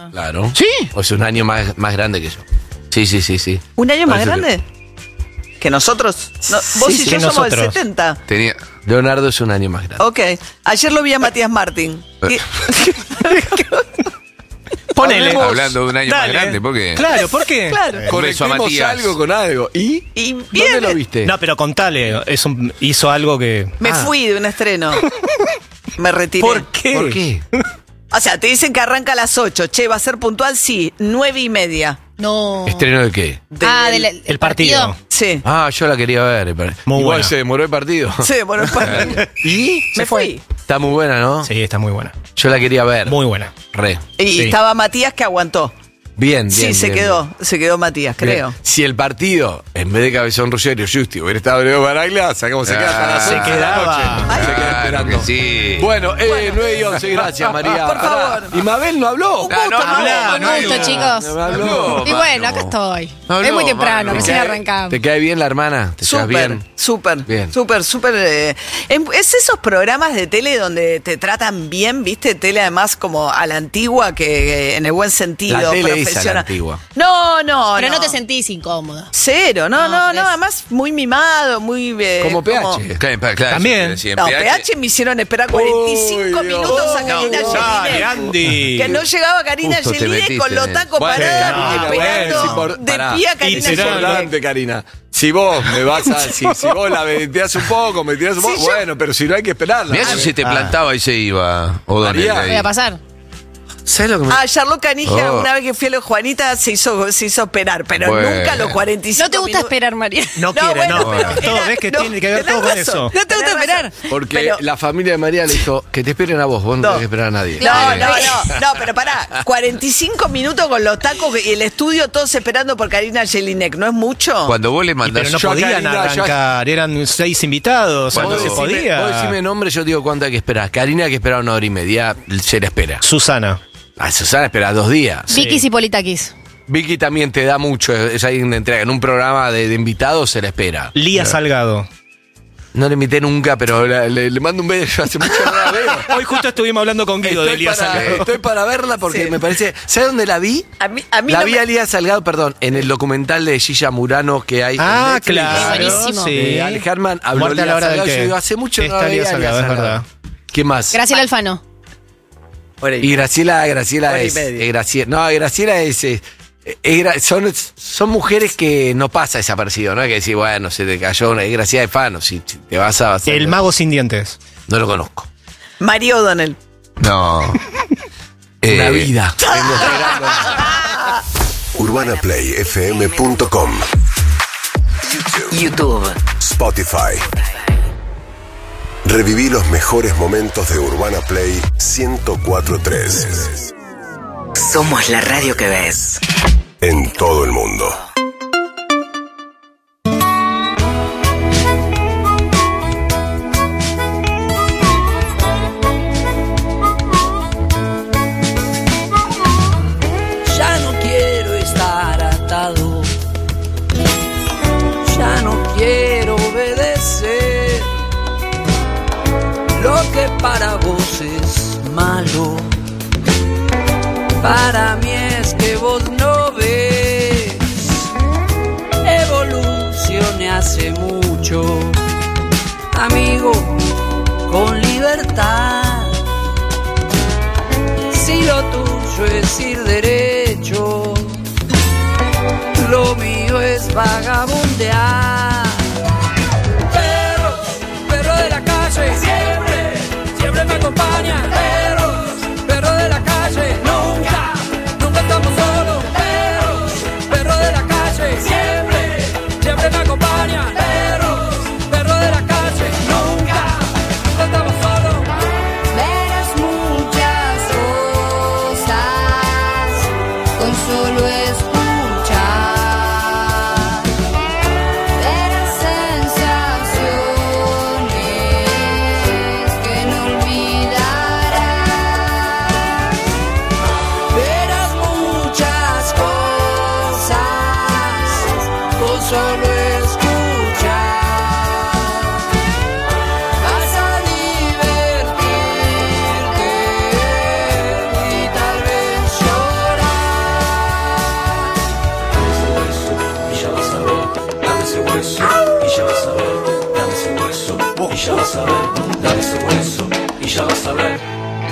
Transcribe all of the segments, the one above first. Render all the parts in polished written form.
Claro. ¿Sí? O es un año más grande que yo. Sí. ¿Un año más Parece grande? Que nosotros. No, vos Sí, y sí, yo somos del nosotros. 70. Leonardo es un año más grande. Ok. Ayer lo vi a Matías Martín. Ponele. Hablando de un año más grande, ¿por qué? Claro, ¿por qué? Claro. Un beso a Conectemos Matías. algo con algo. ¿Y? Y ¿Dónde viene. lo viste? No, pero contale, hizo algo que... Me fui de un estreno. Me retiré. ¿Por qué? ¿Por qué? O sea, te dicen que arranca a las 8. Che, ¿va a ser puntual? Sí. 9:30. No. ¿Estreno de qué? Del partido. Sí. Ah, yo la quería ver. Muy Igual buena. se demoró el partido. Sí, bueno, ¿Y? me fui. Está muy buena, ¿no? Sí, está muy buena. Yo la quería ver. Muy buena. Re. Y Sí. estaba Matías que aguantó. Bien. Sí, se quedó Matías, Bien. creo. Si el partido, en vez de Cabezón Rogerio Justi, hubiera estado Leo Baraglia, sacamos se queda hasta las se 11 de la quedaba. noche. Se queda Claro esperando. que sí. Bueno, 9:11, gracias, María. Por favor. Pará. ¿Y Mabel no habló? no hablá, Un gusto, chicos. No habló. Y bueno, acá estoy. No, Es muy no, temprano, mano. recién arrancamos. ¿Te cae bien la hermana? ¿Te llevas Súper, bien? súper, Bien. súper. Es esos programas de tele donde te tratan bien, ¿viste? Tele además como a la antigua, que en el buen sentido, La tele es a la profesional. antigua. No. Pero no te sentís incómoda. Cero, no, No, además muy mimado, muy... Como PH. Claro, También. sí, en No, PH me hicieron esperar 45 Uy, minutos a no, Karina no, Jelinek. Andy. Que no llegaba Karina Justo te Jelinek metiste con los en tacos eso. parados Bueno, esperando bueno, de pará. pie a Y Karina Es será- Jelinek. importante, Karina. Si vos me vas a. Si vos la tirás un poco, me tirás un poco, yo- bueno, pero si no hay que esperarla. Mirá si se te plantaba y se iba. O'Donnell María. ahí. Voy a pasar. ¿Sabes lo que me.? Ah, Charlotte Canigia, Oh. una vez que fui a los Juanita, se hizo esperar, pero Bueno. nunca a los 45 ¿No te gusta minutos. esperar, María? No No, quiere, bueno, no. pero Todo, era- ves que no, tiene que ver tenés todo con razón. eso. ¿No te gusta Tenés esperar? razón. Porque Pero- la familia de María le dijo que te esperen a vos, vos no tenés que esperar a nadie. No, pero pará, 45 minutos con los tacos y el estudio todos esperando por Karina Jelinek, ¿no es mucho? Cuando vos le mandás. Pero no Yo a podían Karina, arrancar, eran 6 invitados, Cuando no se Vos podía. decime nombre, yo te digo cuánto hay que esperar. Karina hay que esperar 1 hora y media, se la espera. Susana. A Susana espera 2 días. Vikis y Politakis. Vicky también te da mucho, es ahí una entrega. En un programa de invitados se la espera. Lía Salgado. No le invité nunca, pero le mando un beso. Hace mucho que no la veo. Hoy justo estuvimos hablando con Guido de Lía Salgado. Estoy para verla porque Sí. me parece. ¿Sabes dónde la vi? A mí La no vi me- a Lía Salgado, perdón, en el documental de Gilla Murano que hay. en Ah, Netflix. claro. Buenísimo. Sí. Ale Harman habló Muerte a Lía la hora del Salgado. qué. Yo digo, hace mucho que no Está la Lía veía a Salgado, es Salgado. verdad. ¿Qué más? Graciela Alfano. Y Graciela Hora y es. media. Graciela es. Son mujeres que no pasa desapercibido, no hay que decir, bueno, se te cayó una Graciela de Fano, si te vas a hacer. El mago sin dientes. No lo conozco. María O'Donnell. No. Una vida. Vengo esperando. UrbanaPlayFM.com, YouTube. Spotify. Reviví los mejores momentos de Urbana Play 104.3 Somos la radio que ves. en todo el mundo. Ya no quiero estar atado, ya no quiero obedecer lo que para vos es malo. Para mí es que vos no ves. Evolucioné hace mucho, amigo, con libertad. Si lo tuyo es ir derecho, lo mío es vagabundear. Perro de la calle, siempre me acompañan. Perro de la calle, nunca estamos solos. Perro de la calle, siempre me acompañan. Perro de la calle, nunca estamos solos. Verás muchas cosas con solo escuchar. Verás sensaciones que no olvidarás. Verás muchas cosas con solo escuchar. Vas a divertirte y tal vez llorar. ya vas a ver, dale ese hueso y ya vas a ver.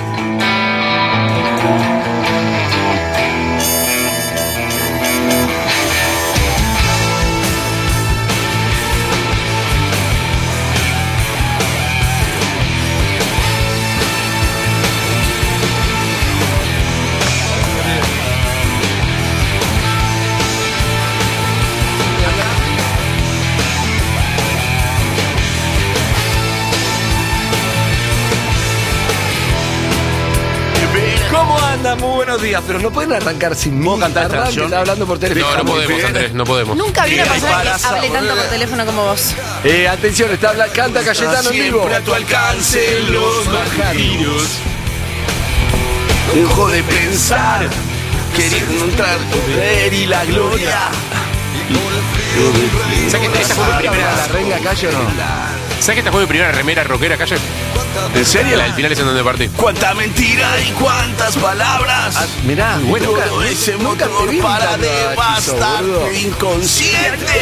¿Cómo andan? Muy buenos días, pero no pueden arrancar sin mí. ¿Puedo cantar esta Arranque, canción? está hablando por teléfono. No podemos, Andrés, no podemos. Nunca vi una persona que para hable tanto saber. por teléfono como vos. Atención, canta Cayetano en vivo. Siempre a tu alcance los margarios. Dejo de pensar, queriendo entrar, poder y la gloria. ¿Sabes que esta fue mi ¿La primera, renga calle o no? ¿sabes que esta fue mi primera remera rockera, Calle? ¿En serio? La del final es en donde partí. Cuánta mentira y cuántas palabras. Mirá, Bueno, nunca- todo ese nunca te motor vi para cantando a devastar Chizo, boludo. tu inconsciente.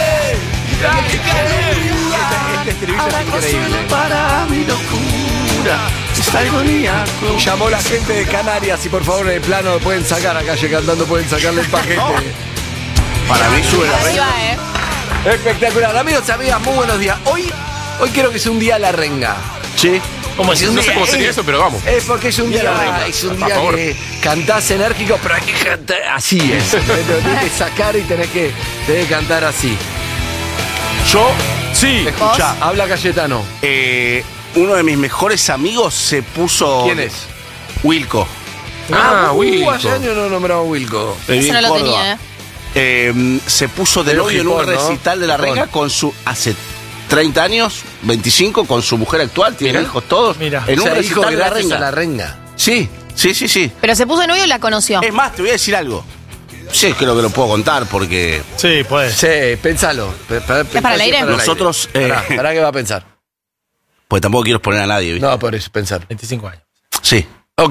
Este estribillo es increíble. Para mi locura, esta agonía. Llamó la gente de Canarias y por favor en el plano lo pueden sacar a Calle cantando, pueden sacarle el paquete. Para mí sube la Así va, Espectacular. Amigos y amigas, muy buenos días. Hoy quiero que sea un día a la renga. Sí. ¿Cómo no sé cómo sería eso, pero vamos. Es porque es un día, es un Por día favor. que cantás enérgico, pero hay que cantar así es. ¿Entendés? Tenés que sacar y tenés que cantar así. Yo, Sí. escuchá, Habla Cayetano. uno de mis mejores amigos se puso. ¿Quién es? Wilco. Wilco. Hace años no nombraba a Wilco. Eso no lo Córdoba. tenía, Se puso de Pero novio en un Gijón, ¿no? recital de la Gijón. renga con su. Hace 30 años, 25, con su mujer actual, tiene Mirá. hijos todos. Mirá. En O un sea, hijo recital de la gracias renga. a la renga. Sí, sí, sí, sí. Pero se puso de novio y la conoció. Es más, te voy a decir algo. Sí, creo que lo puedo contar porque Sí, puede. Sí, pensalo. ¿Es para el aire? nosotros. ¿Para qué va a pensar? Pues tampoco quiero exponer a nadie, ¿viste? No, por eso, pensar. 25 años. Sí. Ok.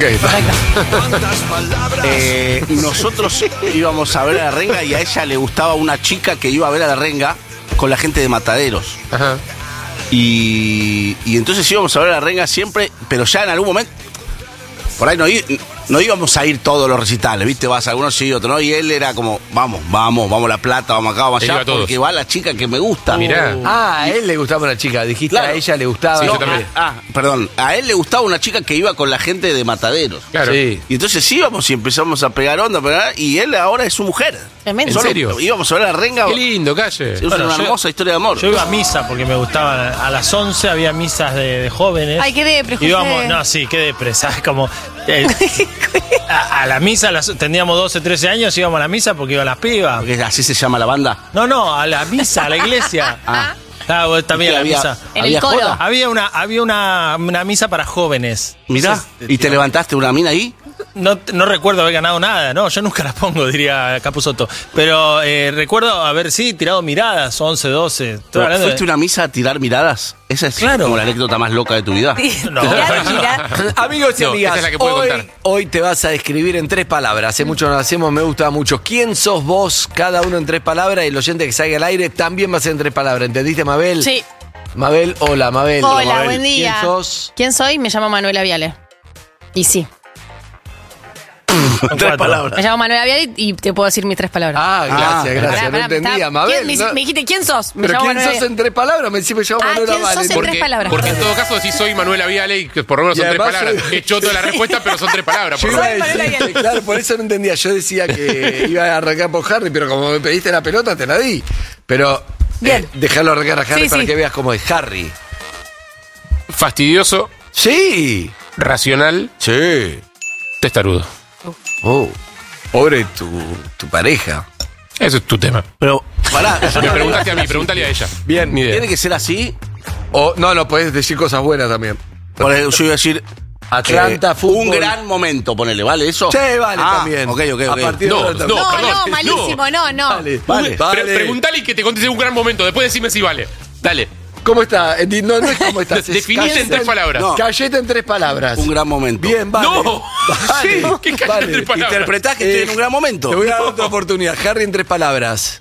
Nosotros íbamos a ver a la renga y a ella le gustaba una chica que iba a ver a la renga con la gente de Mataderos. Ajá. Y entonces íbamos a ver a la renga siempre, pero ya en algún momento, por ahí no íbamos a ir todos los recitales, ¿viste? Vas a algunos sí, otros no, y él era como, vamos a La Plata, vamos acá, vamos Él iba allá, a todos. porque va la chica que me gusta. Mirá. A él le gustaba una chica. Dijiste Claro. a ella le gustaba. Sí, No, yo también. perdón, a él le gustaba una chica que iba con la gente de Mataderos. Claro. Sí. Y entonces íbamos y empezamos a pegar onda, y él ahora es su mujer. Tremendo. ¿En Solo serio? Íbamos a ver a la renga. Qué lindo, Calle. Es Bueno, una yo- hermosa historia de amor. Yo iba a misa porque me gustaba. A las 11 había misas de jóvenes. Ay, qué depre, José. Íbamos, no, sí, qué depre, ¿sabes? Como a la misa, teníamos 12, 13 años, íbamos a la misa porque iban las pibas. Porque así se llama la banda. No, a la misa, a la iglesia. Ah, vos también a la Había- misa. En había el coro. joda. Había una misa para jóvenes. Mirá, Entonces, ¿y te levantaste una mina ahí? No recuerdo haber ganado nada, no, yo nunca las pongo, diría Capusotto. Pero recuerdo haber, sí, tirado miradas, 11, 12. Estoy hablando de- ¿Fuiste a una misa a tirar miradas? Esa es Claro. como la anécdota más loca de tu vida. No. Amigos y No, amigas, esa es la que puede contar. hoy te vas a describir en 3 palabras. Hace mucho no lo hacemos, me gusta mucho. ¿Quién sos vos? Cada uno en 3 palabras. Y el oyente que salga al aire también va a ser en 3 palabras. ¿Entendiste, Mabel? Sí. Mabel, hola, Mabel. Hola, Mabel. buen día. ¿Quién sos? ¿Quién soy? Me llamo Manuela Viale. Y sí. Con 3 cuatro. palabras. Me llamo Manuela Viale y te puedo decir mis 3 palabras. Ah, gracias, gracias. Pará, no pará, entendía, está- Mabel. ¿quién? no- Me dijiste, ¿quién sos? Me ¿Pero llamo quién Manuela sos Viale. en 3 palabras? Me decís, me llamo Ah, Manuela ¿quién sos Vale. en Porque, 3 palabras? porque en todo caso decís soy Manuela Viale y que por lo menos Y son 3 además palabras. soy- Es choto la respuesta, pero son 3 palabras. Yo por lo iba a menos. Manuela decir, Viale. claro, por eso no entendía. Yo decía que iba a arrancar por Harry, pero como me pediste la pelota, te la di. Pero Bien. dejarlo arrancar a Harry Sí, para sí. que veas cómo es Harry. Fastidioso, Sí. racional, Sí. testarudo. Oh, pobre tu pareja. Eso es tu tema. Pero, pará, yo Me no- preguntaste a mí, pregúntale a ella. Bien. Ni idea. tiene que ser así. O no, podés decir cosas buenas también. Por ejemplo, yo iba a decir. Atlanta, fútbol. Un gran momento, ponele, ¿vale eso? Sí, vale, Ah, también. Ok. A partir No, de ahora no, también. No, perdón, no, malísimo, no. Vale, Vale. Preguntale y que te conteste un gran momento. Después decime si vale. Dale. ¿Cómo está? No es cómo estás. es Definite en Cayeta 3 palabras. No. Cayeta en 3 palabras. Un gran momento. Bien, vale. No. Vale. Sí, ¿qué cayeta en 3 palabras? Interpretás que estoy en un gran momento. Te voy a dar otra oportunidad. Harry en 3 palabras.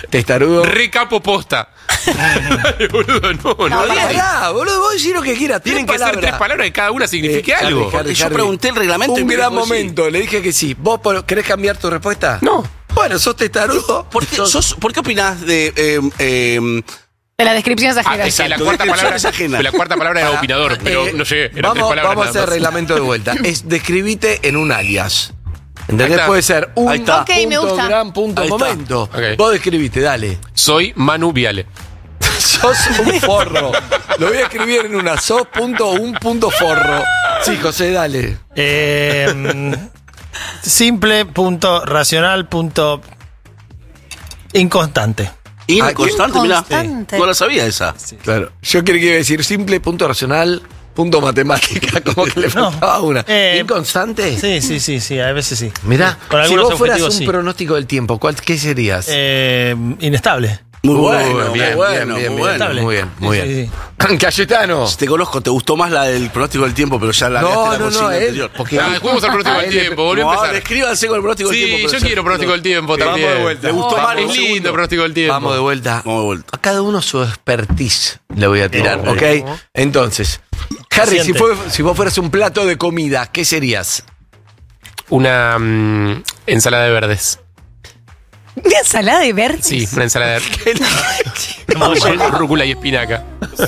Testarudo. Recapo posta. Dale, boludo, no. Pará, boludo, vos decís lo que quieras. Tienen que ser 3 palabras que cada una signifique algo. Harry, Yo pregunté el reglamento y Un me gran dijo que sí. momento, le dije que sí. ¿Vos querés cambiar tu respuesta? No. Bueno, sos testarudo. ¿Por qué opinás de De la descripción exagerada. Es que la Exacto, cuarta palabra, descripción es ajena. la cuarta palabra era opinador, pero no llegué. Eran 3 palabras. Vamos a hacer nada más. reglamento de vuelta. Describite en un alias. ¿Entendés? Ahí está. Puede ser un Ahí está. Ok, me punto, gusta. gran punto, Ahí está. momento. Ok. Vos describiste, dale. Soy Manu Viale. Sos un forro. Lo voy a escribir en una. Sos punto un punto forro. Sí, José, dale. Simple, punto, racional, punto, inconstante. Inconstante, mirá. Inconstante. No la sabía esa. Claro. Yo creí que iba a decir simple, punto racional, punto matemática. Como que le No. faltaba una. ¿Inconstante? Sí, a veces sí. Mirá, Con si algunos vos fueras un objetivos, sí. pronóstico del tiempo, ¿qué serías? Inestable. Muy bueno, bien, muy bien, bueno, bien, muy bien, bueno. muy bien, muy Sí, bien. sí, Cayetano. Te conozco, te gustó más la del pronóstico del tiempo, pero ya la la consigna anterior. porque Juguemos al pronóstico del tiempo, volvió a No, empezar. descríbanse con el pronóstico del tiempo. Sí, pero yo ya- quiero pronóstico del tiempo también. Vamos de vuelta. ¿Le gustó más Es un lindo segundo? pronóstico del tiempo. Vamos de vuelta. Vamos de vuelta. A cada uno su expertise le voy a tirar, No, ¿ok? Entonces, Harry, Paciente. si vos fueras un plato de comida, ¿qué serías? Una ensalada de verdes. ¿Una ensalada de verdes? Sí, una ensalada de rúcula y espinaca.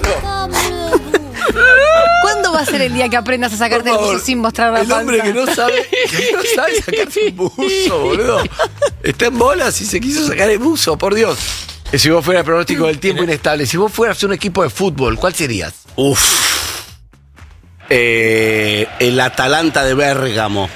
¿Cuándo va a ser el día que aprendas a sacarte el Por buzo favor, sin mostrar la el hombre panza? que no sabe sacarse el buzo, boludo. Está en bolas y se quiso sacar el buzo, por Dios. Si vos fueras pronóstico del tiempo inestable, si vos fueras un equipo de fútbol, ¿cuál serías? El Atalanta de Bérgamo.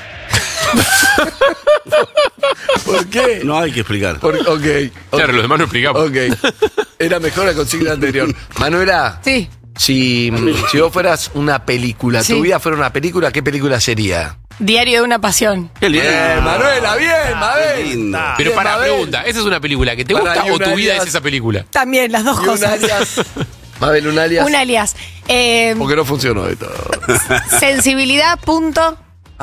¿Por qué? No hay que explicar. Ok. Claro, los demás no explicamos. Ok. Era mejor la consigna anterior. Manuela, Sí. si vos fueras una película, Sí. tu vida fuera una película, ¿qué película sería? Diario de una pasión. Qué lindo. Bien, Manuela, bien, Qué Mabel. lindo. Pero Bien, para, Mabel. pregunta, ¿esa es una película que te Para, gusta y o un tu vida alias. es esa película? También, las dos Y un cosas. alias. Mabel, un alias. Un alias. Porque no funcionó de todo. Sensibilidad, punto.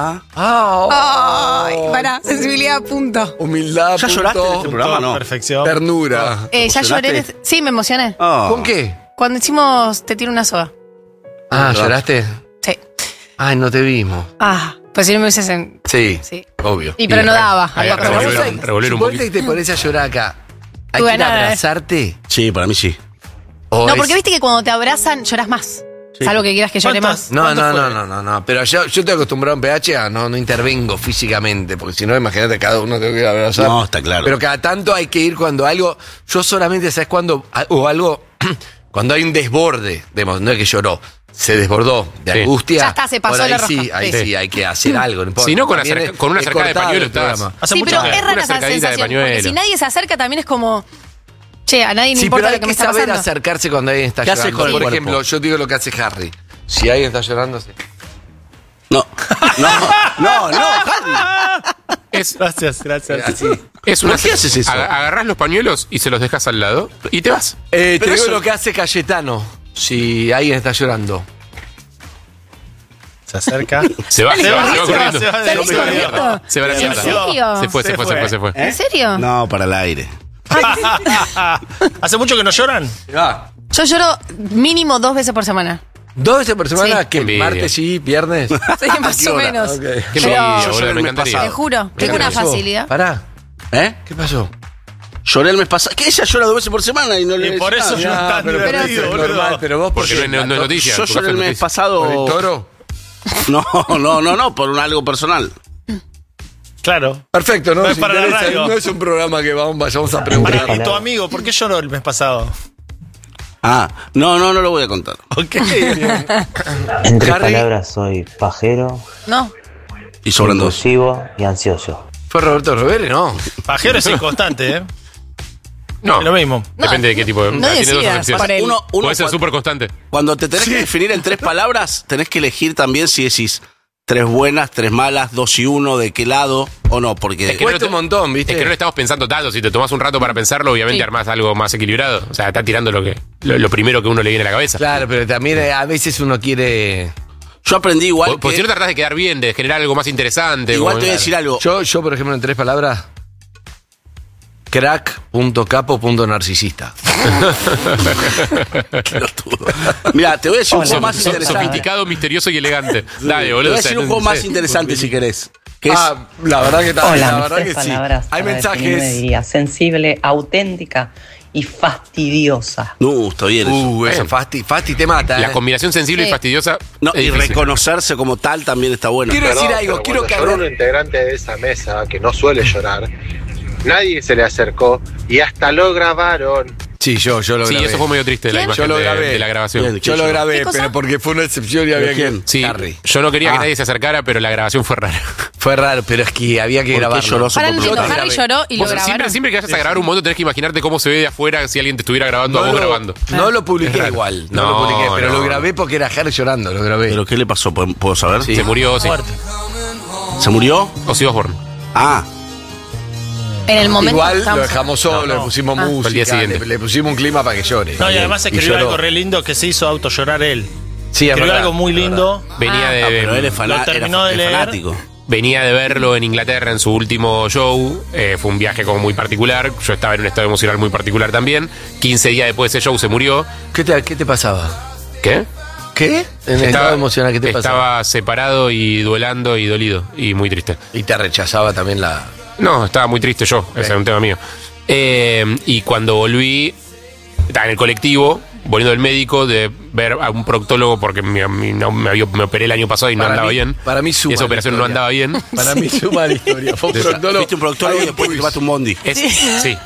Ah, Ay, pará, sensibilidad, punto. humildad. ¿Ya lloraste en este programa? No. Perfección. Ternura. Ya lloré. emocionaste? Sí, me emocioné. Ah. ¿Con qué? Cuando hicimos Te tiro una soga. Ah, ¿lloraste? Sí. Ay, no te vimos. Ah, pues si no me hubiesen. Sí, Sí. obvio. Y pero no daba. Ahí, Había revolver, problemas. revolver un Si vos poquito. te pones a llorar acá, ¿hay Tuve que nada, abrazarte? Sí, para mí sí. ¿O No, es- porque viste que cuando te abrazan lloras más. Salvo que quieras que llore ¿Cuántos? más. No, ¿Cuánto no, fue? no. Pero yo estoy acostumbrado en PH a no intervengo físicamente, porque si no, imagínate, cada uno tengo que ir a abrazar. No, está claro. Pero cada tanto hay que ir cuando algo. Yo solamente, ¿sabes cuándo? O algo. Cuando hay un desborde, digamos, no es que lloró, se desbordó de Sí. angustia. Ya está, se pasó Ahora la ahí roja. sí, ahí Sí. sí hay que hacer algo. No importa. Si no, con También con una es acercada de cortado pañuelo el programa. estás. Hace Sí, mucho pero que- es rara una esa acercadita de sensación. Porque pañuelo. si nadie se acerca, también es como. Che, a nadie le Sí, importa pero hay lo que me que está saber pasando. acercarse cuando alguien está ¿Qué haces llorando. con el Por cuerpo? ejemplo, yo digo lo que hace Harry. Si alguien está llorando, sí. No. No, Harry. Gracias. Así. Es una ¿Por qué haces eso? Agarrás los pañuelos y se los dejas al lado y te vas. Te Pero digo eso- lo que hace Cayetano. Si alguien está llorando. Se acerca. Se va, se va corriendo. se va de- ¿Salís se va de- corriendo? Se va a la ¿En mierda. serio? Se fue. ¿En serio? No, para el aire. ¿Hace mucho que no lloran? Yo lloro mínimo 2 veces por semana. 2 veces por semana, Sí. ¿qué? Envidia. ¿Martes sí? ¿Viernes? Sí, más qué o hora? menos. Ok. Qué Pero- envidia, Yo boludo, lloré me el mes encantaría. Te juro, tengo ¿Qué una pasó? facilidad. Pará. ¿Eh? ¿Qué pasó? Lloré el mes pasado. Que ella llora 2 veces por semana y no le Y por decís eso nada. no es tan pero divertido, es boludo. normal, pero vos Porque no es noticia. Yo tu lloré café el mes noticia. pasado. ¿Por el toro? No, por algo personal. Claro. Perfecto, ¿no? No es Si para la interesa, radio. no es un programa que vayamos a Pará, preguntar. ¿y tu amigo por qué lloró el mes pasado? Ah, no lo voy a contar. Ok. En 3 Harry. palabras, soy pajero, No. Y sobran 2. impulsivo y ansioso. ¿Fue Roberto Rovere? No. Pajero es inconstante, ¿eh? No, Es lo mismo. depende de qué tipo de. No tiene dos decidas acepciones. por él. Uno Puede ser cuando- súper constante. Cuando te tenés que definir en 3 palabras, tenés que elegir también si decís 3 buenas, 3 malas, 2 y 1, de qué lado o no, porque Es que Cuesta no un montón, ¿viste? Es que no le estamos pensando tanto. Si te tomás un rato para pensarlo, obviamente Sí. armás algo más equilibrado. O sea, está tirando lo primero que uno le viene a la cabeza. Claro, pero también a veces uno quiere... yo aprendí igual Porque que- si no tratás de quedar bien, de generar algo más interesante. igual como- te voy a decir algo. Yo, por ejemplo, en 3 palabras... crack.capo.narcisista. Mira, te voy a decir un juego más interesante. Sofisticado, misterioso y elegante. Dale, Te boludo. voy a decir un juego más interesante si querés. Que es, La verdad que está. Hola, La mis verdad tres que sí. palabras Hay para definirme mensajes. diría sensible, auténtica y fastidiosa. no, está bien eso. Eso, Fasti te mata. La combinación sensible y Sí. fastidiosa. No, es y difícil. reconocerse como tal también está bueno. Quiero decir algo, quiero que Son un integrante de esa mesa que no suele llorar. Nadie se le acercó y hasta lo grabaron. Sí, yo lo Sí, grabé. eso fue medio triste, la ¿Quién? imagen Yo lo de- grabé. de la grabación. Bien. Yo lo grabé, ¿Qué cosa? pero porque fue una excepción y había que. quién? Sí, Harry. yo no quería que Ah. nadie se acercara, pero la grabación fue rara. Fue raro, pero es que había que ¿Por qué grabarlo. lloró? Para Yo entiendo, te Harry grabé. lloró y lo Vos grabaron. siempre que vayas a grabar un momento tenés que imaginarte cómo se ve de afuera si alguien te estuviera grabando a vos grabando. No lo publiqué Es raro. igual. No, No, lo publiqué, pero no. lo grabé porque era Harry llorando, lo grabé. ¿Pero qué le pasó? ¿Puedo saber? Sí. Se murió Ozzy. Muerte. ¿Se murió? Ozzy Osbourne. Ah, En el momento Igual que lo estábamos- dejamos solo, le pusimos Ah. música, Al día siguiente. le pusimos un clima para que llore. No, y además escribió lloró. algo re lindo que se hizo auto llorar él. Sí, es Escribió verdad, algo muy es lindo. Venía de. pero él es Lo terminó de leer. fanático. Venía de verlo en Inglaterra en su último show. Fue un viaje como muy particular. Yo estaba en un estado emocional muy particular también. 15 días después de ese show se murió. ¿Qué te pasaba? ¿Qué? ¿Qué? En el estado emocional, ¿qué te pasaba? Estaba separado y duelando y dolido y muy triste. Y te rechazaba también la. No, estaba muy triste yo. Ese era un tema mío. Y cuando volví, estaba en el colectivo, volviendo del médico, de ver a un proctólogo porque me operé el año pasado y no Para andaba mí- bien. para mí suma Y esa la operación no historia. andaba bien. Para mí suma la historia. Fue un proctólogo. Fuiste un proctólogo y después te tomaste un bondi. Sí.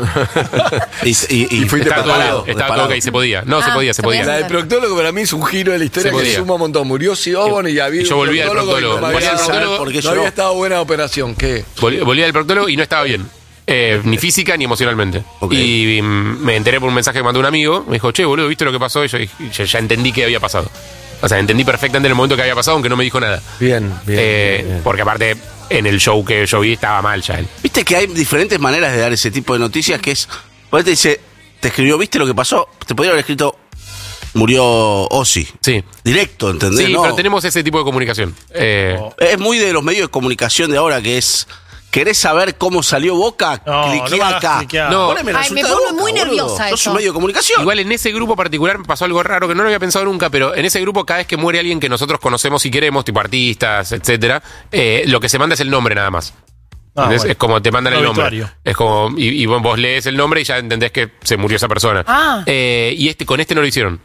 Y fuiste Estaba todo preparado. bien, estaba todo ok, se podía. No, se podía, se se podía. podía. La del proctólogo para mí es un giro de la historia Se que podía. suma un montón. Murió Osbourne y había Y yo un volví al proctólogo. y no me Volví al había- proctólogo porque no lloró. había estado buena la operación. ¿Qué? Volví al proctólogo y no estaba bien. Ni física ni emocionalmente. Ok. Y me enteré por un mensaje que mandó un amigo. Me dijo, che, boludo, ¿viste lo que pasó? Y yo dije, ya entendí qué había pasado. O sea, entendí perfectamente en el momento que había pasado, aunque no me dijo nada. Bien, bien. Porque aparte, en el show que yo vi estaba mal ya él. Viste que hay diferentes maneras de dar ese tipo de noticias que es. Pues te dice, te escribió, ¿viste lo que pasó? Te podría haber escrito, murió Ozzy. Sí. Directo, ¿entendés? Sí, No. pero tenemos ese tipo de comunicación. Es muy de los medios de comunicación de ahora que es. ¿Querés saber cómo salió Boca? No, no Cliquea me hagas acá. cliquear. No. Poneme el Ay, me resultado pongo de Boca, muy boludo. nerviosa Sos eso. un medio de comunicación. Igual en ese grupo particular me pasó algo raro que no lo había pensado nunca, pero en ese grupo cada vez que muere alguien que nosotros conocemos y queremos, tipo artistas, etcétera, lo que se manda es el nombre nada más. ¿Entendés? bueno. Es como te mandan el nombre. Obituario. Es como, y vos lees el nombre y ya entendés que se murió esa persona. Ah. Y con este no lo hicieron.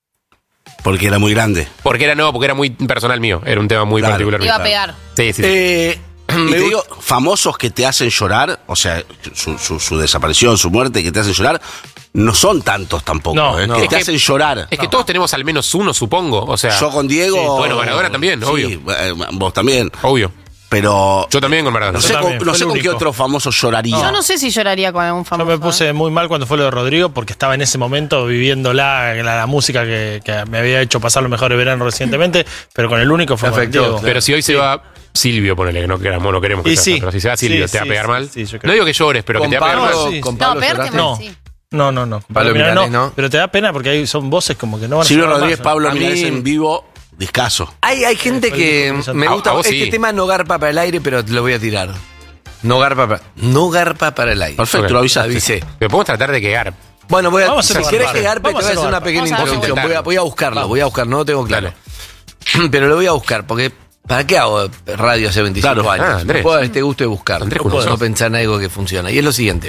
Porque era muy grande. Porque era muy personal mío. Era un tema muy Claro. particular. Iba a mío. pegar. Sí, sí. Y te digo, famosos que te hacen llorar, o sea, su desaparición, su muerte, que te hacen llorar, no son tantos tampoco. No, que no. te Es que- hacen llorar. Es que todos tenemos al menos uno, supongo. O sea, Yo con Diego. Sí, bueno, Maradona también, sí, obvio. Vos también. Obvio. Pero. Yo también con Maradona. No sé, Yo también, no fue sé el con qué único. otro famoso lloraría. Yo no sé si lloraría con algún Yo famoso. me puse muy mal cuando fue lo de Rodrigo porque estaba en ese momento viviendo la música que me había hecho pasar lo mejor de verano recientemente, pero con el único fue con Afectó, Diego. Pero si hoy se va Silvio, ponele, que no queremos, no queremos que Y sea, sí. pero si se va Silvio, Sí, ¿te va a sí, pegar sí, mal? sí, yo creo. No digo que llores, pero que Con te va a pegar Pablo, mal. sí. con No, Pablo pegarte lloraste. mal, No. sí. No. Pablo Mira, Milanés, ¿no? Pero te da pena porque ahí son voces como que no van a Silvio sonar Rodríguez, más. Pablo A mí- Milanés en vivo, discaso. Hay gente que me A- gusta. a vos Este sí. tema no garpa para el aire, pero te lo voy a tirar. No garpa para el aire. Perfecto, Ok. lo avisaste. Avisé. Pero podemos tratar de quedar. Bueno, Vamos a si hacerlo querés garpa. que garpe, te Vamos voy a a hacer hacerlo una garpa. pequeña Vamos a introducción. intentarlo. Voy a buscarlo, no lo tengo claro. Dale. Pero lo voy a buscar, porque ¿para qué hago radio hace 25 Claro. años? Ah, Andrés. No puedo dar este gusto de buscar. Andrés, No puedo ¿cómo no sos? pensar en algo que funciona. Y es lo siguiente.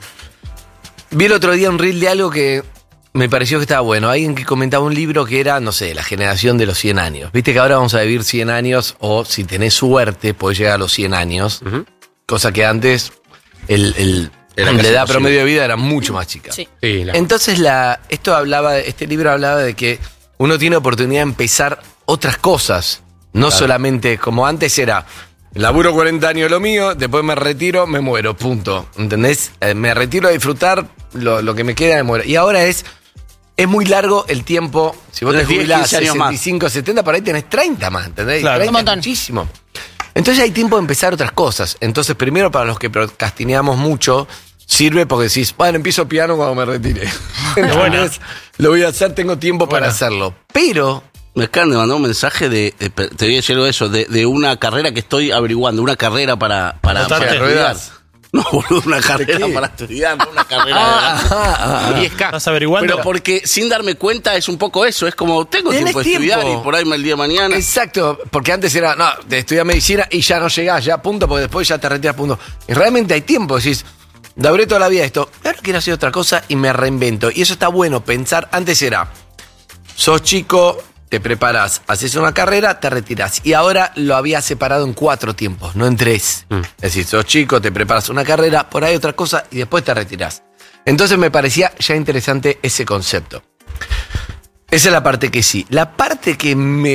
Vi el otro día un reel de algo que me pareció que estaba bueno. Alguien que comentaba un libro que era, no sé, la generación de los 100 años. Viste que ahora vamos a vivir 100 años o si tenés suerte podés llegar a los 100 años. Ujú. Cosa que antes la Era casi edad imposible. promedio de vida era mucho más chica. Sí. Sí, Entonces este libro hablaba de que uno tiene oportunidad de empezar otras cosas. No solamente como antes era, laburo 40 años lo mío, después me retiro, me muero, punto. ¿Entendés? Me retiro a disfrutar lo que me queda, me muero. Y ahora es muy largo el tiempo. Si vos te Tenés 10, jubilás 15 años más. 65, 70, por ahí tenés 30 más, ¿entendés? Claro. 30 Un montón. es muchísimo. Entonces hay tiempo de empezar otras cosas. Entonces, primero para los que procrastineamos mucho, sirve porque decís, bueno, empiezo piano cuando me retire. Entonces, lo voy a hacer, tengo tiempo para hacerlo. Pero Me acaban de mandar un mensaje te voy a decir algo de eso, de una carrera que estoy averiguando, una carrera para Notarte. estudiar. ruedas. No, boludo, una carrera para estudiar, no una carrera de 10K. ¿Estás averiguando? Pero porque sin darme cuenta es un poco eso, es como tengo Tenés tiempo de estudiar tiempo. y por ahí el día de mañana. Exacto, porque antes era, no, de estudiar medicina y ya no llegás, ya punto, porque después ya te retiras punto. Y realmente hay tiempo, decís, laburé toda la vida esto, ahora quiero hacer otra cosa y me reinvento. Y eso está bueno, pensar, antes era, sos chico, te preparás, haces una carrera, te retirás. Y ahora lo había separado en 4 tiempos, no en 3. Es decir, sos chico, te preparas una carrera, por ahí otra cosa y después te retirás. Entonces me parecía ya interesante ese concepto. Esa es la parte que sí. La parte que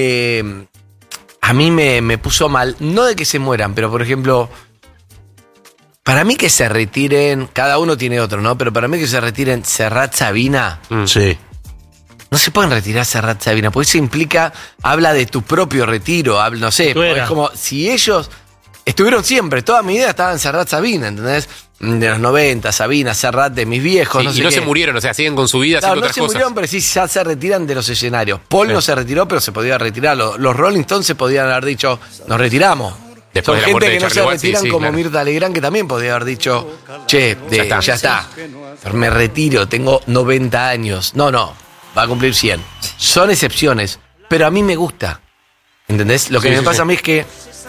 a mí me puso mal, no de que se mueran, pero por ejemplo, para mí que se retiren, cada uno tiene otro, ¿no? Pero para mí que se retiren Serrat, Sabina. Sí. No se pueden retirar Serrat, Sabina, porque eso implica, habla de tu propio retiro, no sé, es como si ellos estuvieron siempre, toda mi vida estaban Serrat, Sabina, ¿entendés? De los 90, Sabina, Serrat, de mis viejos, Sí, no sé y no qué. se murieron, o sea, siguen con su vida Claro, haciendo no otras se cosas. murieron, pero sí ya se retiran de los escenarios. Paul no se retiró, pero se podía retirar. Los Rolling Stones se podían haber dicho, nos retiramos. Después Son de la gente muerte de que no Charlie se Watts, sí, retiran sí, como claro. Mirta Legrand, que también podía haber dicho, che, ya está. Pero me retiro, tengo 90 años. No, va a cumplir 100. Son excepciones, pero a mí me gusta. ¿Entendés? Lo que Sí, me sí, pasa sí. a mí es que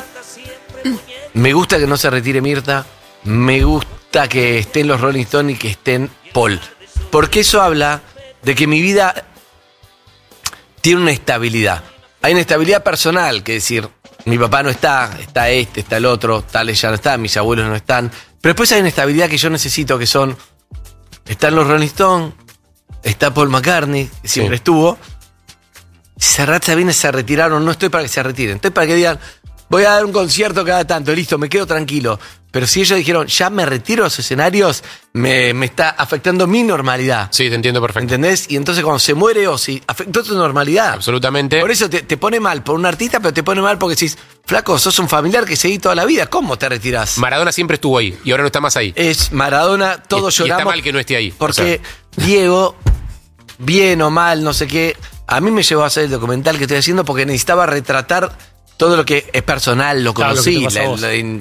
me gusta que no se retire Mirta, me gusta que estén los Rolling Stones y que estén Paul. Porque eso habla de que mi vida tiene una estabilidad. Hay una estabilidad personal, que decir, mi papá no está está el otro, tales ya no están, mis abuelos no están. Pero después hay una estabilidad que yo necesito, que son, están los Rolling Stones, está Paul McCartney, que siempre estuvo. Serrat, Sabina se retiraron, no estoy para que se retiren, estoy para que digan, voy a dar un concierto cada tanto, listo, me quedo tranquilo. Pero si ellos dijeron, ya me retiro de los escenarios, me está afectando mi normalidad. Sí, te entiendo perfecto. ¿Entendés? Y entonces cuando se muere Ozzy, afectó tu normalidad. Absolutamente. Por eso te pone mal por un artista, pero te pone mal porque decís, flaco, sos un familiar que seguí toda la vida, ¿cómo te retirás? Maradona siempre estuvo ahí y ahora no está más ahí. Es Maradona, todos Y lloramos. está mal que no esté ahí. Porque Diego, bien o mal, no sé qué, a mí me llevó a hacer el documental que estoy haciendo porque necesitaba retratar todo lo que es personal, lo Claro, lo que conocí. te pasó a vos.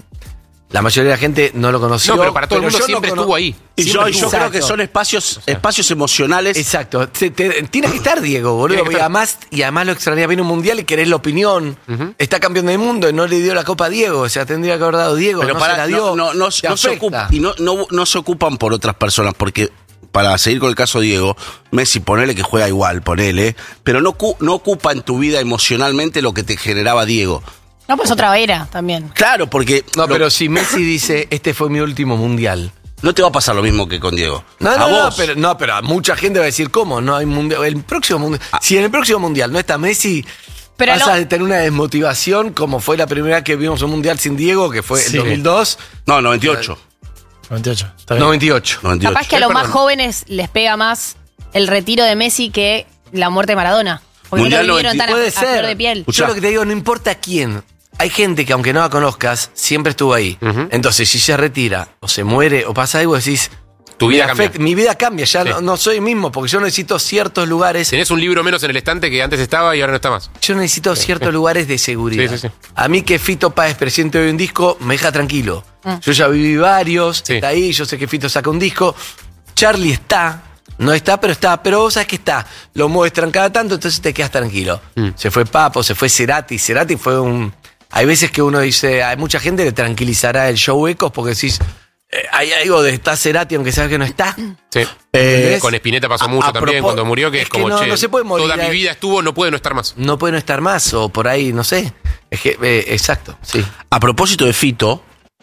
La mayoría de la gente no lo conoció. No, pero para todo el mundo yo siempre no estuvo ahí. Y Siempre yo estuvo. creo que Exacto. son espacios emocionales. Exacto. Tiene que estar Diego, boludo. Tiene que Y además lo extrañaba. Viene un mundial y querés la opinión. Está campeón del mundo y no le dio la copa a Diego. O sea, tendría que haber dado Diego. Pero no para, se la dio. no Te se afecta. no se ocupan por otras personas, porque para seguir con el caso de Diego, Messi, ponele que juega igual, ponele, pero no ocupa en tu vida emocionalmente lo que te generaba Diego. No, pues otra era también. Claro, porque No, pero si Messi dice, este fue mi último mundial. no te va a pasar lo mismo que con Diego. No, A no, no, vos. pero a mucha gente va a decir, ¿cómo? No hay mundial. El próximo mundial. Si en el próximo mundial no está Messi, Pero vas no- a tener una desmotivación como fue la primera vez que vimos un mundial sin Diego, que fue Sí. el 2002. No, 98. 98. Está bien. 98. 98. Capaz que a los más perdón. jóvenes les pega más el retiro de Messi que la muerte de Maradona. Porque Mundial no lo vivieron tan Puede a ser. flor de piel. Escuchá. Yo lo que te digo, no importa quién. Hay gente que aunque no la conozcas, siempre estuvo ahí. Entonces, si se retira, o se muere, o pasa algo, decís... Tu vida me cambia. mi vida cambia, ya Sí. no soy el mismo, porque yo necesito ciertos lugares. Tenés un libro menos en el estante que antes estaba y ahora no está más. Yo necesito ciertos lugares de seguridad. Sí, sí, sí. A mí que Fito Páez presente hoy un disco, me deja tranquilo. Yo ya viví varios, Sí. está ahí, yo sé que Fito saca un disco. Charlie está, no está, pero vos sabés que está. Lo muestran cada tanto, entonces te quedas tranquilo. Se fue Papo, se fue Cerati. Cerati fue un... Hay veces que uno dice, hay mucha gente que le tranquilizará el show Ecos porque decís, hay algo de está Cerati aunque sabes que no está. Sí. ¿Entendés? Con Spinetta pasó mucho a también propós- cuando murió, que es es que como, no- che, no se puede morir toda mi ahí. vida estuvo, no puede no estar más. No puede no estar más, o por ahí, no sé. Es que, exacto, sí. A propósito de Fito,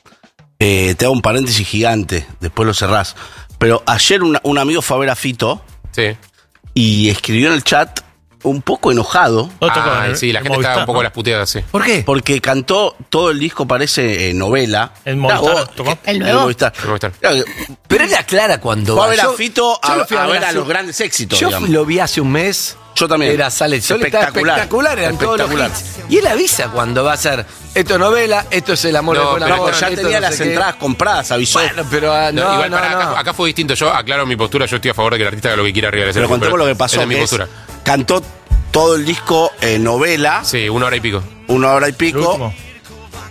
te hago un paréntesis gigante, después lo cerrás. Pero ayer un amigo fue a ver a Fito Sí. y escribió en el chat un poco enojado. No tocó, Sí, la en gente estaba Movistar, un poco ¿no? a las puteadas, sí. ¿Por qué? Porque cantó todo el disco, parece novela. En Movistar, ¿tocó? ¿El En nuevo? Movistar. En Movistar. Claro, Pero él aclara cuando fue a va. ver a Yo- Fito yo lo fui a ver a hace- los grandes éxitos, Yo digamos. lo vi hace un mes. Yo también. Era Sale el Sol, estaba espectacular, eran todos los Espectacular. hits. Y él avisa cuando va a ser, esto es novela, esto es el amor No, después del pero amor, No, ya esto tenía no las sé qué. entradas compradas, avisó. Bueno, pero No, igual, pará, no. acá fue distinto. Yo aclaro mi postura. Yo estoy a favor de que el artista haga lo que quiera arriba del Pero escenario, contemos lo que pasó. esa es mi que postura. cantó todo el disco novela, Sí, 1 hora y pico. 1 hora y El pico. último.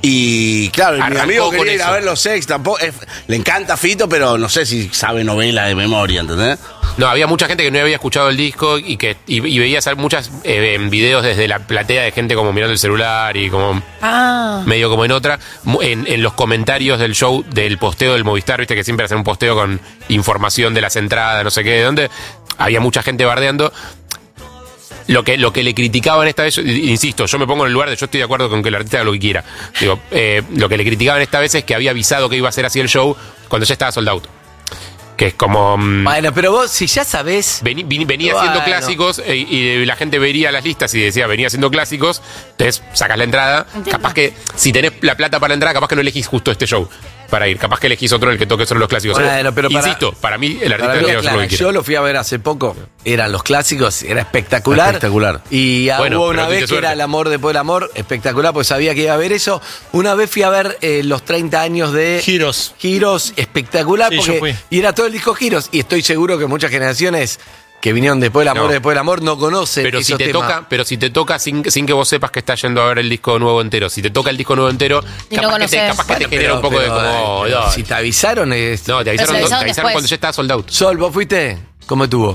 Y claro, mi Arrancó amigo con quería ir a eso. ver los sex, tampoco, le encanta Fito, pero no sé si sabe novela de memoria, ¿entendés? No, había mucha gente que no había escuchado el disco y veías muchas videos desde la platea de gente como mirando el celular y como medio como en otra. En los comentarios del show, del posteo del Movistar, viste que siempre hacen un posteo con información de las entradas, no sé qué, de dónde. Había mucha gente bardeando. Lo que le criticaban esta vez, insisto, yo me pongo en el lugar de yo estoy de acuerdo con que el artista haga lo que quiera. Digo, lo que le criticaban esta vez es que había avisado que iba a ser así el show cuando ya estaba sold out. Que es como... Bueno, pero vos, si ya sabés... venía haciendo clásicos y la gente vería las listas y decía, venía haciendo clásicos, entonces sacas la entrada. Entiendo. Capaz que si tenés la plata para la entrada, capaz que no elegís justo este show para ir. Capaz que elegís otro en el que toque solo los clásicos. Bueno, pero insisto, para mí el artista Para mí, tiene que hacer lo que quiera. yo lo fui a ver hace poco, eran los clásicos, era espectacular. Espectacular. Y Bueno, hubo pero una vez tuviste que era suerte. El amor después del amor, espectacular, porque sabía que iba a ver eso. Una vez fui a ver los 30 años de Giros. Giros, espectacular, Sí, yo porque fui. y era todo el disco Giros, y estoy seguro que muchas generaciones que vinieron después del amor, no conocen Pero si esos te temas. toca sin que vos sepas que estás yendo a ver el disco nuevo entero, si te toca el disco nuevo entero, Y no capaz conoces. que te genera un poco de como... pero si te avisaron, no, te Pero avisaron, se avisaron después. cuando ya estaba sold out. Sol, ¿vos fuiste? ¿Cómo estuvo?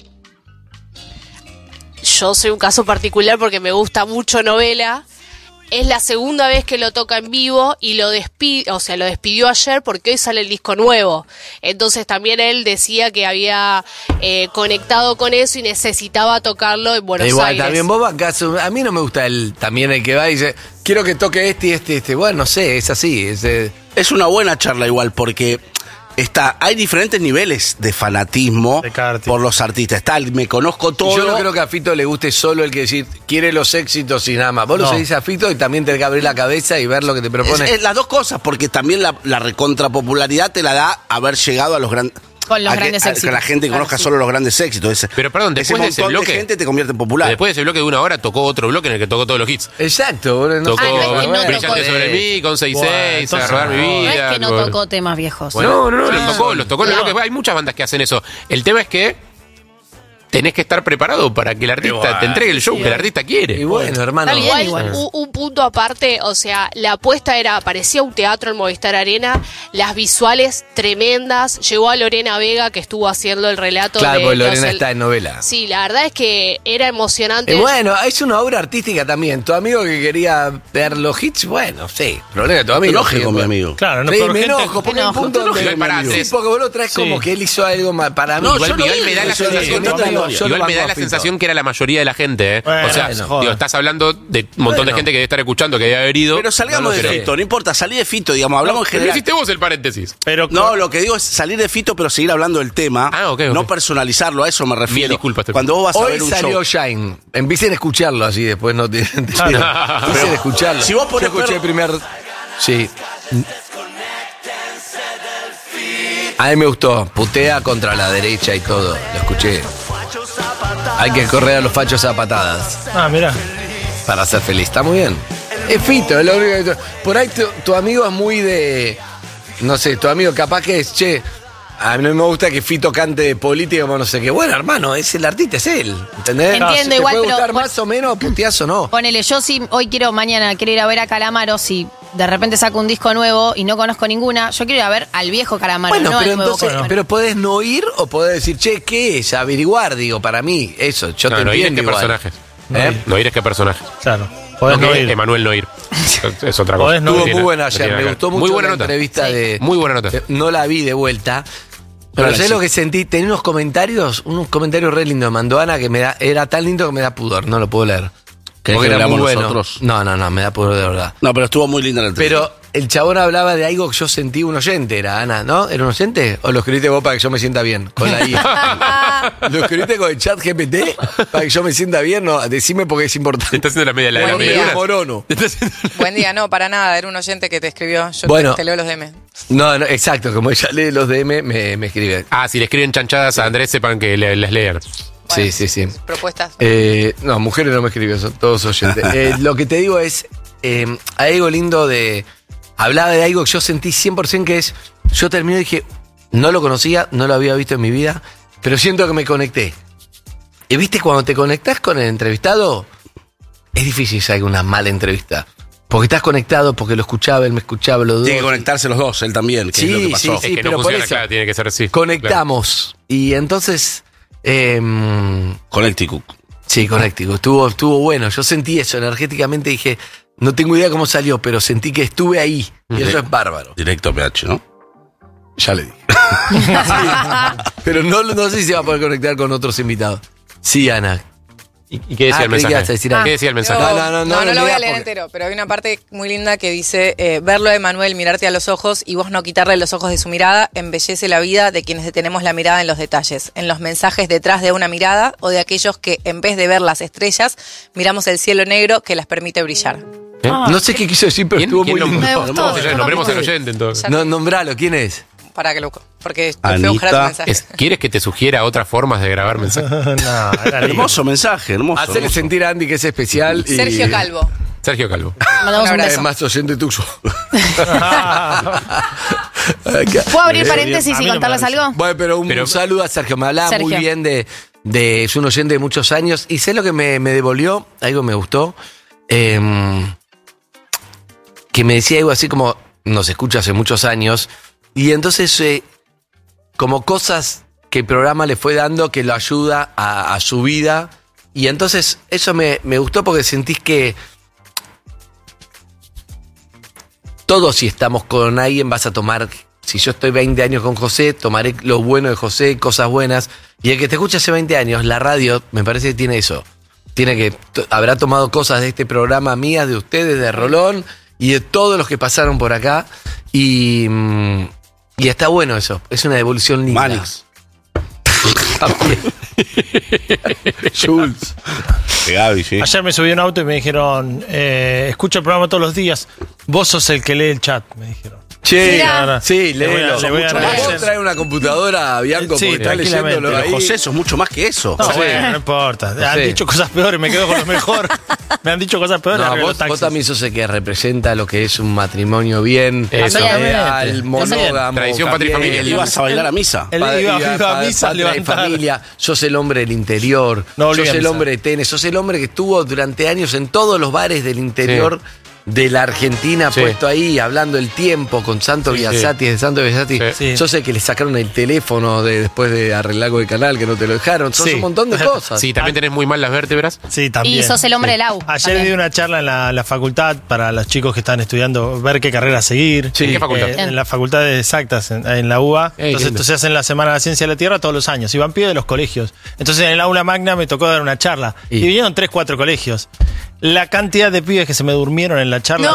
Yo soy un caso particular porque me gusta mucho novela. Es la segunda vez que lo toca en vivo y lo despidió ayer porque hoy sale el disco nuevo. Entonces también él decía que había conectado con eso y necesitaba tocarlo en Buenos Igual, Aires. también vos bancás, a mí no me gusta también el que va y dice, quiero que toque este y este. Bueno, no sé, es así. Es una buena charla igual, porque hay diferentes niveles de fanatismo por los artistas. Está el me conozco todo. Yo no creo que a Fito le guste solo el que decir, quiere los éxitos y nada más. Vos lo seguís a Fito y también tenés que abrir la cabeza y ver lo que te propone. Es las dos cosas, porque también la recontrapopularidad te la da haber llegado a los grandes... Con los grandes éxitos. Que la gente conozca solo los grandes éxitos. Pero perdón, después de ese montón bloque... de gente te convierte en popular. Después de ese bloque de una hora tocó otro bloque en el que tocó todos los hits. Exacto. Boludo, Tocó Brillante sobre mí, con 6-6, a rodar mi No vida. es que no tocó temas viejos. No, los tocó. Hay muchas bandas que hacen eso. El tema es que tenés que estar preparado para que el artista te entregue el show que el artista quiere. Y bueno, hermano. Igual, un punto aparte, o sea, la apuesta parecía un teatro en Movistar Arena, las visuales tremendas, llegó a Lorena Vega que estuvo haciendo el relato Claro, de porque los Lorena está en novela. Sí, la verdad es que era emocionante. Y bueno, es una obra artística también. Tu amigo que quería ver los hits, bueno, sí. Problema de tu amigo. Enoje con mi amigo. Claro, no, Sí, pero me gente- enojo, porque hay un punto donde... Igual pará, Sí, Andrés. porque vos lo traes como que él hizo algo para mí. No, Igual, yo no igual digo me da la eso, sensación, yo lo igual me da la sensación que era la mayoría de la gente, ¿eh? Bueno, o sea, bueno. digo, estás hablando de un montón de gente que debe estar escuchando, que debe haber ido. Pero salgamos de Fito, no importa, salí de Fito, digamos, hablamos en Pero general. hiciste vos el paréntesis. Pero No, lo que digo es salir de Fito, pero seguir hablando del tema. Ok. No personalizarlo, a eso me refiero. Mil disculpas, te Cuando vos vas a Hoy ver un salió show. Shine. Empiecen a escucharlo así, después no tienen. Empiecen a escucharlo. Si vos ponés Yo escuché el primer. Sí. A mí me gustó. Putea contra la derecha y todo. Lo escuché. Hay que correr a los fachos a patadas mira. para ser feliz. Está muy bien. Es Fito, es lo único que... Por ahí tu amigo es muy de... No sé, tu amigo capaz que es, che, a mí no me gusta que Fito cante de política como no sé qué. Bueno, hermano, es el artista, es él. ¿Entendés? Entiendo, Te igual, puede pero- gustar más o menos, puteazo no. Ponele, yo sí, mañana quiero ir a ver a Calamaro, si de repente saco un disco nuevo y no conozco ninguna, yo quiero ir a ver al viejo Calamaro, Bueno, no pero al nuevo entonces, Calamaro. pero podés no ir o podés decir, che, ¿qué es? Averiguar, digo, para mí, eso, yo te No ir es entiendo que igual. personaje. ¿Eh? No ir es que personaje. Claro. Podés No no que ir. Emanuel no ir. Es otra cosa. Podés no Estuvo ir. muy buena No ayer, tiene me nada que gustó ver. mucho Muy buena la nota. entrevista de... Muy buena nota. No la vi de vuelta. Pero Ahora ¿sabes sí. lo que sentí? Tenía unos comentarios re lindos. Me mandó Ana que era tan lindo que me da pudor, no lo puedo leer. ¿Querés Porque que era muy leamos bueno. nosotros? No, me da pudor de verdad. No, pero estuvo muy linda la entrevista. Pero el chabón hablaba de algo que yo sentí un oyente, era Ana, ¿no? ¿Era un oyente? ¿O lo escribiste vos para que yo me sienta bien? Con la IA. ¿Lo escribiste con el chat GPT para que yo me sienta bien? No, decime porque es importante. Te está haciendo la media Buen día. medialunas. Morono. Buen día, no, para nada, era un oyente que te escribió. Yo Bueno. te leo los DM. No, exacto, como ella lee los DM, me escribe. Ah, si le escriben chanchadas a Andrés, sepan que les lean. Sí. Propuestas. No, mujeres no me escriben, son todos oyentes. Lo que te digo es, hay algo lindo de... Hablaba de algo que yo sentí 100% que es... Yo terminé y dije, no lo conocía, no lo había visto en mi vida, pero siento que me conecté. Y viste, cuando te conectás con el entrevistado, es difícil que salga una mala entrevista. Porque estás conectado, porque lo escuchaba, él me escuchaba, los dos. Tiene que conectarse los dos, él también, que es lo que pasó. Es que pero no por funciona, eso claro, tiene que ser así. conectamos. Y entonces... Connecticut. Sí, Connecticut. Estuvo bueno. Yo sentí eso energéticamente. Dije, no tengo idea cómo salió, pero sentí que estuve ahí. Y eso es bárbaro. Directo PH, ¿no? Ya le dije. Sí. Pero no sé si se va a poder conectar con otros invitados. Sí, Ana. ¿Y qué decía el creí que mensaje? ibas a decir algo. ¿Qué decía el mensaje? No lo voy a lea leer porque- entero, pero hay una parte muy linda que dice, verlo de Manuel, mirarte a los ojos y vos no quitarle los ojos de su mirada, embellece la vida de quienes detenemos la mirada en los detalles, en los mensajes detrás de una mirada o de aquellos que en vez de ver las estrellas, miramos el cielo negro que las permite brillar. No sé qué quiso decir, pero estuvo muy lindo. Me gustó. Nombremos al oyente entonces. No, nombralo, ¿quién es? Para que lo... Porque fui a buscar su mensaje. ¿Quieres que te sugiera otras formas de grabar mensajes? No, era lindo. Hermoso mensaje, hermoso. Hacerle hermoso. sentir a Andy que es especial. y- Sergio Calvo. Sergio Calvo. Mandamos un Es beso. más oyente tuyo. ¿Puedo abrir Bien, paréntesis a mí y no me contarles parece. algo? Bueno, pero un saludo a Sergio. Me hablaba Sergio. muy bien de es un oyente de muchos años. Y sé lo que me devolvió, algo me gustó. Que me decía algo así como, nos escucha hace muchos años. Y entonces, como cosas que el programa le fue dando que lo ayuda a su vida. Y entonces eso me gustó porque sentís que todos, si estamos con alguien, vas a tomar. Si yo estoy 20 años con José, tomaré lo bueno de José, cosas buenas. Y el que te escucha hace 20 años, la radio, me parece que tiene eso. Tiene que habrá tomado cosas de este programa mías, de ustedes, de Rolón y de todos los que pasaron por acá. Y está bueno eso. Es una devolución linda. Manix. Jules. Gaby, sí. Ayer me subí a un auto y me dijeron, escucho el programa todos los días, vos sos el que lee el chat, me dijeron. Che, Mira. sí, Le voy a- léelo. le voy a ¿Vos agradecer. trae una computadora, Bianco, Sí, porque está tranquilamente. leyéndolo Pero ahí? José, sos mucho más que eso. No, Sí. bueno, no importa. Han Sí. dicho cosas peores, me quedo con lo mejor. Me han dicho cosas peores. No, arriba de los vos taxis. también sos el que representa lo que es un matrimonio bien, Eso. leal, monógamo, Tradición, patria y familia. Él ibas a bailar a misa. Él iba a misa a patria y levantar. familia. Sos el hombre del interior, No sos volví a el misa. hombre de tenis, sos el hombre que estuvo durante años en todos los bares del interior de la Argentina, Sí. puesto ahí, hablando el tiempo con Santo Biasati, de Santo Biasati. Sí. Sos el que le sacaron el teléfono después de arreglar algo de canal, que no te lo dejaron. Sos Sí. un montón de cosas. Sí, también tenés muy mal las vértebras. Sí, también. Y sos el hombre del AU. Ayer también. di una charla en la facultad para los chicos que están estudiando, ver qué carrera seguir. Sí. ¿En qué facultad? En la facultad de exactas, en la UBA. Entonces, lindo. se hacen la Semana de la Ciencia de la Tierra todos los años. Y van pibes de los colegios. Entonces, en el aula magna me tocó dar una charla. Y- Y vinieron 3, 4 colegios. La cantidad de pibes que se me durmieron en la charla.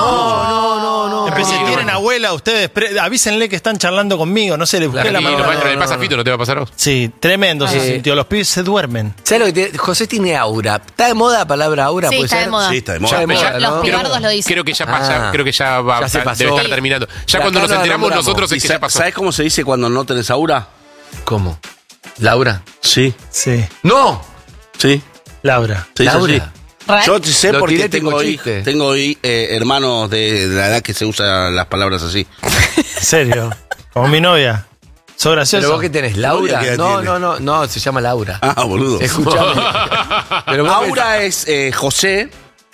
No. Empecé, ¿tienen abuela ustedes? Avísenle que están charlando conmigo. No sé, le busqué la Y mano. lo le pasa a Fito, ¿no te va a pasar a vos? Sí, tremendo se sintió. Los pibes se duermen. ¿Sabes lo que tiene? José tiene aura. ¿Está de moda la palabra aura? Sí, ¿Puede está de ser? moda. Sí, está de Ya moda. de Los- moda, los ¿no? pibardos lo dicen. Creo que ya pasa, Ah. creo que ya va Ya se pasó. debe estar Sí. terminando. Ya La cuando nos cara enteramos nombramos. nosotros es ¿Y que ya pasó. ¿Sabes cómo se dice cuando no tenés aura? ¿Cómo? ¿Laura? Sí. Sí. ¡No! Sí. Laura. Sí, Laura. sí. ¿Real? Yo sé Lo porque tiré tipo tengo, chiste. hermanos de la edad que se usan las palabras así. ¿En serio? Como mi novia. ¿Sos gracioso? ¿Pero vos qué tenés? ¿Laura? ¿Qué edad No, tiene? no, se llama Laura. Ah, boludo. Escuchame. Pero vos Aura es José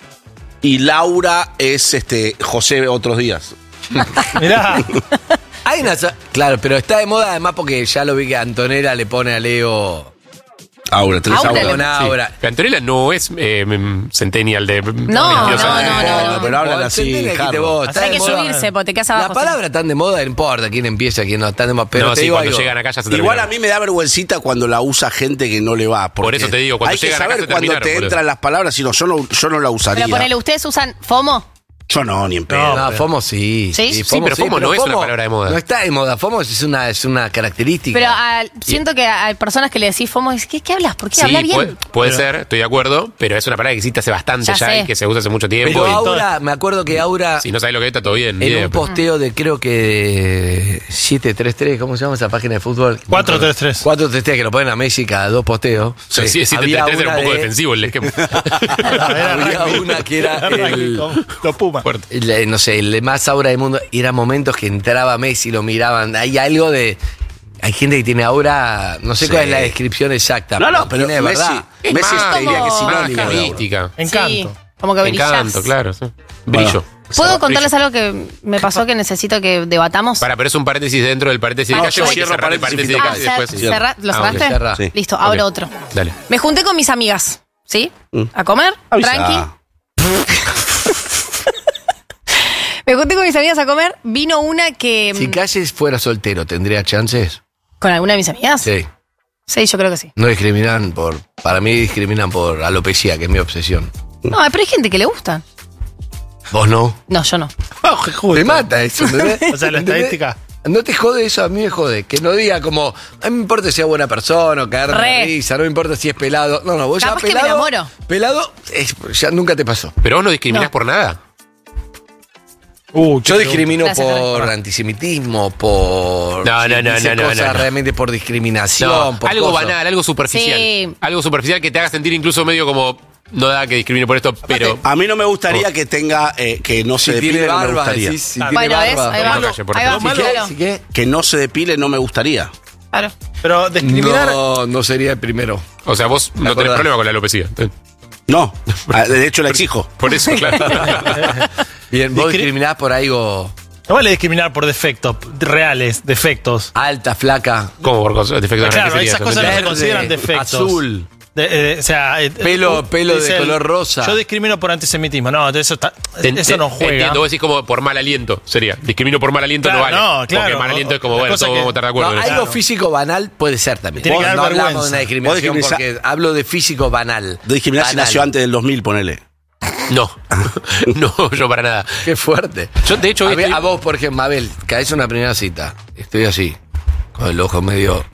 y Laura es José otros días. Mirá. hay una... Claro, pero está de moda además porque ya lo vi que Antonella le pone a Leo... Aura, tenés Aura aura. Con Aura. Pero Antonella no es centennial de... No, 22 años. no. Pero hablan Vos así, entendés, dijiste Jarro. vos, está Hay de que moda. subirse, porque te quedas La abajo. palabra tan de moda, no importa quién empieza, quién no está de moda. Pero No, te sí, digo cuando algo. llegan acá ya se Igual terminaron. a mí me da vergüencita cuando la usa gente que no le va. porque Por eso te digo, cuando hay que llegan acá saber se cuando terminaron, te boludo. entran las palabras, si no, yo no la usaría. Pero ponele, ¿ustedes usan FOMO? Yo no, ni en pedo. No, FOMO sí. ¿Sí? Sí, pero FOMO no es una palabra de moda. No está de moda. FOMO es una característica. Pero siento que hay personas que le decís FOMO y dicen, ¿qué hablas? ¿Por qué Sí, habla bien? puede ser, estoy de acuerdo, pero es una palabra que existe hace bastante Ya ya, sé. y que se usa hace mucho tiempo. Pero y Aura, me acuerdo que Aura, si no sabes lo que es, está todo bien. en idea, un pero- posteo de creo que 733, ¿cómo se llama esa página de fútbol? 433. 433, que lo ponen a Messi cada dos posteos. Sí, sí, sí, Había 7-3 era un una poco de- defensivo el esquema. Había una que era el... Los Pumas. No sé, el de más aura del mundo. Y eran momentos que entraba Messi, lo miraban. Hay algo de... Hay gente que tiene aura... No sé Sí. cuál es la descripción exacta. No, pero tiene de Messi, verdad. Messi más te diría que es como- sinónimo de aura. Carística. Encanto. Sí, como que brillás. Encanto, claro. Sí. Brillo. ¿Puedo contarles algo que me pasó que necesito que debatamos? Pero es un paréntesis dentro del paréntesis de calle. O hay que cerrar el paréntesis de calle después. ¿Lo cerraste? ok. Cerrá. Sí. Listo, abro otro. Dale. Me junté con mis amigas, ¿sí? A comer, Avisa. tranqui. Me junté con mis amigas a comer. Vino una que... Si Calles fuera soltero, ¿tendría chances? ¿Con alguna de mis amigas? Sí. Sí, yo creo que sí. No discriminan por... Para mí discriminan por alopecia, que es mi obsesión. No, pero hay gente que le gusta. ¿Vos no? No, yo no. Te mata eso, ¿entendés? O sea, la ¿Entendés? estadística. No te jode eso, a mí me jode. Que no diga como, a mí me importa si es buena persona o caer de Re. risa, no me importa si es pelado. No, vos Capaz ya que me pelado. enamoro. Pelado, ya nunca te pasó. Pero vos no discriminás No. por nada. Yo discrimino Gracias, por Javi. antisemitismo, por. No, dice no, cosas no. realmente por discriminación. No, por algo cosas. banal, algo superficial. Sí. Algo superficial que te haga sentir incluso medio como, no da que discrimine por esto, pero... A mí no me gustaría que tenga, que no se Si tiene depile, no me barba, gustaría. decís, si tiene Bueno, ¿ves? barba. Ahí va. Por calle, por Ahí va. calle. ¿Sí qué? Claro. ¿Sí qué? Que no se depile no me gustaría. Claro. Pero discriminar. No sería el primero. O sea, vos no tenés acordás. problema con la alopecia. No, de hecho la exijo. Por eso, claro. Bien, vos discriminás por algo No vale discriminar por defectos reales, defectos. alta, flaca, ¿Cómo por cosas? Defectos Claro, reales esas sería cosas no eso? se verde, consideran defectos. azul. O sea, Pelo de dice color rosa. Yo discrimino por antisemitismo. No, eso no juega. Entiendo, vos decís como por mal aliento, sería. Discrimino por mal aliento, Claro, no vale. no, claro. Porque mal aliento es como, La bueno, cosa todos que- vamos a estar de No, acuerdo. en eso. algo físico banal puede ser también. Tiene que dar no hablamos vergüenza. de una discriminación Vos porque hablo de físico banal. De gimnasia Banal. nació antes del 2000, ponele. No, no, yo para nada. Qué fuerte. Yo, de hecho, a, hoy ver, estoy- a vos, por ejemplo, Mabel, caes una primera cita. Estoy así, con el ojo medio.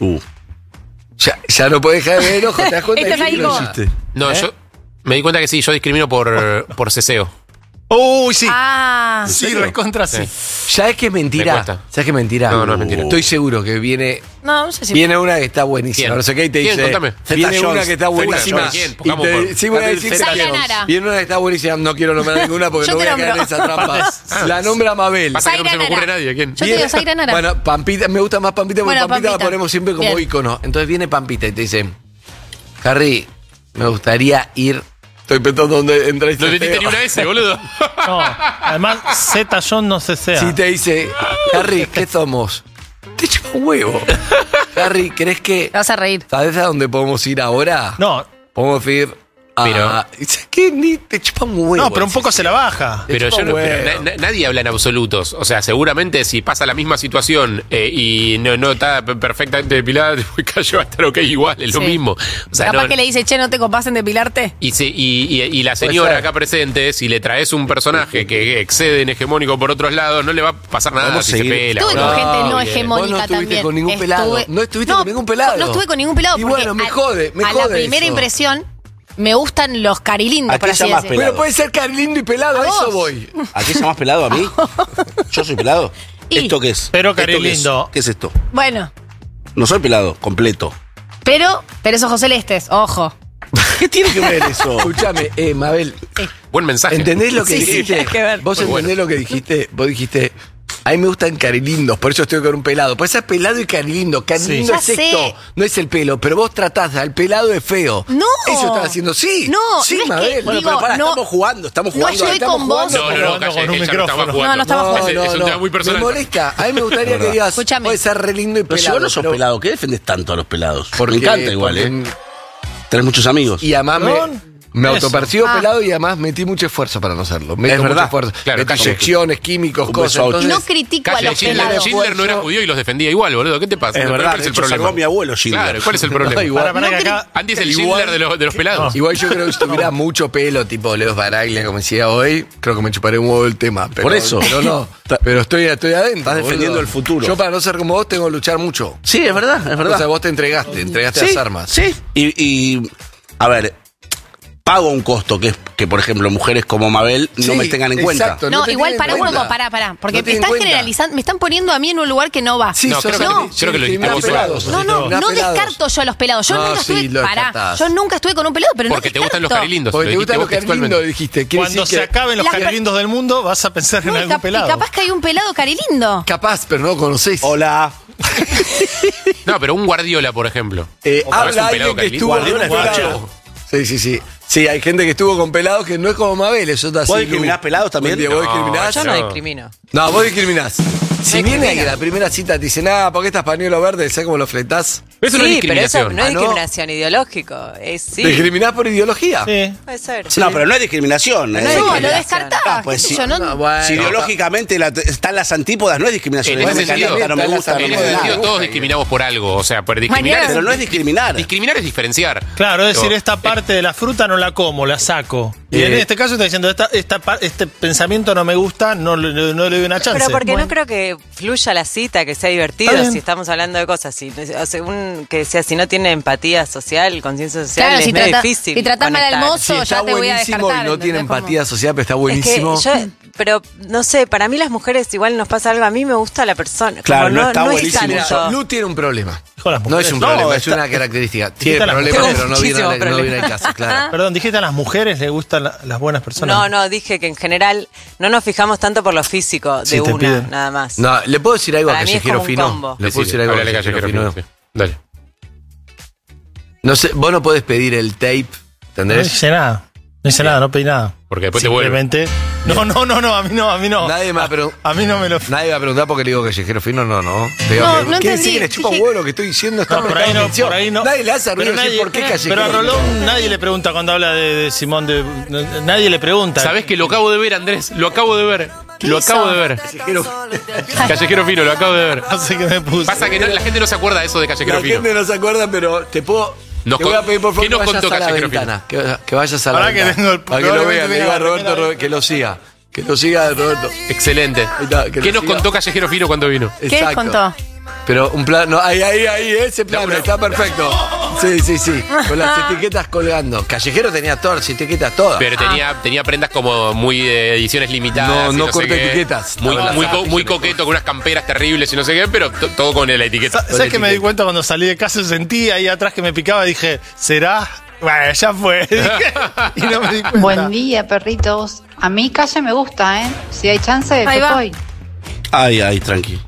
Ya no podés dejar de ver el ojo, ¿te das cuenta? Estás de ahí que lo como- hiciste? No, yo me di cuenta que sí, yo discrimino por ceseo. Uy, sí. Ah. Sí, recontra sí. ¿Sabes qué es Me mentira? cuesta. ¿Sabes qué es mentira? No, no es mentira. Estoy seguro que viene No sé si... Viene una que está buenísima, ¿Quién? no sé qué, y te ¿Quién? dice. Contame. Viene Zeta una Jones. que está Zeta buenísima. Jones. ¿Quién? Y Pongamos te- por- sí, voy a Gabriel decir Zeta Zeta Zaira Jones. Nara. Viene una que está buenísima, no quiero nombrar ninguna porque Yo no voy te a caer en nombro. esa trampa. La nombra Mabel. Pasa que no se me Zaira ocurre Nara. nadie. ¿Quién? Yo te digo Zaira Nara. Bueno, Pampita, me gusta más Pampita porque Bueno, Pampita la Pampita. ponemos siempre como Bien. ícono. Entonces viene Pampita y te dice, Harry, me gustaría ir. Estoy pensando dónde entra No metiste ni una S, boludo. No, además, Z John no se sea. Si te dice, Harry, ¿qué somos? Te chupa un huevo. Harry, ¿crees que... Te vas a reír. ¿Sabes a dónde podemos ir ahora? No, Podemos ir a... Pero- ¿Sabes qué? Ni te chupa un huevo. no, pero un poco se la baja. Pero yo no, Huevo. pero nadie habla en absolutos. O sea, seguramente si pasa la misma situación y no está perfectamente depilada, después Calle va a estar ok igual, es lo Sí. mismo. O sea, Capaz no- que le dice, che, ¿no te copas en depilarte? y la señora ser. acá presente, si le traes un personaje que excede en hegemónico por otros lados, no le va a pasar nada Vamos si a se seguir. pela. Estuve boludo. con gente no bien. hegemónica Vos no estuviste también. con ningún pelado. No estuviste con ningún pelado. No estuve con ningún pelado. Y porque bueno, me a- jode, me a jode la primera eso. impresión, me gustan los carilindos, ¿A por qué así llamas decirlo. Pero puede ser lindo y pelado, a eso vos? voy. ¿A qué llamás pelado a mí? ¿Yo soy pelado? Y- ¿Esto qué es? Pero ¿Esto qué es? Carilindo. ¿Qué es esto? Bueno, No soy pelado, completo. pero esos ojos celestes, ojo. ¿Qué tiene que ver eso? Escúchame, Mabel, Buen mensaje. ¿entendés lo que Sí, sí, dijiste? hay que ver. ¿Vos Muy entendés bueno. lo que dijiste? Vos dijiste, a mí me gustan carilindos, por eso estoy con un pelado. Puede ser pelado y carilindo. Carilindo Sí. es Ya sé. esto, no es el pelo, pero vos tratás al pelado de feo. No. Eso estás haciendo, sí. No, sí, no es que- Mabel. Bueno, Digo, pero pará, no- estamos jugando. no estamos estoy estamos con vos. jugando. No, Con Calle, un ella no estaba micrófono. jugando. No estamos jugando. Es un tema muy personal. Me molesta. A mí me gustaría que digas, Escúchame. puede ser re lindo y Pero pelado. si vos no sos pero- pelado, ¿qué defendés tanto a los pelados? porque- Me encanta igual, porque- ¿eh? Tenés muchos amigos. Y además me Eso. autopercibo Ah. pelado y además metí mucho esfuerzo para no hacerlo. Meto Es mucho verdad. esfuerzo. Claro, Metí Calle. inyecciones, químicos, Un cosas. beso a Y Entonces, no critico a Calle, los Schindler pelados. no era judío y los defendía igual, boludo. ¿Qué te pasa? Es verdad, ¿Cuál de es el hecho, problema? salvó a mi abuelo Schindler. Claro, ¿cuál es el problema? No, igual. Para que acá. Andy es el Igual- Schindler de los pelados. Igual yo creo que si tuviera mucho pelo, tipo Leo Baraglia, como decía hoy, creo que me chuparé un huevo el tema. Pero, Por eso. Pero no. Pero estoy adentro. Estás defendiendo boludo. el futuro. Yo para no ser como vos tengo que luchar mucho. Sí, es verdad, es verdad. O sea, vos te entregaste sí, las armas. Sí. Y, a ver, pago un costo que, por ejemplo, mujeres como Mabel no Sí, me tengan en cuenta. exacto. No, te igual tienen para en un poco, cuenta. pará. Porque No me tienen están cuenta. generalizando, me están poniendo a mí en un lugar que no va. Sí, No, sos creo que- no, creo que lo dijiste vos pelados. solo. No descarto yo a los pelados. Yo No, nunca sí, estuve. lo Pará. descartás. Yo nunca estuve con un pelado, pero Porque no te gustan los descarto. carilindos. Porque lo te gustan los dijiste vos carlindos, textualmente. dijiste. Quiere Cuando decir se que- acaben los La- carilindos del mundo, vas a pensar en No, y algún y pelado. capaz que hay un pelado carilindo. Capaz, pero no lo conocés. Hola. No, pero un Guardiola, por ejemplo. Habla un pelado alguien que carlista. estuvo Guardiola con un es pelado. facho. Sí. Sí, hay gente que estuvo con pelados que no es como Mabel, eso está así. ¿Vos discriminás pelados también? Buen día, ¿vos discriminás? Yo no discrimino. No, vos discriminás. Si viene discrimino. ahí la primera cita te dice, nada, ¿por qué estás pañuelo verde? ¿Sabes cómo lo fletás? Eso no es Sí, pero eso discriminación. no es Ah, ¿no? discriminación ideológico. Es sí. ¿Te discriminás por ideología? Sí. Puede ser. No, pero no es discriminación. No es es No, lo discriminación. descartás. Ah, pues qué sé sí. yo, no- No, bueno. Si ideológicamente están las antípodas, no es discriminación. En es ese sentido, no me gusta, no En me ese gusta. sentido, todos discriminamos por algo. O sea, por discriminar Mañana- Pero no es discriminar. discriminar es diferenciar. Claro, es decir, Digo, esta parte de la fruta no la como, la saco. Y en este caso está diciendo, este pensamiento no me gusta, no le doy una chance. Pero porque Bueno. no creo que fluya la cita, que sea divertido Está bien. si estamos hablando de cosas así. Según que sea, si no tiene empatía social, conciencia social, Claro, es si, medio trata- difícil. si tratás mal al conectar. mozo, Sí, está ya te voy a buenísimo descartar. y no tiene ¿entendés? empatía social, pero está Es que buenísimo. pero no sé, para mí las mujeres igual nos pasa algo, a mí me gusta la persona. Claro, Como no está es buenísimo. Mira, tanto. Lu tiene un problema. Dijo las No mujeres. es un No, problema, es está- una característica. Dijiste Tiene las problemas, mujeres. pero no viene, Muchísimo no viene problema. al caso, claro. Perdón, dijiste a las mujeres les gustan las buenas personas. No, dije que en general no nos fijamos tanto por lo físico de Sí, te una, piden. nada más. No, ¿le puedo decir algo Para a mí es Callejero como un Fino? combo. ¿Le puedo decir algo a Háblale, Callejero Fino? sí. Dale. No sé, vos no podés pedir el tape, No ¿entendés? hice nada. No hice nada, no pedí nada. Porque después te vuelve. Simplemente. No, a mí no. Nadie me va a preguntar. A mí no me lo. Nadie va a preguntar porque le digo Callejero Fino, no. Te digo, No, no ¿qué entendí. decir que le chupa un Dije- huevo lo que estoy diciendo? Está No, por ahí no. Nadie le hace ruido Pero decir por qué Callejero. Pero a Rolón nadie le pregunta cuando habla de Simón de. Nadie le pregunta. ¿Sabés que lo acabo de ver, Andrés? Lo acabo de ver. Lo hizo? acabo de ver. Callejero Fino, lo acabo de ver. No sé qué me puse. Pasa que la gente no se acuerda de eso de Callejero La Fino. gente no se acuerda, pero te puedo. Nos te voy a pedir por favor ¿qué nos que vayas contó a la Callejero Fino? ventana. Que vayas a la Pará que ventana. tengo el- Para que lo probablemente vean. Le tenga diga a la Roberto remera. que lo siga. Que lo siga Roberto. Excelente. Ahí está, que ¿Qué lo nos siga. contó Callejero Fino cuando vino? ¿Qué Exacto. contó? Pero un plano, ahí, ese plano, No, no. está perfecto. Sí, con las etiquetas colgando. Callejero tenía todas las etiquetas todas. Pero tenía prendas como muy de ediciones limitadas. No y sé corta qué. etiquetas. Muy, Estaba muy, la- co- muy coqueto, con unas camperas terribles y no sé qué, pero todo con la etiqueta. ¿Sabes que me di cuenta cuando salí de casa? Sentí ahí atrás que me picaba y dije, ¿será? Bueno, ya fue. Dije, y no me di cuenta. Buen día, perritos. A mí Calle me gusta, ¿eh? Si hay chance, Ahí yo va. voy. Ay, tranqui.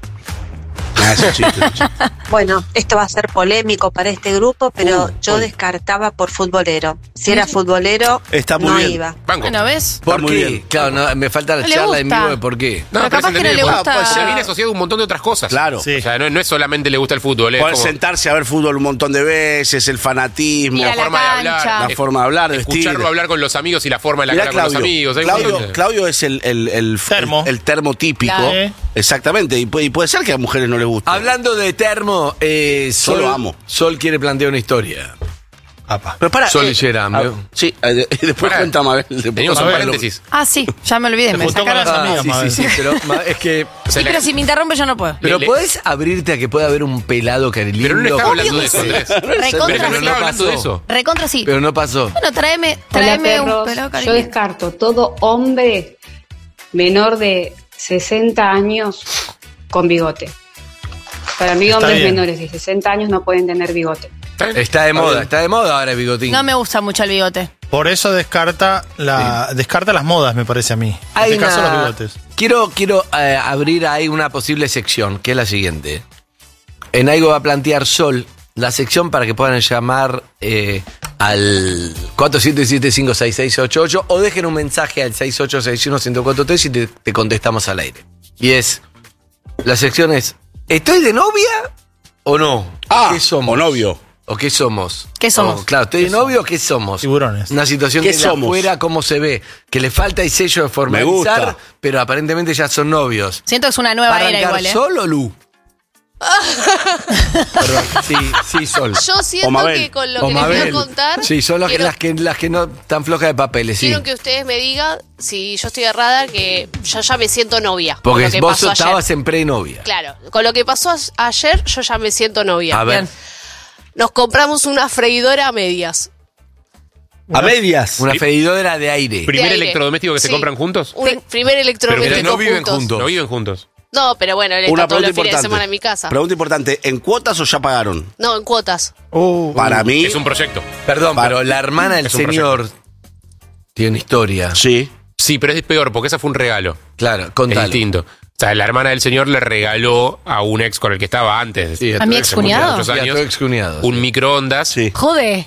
Ah, ese chiste. Bueno, esto va a ser polémico para este grupo, pero yo descartaba por futbolero. Si era futbolero, Está muy no bien. iba. Banco. Bueno, ¿ves? ¿Por muy qué? bien. Claro, no, me falta la No le charla en gusta. vivo de por qué. No, Pero pero capaz es que no le entendible, gusta. porque se viene asociado a un montón de otras cosas. Claro. Sí. O sea, no es solamente le gusta el fútbol, es Poder como sentarse a ver fútbol un montón de veces, el fanatismo, Ir a la la forma de cancha. hablar. la forma de hablar, de vestir. Escucharlo hablar con los amigos y la forma en la que Mirá habla con los amigos. Hay un montón de- Claudio es el Termo. el termo típico. Claro. Exactamente. Y puede ser que a mujeres no les guste. Hablando de termo, Yo lo amo. Sol quiere plantear una historia. Apa. Pero para. Sol y Gerard, sí, después Pará. cuenta Mabel. Teníamos un paréntesis. Ah, sí, ya me olvidé. Se Me juntó con sacaron. las Ah, amigas, Mabel. sí, pero es que. O sea, Sí, pero si me interrumpe yo no puedo. Pero Le- podés abrirte a que pueda haber un pelado que lindo. Pero no estaba hablando de Obvio eso, que Andrés. sí. Pero Recontra no sí. estaba hablando de pasó. eso. Recontra sí. Pero no pasó. Bueno, tráeme Hola, un perros. pelado Yo cariño. descarto todo hombre menor de 60 años con bigote. Para mí, Está hombres bien. menores de 60 años no pueden tener bigote. Está de moda ahora el bigotín. No me gusta mucho el bigote. Por eso descarta las modas, me parece a mí. En Hay este caso, una- los bigotes. Quiero abrir ahí una posible sección, que es la siguiente. En algo va a plantear Sol la sección para que puedan llamar al 47756688 o dejen un mensaje al 6861-1043 y te contestamos al aire. Y la sección es, ¿estoy de novia o no? ¿Qué somos? o novio. ¿O qué somos? ¿Qué somos? O, claro, ¿estoy de novio o qué somos? Tiburones. Una situación ¿Qué que de somos? afuera cómo se ve, que le falta el sello de formalizar, gusta. pero aparentemente ya son novios. Siento que es una ¿Va nueva a era arrancar igual, ¿eh? Sol o Lu? Perdón, sí, Sol. Yo siento Mabel. que con lo O que les voy Mabel. a contar, Sí, son quiero, las que no están flojas de papeles, sí. quiero que ustedes me digan si yo estoy errada, que yo ya me siento novia. con Porque lo que vos pasó ayer. estabas en pre-novia. Claro, con lo que pasó ayer, yo ya me siento novia. A ver. Bien. Nos compramos una freidora a medias. A medias. Una freidora de aire. ¿Primer De aire. electrodoméstico que se Sí. compran juntos? Un primer electrodoméstico Pero no viven juntos. juntos. No viven juntos. No, pero bueno, él Una está todos pregunta los fines de importante. semana en mi casa. Pregunta importante. ¿En cuotas o ya pagaron? No, en cuotas. Para mí. Es un proyecto. Perdón, pero la hermana del Es un señor tiene una historia. Sí. Sí, pero es peor, porque esa fue un regalo. Claro, Es contale. distinto. O sea, la hermana del señor le regaló a un ex con el que estaba antes. Sí, ¿A mi tu excuñado? muchos Sí, a años, tu excuñado. un microondas. Sí. Jode.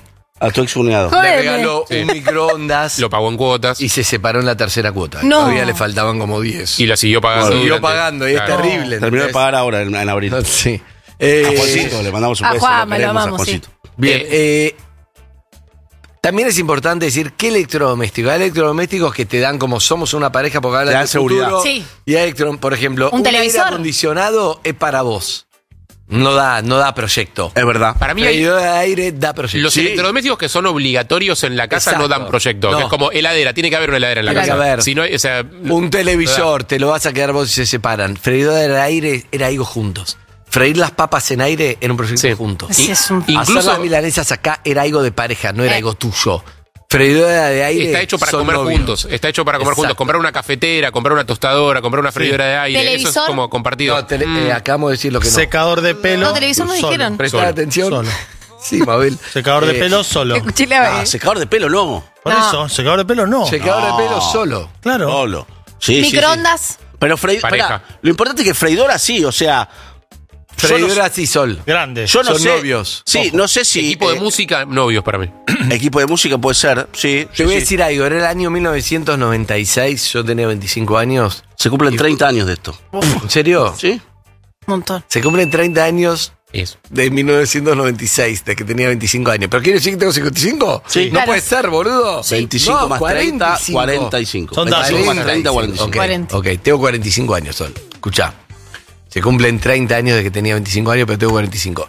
A tu ex cuñado. Le regaló un microondas. Lo pagó en cuotas. Y se separó en la tercera cuota. No. Todavía le faltaban como 10. Y la siguió pagando. Siguió durante- pagando y es Claro. terrible. Terminó de ¿entendés? pagar ahora en abril. Sí. A Juancito, le mandamos un A beso. Juan, me lo queremos, a amamos, Juancito. Bien. También es importante decir qué electrodomésticos. Hay electrodomésticos que te dan como somos una pareja porque hablan Te dan del seguridad. futuro. Sí. Y hay por ejemplo, ¿Un aire televisor? acondicionado es para vos. No da proyecto. Es verdad. Para mí hay Freidora de aire da proyecto. los Sí. electrodomésticos que son obligatorios en la casa Exacto. no dan proyecto. No. Que es como heladera, tiene que haber una heladera en la Tiene casa. que haber. Si no, o sea, Un televisor, te lo vas a quedar vos y se separan. Freidora de aire era algo juntos. Freír las papas en aire era un proyecto juntos. Ese es un- Hacer Incluso- las milanesas acá era algo de pareja, no era algo tuyo. Freidora de aire está hecho para son comer novios. juntos. Está hecho para comer juntos. Exacto. Comprar una cafetera, comprar una tostadora, comprar una freidora de aire. Eso es ¿Televisor? como compartido. No, acabamos de decir lo que no. Secador de pelo. No, televisor no solo. dijeron. Prestar Solo. atención. Solo. Sí, Mabel. Secador de pelo solo. Escuché la Ah, secador de pelo no. Por No. eso, secador de pelo no. Secador No. de pelo solo. Claro. Solo. Sí, sí, sí. Microondas. Pero Pareja. lo importante es que freidora sí, o sea. Freidora sí, sol. Grande. Yo no Son sé. novios. Sí, Ojo. no sé si. Equipo de música, novios para mí. Equipo de música puede ser, sí. Te voy a decir algo, era el año 1996, yo tenía 25 años. Se cumplen 30 años de esto. ¿En serio? ¿Sí? Un montón. Se cumplen 30 años Eso. de 1996, de que tenía 25 años. ¿Pero quiere decir que tengo 55? Sí. No Claro. puede ser, boludo. 25 No, más 30, 45. Son 25 datos. más 30, 45. Ok, 40. ok, tengo 45 años, Sol. Escuchá. Se cumplen 30 años de que tenía 25 años, pero tengo 45.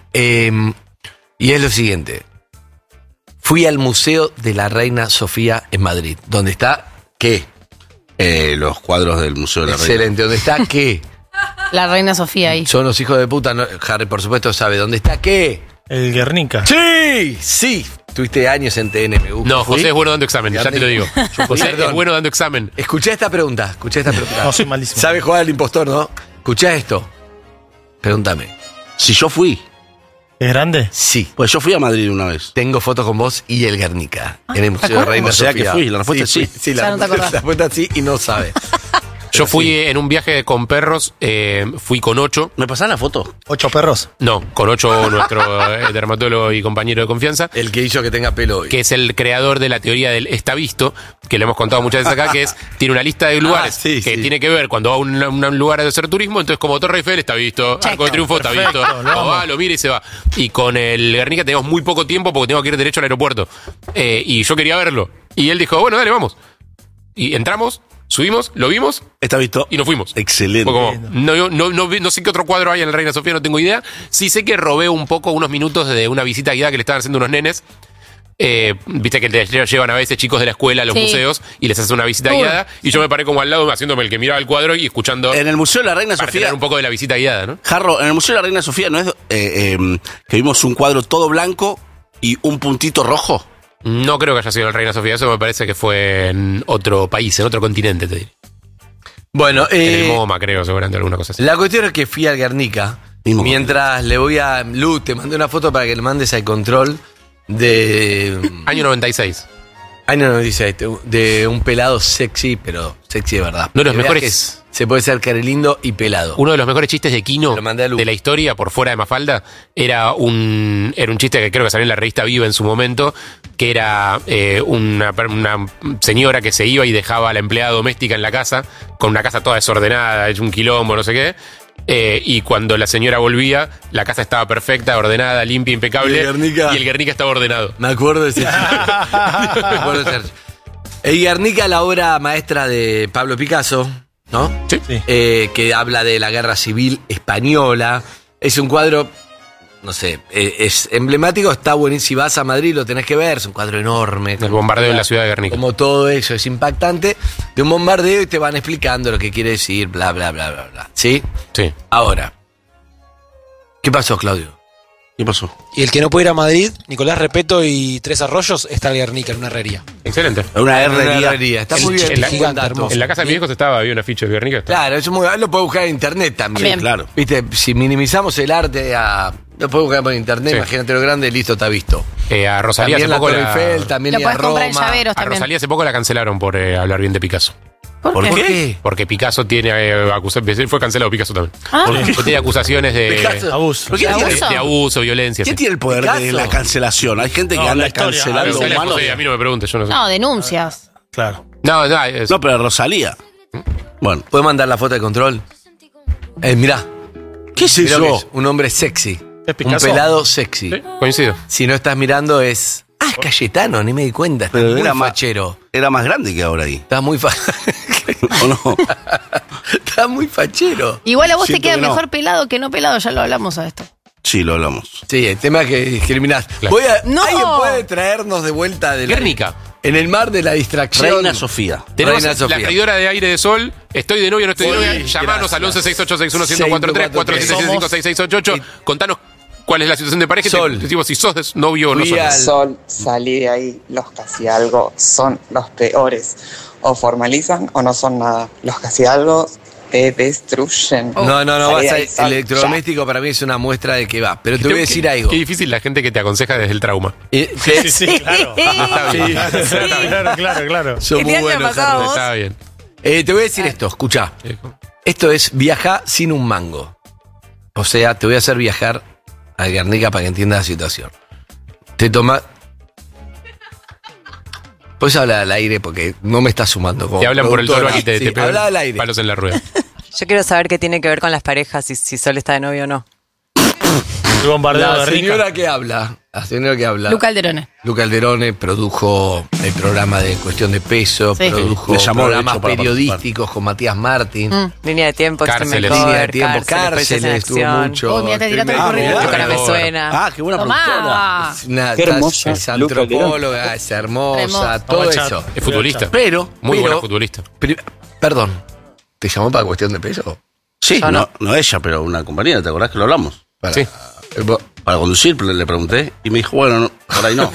Y es lo siguiente. Fui al Museo de la Reina Sofía en Madrid. ¿Dónde está? ¿Qué? Los cuadros del Museo de la Reina. Excelente. ¿Dónde está? ¿Qué? La reina Sofía ahí. Son los hijos de puta. No, Harry, por supuesto, sabe. ¿Dónde está? ¿Qué? El Guernica. ¡Sí! Sí. Tuviste años en TN, me gusta. No, Fui. José es bueno dando examen, ya te lo digo. José es Perdón. bueno dando examen. Escuché esta pregunta. No, soy malísimo. ¿Sabe jugar al impostor, no? Escuchá esto. Pregúntame. Si yo fui. ¿Es grande? Sí. Pues yo fui a Madrid una vez. Tengo fotos con vos y el Guernica. En el Museo de acuerdas? Reina O sea Sofía. que fui, la respuesta es sí. fui. Sí, Ya la, no te acordás. la respuesta es sí y no sabe. Yo fui en un viaje con perros, fui con 8. ¿Me pasás la foto? 8 perros. No, con 8, nuestro dermatólogo y compañero de confianza. El que hizo que tenga pelo hoy. Que es el creador de la teoría del está visto, que le hemos contado muchas veces acá, que es, tiene una lista de lugares sí, que sí. tiene que ver cuando va a un lugar a hacer turismo, entonces como Torre Eiffel está visto, Check. Arco de Triunfo está Perfecto, visto, lo amo. va, lo mira y se va. Y con el Guernica tenemos muy poco tiempo porque tengo que ir derecho al aeropuerto. Y yo quería verlo. Y él dijo, bueno, dale, vamos. Y entramos, subimos, lo vimos ¿Está visto? y nos fuimos. Excelente. Fue como, no sé qué otro cuadro hay en la Reina Sofía, no tengo idea. Sí sé que robé un poco unos minutos de una visita guiada que le estaban haciendo unos nenes. Viste que te llevan a veces chicos de la escuela a los Sí. museos y les hacen una visita Uy. guiada. Y yo me paré como al lado haciéndome el que miraba el cuadro y escuchando En el Museo de la Reina para Sofía. tener un poco de la visita guiada, ¿no? Jarro, en el Museo de la Reina Sofía no es que vimos un cuadro todo blanco y un puntito rojo. No creo que haya sido en la Reina Sofía, eso me parece que fue en otro país, en otro continente, te diré. Bueno, En el MoMA, creo, seguramente alguna cosa así. la cuestión es que fui al Guernica. Mismo Mientras le voy a... Lu, te mandé una foto para que le mandes al control de... Año 96. Año 96, de un pelado sexy, pero sexy de verdad. No, los Que veas mejores- que se puede ser carilindo y pelado. Uno de los mejores chistes de Kino Lo mandé a Lu. de la historia, por fuera de Mafalda, era un chiste que creo que salió en la revista Viva en su momento, que era una señora que se iba y dejaba a la empleada doméstica en la casa, con una casa toda desordenada, hecho un quilombo, no sé qué. Y cuando la señora volvía, la casa estaba perfecta, ordenada, limpia, impecable. Y el Guernica estaba ordenado. Me acuerdo de ese chiste. Me acuerdo de ese. El Guernica, la obra maestra de Pablo Picasso, ¿no? Sí. Que habla de la guerra civil española. Es un cuadro, no sé, es emblemático, está buenísimo. Si vas a Madrid lo tenés que ver, es un cuadro enorme. El bombardeo en la ciudad de Guernica. Como todo eso es impactante. De un bombardeo y te van explicando lo que quiere decir, bla, bla, bla, bla, bla. ¿Sí? Sí. Ahora, ¿qué pasó, Claudio? ¿Qué pasó? Y el que no puede ir a Madrid, Nicolás Repeto y Tres Arroyos, está el Guernica en una herrería. Excelente. Una Herrería. herrería. Está muy bien. En la, buen dato. en la casa de mis hijos había un afiche del Guernica. Claro, eso es muy, lo puedes buscar en internet también. Bien. Claro. Viste, si minimizamos el arte lo puedes buscar por internet, Sí. imagínate lo grande, listo, está visto. A Rosalía También hace la poco Torre Eiffel, también Lo ir a puedes comprar en Roma. llaveros a también. Rosalía hace poco la cancelaron por hablar bien de Picasso. ¿Por qué? Porque Picasso tiene acusaciones. Fue cancelado Picasso también. Porque tiene acusaciones de Abuso. ¿Por qué de abuso, violencia. ¿Quién sí. tiene el poder de la cancelación? Hay gente que anda cancelando humanos. A mí no me preguntes, yo no sé. No, denuncias. Claro. No, No, pero Rosalía. Bueno. ¿Puedes mandar la foto de control? Mirá. ¿Qué es Mirá eso? lo que es, un hombre sexy. ¿Es Un Picasso? pelado sexy. Sí, coincido. Si no estás mirando es... Ah, es Cayetano, ni me di cuenta. Está Pero muy era más- fachero. Era más grande que ahora ahí. Está muy ¿O no? Está muy fachero. Igual a vos Siento te queda que no. mejor pelado que no pelado, ya lo hablamos a esto. Sí, lo hablamos. Sí, el tema es que discriminás. Claro. No. ¿Alguien puede traernos de vuelta de Guernica. en el mar de la distracción? Reina Sofía. Tenemos Reina la Sofía. traidora de aire de sol. Estoy de novia, no estoy de Uy, novia. Llamanos al gracias. 1168611043 4775668. Contanos cuál es la situación de pareja. Sol. Te decimos si sos novio o no Fui sos. al- Sol, salí de ahí, los casi algo son los peores. O formalizan o no son nada. Los casi algo te destruyen. No, Salí vas de a, ahí, Sol, electrodoméstico para mí es una muestra de que va. Pero te voy a decir algo. Qué difícil la gente que te aconseja desde el trauma. Sí, claro. Está bien. Claro. Son ¿Qué muy te haya buenos. pasado Carlos. vos? Está bien. Te voy a decir esto, escuchá. Esto es viajar sin un mango. O sea, te voy a hacer viajar a Guernica para que entiendas la situación. Te toma... Puedes hablar al aire porque no me estás sumando. Como Te hablan por el toro productora. aquí, te Sí, pegan habla al aire. palos en la rueda. Yo quiero saber qué tiene que ver con las parejas, si Sol está de novio o no. El bombardeo La de Rica. señora que habla, la señora que habla. Luca Alderone. Luca Alderone produjo el programa de Cuestión de Peso, Sí. produjo Me llamó, de programas hecho, para periodísticos con Matías Martín. Línea de tiempo, Cárceles. Extreme Línea de Cover, tiempo, Cárceles, Cárceles, estuvo Acción. mucho. Uy, mira, te tiraste el Tremendo. currículum. Lo que no me Mejor. suena. Ah, qué buena productora. Tomá. Una, Qué hermosa, es Luca antropóloga, es hermosa, Hermosa. todo Vamos a echar. eso. Es futbolista. Pero, Muy pero- buena futbolista. Perdón, ¿te llamó para Cuestión de Peso? Sí, Yo no, no ella, pero una compañera, ¿te acordás que lo hablamos? Para, Sí. Para conducir, le pregunté y me dijo, bueno, no, por ahí no.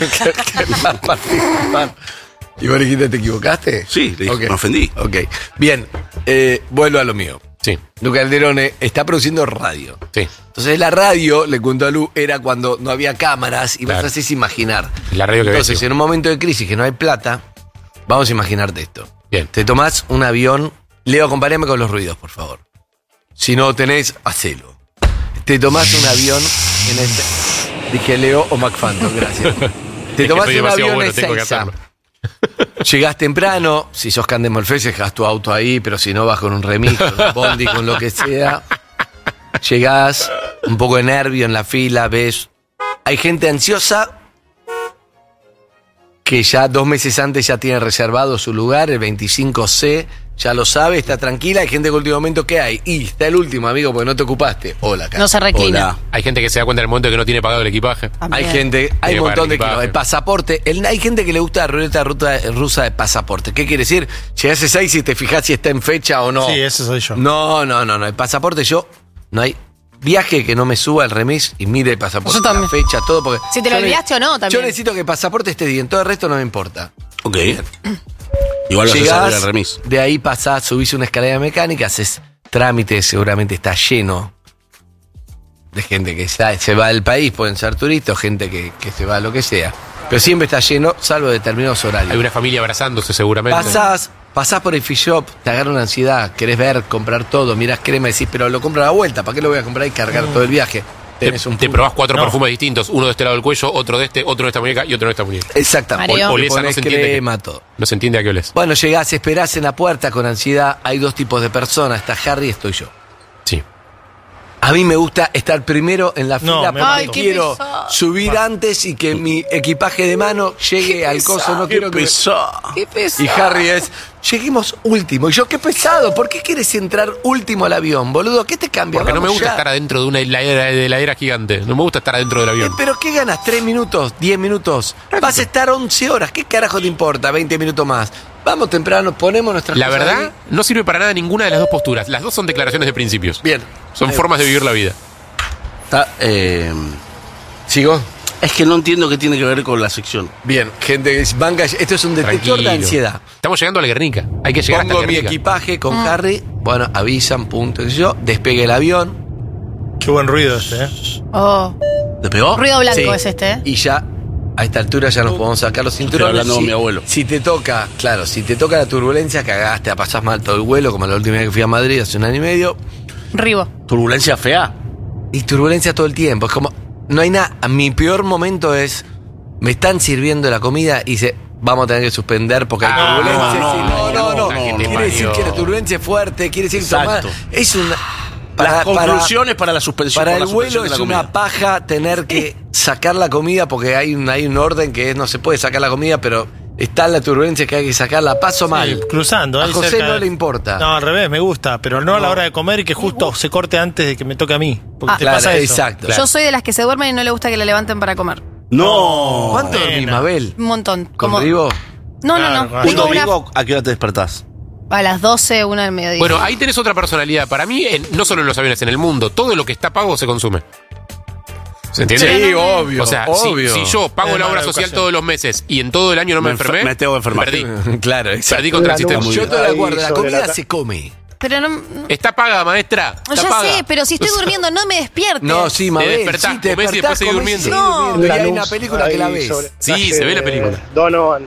¿Y vos dijiste te equivocaste? Sí, le dije, Ok. me ofendí. Ok, bien, vuelvo a lo mío. Sí, Luca Alderone está produciendo radio. sí. Entonces la radio, le contó a Lu, era cuando no había cámaras y vos Claro. haces imaginar. La radio que ves, Entonces, sí. en un momento de crisis que no hay plata, vamos a imaginarte esto. Bien. Te tomás un avión. Leo, acompáñame con los ruidos, por favor. Si no tenés, hacelo. Te tomás un avión en este... Dije Leo o McFanto, gracias. Te Es que tomás soy un demasiado avión bueno, en tengo que Ezeiza. hacerlo. Llegás temprano, si sos Candemolfés, dejás tu auto ahí, pero si no vas con un remis, con un bondi, con lo que sea. Llegás, un poco de nervio en la fila, ves. Hay gente ansiosa que ya 2 meses antes ya tiene reservado su lugar, el 25C, ya lo sabe, está tranquila. Hay gente que último momento, ¿qué hay? Y está el último, amigo, porque no te ocupaste. Hola, cara. No se reclina. Hola. Hay gente que se da cuenta en el momento que no tiene pagado el equipaje. Hay gente, hay Tiene un que montón de pagar kilos. equipaje. El pasaporte, hay gente que le gusta la ruleta rusa de pasaporte. ¿Qué quiere decir? Llegás a 6 y te fijás si está en fecha o no. Sí, ese soy yo. No. El pasaporte no hay viaje que no me suba el remis y mire el pasaporte, Yo también. la fecha, todo. Porque Si te lo yo olvidaste o no, también. Yo necesito que el pasaporte esté bien, todo el resto no me importa. Ok. Igual vas a salir al Llegás, remis. de ahí pasás, subís una escalera mecánica, haces trámites, seguramente está lleno de gente que se va del país, pueden ser turistas, gente que se va a lo que sea. Pero siempre está lleno, salvo determinados horarios. Hay una familia abrazándose seguramente. Pasás por el fish shop, te agarra una ansiedad, querés ver, comprar todo, mirás crema y decís, pero lo compro a la vuelta, ¿para qué lo voy a comprar y cargar todo el viaje? Tenés un Te punto. probás 4 No. perfumes distintos, uno de este lado del cuello, otro de este, otro de esta muñeca y otro de esta muñeca. Exactamente. Mario. Olés a no Ponés se entiende. crema, todo. No se entiende a qué olés. Bueno, llegás, esperás en la puerta con ansiedad. Hay 2 tipos de personas. Está Harry y estoy yo. Sí. A mí me gusta estar primero en la No, fila me porque mato. quiero pesado. subir antes y que mi equipaje de mano llegue al coso. No quiero que... Qué pesado. Y Harry es, lleguemos último. Y yo, qué pesado. ¿Por qué quieres entrar último al avión, boludo? ¿Qué te cambia? Porque no me Vamos gusta ya. estar adentro de una heladera gigante. No me gusta estar adentro del avión. Pero ¿qué ganas? 3 minutos, 10 minutos. Vas a estar 11 horas. ¿Qué carajo te importa? 20 minutos más. Vamos temprano, ponemos nuestras La cosas verdad, ahí. no sirve para nada ninguna de las dos posturas. Las dos son declaraciones de principios. Bien. Son formas de vivir la vida. ¿Sigo? Es que no entiendo qué tiene que ver con la sección. Bien, gente, esto es un detector Tranquilo. de ansiedad. Estamos llegando a la Guernica. Hay que llegar Pongo hasta mi Guernica. equipaje con Harry. Bueno, avisan, punto. qué sé yo, despegue el avión. Qué buen ruido este, ¿eh? Oh. ¿Te pegó? Ruido blanco Sí. es este, ¿eh? Y ya A esta altura ya nos podemos sacar los cinturones. hablando con mi abuelo. Si te toca la turbulencia, cagaste, la pasás mal todo el vuelo, como la última vez que fui a Madrid hace 1 año y medio. Ribo. ¿Turbulencia fea? Y turbulencia todo el tiempo. Es como, no hay nada. Mi peor momento es, me están sirviendo la comida y dice, vamos a tener que suspender porque hay turbulencia. No. Quiere decir que la turbulencia es fuerte, quiere decir tomar. Es una. Las conclusiones para la suspensión. Para por la el vuelo suspensión de la es una comida. paja tener que sacar la comida porque hay un orden que es, no se puede sacar la comida, pero está la turbulencia que hay que sacarla. Paso mal. Cruzando. A ahí José cerca no de- le importa. No, al revés, me gusta, pero no a la hora de comer y que justo se corte antes de que me toque a mí. Porque te claro, pasa eso. exacto. Yo soy de las que se duermen y no le gusta que la levanten para comer. No. ¿Cuánto dormís, Mabel? Un montón. ¿Con Rigo? No. Un Tengo una domingo, ¿a qué hora te despertás? a las 12, 1 del mediodía. Bueno, ahí tenés otra personalidad. Para mí, no solo en los aviones, en el mundo, todo lo que está pago se consume. ¿Se entiende? Sí, obvio. O sea, obvio. si yo pago la obra social todos los meses y en todo el año no me enfermé, me tengo que enfermar. perdí. Claro, exacto. Perdí contra el sistema. Yo estoy de acuerdo, la comida se come. Pero no. Está paga, maestra. No, Está ya paga. sé, pero si estoy durmiendo, no me despiertes. No, sí, Mabel, Te despertás, sí, te comés y despertás, después seguís comés y durmiendo. seguís durmiendo. Y hay Lanús, una película que la ahí ves. sobre Sí, calle se ve la película. Donovan.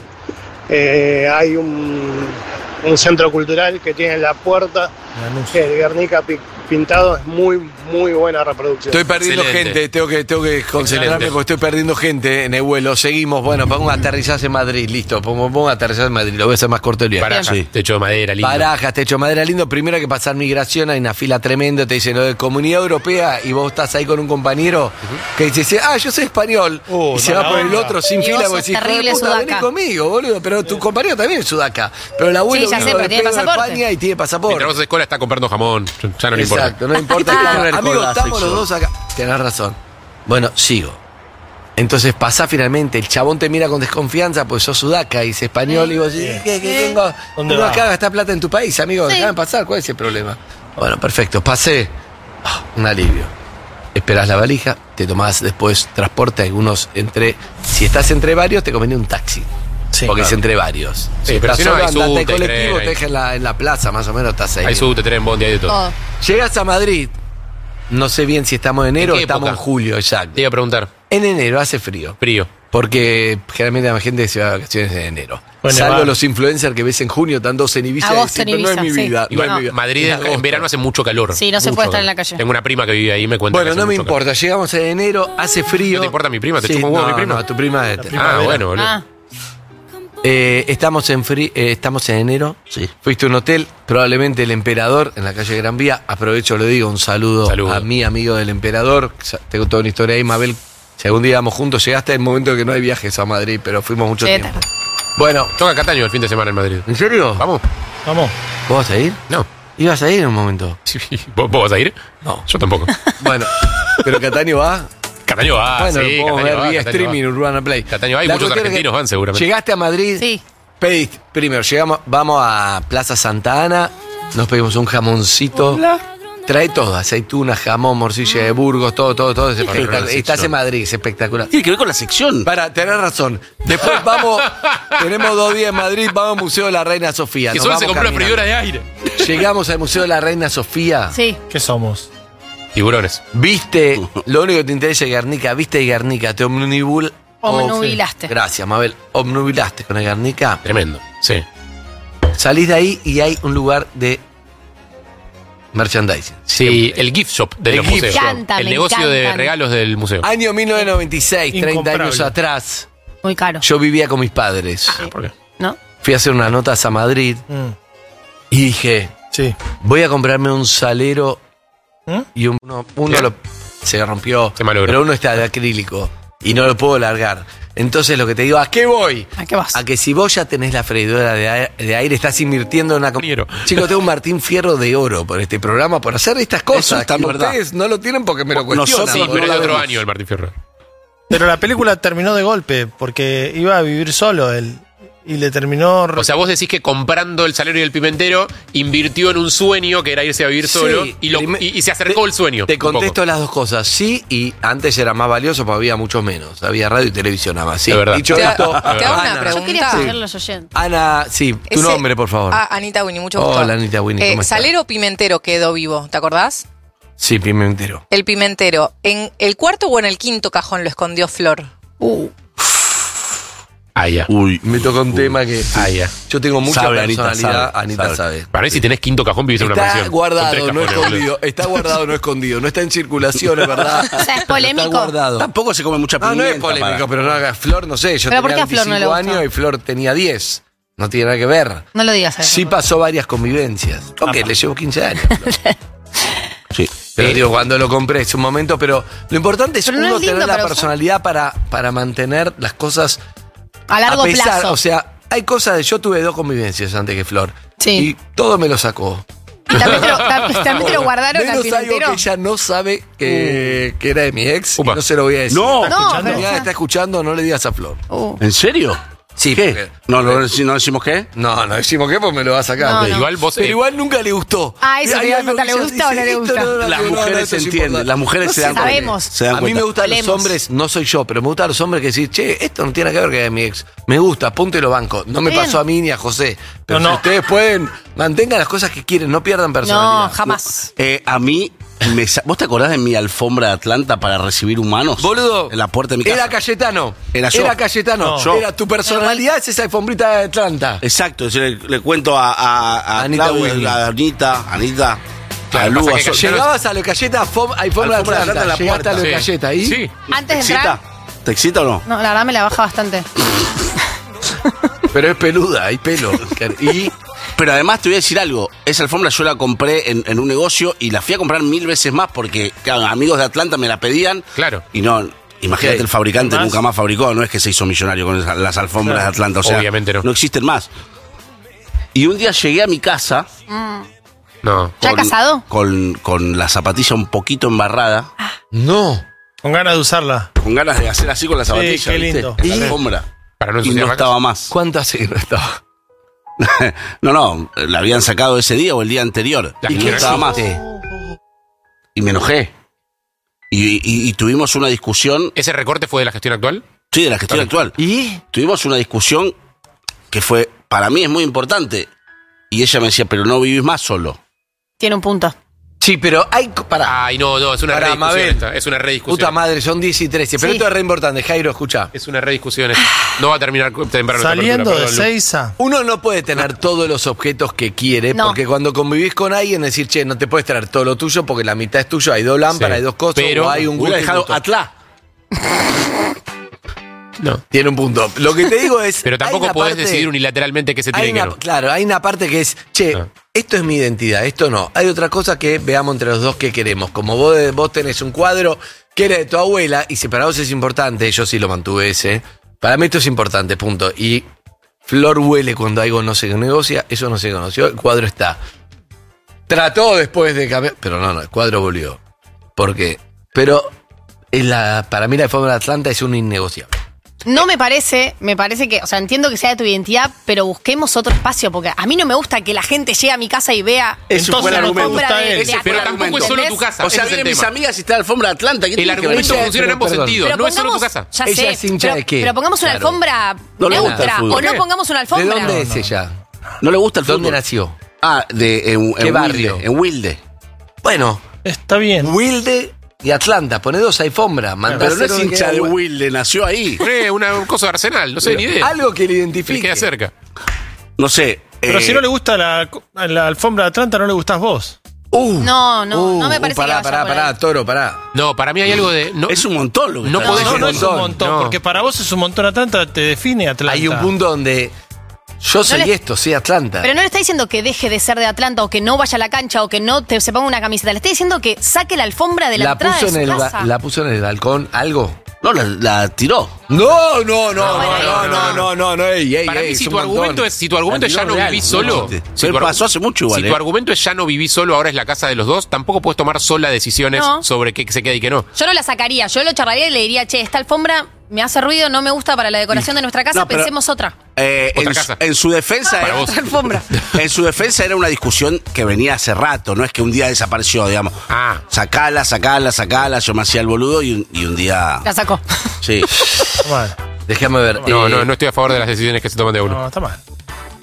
Hay un centro cultural que tiene en la puerta el Guernica pintado. Es muy buena reproducción. Estoy perdiendo Excelente. gente, tengo que concentrarme Excelente. porque estoy perdiendo gente en el vuelo. Seguimos, bueno, pongo un aterrizaje en Madrid, listo, pongo un aterrizaje en Madrid, lo voy a hacer más corto el viaje. Barajas, techo de madera, lindo. Barajas, techo de madera lindo. Primero hay que pasar migración, hay una fila tremenda, te dicen lo de Comunidad Europea y vos estás ahí con un compañero que dice, yo soy español. Y se va por el otro sin Y fila vos porque sos decís, terrible "Hijo de puta, vení sudaca". conmigo, boludo. Pero tu compañero también es sudaca. Pero el abuelo Sí, ya sé, vino pero de tiene pedo de pasaporte. España y tiene pasaporte. Mientras vos haces cola está comprando jamón. Ya no le importa. Exacto, no importa. Amigos, estamos los dos acá. Tenés razón. Bueno, sigo. Entonces pasa finalmente, el chabón te mira con desconfianza, pues sos sudaca y es español, y vos decís, ¿qué tengo? ¿Dónde Uno va? acá gasta plata en tu país, amigo, déjame pasar, ¿cuál es el problema? Bueno, perfecto, pasé. Un alivio. Esperás la valija, te tomás después transporte, si estás entre varios, te conviene un taxi. Sí, porque claro. es entre varios. Sí, Si pero estás si no solo, hay andate subte, en colectivo, tren, te deja en la plaza, más o menos, estás ahí. Hay subte, tren, bondi, hay de todo. Todo. Llegás a Madrid, no sé bien si estamos en enero o qué estamos en época? julio, exacto. Te iba a preguntar. En enero hace frío. Frío. Porque generalmente la gente se va de vacaciones en enero. Bueno, Salvo va. los influencers que ves en junio, están dos en Ibiza. y Agosto decís, en "Pero no es Ibiza, mi sí. vida. no Igual es mi vida". Madrid Es en agosto. verano hace mucho calor. Sí, no se Mucho puede estar calor. en la calle. Tengo una prima que vive ahí y me cuenta. Bueno, que hace no me mucho calor. importa. Llegamos en enero, hace frío. ¿No te importa mi prima? ¿Te Sí, chupa un huevo no, mi prima? No, tu prima es. Bueno, boludo. Ah, Estamos en enero. Sí. Fuiste a un hotel, probablemente el Emperador, en la calle Gran Vía. Aprovecho, lo digo, un saludo Saludo. a mi amigo del Emperador. Tengo toda una historia ahí, Mabel. Si algún día vamos juntos, llegaste al momento de que no hay viajes a Madrid, pero fuimos mucho sí, tiempo. Bueno, Toca Cataño el fin de semana en Madrid. ¿en serio? ¿Vamos? Vamos. ¿Vos vas a ir? No. ¿Ibas a ir en un momento? Sí, ¿Vos vas a ir? No. Yo tampoco. Bueno, pero Cataño va. Cataño va, Bueno, sí, lo podemos Cataño ver va, vía Cataño streaming, va. Urbana Play. Cataño va y La muchos cuestión es que argentinos van seguramente. Llegaste a Madrid, sí. pediste, primero, vamos a Plaza Santa Ana, nos pedimos un jamoncito. Trae todo, aceituna, jamón, morcilla de Burgos, todo es espectacular. Estás en Madrid, es espectacular. Tiene que ver con la sección. Tenés razón. Después tenemos 2 días en Madrid, vamos al Museo de la Reina Sofía. Que Nos solo se vamos compró la caminando. freidora de aire. Llegamos al Museo de la Reina Sofía. Sí. ¿Qué somos? Tiburones. Viste, lo único que te interesa es Guernica, viste Guernica, te Obnubilaste. Gracias, Mabel. Obnubilaste con el Guernica. Tremendo. Sí. Salís de ahí y hay un lugar de merchandising. Sí, el gift shop de El los gift museos. shop. Me encanta, El me negocio de encantan. regalos del museo. Año 1996, 30 Incomparable. años atrás, Muy caro. yo vivía con mis padres. ¿Por qué? ¿No? Fui a hacer unas notas a Madrid y dije, Sí. voy a comprarme un salero y uno se rompió, Se malogró. pero uno está de acrílico y no lo puedo largar. Entonces lo que te digo, ¿a qué voy? ¿A qué vas? A que si vos ya tenés la freidora de aire, estás invirtiendo en una... Chicos, tengo un Martín Fierro de oro por este programa, por hacer estas Eso cosas. está Que verdad. ustedes no lo tienen porque me lo Nosotros cuestionan. Sí, no pero es de la otro vemos. año el Martín Fierro. Pero la película terminó de golpe porque iba a vivir solo él y le terminó. O sea, vos decís que comprando el Salero y el Pimentero invirtió en un sueño que era irse a vivir Sí, solo y se acercó el sueño. Te un poco. contesto las dos cosas. Sí, y antes era más valioso porque había mucho menos. Había radio y televisión nada más. Sí. Es verdad. Dicho Te esto, hago una Ana, Yo quería pregunta. escuchar los oyentes. Ana, sí, tu Ese- nombre, por favor. Anita Winnie, mucho gusto. Hola, Anita Winnie, ¿cómo estás? Salero Pimentero quedó vivo, ¿te acordás? Sí, Pimentero. El Pimentero. ¿En el cuarto o en el quinto cajón lo escondió Flor? Ah, ya. Uy, Me toca un tema que ya. yo tengo mucha Sabe, Anita, personalidad. sabe, Anita sabe. Para mí, si tenés quinto cajón, vivís en una Está mansión. Con guardado, tres no cajones, escondido. boludo. Está guardado, no escondido. No está en circulación, es verdad. O sea, es polémico. Está guardado. Tampoco se come mucha No, pimienta. no es polémico, pero no haga Flor, no sé. Yo ¿Pero por tenía qué a Flor no 25 le gusta? años y Flor tenía 10. No tiene nada que ver. No lo digas eso. Sí pasó varias convivencias. Ok, le llevo 15 años. Flor. Sí. Pero digo, cuando lo compré es un momento, pero lo importante es Pero no uno es lindo tener la para usar. personalidad para mantener las cosas A largo pesar, plazo. O sea, hay cosas de. Yo tuve 2 convivencias antes que Flor. Sí. Y todo me lo sacó. ¿Y también te lo guardaron al Menos algo entero? que ella no sabe que era de mi ex. Y no se lo voy a decir. No. No, Si pero está escuchando, no le digas a Flor. ¿En serio? Sí, ¿Qué? porque- ¿No decimos qué? No decimos qué, pues me lo va a sacar. No, Pero no. Igual vos. Pero igual nunca le gustó. Ah, eso Hay te iba a algo preguntar, que ¿le ella gusta o no dice, le gusta? esto Las no, mujeres esto se es entienden, importante. las mujeres No se sé, dan cuenta. sabemos. Se dan A mí cuenta. me gustan los Hablemos. hombres, no soy yo, pero me gustan los hombres que decir, che, esto no tiene nada que ver que es mi ex. Me gusta, punto y lo banco. No me Bien. pasó a mí ni a José. Pero No, si no. ustedes pueden, mantengan las cosas que quieren, no pierdan personalidad. No, jamás. A mí, ¿vos te acordás de mi alfombra de Atlanta para recibir humanos? Boludo, En la puerta de mi casa. era Cayetano. Era yo. Era Cayetano. No. Yo. Era tu personalidad, es esa alfombrita de Atlanta. Exacto, yo le cuento a Anita Claudia, Willy. a Anita, Claro, a Lu, pasa a que Sol. ya no- Llegabas a lo de Cayeta, alfombre de Alfombra de Atlanta. Atlanta en la Llegaste a lo de puerta. Cayeta ahí. Sí. Antes ¿Te de excita? entrar. ¿Te excita o no? No, la verdad me la baja bastante. Pero es peluda, hay pelo. Y Pero además te voy a decir algo, esa alfombra yo la compré en un negocio y la fui a comprar 1000 veces más porque claro, amigos de Atlanta me la pedían. Claro. Y no, imagínate, Ok. el fabricante ¿Más? nunca más fabricó, no es que se hizo millonario con las alfombras Claro. de Atlanta, o sea, Obviamente no. no existen más. Y un día llegué a mi casa No. ¿Ya casado? con la zapatilla un poquito embarrada, no. Con ganas de usarla. con ganas de hacer así con la zapatilla, qué ¿viste? lindo. En la ¿Y? alfombra. Para no Y ensuciar no la casa. estaba más. ¿Cuánto hace que no estaba? No, la habían sacado ese día o el día anterior. La Y no quiero estaba más. Sí. Y me enojé. Y tuvimos una discusión, ¿Ese recorte fue de la gestión actual? sí, de la gestión actual. ¿Y? Tuvimos una discusión que fue, para mí es muy importante. Y ella me decía, pero no vivís más solo. Tiene un punto. Sí, pero hay. Pará. Ay, no, es una Pará, rediscusión Mabel. esta. Es una rediscusión. Puta madre, son 10 y 13. Pero Sí. esto es re importante, Jairo, escucha. Es una rediscusión. No va a terminar temprano. esta Saliendo apertura, de perdón, Lu. Seiza. Uno no puede tener todos los objetos que quiere, No. porque cuando convivís con alguien, decir, che, no te puedes traer todo lo tuyo porque la mitad es tuyo, hay 2 lámparas, Sí. hay 2 cosas, Pero o hay un Hubiera gusto y dejado gusto. Atlá. No. Tiene un punto. Lo que te digo es. Pero hay tampoco una podés parte- decidir unilateralmente qué se tiene hay y qué una, no. Claro, hay una parte que es, che, Ah. esto es mi identidad, esto no. Hay otra cosa que veamos entre los dos que queremos. Como vos tenés un cuadro que era de tu abuela, y si para vos es importante, yo sí lo mantuve ese. Para mí esto es importante, punto. Y Flor huele cuando algo no se negocia, eso no se conoció, el cuadro está. Trató después de cambiar, pero no, el cuadro volvió. ¿Por qué? Pero para mí la alfombra de Atlanta es un innegociable. No me parece que, o sea, entiendo que sea de tu identidad, pero busquemos otro espacio, porque a mí no me gusta que la gente llegue a mi casa y vea Ese fue el una argumento. alfombra de Ese fue el Atlanta, argumento. Pero tampoco es solo tu casa. O sea, ese es el vienen mis tema. amigas y está la alfombra de Atlanta. ¿Qué El tiene que ver? argumento Ella- funciona en ambos perdón. sentidos. Pero No es solo tu pongamos, casa. ya ¿Ella sé, es hincha pero, de qué? pero pongamos una Claro. alfombra No le gusta el neutra, fútbol. o ¿Por no qué? pongamos una ¿De alfombra. dónde es ella? ¿No le gusta el fútbol? ¿Dónde nació? Ah, en ¿Qué barrio? Wilde, en Wilde. Bueno, Está bien. Wilde y Atlanta, pone 2 alfombras. Pero no es hincha de Wilde, nació ahí. Una cosa de Arsenal, no sé, ni idea. Algo que le Me identifique. queda cerca. No sé. Pero si no le gusta la alfombra de Atlanta, no le gustás vos. No me parece pará, que vaya por ahí. Toro, pará. No, para mí hay algo de. No, Es un montón lo que No está podés- diciendo. No es un montón, No. porque para vos es un montón Atlanta, te define Atlanta. Hay un punto donde yo soy le- esto, soy Atlanta. Pero no le está diciendo que deje de ser de Atlanta o que no vaya a la cancha o que no se ponga una camiseta. Le está diciendo que saque la alfombra de la entrada de su casa. la puso en el balcón, algo. No, la tiró. No, ey, Para mí, es si un tu argumento montón. es ya no real, vivís solo. Se pasó hace mucho igual. Si tu argumento es ya no vivís solo, ahora es la casa de los dos, tampoco puedes tomar sola decisiones No. sobre qué se queda y qué no. Yo no la sacaría, yo lo charlaría y le diría, che, esta alfombra me hace ruido, no me gusta para la decoración de nuestra casa, No, pero- pensemos otra. Otra casa. En su defensa Para vos. Otra alfombra. en su defensa era una discusión que venía hace rato, no es que un día desapareció, digamos. Ah. Sacala, yo me hacía el boludo y un día. La sacó. Sí. Está mal. Déjame ver. No estoy a favor de las decisiones que se toman de uno. No, está mal.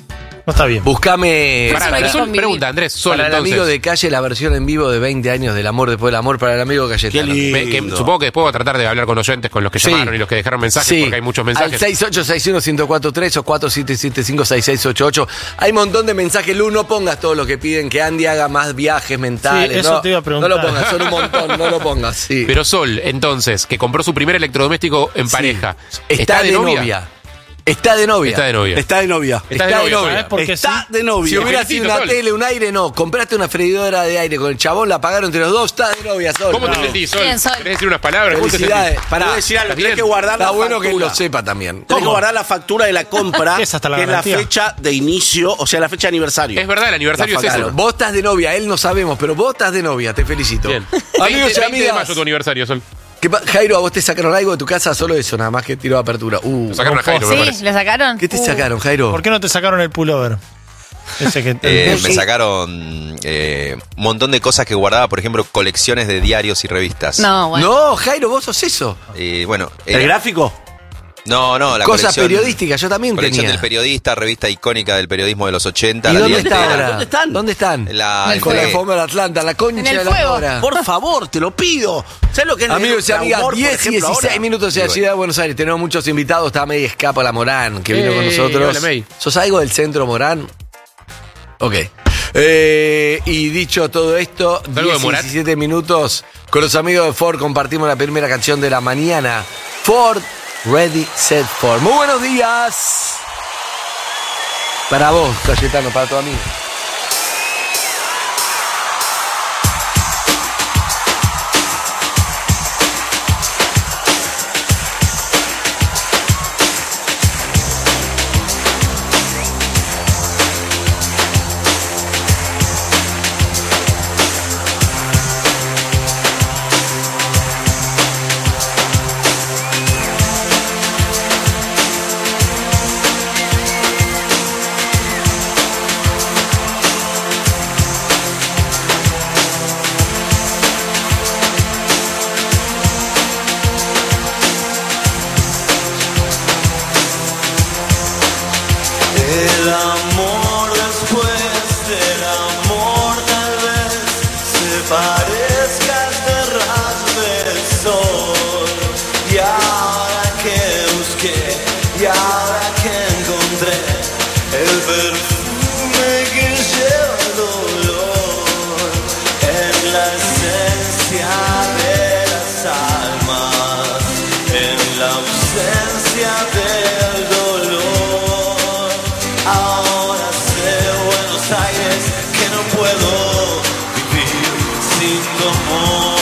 No está bien. Buscame Pará, pero Sol, pregunta, Andrés, Sol, para el entonces. amigo de Calle la versión en vivo de 20 años del amor después del amor para el amigo Cayetano. Supongo que después voy a tratar de hablar con oyentes, con los que Sí. llamaron y los que dejaron mensajes, Sí. porque hay muchos mensajes. Al 6861-1043 o 4775-6688. Hay un montón de mensajes. Lu, no pongas todo lo que piden, que Andy haga más viajes mentales. Sí, eso no, te iba a preguntar. No lo pongas, son un montón, no lo pongas. Sí. Pero Sol, entonces, que compró su primer electrodoméstico en pareja, Está de novia. Está de novia. Está de novia. Está de novia. Está de novia. ¿Sabés por qué Está sí? de novia. Si hubiera sido felicito, una Sol. tele, un aire, no. Compraste una freidora de aire con el chabón, la pagaron entre los dos, está de novia, Sol. ¿Cómo te sentís, Sol? Bien, Sol. ¿Querés decir unas palabras? ¿Cómo te Felicidades. sentís? Pará, Voy a decir algo, ¿Está tenés bien? que guardar está la bueno que factura. lo sepa también. Tenés que ¿Cómo? guardar la factura de la compra, ¿Qué es hasta la que es la garantía? fecha de inicio, o sea, la fecha de aniversario. Es verdad, el aniversario es Claro, ese. vos estás de novia, él no sabemos, pero vos estás de novia, te felicito. Bien. Amigos y 20 de amigas. mayo tu aniversario, Sol. Jairo, ¿a vos te sacaron algo de tu casa? Solo eso, nada más que tiro de apertura. Lo sacaron a Jairo, me ¿Sí? parece. ¿Le sacaron? ¿Qué te sacaron, Jairo? ¿Por qué no te sacaron el pullover? Ese que Me sacaron un montón de cosas que guardaba, por ejemplo, colecciones de diarios y revistas. No, bueno. No, Jairo, vos sos eso. Bueno, ¿El gráfico? No, la Cosas colección- periodísticas, yo también Colección tenía. del periodista, revista icónica del periodismo de los 80. ¿Y la dónde Liga está Entera. ahora? ¿Dónde están? ¿Dónde están? La- Con la este- alfombra de Atlanta, la concha En el de la fuego. lora. Por favor, te lo pido. ¿Sabes lo que es Amigos y la amigas, humor, por 10 y ejemplo, 16 ahora? minutos de la ciudad de Buenos Aires. Tenemos muchos invitados. Está May Escapa, la Morán, que vino con nosotros. hola, May. ¿Sos algo del centro Morán? Ok. Y dicho todo esto, ¿Algo de 10 y Morat? 17 minutos, con los amigos de Ford compartimos la primera canción de la mañana. Ford, Ready, Set, Ford. Muy buenos días. Para vos, Cayetano, para tu amigo. El amor después del amor tal vez se parezca a este rayo del sol. Y ahora que busqué, y ahora que encontré el perfume que lleva el dolor, en la esencia de las almas, en la ausencia del dolor. Ahora sé, Buenos Aires, que no puedo vivir sin tu amor.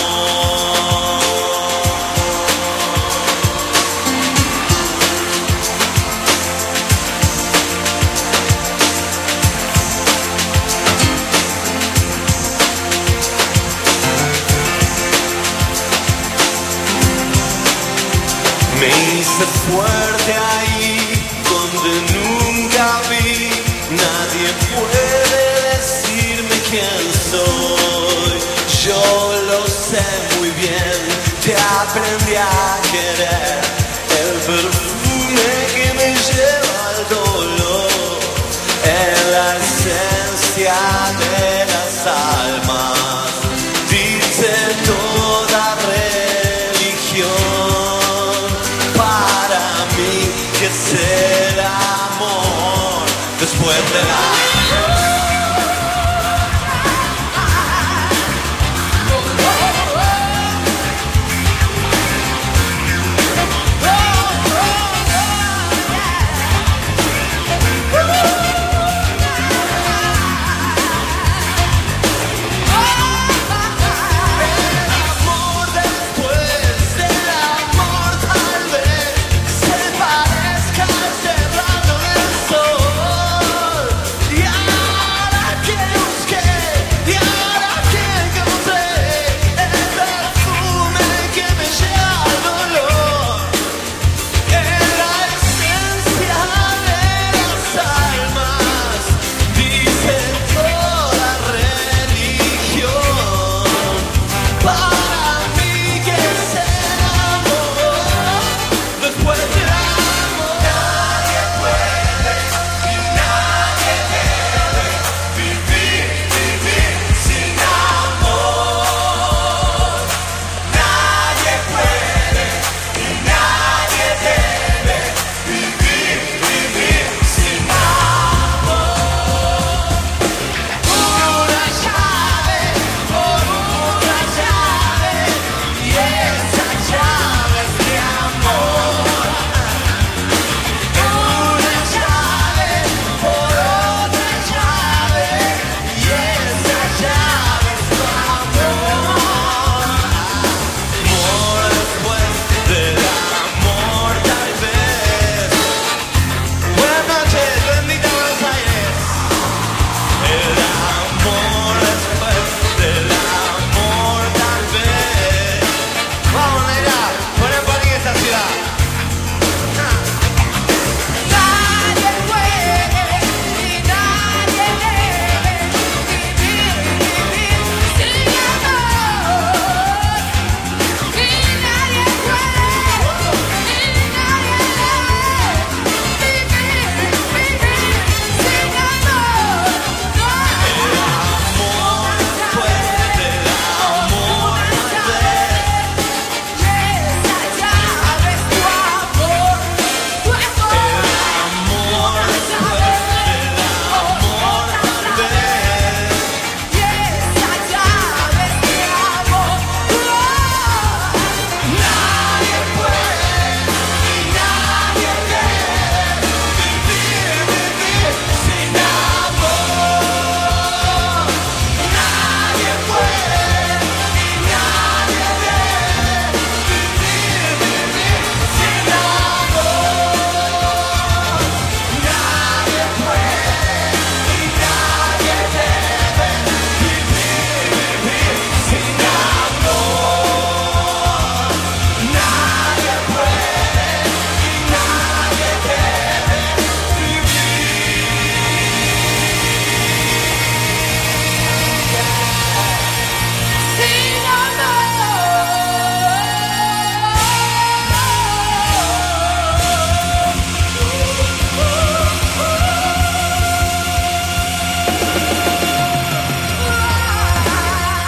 Me hice fuerte ahí donde nunca vi. Nadie puede decirme quién soy. Yo lo sé muy bien, te aprendí a querer. El perfume que me lleva al dolor, en la esencia de las almas, dice toda religión. Para mí, que es el amor después de la...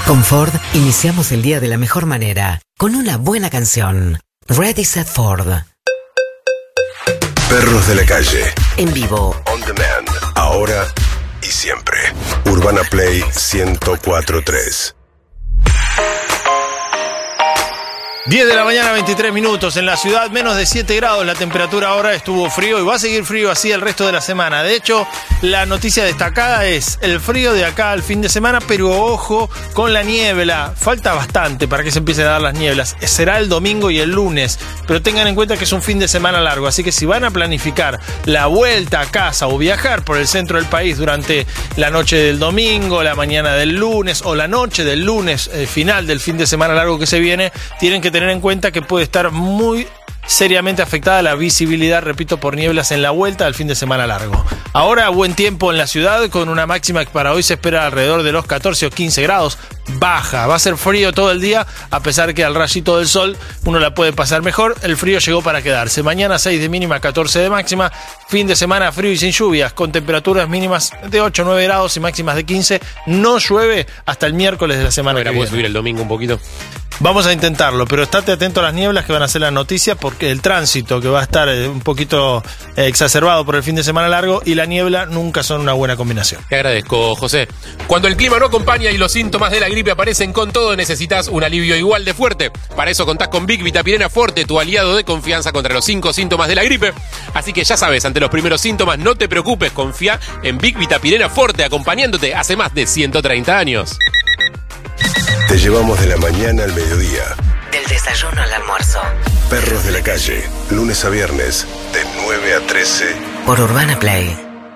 Con Ford, iniciamos el día de la mejor manera, con una buena canción. Ready Set Ford. Perros de la calle. En vivo. On demand. Ahora y siempre. Urbana Play 104.3. 10 de la mañana, 23 minutos. En la ciudad, menos de 7 grados la temperatura ahora. Estuvo frío y va a seguir frío así el resto de la semana. De hecho, la noticia destacada es el frío de acá al fin de semana, pero ojo con la niebla. Falta bastante para que se empiecen a dar las nieblas. Será el domingo y el lunes, pero tengan en cuenta que es un fin de semana largo. Así que si van a planificar la vuelta a casa o viajar por el centro del país durante la noche del domingo, la mañana del lunes o la noche del lunes, final del fin de semana largo que se viene, tienen que tener en cuenta que puede estar muy seriamente afectada la visibilidad, repito, por nieblas en la vuelta al fin de semana largo. Ahora buen tiempo en la ciudad con una máxima que para hoy se espera alrededor de los 14 o 15 grados. Baja, va a ser frío todo el día, a pesar que al rayito del sol uno la puede pasar mejor. El frío llegó para quedarse. Mañana 6 de mínima, 14 de máxima. Fin de semana frío y sin lluvias, con temperaturas mínimas de 8 o 9 grados y máximas de 15. No llueve hasta el miércoles de la semana que viene. ¿Puedes subir el domingo un poquito? Vamos a intentarlo, pero estate atento a las nieblas que van a ser la noticia, porque el tránsito que va a estar un poquito exacerbado por el fin de semana largo y la niebla nunca son una buena combinación. Te agradezco, José. Cuando el clima no acompaña y los síntomas de la gripe aparecen con todo, necesitas un alivio igual de fuerte. Para eso contás con Big Vitapirena Forte, tu aliado de confianza contra los 5 síntomas de la gripe. Así que ya sabes, ante los primeros síntomas no te preocupes, confía en Big Vitapirena Forte, acompañándote hace más de 130 años. Te llevamos de la mañana al mediodía. Del desayuno al almuerzo. Perros de la calle, lunes a viernes, de 9 a 13. Por Urbana Play.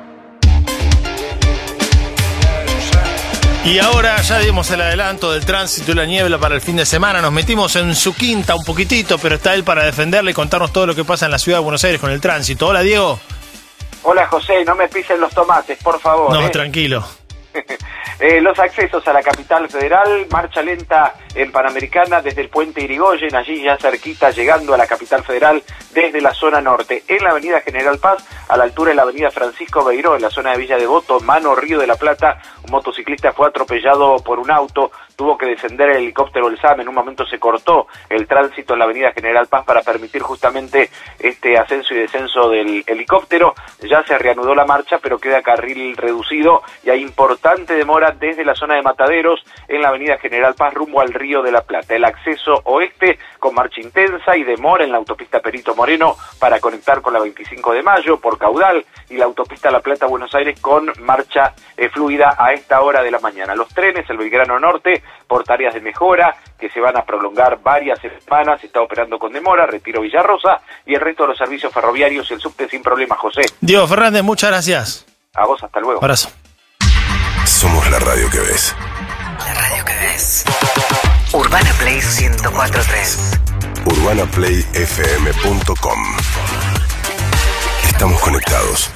Y ahora ya dimos el adelanto del tránsito y la niebla para el fin de semana. Nos metimos en su quinta un poquitito, pero está él para defenderle y contarnos todo lo que pasa en la ciudad de Buenos Aires con el tránsito. Hola, Diego. Hola, José, no me pisen los tomates, por favor. No, tranquilo. Los accesos a la capital federal, marcha lenta en Panamericana desde el puente Irigoyen, allí ya cerquita, llegando a la capital federal desde la zona norte. En la avenida General Paz, a la altura de la avenida Francisco Beiró, en la zona de Villa Devoto, mano Río de la Plata, un motociclista fue atropellado por un auto, tuvo que descender el helicóptero del SAM, en un momento se cortó el tránsito en la avenida General Paz para permitir justamente este ascenso y descenso del helicóptero. Ya se reanudó la marcha, pero queda carril reducido y hay importante demora desde la zona de Mataderos en la avenida General Paz rumbo al Río de la Plata. El acceso oeste con marcha intensa y demora en la autopista Perito Moreno para conectar con la 25 de mayo por caudal y la autopista La Plata Buenos Aires con marcha fluida a esta hora de la mañana. Los trenes, el Belgrano Norte, por tareas de mejora que se van a prolongar varias semanas, está operando con demora, Retiro Villarrosa y el resto de los servicios ferroviarios y el subte sin problema, José. Diego Fernández, muchas gracias. A vos, hasta luego. Abrazo. Somos la radio que ves. La radio que ves. Urbana Play 104.3. UrbanaPlayFM.com. Estamos conectados.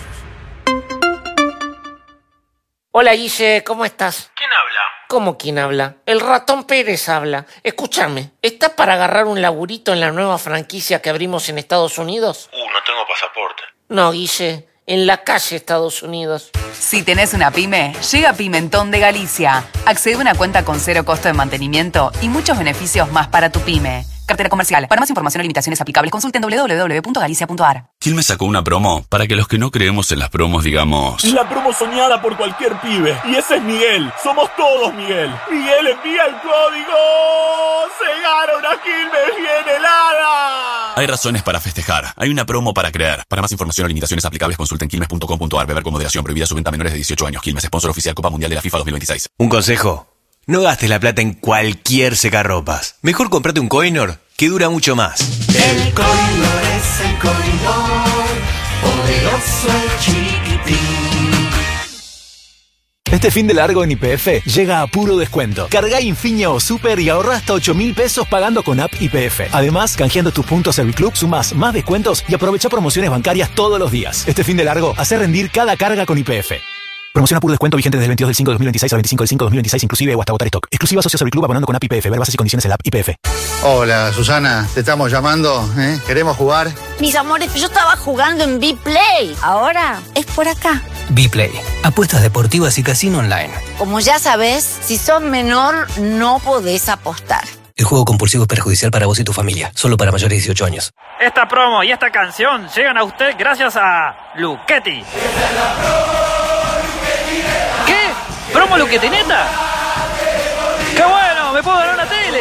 Hola Guille, ¿cómo estás? ¿Quién habla? ¿Cómo quién habla? El ratón Pérez habla. Escúchame, ¿estás para agarrar un laburito en la nueva franquicia que abrimos en Estados Unidos? No tengo pasaporte. No, Guille, en la calle Estados Unidos. Si tenés una pyme, llega Pimentón de Galicia. Accede a una cuenta con 0 costo de mantenimiento y muchos beneficios más para tu pyme. Cartera comercial. Para más información o limitaciones aplicables, consulten www.galicia.ar. Quilmes sacó una promo para que los que no creemos en las promos digamos... La promo soñada por cualquier pibe. Y ese es Miguel. Somos todos Miguel. Miguel, envía el código. ¡Se gana una Quilmes bien helada! Hay razones para festejar. Hay una promo para creer. Para más información o limitaciones aplicables, consulten quilmes.com.ar. Beber con moderación. Prohibida su venta a menores de 18 años. Quilmes, sponsor oficial Copa Mundial de la FIFA 2026. Un consejo. No gastes la plata en cualquier secarropas. Mejor comprate un Coinor que dura mucho más. El Coinor es el Coinor, poderoso el chiquitín. Este fin de largo en YPF llega a puro descuento. Cargá Infinia o Super y ahorrá hasta 8.000 pesos pagando con app YPF. Además, canjeando tus puntos Serviclub, sumás más descuentos y aprovecha promociones bancarias todos los días. Este fin de largo, hace rendir cada carga con YPF. Promoción a puro descuento vigente desde el 22 del 5 de 2026 al 25 del 5 de 2026 inclusive o hasta agotar stock. Exclusiva socio Serviclub abonando con app YPF. Ver bases y condiciones en la app YPF. Hola, Susana. Te estamos llamando. ¿Queremos jugar? Mis amores, yo estaba jugando en B-Play. Ahora es por acá. Bplay, apuestas deportivas y casino online. Como ya sabes, si sos menor no podés apostar. El juego compulsivo es perjudicial para vos y tu familia, solo para mayores de 18 años. Esta promo y esta canción llegan a usted gracias a Luchetti. ¿Qué? ¿Promo Luchetti neta? ¡Qué bueno! ¡Me puedo ganar una tele!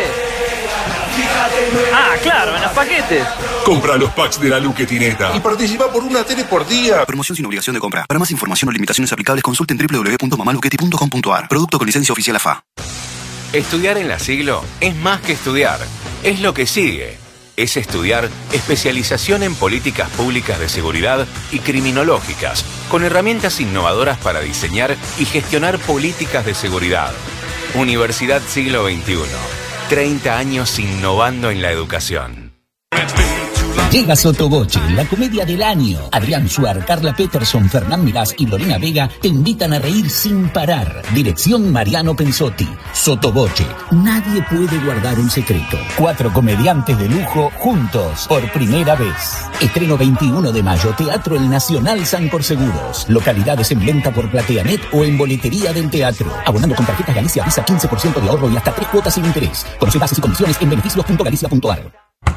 Ah, claro, en los paquetes. Compra los packs de la Luchetineta y participa por una tele por día. Promoción sin obligación de compra. Para más información o limitaciones aplicables, consulten www.mamaluchetti.com.ar. Producto con licencia oficial AFA. Estudiar en la Siglo es más que estudiar. Es lo que sigue. Es estudiar especialización en políticas públicas de seguridad y criminológicas, con herramientas innovadoras para diseñar y gestionar políticas de seguridad. Universidad Siglo XXI. 30 años innovando en la educación. Llega Sotoboche, la comedia del año. Adrián Suar, Carla Peterson, Fernán Mirás y Lorena Vega te invitan a reír sin parar. Dirección Mariano Pensotti. Sotoboche, nadie puede guardar un secreto. 4 comediantes de lujo juntos por primera vez. Estreno 21 de mayo, Teatro El Nacional San Seguros. Localidades en venta por PlateaNet o en boletería del teatro. Abonando con tarjetas Galicia Visa 15% de ahorro y hasta 3 cuotas sin interés. Conoce bases y condiciones en beneficios.galicia.ar.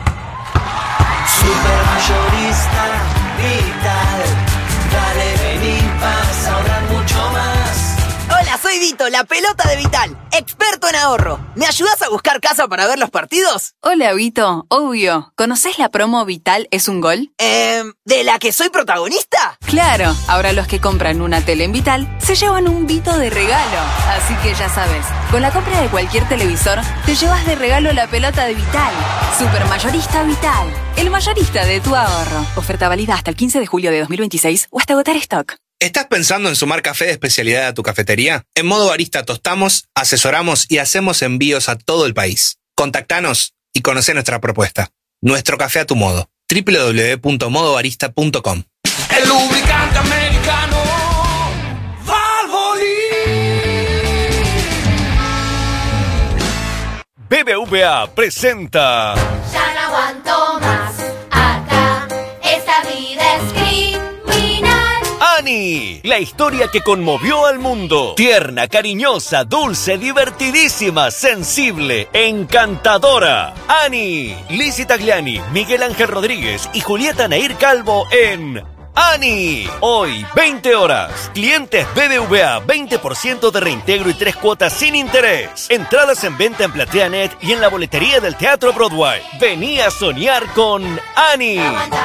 Supermayorista Vital, dale, vení, vas a ahorrar mucho más. Hola, soy Vito, la pelota de Vital, experto en ahorro. ¿Me ayudás a buscar casa para ver los partidos? Hola, Vito, obvio. ¿Conocés la promo Vital es un gol? ¿De la que soy protagonista? Claro, ahora los que compran una tele en Vital se llevan un Vito de regalo. Así que ya sabes, con la compra de cualquier televisor, te llevas de regalo la pelota de Vital. Supermayorista Vital, el mayorista de tu ahorro. Oferta válida hasta el 15 de julio de 2026 o hasta agotar stock. ¿Estás pensando en sumar café de especialidad a tu cafetería? En Modo Barista tostamos, asesoramos y hacemos envíos a todo el país. Contactanos y conoce nuestra propuesta. Nuestro café a tu modo. www.modobarista.com. El lubricante americano BBVA presenta. Ya no aguanto más. Acá esta vida es criminal. Annie, la historia que conmovió al mundo. Tierna, cariñosa, dulce, divertidísima, sensible, encantadora. Annie, Lizzie Tagliani, Miguel Ángel Rodríguez y Julieta Nair Calvo en Annie. Hoy, 20 horas. Clientes BBVA, 20% de reintegro y 3 cuotas sin interés. Entradas en venta en PlateaNet y en la boletería del Teatro Broadway. Vení a soñar con Annie.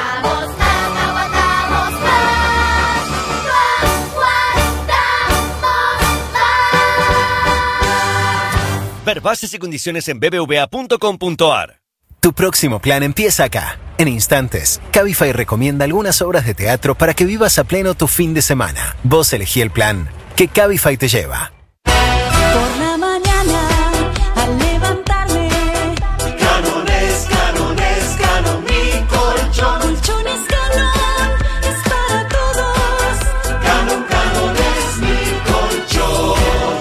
Ver bases y condiciones en bbva.com.ar. Tu próximo plan empieza acá. En instantes, Cabify recomienda algunas obras de teatro para que vivas a pleno tu fin de semana. Vos elegí el plan que Cabify te lleva. Por la mañana, al levantarme, Canon, mi colchón. Colchón es Canon, es para todos. Canon es mi colchón.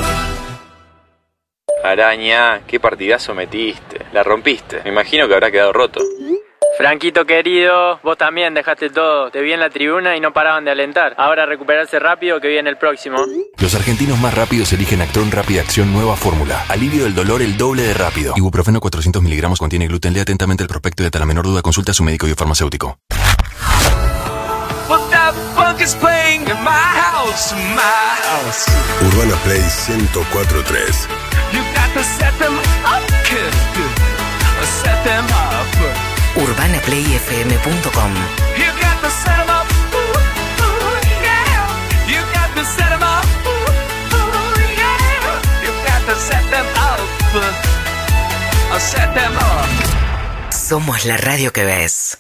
Araña, qué partidazo metiste. La rompiste. Me imagino que habrá quedado roto. Franquito querido, vos también dejaste todo. Te vi en la tribuna y no paraban de alentar. Ahora recuperarse rápido que viene el próximo. Los argentinos más rápidos eligen Actron Rápida Acción Nueva Fórmula. Alivio del dolor el doble de rápido. Ibuprofeno 400 miligramos contiene gluten. Lea atentamente el prospecto y ante la menor duda consulta a su médico y farmacéutico. Urbana Play 104.3. UrbanaPlayFM.com. Somos la radio que ves.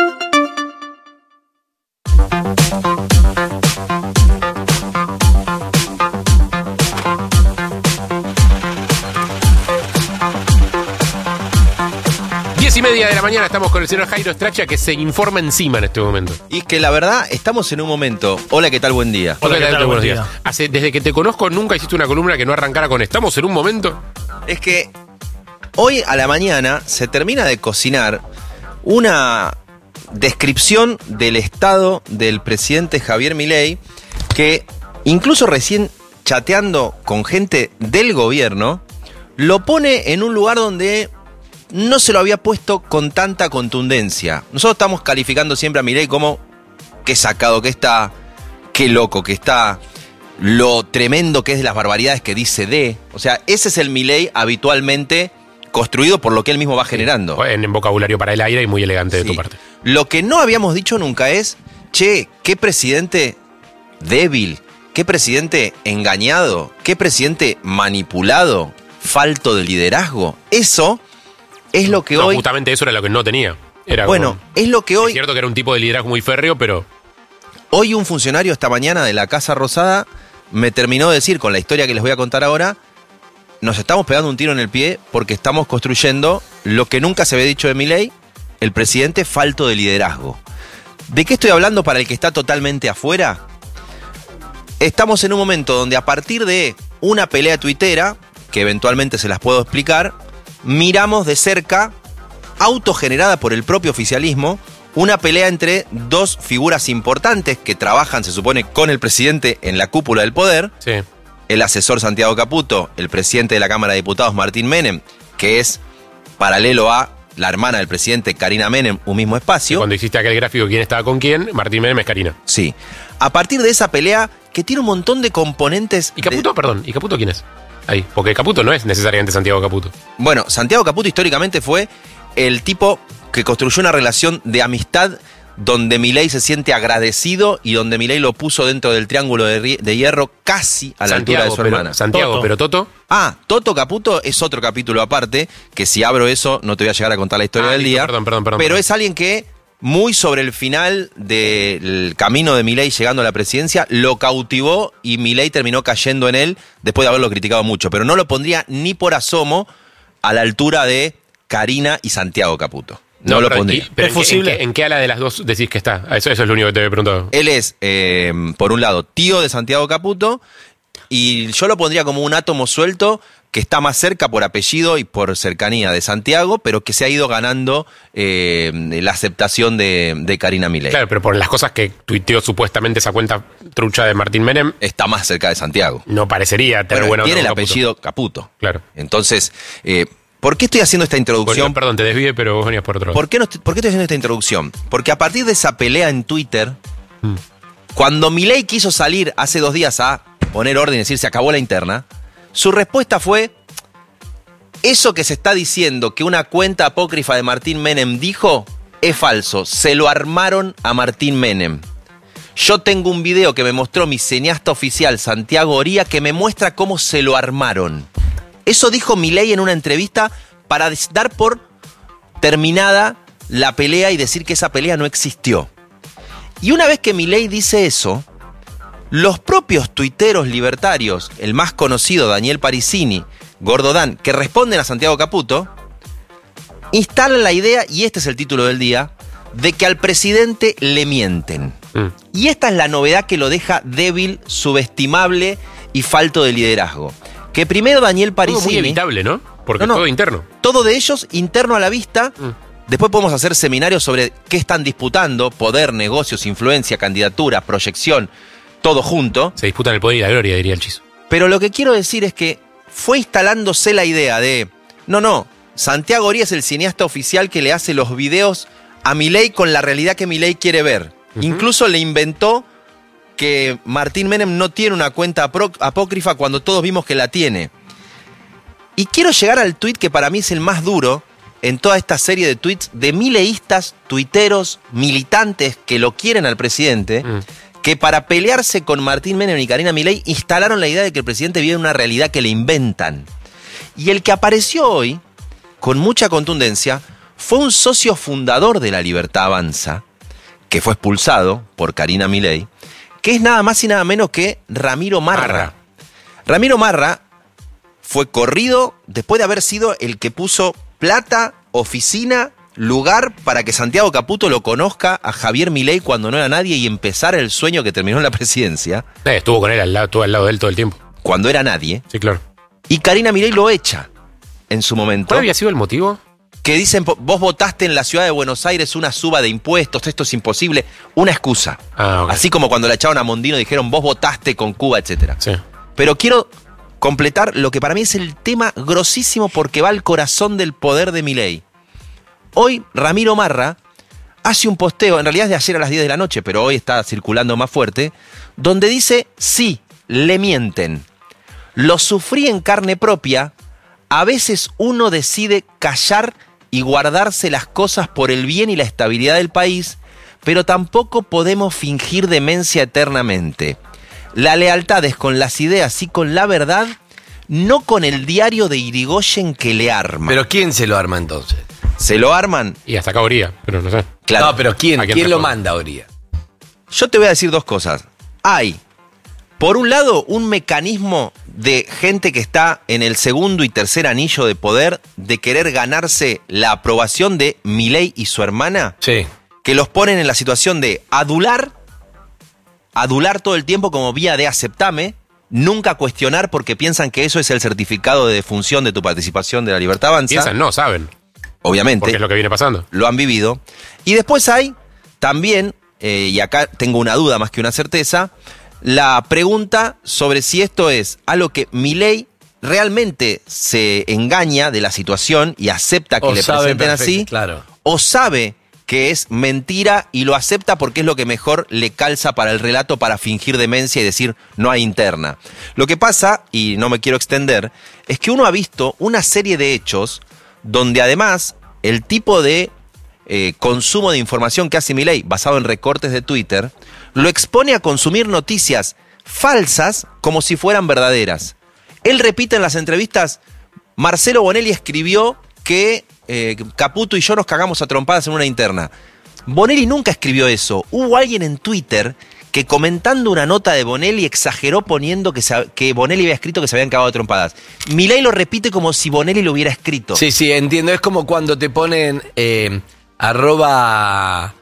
Y media de la mañana estamos con el señor Jairo Stracha que se informa encima en este momento. Y es que la verdad, estamos en un momento. Hola, ¿qué tal? Buen día. Hola, ¿qué tal? Buenos días. Desde que te conozco nunca hiciste una columna que no arrancara con estamos en un momento. Es que hoy a la mañana se termina de cocinar una descripción del estado del presidente Javier Milei que incluso recién chateando con gente del gobierno, lo pone en un lugar donde no se lo había puesto con tanta contundencia. Nosotros estamos calificando siempre a Milei como qué sacado que está, qué loco que está, lo tremendo que es de las barbaridades que dice O sea, ese es el Milei habitualmente construido por lo que él mismo va generando. En vocabulario para el aire y muy elegante de tu parte. Lo que no habíamos dicho nunca es, che, qué presidente débil, qué presidente engañado, qué presidente manipulado, falto de liderazgo. Eso es lo que hoy... Justamente eso era lo que no tenía. Era es lo que hoy... Es cierto que era un tipo de liderazgo muy férreo, pero... Hoy un funcionario esta mañana de la Casa Rosada me terminó de decir, con la historia que les voy a contar ahora, nos estamos pegando un tiro en el pie porque estamos construyendo lo que nunca se había dicho de Milei, el presidente falto de liderazgo. ¿De qué estoy hablando para el que está totalmente afuera? Estamos en un momento donde a partir de una pelea tuitera, que eventualmente se las puedo explicar, miramos de cerca, autogenerada por el propio oficialismo, una pelea entre dos figuras importantes que trabajan, se supone, con el presidente en la cúpula del poder. Sí. El asesor Santiago Caputo, el presidente de la Cámara de Diputados Martín Menem, que es paralelo a la hermana del presidente Karina Menem, un mismo espacio. Cuando hiciste aquel gráfico quién estaba con quién, Martín Menem es Karina. Sí. A partir de esa pelea, que tiene un montón de componentes... ¿Y Caputo, perdón, ¿y Caputo quién es? Ahí, porque Caputo no es necesariamente Santiago Caputo. Bueno, Santiago Caputo históricamente fue el tipo que construyó una relación de amistad donde Milei se siente agradecido y donde Milei lo puso dentro del triángulo de hierro casi a la altura de su hermana. Santiago, Toto. pero Toto. Ah, Toto Caputo es otro capítulo aparte, que si abro eso no te voy a llegar a contar la historia del día. Perdón. Pero es alguien que, muy sobre el final del camino de Milei llegando a la presidencia, lo cautivó y Milei terminó cayendo en él después de haberlo criticado mucho. Pero no lo pondría ni por asomo a la altura de Karina y Santiago Caputo. No lo pondría. Pero ¿en qué ala de las dos decís que está? Eso es lo único que te había preguntado. Él es, por un lado, tío de Santiago Caputo, y yo lo pondría como un átomo suelto que está más cerca por apellido y por cercanía de Santiago, pero que se ha ido ganando la aceptación de Karina Milei. Claro, pero por las cosas que tuiteó supuestamente esa cuenta trucha de Martín Menem... Está más cerca de Santiago. No parecería tener buena... Tiene el apellido Caputo. Claro. Entonces... ¿por qué estoy haciendo esta introducción? Bueno, perdón, te desvié, pero vos venías por otro lado. ¿Por qué estoy haciendo esta introducción? Porque a partir de esa pelea en Twitter, cuando Milei quiso salir hace 2 días a poner orden y decir se acabó la interna, su respuesta fue, eso que se está diciendo que una cuenta apócrifa de Martín Menem dijo, es falso, se lo armaron a Martín Menem. Yo tengo un video que me mostró mi cineasta oficial Santiago Oría que me muestra cómo se lo armaron. Eso dijo Milei en una entrevista para dar por terminada la pelea y decir que esa pelea no existió. Y una vez que Milei dice eso, los propios tuiteros libertarios, el más conocido Daniel Parisini, Gordo Dan, que responden a Santiago Caputo, instalan la idea, y este es el título del día, de que al presidente le mienten. Y esta es la novedad que lo deja débil, subestimable y falto de liderazgo. Que primero Daniel Parisini... Todo muy evitable, ¿no? Porque todo interno. Todo de ellos interno a la vista. Después podemos hacer seminarios sobre qué están disputando. Poder, negocios, influencia, candidatura, proyección. Todo junto. Se disputan el poder y la gloria, diría el Chizo. Pero lo que quiero decir es que fue instalándose la idea de... No, Santiago Oría es el cineasta oficial que le hace los videos a Milei con la realidad que Milei quiere ver. Incluso le inventó que Martín Menem no tiene una cuenta apócrifa cuando todos vimos que la tiene. Y quiero llegar al tuit que para mí es el más duro en toda esta serie de tuits de mileístas, tuiteros, militantes que lo quieren al presidente, que para pelearse con Martín Menem y Karina Milei instalaron la idea de que el presidente vive una realidad que le inventan. Y el que apareció hoy, con mucha contundencia, fue un socio fundador de La Libertad Avanza, que fue expulsado por Karina Milei, que es nada más y nada menos que Ramiro Marra. Ramiro Marra fue corrido después de haber sido el que puso plata, oficina, lugar para que Santiago Caputo lo conozca a Javier Milei cuando no era nadie y empezara el sueño que terminó en la presidencia. Estuvo con él, estuvo al lado de él todo el tiempo. Cuando era nadie. Sí, claro. Y Karina Milei lo echa en su momento. ¿Cuál había sido el motivo? que dicen, vos votaste en la ciudad de Buenos Aires una suba de impuestos, esto es imposible, una excusa. Así como cuando la echaron a Mondino dijeron, vos votaste con Cuba, etc. Sí. Pero quiero completar lo que para mí es el tema grosísimo porque va al corazón del poder de Milei. Hoy Ramiro Marra hace un posteo, en realidad es de ayer a las 10 de la noche, pero hoy está circulando más fuerte, donde dice, sí, le mienten. Lo sufrí en carne propia, a veces uno decide callar y guardarse las cosas por el bien y la estabilidad del país, pero tampoco podemos fingir demencia eternamente. La lealtad es con las ideas y con la verdad, no con el diario de Irigoyen que le arma. ¿Pero quién se lo arma entonces? Se lo arman. Y hasta acá Oría, pero no sé. Claro. No, pero ¿quién lo manda, Oría? Yo te voy a decir dos cosas. Hay, por un lado, un mecanismo de gente que está en el segundo y tercer anillo de poder de querer ganarse la aprobación de Milei y su hermana. Sí. Que los ponen en la situación de adular todo el tiempo como vía de aceptame, nunca cuestionar porque piensan que eso es el certificado de defunción de tu participación de la Libertad Avanza. Piensan, no, saben. Obviamente. Porque es lo que viene pasando. Lo han vivido. Y después hay también, y acá tengo una duda más que una certeza, la pregunta sobre si esto es algo que Milei realmente se engaña de la situación y acepta que le presenten así, claro. O sabe que es mentira y lo acepta porque es lo que mejor le calza para el relato para fingir demencia y decir no hay interna. Lo que pasa, y no me quiero extender, es que uno ha visto una serie de hechos donde además el tipo de consumo de información que hace Milei, basado en recortes de Twitter, lo expone a consumir noticias falsas como si fueran verdaderas. Él repite en las entrevistas, Marcelo Bonelli escribió que Caputo y yo nos cagamos a trompadas en una interna. Bonelli nunca escribió eso. Hubo alguien en Twitter que comentando una nota de Bonelli exageró poniendo que Bonelli había escrito que se habían cagado a trompadas. Milei lo repite como si Bonelli lo hubiera escrito. Sí, sí, entiendo. Es como cuando te ponen arroba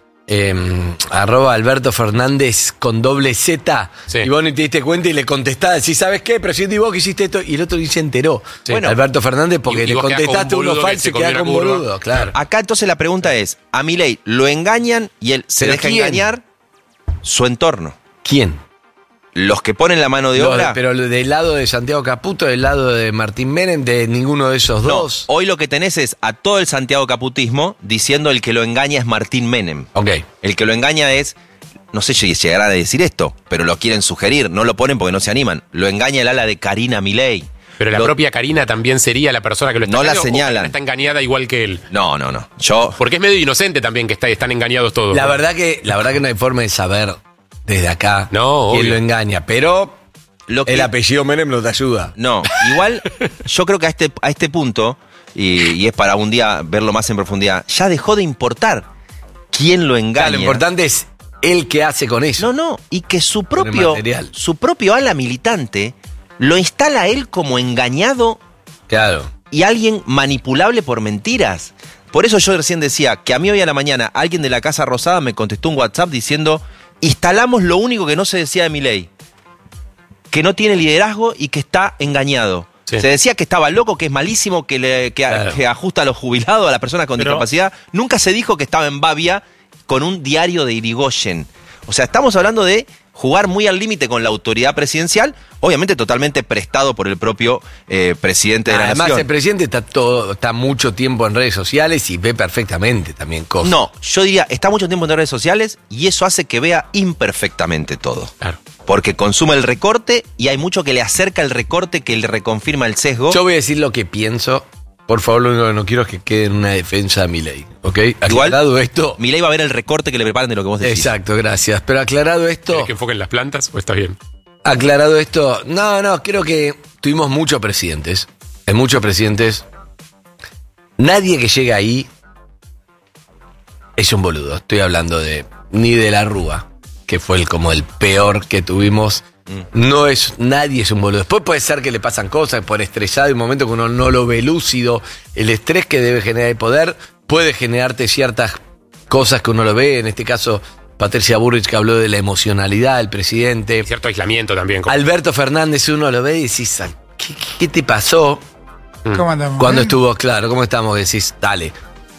Alberto Fernández con doble Z, sí. Y vos ni te diste cuenta y le contestás, si sabes qué, presidente, y vos que hiciste esto, y el otro ni se enteró. Sí. Bueno, Alberto Fernández, porque le contestaste uno falso y queda con boludo, claro. Acá entonces la pregunta es, a Milei lo engañan y él se deja engañar. Su entorno. ¿Quién? Los que ponen la mano de obra. Pero del lado de Santiago Caputo, del lado de Martín Menem, de ninguno de esos dos. Hoy lo que tenés es a todo el Santiago Caputismo diciendo el que lo engaña es Martín Menem. Ok. El que lo engaña es, no sé si llegará a decir esto, pero lo quieren sugerir, no lo ponen porque no se animan. Lo engaña el ala de Karina Milei. Pero la propia Karina también sería la persona que lo está engañando. No la señalan. Está engañada igual que él. No. Porque es medio inocente también que están engañados todos. La verdad que no hay forma de saber desde acá quién lo engaña, pero el apellido Menem no te ayuda. No, igual yo creo que a este punto, y es para un día verlo más en profundidad, ya dejó de importar quién lo engaña. Claro, lo importante es el que hace con eso. No, y que su propio ala militante lo instala a él como engañado, claro, y alguien manipulable por mentiras. Por eso yo recién decía que a mí hoy a la mañana alguien de la Casa Rosada me contestó un WhatsApp diciendo, instalamos lo único que no se decía de Milei, que no tiene liderazgo y que está engañado. Sí. Se decía que estaba loco, que es malísimo, que ajusta a los jubilados, a las personas con discapacidad. Nunca se dijo que estaba en Babia con un diario de Irigoyen. O sea, estamos hablando de jugar muy al límite con la autoridad presidencial, obviamente totalmente prestado por el propio presidente de la nación. Además, el presidente está mucho tiempo en redes sociales y ve perfectamente también cosas. No, yo diría, está mucho tiempo en redes sociales y eso hace que vea imperfectamente todo. Claro. Porque consume el recorte y hay mucho que le acerca el recorte que le reconfirma el sesgo. Yo voy a decir lo que pienso. Por favor, lo único que no quiero es que quede en una defensa de Milei, ¿ok? Aclarado esto... Milei va a ver el recorte que le preparen de lo que vos decís. Exacto, gracias. Pero aclarado esto... ¿Querés que enfoquen las plantas o está bien? Aclarado esto... No, creo que tuvimos muchos presidentes. En muchos presidentes... Nadie que llega ahí es un boludo. Estoy hablando de... Ni de la Rúa, que fue como el peor que tuvimos... Nadie es un boludo. Después puede ser que le pasan cosas por estresado, hay un momento que uno no lo ve lúcido. El estrés que debe generar el poder puede generarte ciertas cosas que uno lo ve. En este caso, Patricia Burrich, que habló de la emocionalidad del presidente. Cierto aislamiento también. Alberto Fernández, uno lo ve y decís, ¿qué te pasó? ¿Cómo andamos? Cuando estuvo, claro, ¿cómo estamos? Decís, dale.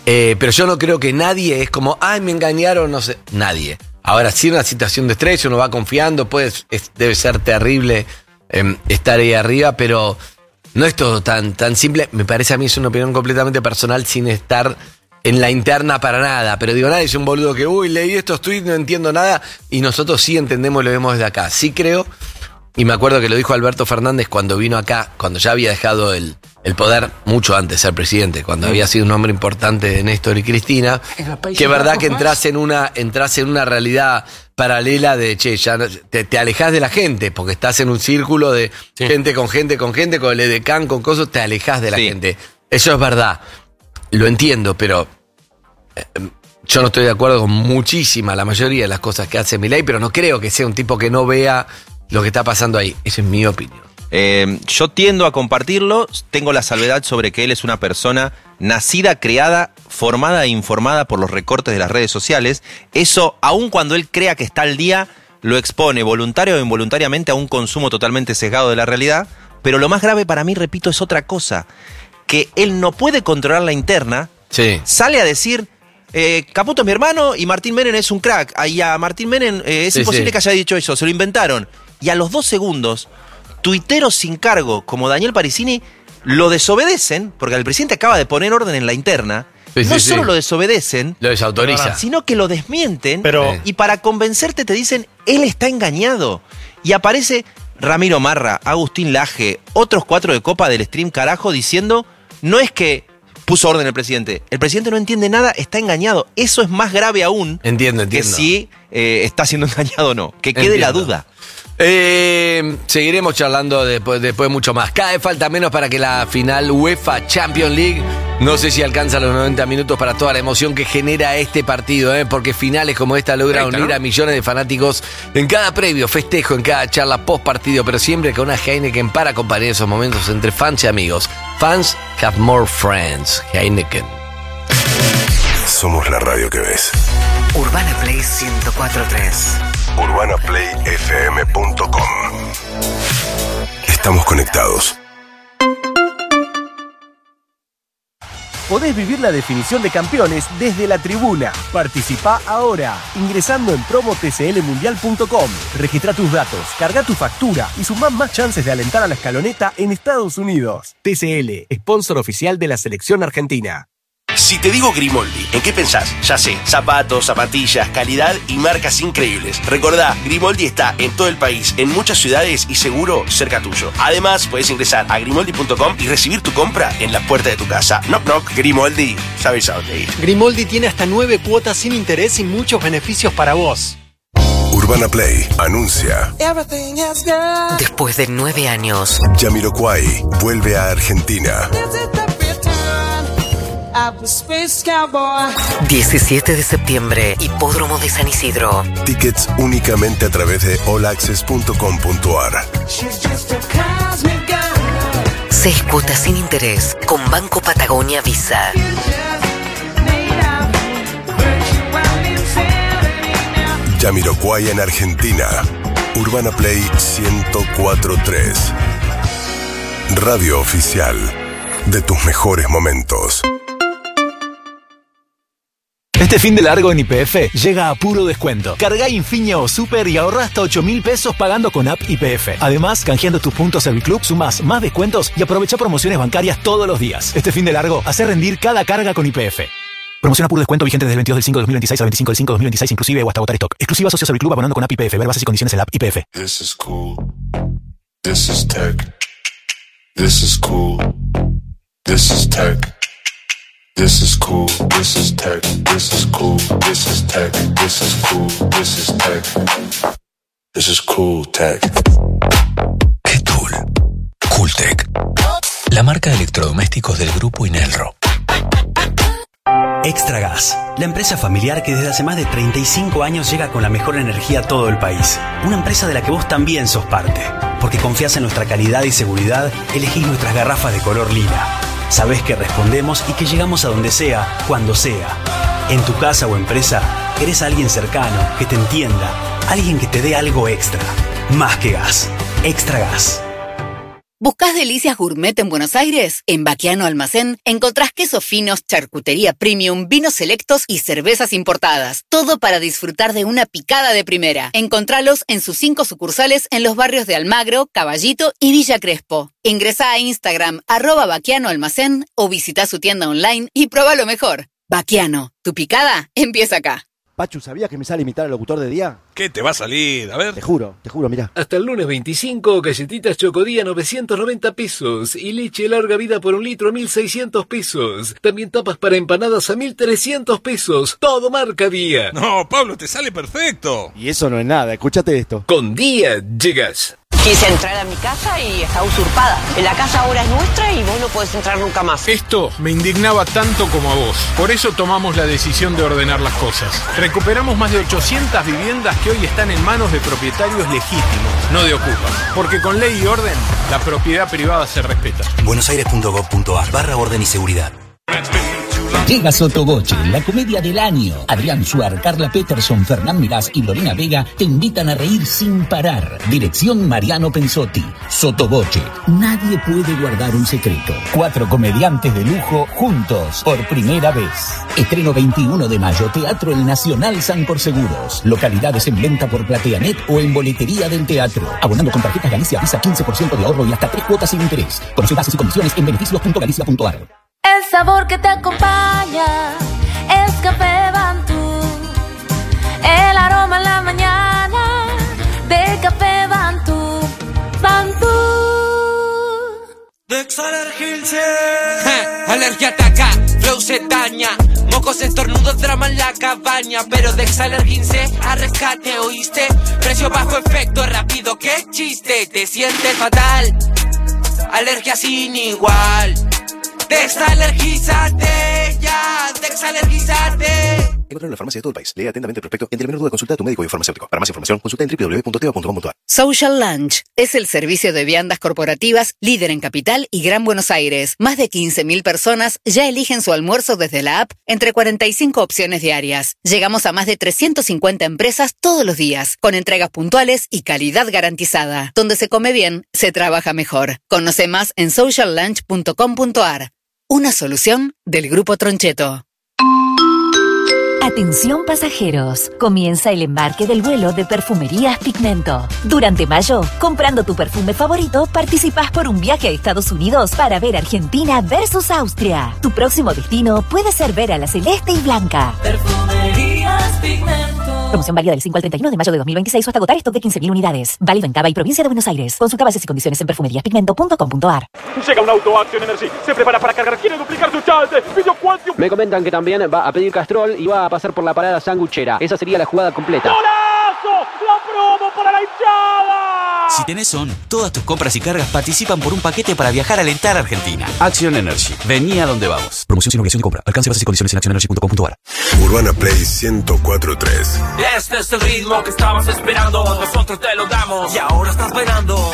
Pero yo no creo que nadie es como, ay, me engañaron, no sé. Nadie. Ahora, si en una situación de estrés, uno va confiando, debe ser terrible estar ahí arriba, pero no es todo tan simple. Me parece a mí, es una opinión completamente personal sin estar en la interna para nada. Pero digo, nadie es un boludo que, leí estos tweets, no entiendo nada. Y nosotros sí entendemos y lo vemos desde acá. Sí creo, y me acuerdo que lo dijo Alberto Fernández cuando vino acá, cuando ya había dejado el poder mucho antes de ser presidente, cuando había sido un hombre importante de Néstor y Cristina, que es verdad que entras en una realidad paralela de, ya te alejás de la gente, porque estás en un círculo de gente, con el edecán, con cosas, te alejás de la gente. Eso es verdad, lo entiendo, pero yo no estoy de acuerdo con la mayoría de las cosas que hace Milei, pero no creo que sea un tipo que no vea lo que está pasando ahí. Esa es mi opinión. Yo tiendo a compartirlo, tengo la salvedad sobre que él es una persona nacida, creada, formada e informada por los recortes de las redes sociales. Eso, aun cuando él crea que está al día, lo expone voluntario o involuntariamente a un consumo totalmente sesgado de la realidad. Pero lo más grave para mí, repito, es otra cosa, que él no puede controlar la interna, sale a decir... Caputo es mi hermano y Martín Menem es un crack. Y a Martín Menem es imposible que haya dicho eso, se lo inventaron. Y a los 2 segundos, tuiteros sin cargo como Daniel Parisini lo desobedecen, porque el presidente acaba de poner orden en la interna. No solo lo desobedecen, lo desautoriza, sino que lo desmienten. Y para convencerte te dicen, él está engañado. Y aparece Ramiro Marra, Agustín Laje, otros 4 de Copa del Stream carajo diciendo, no es que puso orden el presidente no entiende nada, está engañado. Eso es más grave aún. Entiendo. Que si está siendo engañado o no. Que quede la duda. Seguiremos charlando después mucho más. Cada vez falta menos para que la final UEFA Champions League, no sé si alcanza los 90 minutos para toda la emoción que genera este partido, porque finales como esta logran unir a millones de fanáticos en cada previo, festejo, en cada charla post partido, pero siempre con una Heineken para acompañar esos momentos entre fans y amigos. Fans have more friends. Heineken. Somos la radio que ves. Urbana Play 104.3. UrbanaPlayFM.com. Estamos conectados. Podés vivir la definición de campeones desde la tribuna. Participá ahora, ingresando en promotclmundial.com. Registra tus datos, carga tu factura y sumá más chances de alentar a la escaloneta en Estados Unidos. TCL, sponsor oficial de la selección argentina. Si te digo Grimaldi, ¿en qué pensás? Ya sé, zapatos, zapatillas, calidad y marcas increíbles. Recordá, Grimaldi está en todo el país, en muchas ciudades y seguro cerca tuyo. Además, puedes ingresar a grimaldi.com y recibir tu compra en la puerta de tu casa. Knock knock, Grimaldi, sabes a dónde ir. Grimaldi tiene hasta 9 cuotas sin interés y muchos beneficios para vos. Urbana Play anuncia. Después de 9 años, Jamiroquai vuelve a Argentina. 17 de septiembre, Hipódromo de San Isidro. Tickets únicamente a través de allaccess.com.ar. 6 cuotas sin interés con Banco Patagonia Visa. Jamiroquai en Argentina. Urbana Play 104.3. Radio oficial de tus mejores momentos. Este fin de largo en YPF llega a puro descuento. Cargá Infinia o Super y ahorrá hasta 8.000 pesos pagando con app YPF. Además, canjeando tus puntos Serviclub, sumás más descuentos y aprovecha promociones bancarias todos los días. Este fin de largo, hace rendir cada carga con YPF. Promoción a puro descuento vigente desde el 22 del 5 de 2026 al 25 del 5 de 2026 inclusive o hasta agotar stock. Exclusiva socio Serviclub abonando con app YPF. Ver bases y condiciones en la app YPF. This is cool. This is tech. This is cool. This is tech. This is cool, this is tech, this is cool, this is tech, this is cool, this is tech. This is cool tech. ¿Qué tool? Cooltech. La marca de electrodomésticos del grupo Inelro. Extragas, la empresa familiar que desde hace más de 35 años llega con la mejor energía a todo el país. Una empresa de la que vos también sos parte. Porque confías en nuestra calidad y seguridad, elegís nuestras garrafas de color lila. Sabés que respondemos y que llegamos a donde sea, cuando sea. En tu casa o empresa, eres alguien cercano, que te entienda, alguien que te dé algo extra. Más que gas. Extragas. ¿Buscás delicias gourmet en Buenos Aires? En Baquiano Almacén encontrás quesos finos, charcutería premium, vinos selectos y cervezas importadas. Todo para disfrutar de una picada de primera. Encontralos en sus 5 sucursales en los barrios de Almagro, Caballito y Villa Crespo. Ingresá a Instagram @Baquiano Almacén o visita su tienda online y prueba lo mejor. Baquiano, tu picada empieza acá. Pachu, ¿sabías que me sale imitar al locutor de día? ¿Qué te va a salir? A ver. Te juro, mirá. Hasta el lunes 25, galletitas Chocodía 990 pesos y leche larga vida por 1 litro 1.600 pesos. También tapas para empanadas a 1.300 pesos. Todo marca Día. No, Pablo, te sale perfecto. Y eso no es nada, escúchate esto. Con Día llegas. Quise entrar a mi casa y está usurpada. La casa ahora es nuestra y vos no podés entrar nunca más. Esto me indignaba tanto como a vos. Por eso tomamos la decisión de ordenar las cosas. Recuperamos más de 800 viviendas que hoy están en manos de propietarios legítimos, no de ocupas. Porque con ley y orden, la propiedad privada se respeta. buenosaires.gov.ar/orden y seguridad. Llega Sotoboche, la comedia del año. Adrián Suar, Carla Peterson, Fernán Mirás y Lorena Vega te invitan a reír sin parar. Dirección Mariano Pensotti. Sotoboche, nadie puede guardar un secreto. 4 comediantes de lujo juntos por primera vez. Estreno 21 de mayo, Teatro El Nacional San por Seguros. Localidades en venta por PlateaNet o en boletería del teatro. Abonando con tarjetas Galicia Visa 15% de ahorro y hasta 3 cuotas sin interés. Conoce bases y condiciones en beneficios.galicia.ar. El sabor que te acompaña es Café Bantú. El aroma en la mañana de Café Bantú. Bantú. Dexalergilce. Alergia ataca, flow se daña. Mocos, estornudos, drama en la cabaña. Pero Dexalergilce a rescate, ¿oíste? Precio bajo, efecto rápido, qué chiste. Te sientes fatal, alergia sin igual. Dexalergízate, ya, dexalergízate. Encontrarlo en la farmacia de todo el país. Lee atentamente el prospecto y ante la menor duda consulta a tu médico y farmacéutico. Para más información, consulta en www.teva.com.ar. Social Lunch es el servicio de viandas corporativas líder en Capital y Gran Buenos Aires. Más de 15.000 personas ya eligen su almuerzo desde la app entre 45 opciones diarias. Llegamos a más de 350 empresas todos los días, con entregas puntuales y calidad garantizada. Donde se come bien, se trabaja mejor. Conoce más en sociallunch.com.ar. Una solución del Grupo Troncheto. Atención pasajeros, comienza el embarque del vuelo de Perfumerías Pigmento. Durante mayo, comprando tu perfume favorito, participás por un viaje a Estados Unidos para ver Argentina versus Austria. Tu próximo destino puede ser ver a la celeste y blanca. Perfumerías Pigmento. Promoción válida del 5 al 31 de mayo de 2026 hasta agotar stock de 15.000 unidades. Válido en Cava y Provincia de Buenos Aires. Consulta bases y condiciones en perfumeriaspigmento.com.ar. Llega un auto Action Energy. Se prepara para cargar. Quiere duplicar su chance. Video Quantum. Me comentan que también va a pedir Castrol y va a pasar por la parada sanguchera. Esa sería la jugada completa. ¡Golazo! ¡La promo para la hinchada! Si tenés ON, todas tus compras y cargas participan por un paquete para viajar a alentar a Argentina. Action Energy. Vení a donde vamos. Promoción sin obligación de compra. Alcance bases y condiciones en actionenergy.com.ar. Urbana Play 104.3. Este es el ritmo que estabas esperando. Nosotros te lo damos y ahora estás bailando.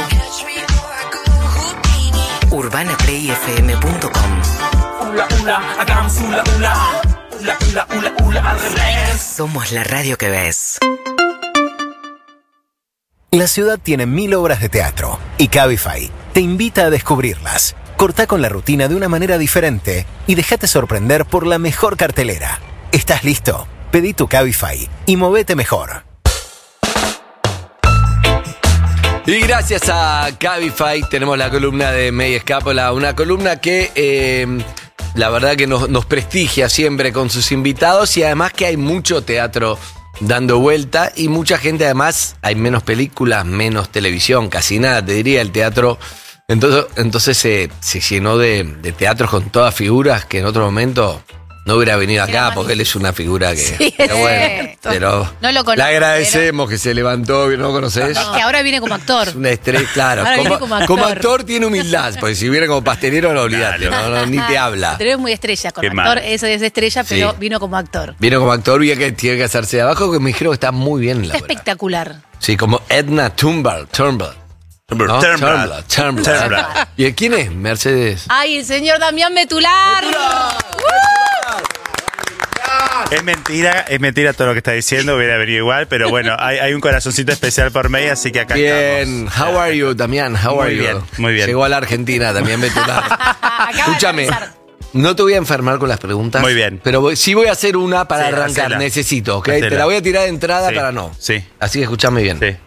UrbanaPlayFM.com. Ula, ula, hagamos ula, ula. Ula, ula, ula, ula, al revés. Somos la radio que ves. La ciudad tiene 1000 obras de teatro y Cabify te invita a descubrirlas. Cortá con la rutina de una manera diferente y déjate sorprender por la mejor cartelera. ¿Estás listo? Pedí tu Cabify y movete mejor. Y gracias a Cabify tenemos la columna de May Escápola, una columna que la verdad que nos prestigia siempre con sus invitados y además que hay mucho teatro dando vuelta y mucha gente además, hay menos películas, menos televisión, casi nada, te diría, el teatro. Entonces se llenó de teatros con todas figuras que en otro momento no hubiera venido acá porque él es una figura que... Sí, bueno, pero no lo conozco, le agradecemos que se levantó, ¿no lo conocés? Es que ahora viene como actor. Es una estrella, claro. Ahora viene como actor. Tiene humildad, porque si viene como pastelero no olvidate, ni te habla. Pero es muy estrella, con Qué actor, mal. eso es estrella, pero Sí. vino como actor. Vino como actor, vi que tiene que hacerse de abajo, que me dijeron que está muy bien la Está espectacular. Sí, como Edna Turnbull. ¿No? Turnbull. ¿Y quién es? Mercedes. ¡Ay, el señor Damián Metular! Es mentira todo lo que está diciendo, hubiera venido igual, pero bueno, hay un corazoncito especial por medio, así que acá bien. estamos. How are you, Damián? How are you? Muy bien. Llegó a la Argentina también, Escúchame, no te voy a enfermar con las preguntas. Muy bien. Pero sí voy a hacer una para arrancar, hacela. necesito, ¿ok? Hacela. Te la voy a tirar de entrada para no. Sí. Así que escúchame bien. Sí.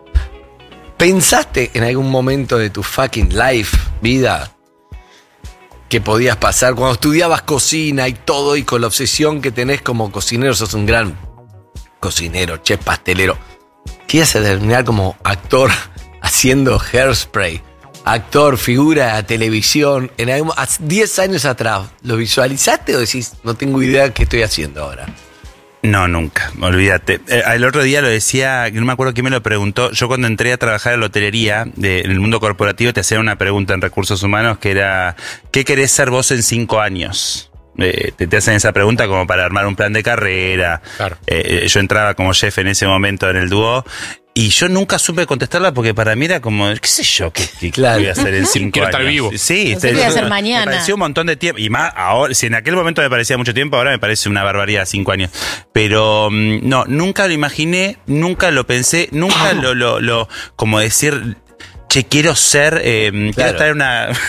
¿Pensaste en algún momento de tu fucking life, vida, que podías pasar cuando estudiabas cocina y todo y con la obsesión que tenés como cocinero? Sos un gran cocinero, chef, pastelero. ¿Qué ibas a terminar como actor haciendo Hairspray? Actor, figura de televisión. En 10 años atrás, ¿lo visualizaste o decís, no tengo idea qué estoy haciendo ahora? No, nunca, olvídate. El otro día lo decía, no me acuerdo quién me lo preguntó. Yo cuando entré a trabajar en la hotelería, en el mundo corporativo, te hacían una pregunta en recursos humanos que era, ¿qué querés ser vos en 5 años? Te hacen esa pregunta como para armar un plan de carrera. Claro. Yo entraba como chef en ese momento en el dúo. Y yo nunca supe contestarla porque para mí era como, qué sé yo, qué voy a hacer en 5 años. Quiero estar vivo. Sí, ¿Qué voy a hacer mañana? Me pareció un montón de tiempo. Y más ahora, si en aquel momento me parecía mucho tiempo, ahora me parece una barbaridad, 5 años. Pero no, nunca lo imaginé, nunca lo pensé, nunca lo como decir, che, quiero ser, quiero estar en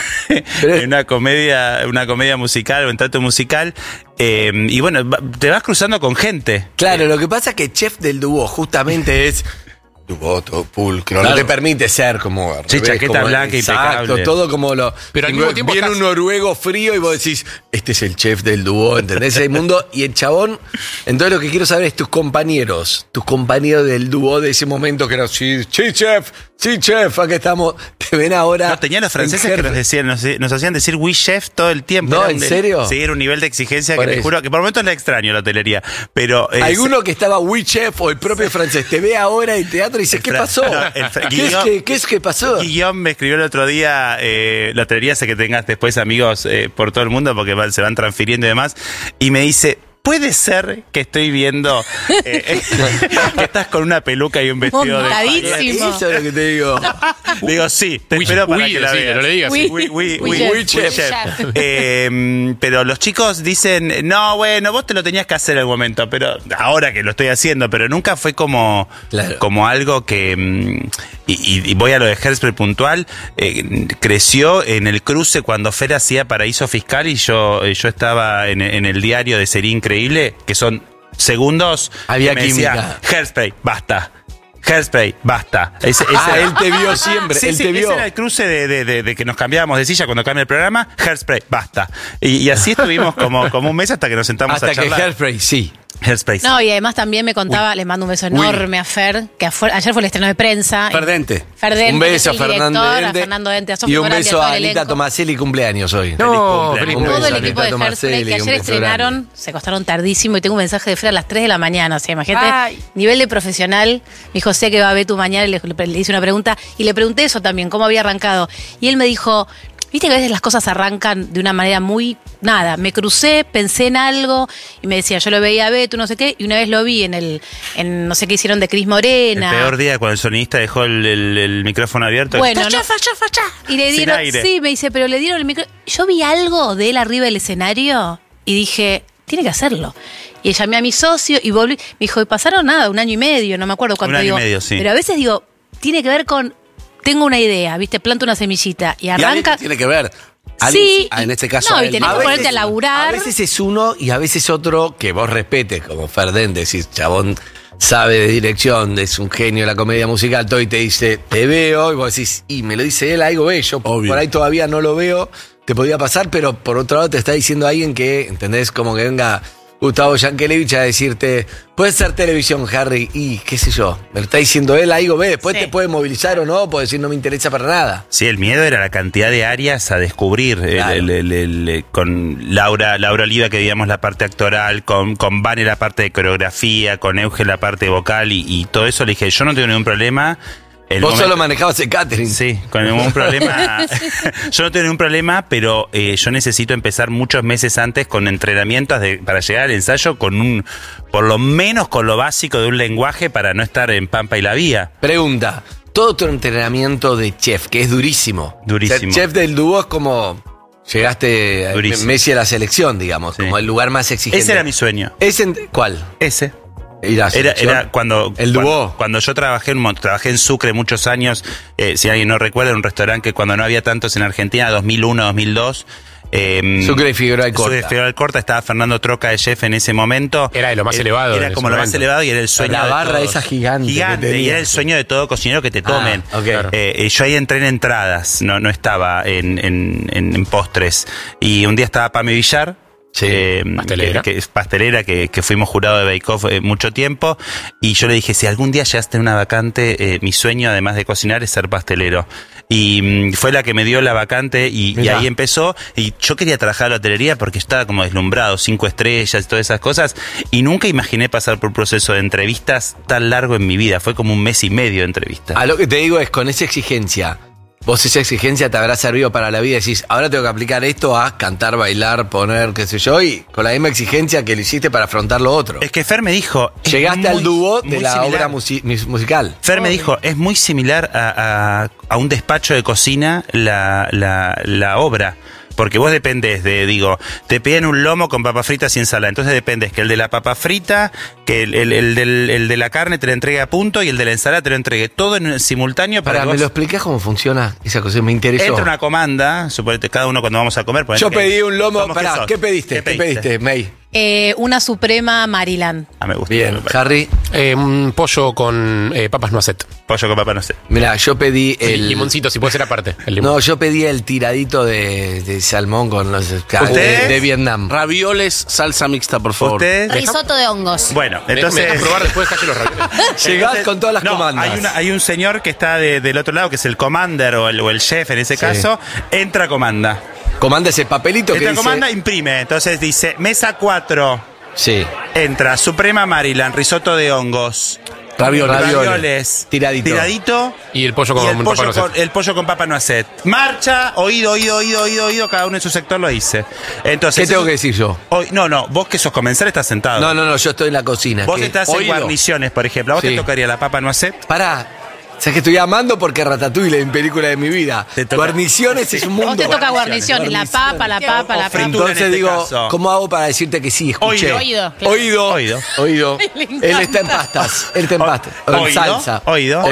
una comedia musical o en teatro musical. Y bueno, te vas cruzando con gente. Claro, lo que pasa es que chef del dúo justamente es tu voto, pulcro, claro. No te permite ser como al revés, chaqueta como, blanca exacto, impecable. todo como lo... Pero al mismo tiempo viene un noruego frío y vos decís, este es el chef del dúo, ¿entendés? El mundo, y el chabón, entonces lo que quiero saber es tus compañeros del dúo de ese momento que eran, sí, chef, acá estamos, te ven ahora... No, tenían los franceses que nos hacían decir oui chef todo el tiempo. No, ¿en serio? Sí, era un nivel de exigencia por que eso. Te juro que por momentos la extraño la hotelería, pero... Alguno que estaba oui chef o el propio francés te ve ahora en teatro y dice, ¿qué pasó? ¿Qué es que pasó? Guillaume me escribió el otro día, la hotelería, sé que tengas después amigos por todo el mundo porque se van transfiriendo y demás, y me dice... ¿Puede ser que estoy viendo que estás con una peluca y un vestido de Montadísimo. Eso es lo que te digo. Digo, sí, te espero para que la veas. No le digas. Chef. Pero los chicos dicen, no, bueno, vos te lo tenías que hacer en el momento, pero ahora que lo estoy haciendo, pero nunca fue como algo que... Y voy a lo de Hairspray puntual, creció en el cruce cuando Fer hacía Paraíso Fiscal y yo estaba en el diario de Sería Increíble, que son segundos. Había que me química. decía, Hairspray, basta. Hairspray, basta. Él te vio siempre. Sí, él te vio. Ese era el cruce de que nos cambiábamos de silla cuando cambia el programa. Hairspray, basta. Y así estuvimos como un mes hasta que nos sentamos hasta a charlar. Hasta que Hairspray, sí. Hairspray. No, y además también me contaba, le mando un beso enorme a Fer, que ayer fue el estreno de prensa. Ferdente. Un beso a a Fernando Dente, a y un Morandi, beso todo a el Anita elenco. Tomaselli, cumpleaños hoy. No, feliz todo el cumpleaños, equipo de Anita Hairspray que un ayer beso estrenaron, grande. se acostaron tardísimo y tengo un mensaje de Fer a las 3 de la mañana. O sea, imagínate, Ay. nivel de profesional. Me dijo, sé que va a ver tu mañana y le hice una pregunta y le pregunté eso también, cómo había arrancado. Y él me dijo, viste que a veces las cosas arrancan de una manera muy... Nada, me crucé, pensé en algo y me decía, yo lo veía a Beto, no sé qué, y una vez lo vi en no sé qué hicieron de Cris Morena. El peor día cuando el sonidista dejó el micrófono abierto. Bueno, fachá. Y le dieron, sí, me dice, pero le dieron el micrófono. Yo vi algo de él arriba del escenario y dije, tiene que hacerlo. Y llamé a mi socio y volví. Me dijo, y pasaron nada, 1 año y medio, no me acuerdo cuánto. 1 año digo. y medio, sí. Pero a veces digo, tiene que ver con, tengo una idea, ¿viste? Planto una semillita y arranca. Tiene que ver. Sí, en este caso. No, y tenés que ponerte a laburar. A veces es uno y a veces otro que vos respetes, como Ferdente, decís, chabón sabe de dirección, es un genio de la comedia musical, todo y te dice, te veo, y vos decís, y me lo dice él, algo bello. Por ahí todavía no lo veo, te podía pasar, pero por otro lado te está diciendo alguien que, ¿entendés? Como que venga Gustavo Yankelevich a decirte, puede ser televisión, Harry, y qué sé yo, me lo está diciendo él, algo ve, después te puede movilizar o no, puede decir no me interesa para nada. Sí, el miedo era la cantidad de áreas a descubrir, Claro. con Laura Oliva que digamos la parte actoral, con Vane la parte de coreografía, con Euge la parte vocal y todo eso, le dije, yo no tengo ningún problema. Vos solo manejabas el catering. Sí, con ningún problema. Yo no tengo ningún problema, pero yo necesito empezar muchos meses antes con entrenamientos para llegar al ensayo con por lo menos con lo básico de un lenguaje para no estar en Pampa y la Vía. Pregunta, todo tu entrenamiento de chef, que es durísimo. Durísimo. Ser chef del dúo es como Llegaste Durísimo. Messi a la selección, digamos, como el lugar más exigente. Ese era mi sueño. ¿Cuál? Ese. Era cuando el Dubó. Cuando yo trabajé en Sucre muchos años, si alguien no recuerda, un restaurante que cuando no había tantos en Argentina, 2001, 2002. Sucre y Figueroa Alcorta. Sucre y Figueroa Alcorta, estaba Fernando Troca de chef en ese momento. Era de lo más elevado. Era como lo más elevado y era el sueño. La barra de esa gigante. Y era el sueño de todo cocinero que te tomen. Yo ahí entré en entradas, no estaba en postres. Y un día estaba Pame Villar. Pastelera. Que es pastelera, que fuimos jurado de Bake Off mucho tiempo, y yo le dije, si algún día llegaste a una vacante, mi sueño además de cocinar es ser pastelero, y fue la que me dio la vacante y ahí empezó, y yo quería trabajar en la hotelería porque estaba como deslumbrado, 5 estrellas y todas esas cosas, y nunca imaginé pasar por un proceso de entrevistas tan largo en mi vida, fue como 1 mes y medio de entrevistas. A lo que te digo es, con esa exigencia, vos esa exigencia te habrá servido para la vida y decís, ahora tengo que aplicar esto a cantar, bailar, poner, qué sé yo, y con la misma exigencia que lo hiciste para afrontar lo otro. Es que Fer me dijo... Llegaste al dúo de la obra musical. Fer me dijo, es muy similar a un despacho de cocina la obra. Porque vos dependés te piden un lomo con papas fritas y ensalada. Entonces dependés que el de la papa frita, que el de la carne te lo entregue a punto y el de la ensalada te lo entregue todo en simultáneo. Para ¿me lo explicás cómo funciona esa cosa? Me interesó. Entra una comanda, suponete cada uno cuando vamos a comer. Yo pedí un lomo. ¿Qué pediste? ¿Qué pediste, May? Una Suprema Maryland. Me gusta. Bien, Harry. Un pollo con papas noisette. Pollo con papas noisette. Mira, yo pedí el limoncito, si puede ser aparte. El limón. No, yo pedí el tiradito de salmón con los de Vietnam. Ravioles, salsa mixta, por favor. Risotto de hongos. Bueno, entonces. ¿Me probar después de los ravioles? Llegás con todas las comandas. Hay un señor que está del otro lado, que es el commander o el chef en ese caso. Entra comanda. Comanda ese papelito que dice... comanda, imprime. Entonces dice, mesa 4. Sí. Entra, Suprema Maryland, risotto de hongos. Ravioles. Tiradito. Y el pollo con papa noisette. El pollo con papa noisette. Marcha, oído. Cada uno en su sector lo dice. Entonces, ¿qué tengo que decir yo? No. Vos que sos comensal estás sentado. No, yo estoy en la cocina. Vos estás en guarniciones, por ejemplo. ¿A vos te tocaría la papa noisette? Pará. ¿Sabes que estoy amando? Porque Ratatouille es mi película de mi vida. Guarniciones es un mundo. Vos te toca guarniciones, la papa. Entonces digo, ¿cómo hago para decirte que sí? Escuché. Oído. Él está en pastas. O en salsa. Oído.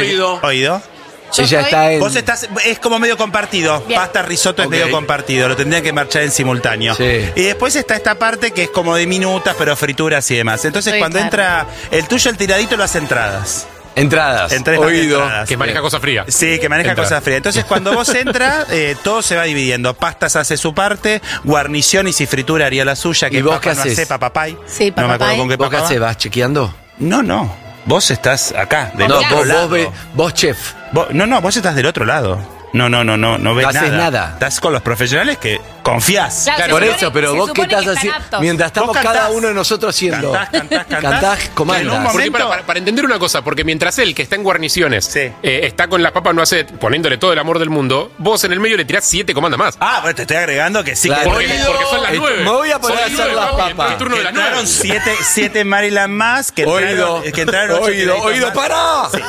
Ella está en... Vos estás, es como medio compartido. Bien. Pasta, risotto es medio compartido. Lo tendrían que marchar en simultáneo. Sí. Y después está esta parte que es como de minutas, pero frituras y demás. Entonces cuando entra el tuyo, el tiradito, las entradas. Entradas, oído. Que maneja cosas frías. Sí, que maneja cosas frías. Entonces, cuando vos entras, todo se va dividiendo. Pastas hace su parte, guarniciones y fritura haría la suya. Que ¿Y vos qué haces? Papapay. Sí, papapay. No me acuerdo con qué ¿Vos qué papá. haces? ¿Vas chequeando? No. Vos estás acá, del otro lado. Vos chef. Vos estás del otro lado. No ves no haces nada. Estás con los profesionales que confías. Claro, por eso, pero vos qué estás haciendo. Mientras estamos cada uno de nosotros haciendo. Cantás, comandas. Porque para entender una cosa, porque mientras él, que está en guarniciones, está con las papas noisette, poniéndole todo el amor del mundo, vos en el medio le tirás 7 comandas más. Bueno, te estoy agregando que sí. Claro. Porque son las 9. Me voy a poner a hacer las papas. El turno de las 9. Entraron 7 Maryland más que entraron Oído, pará. Sí.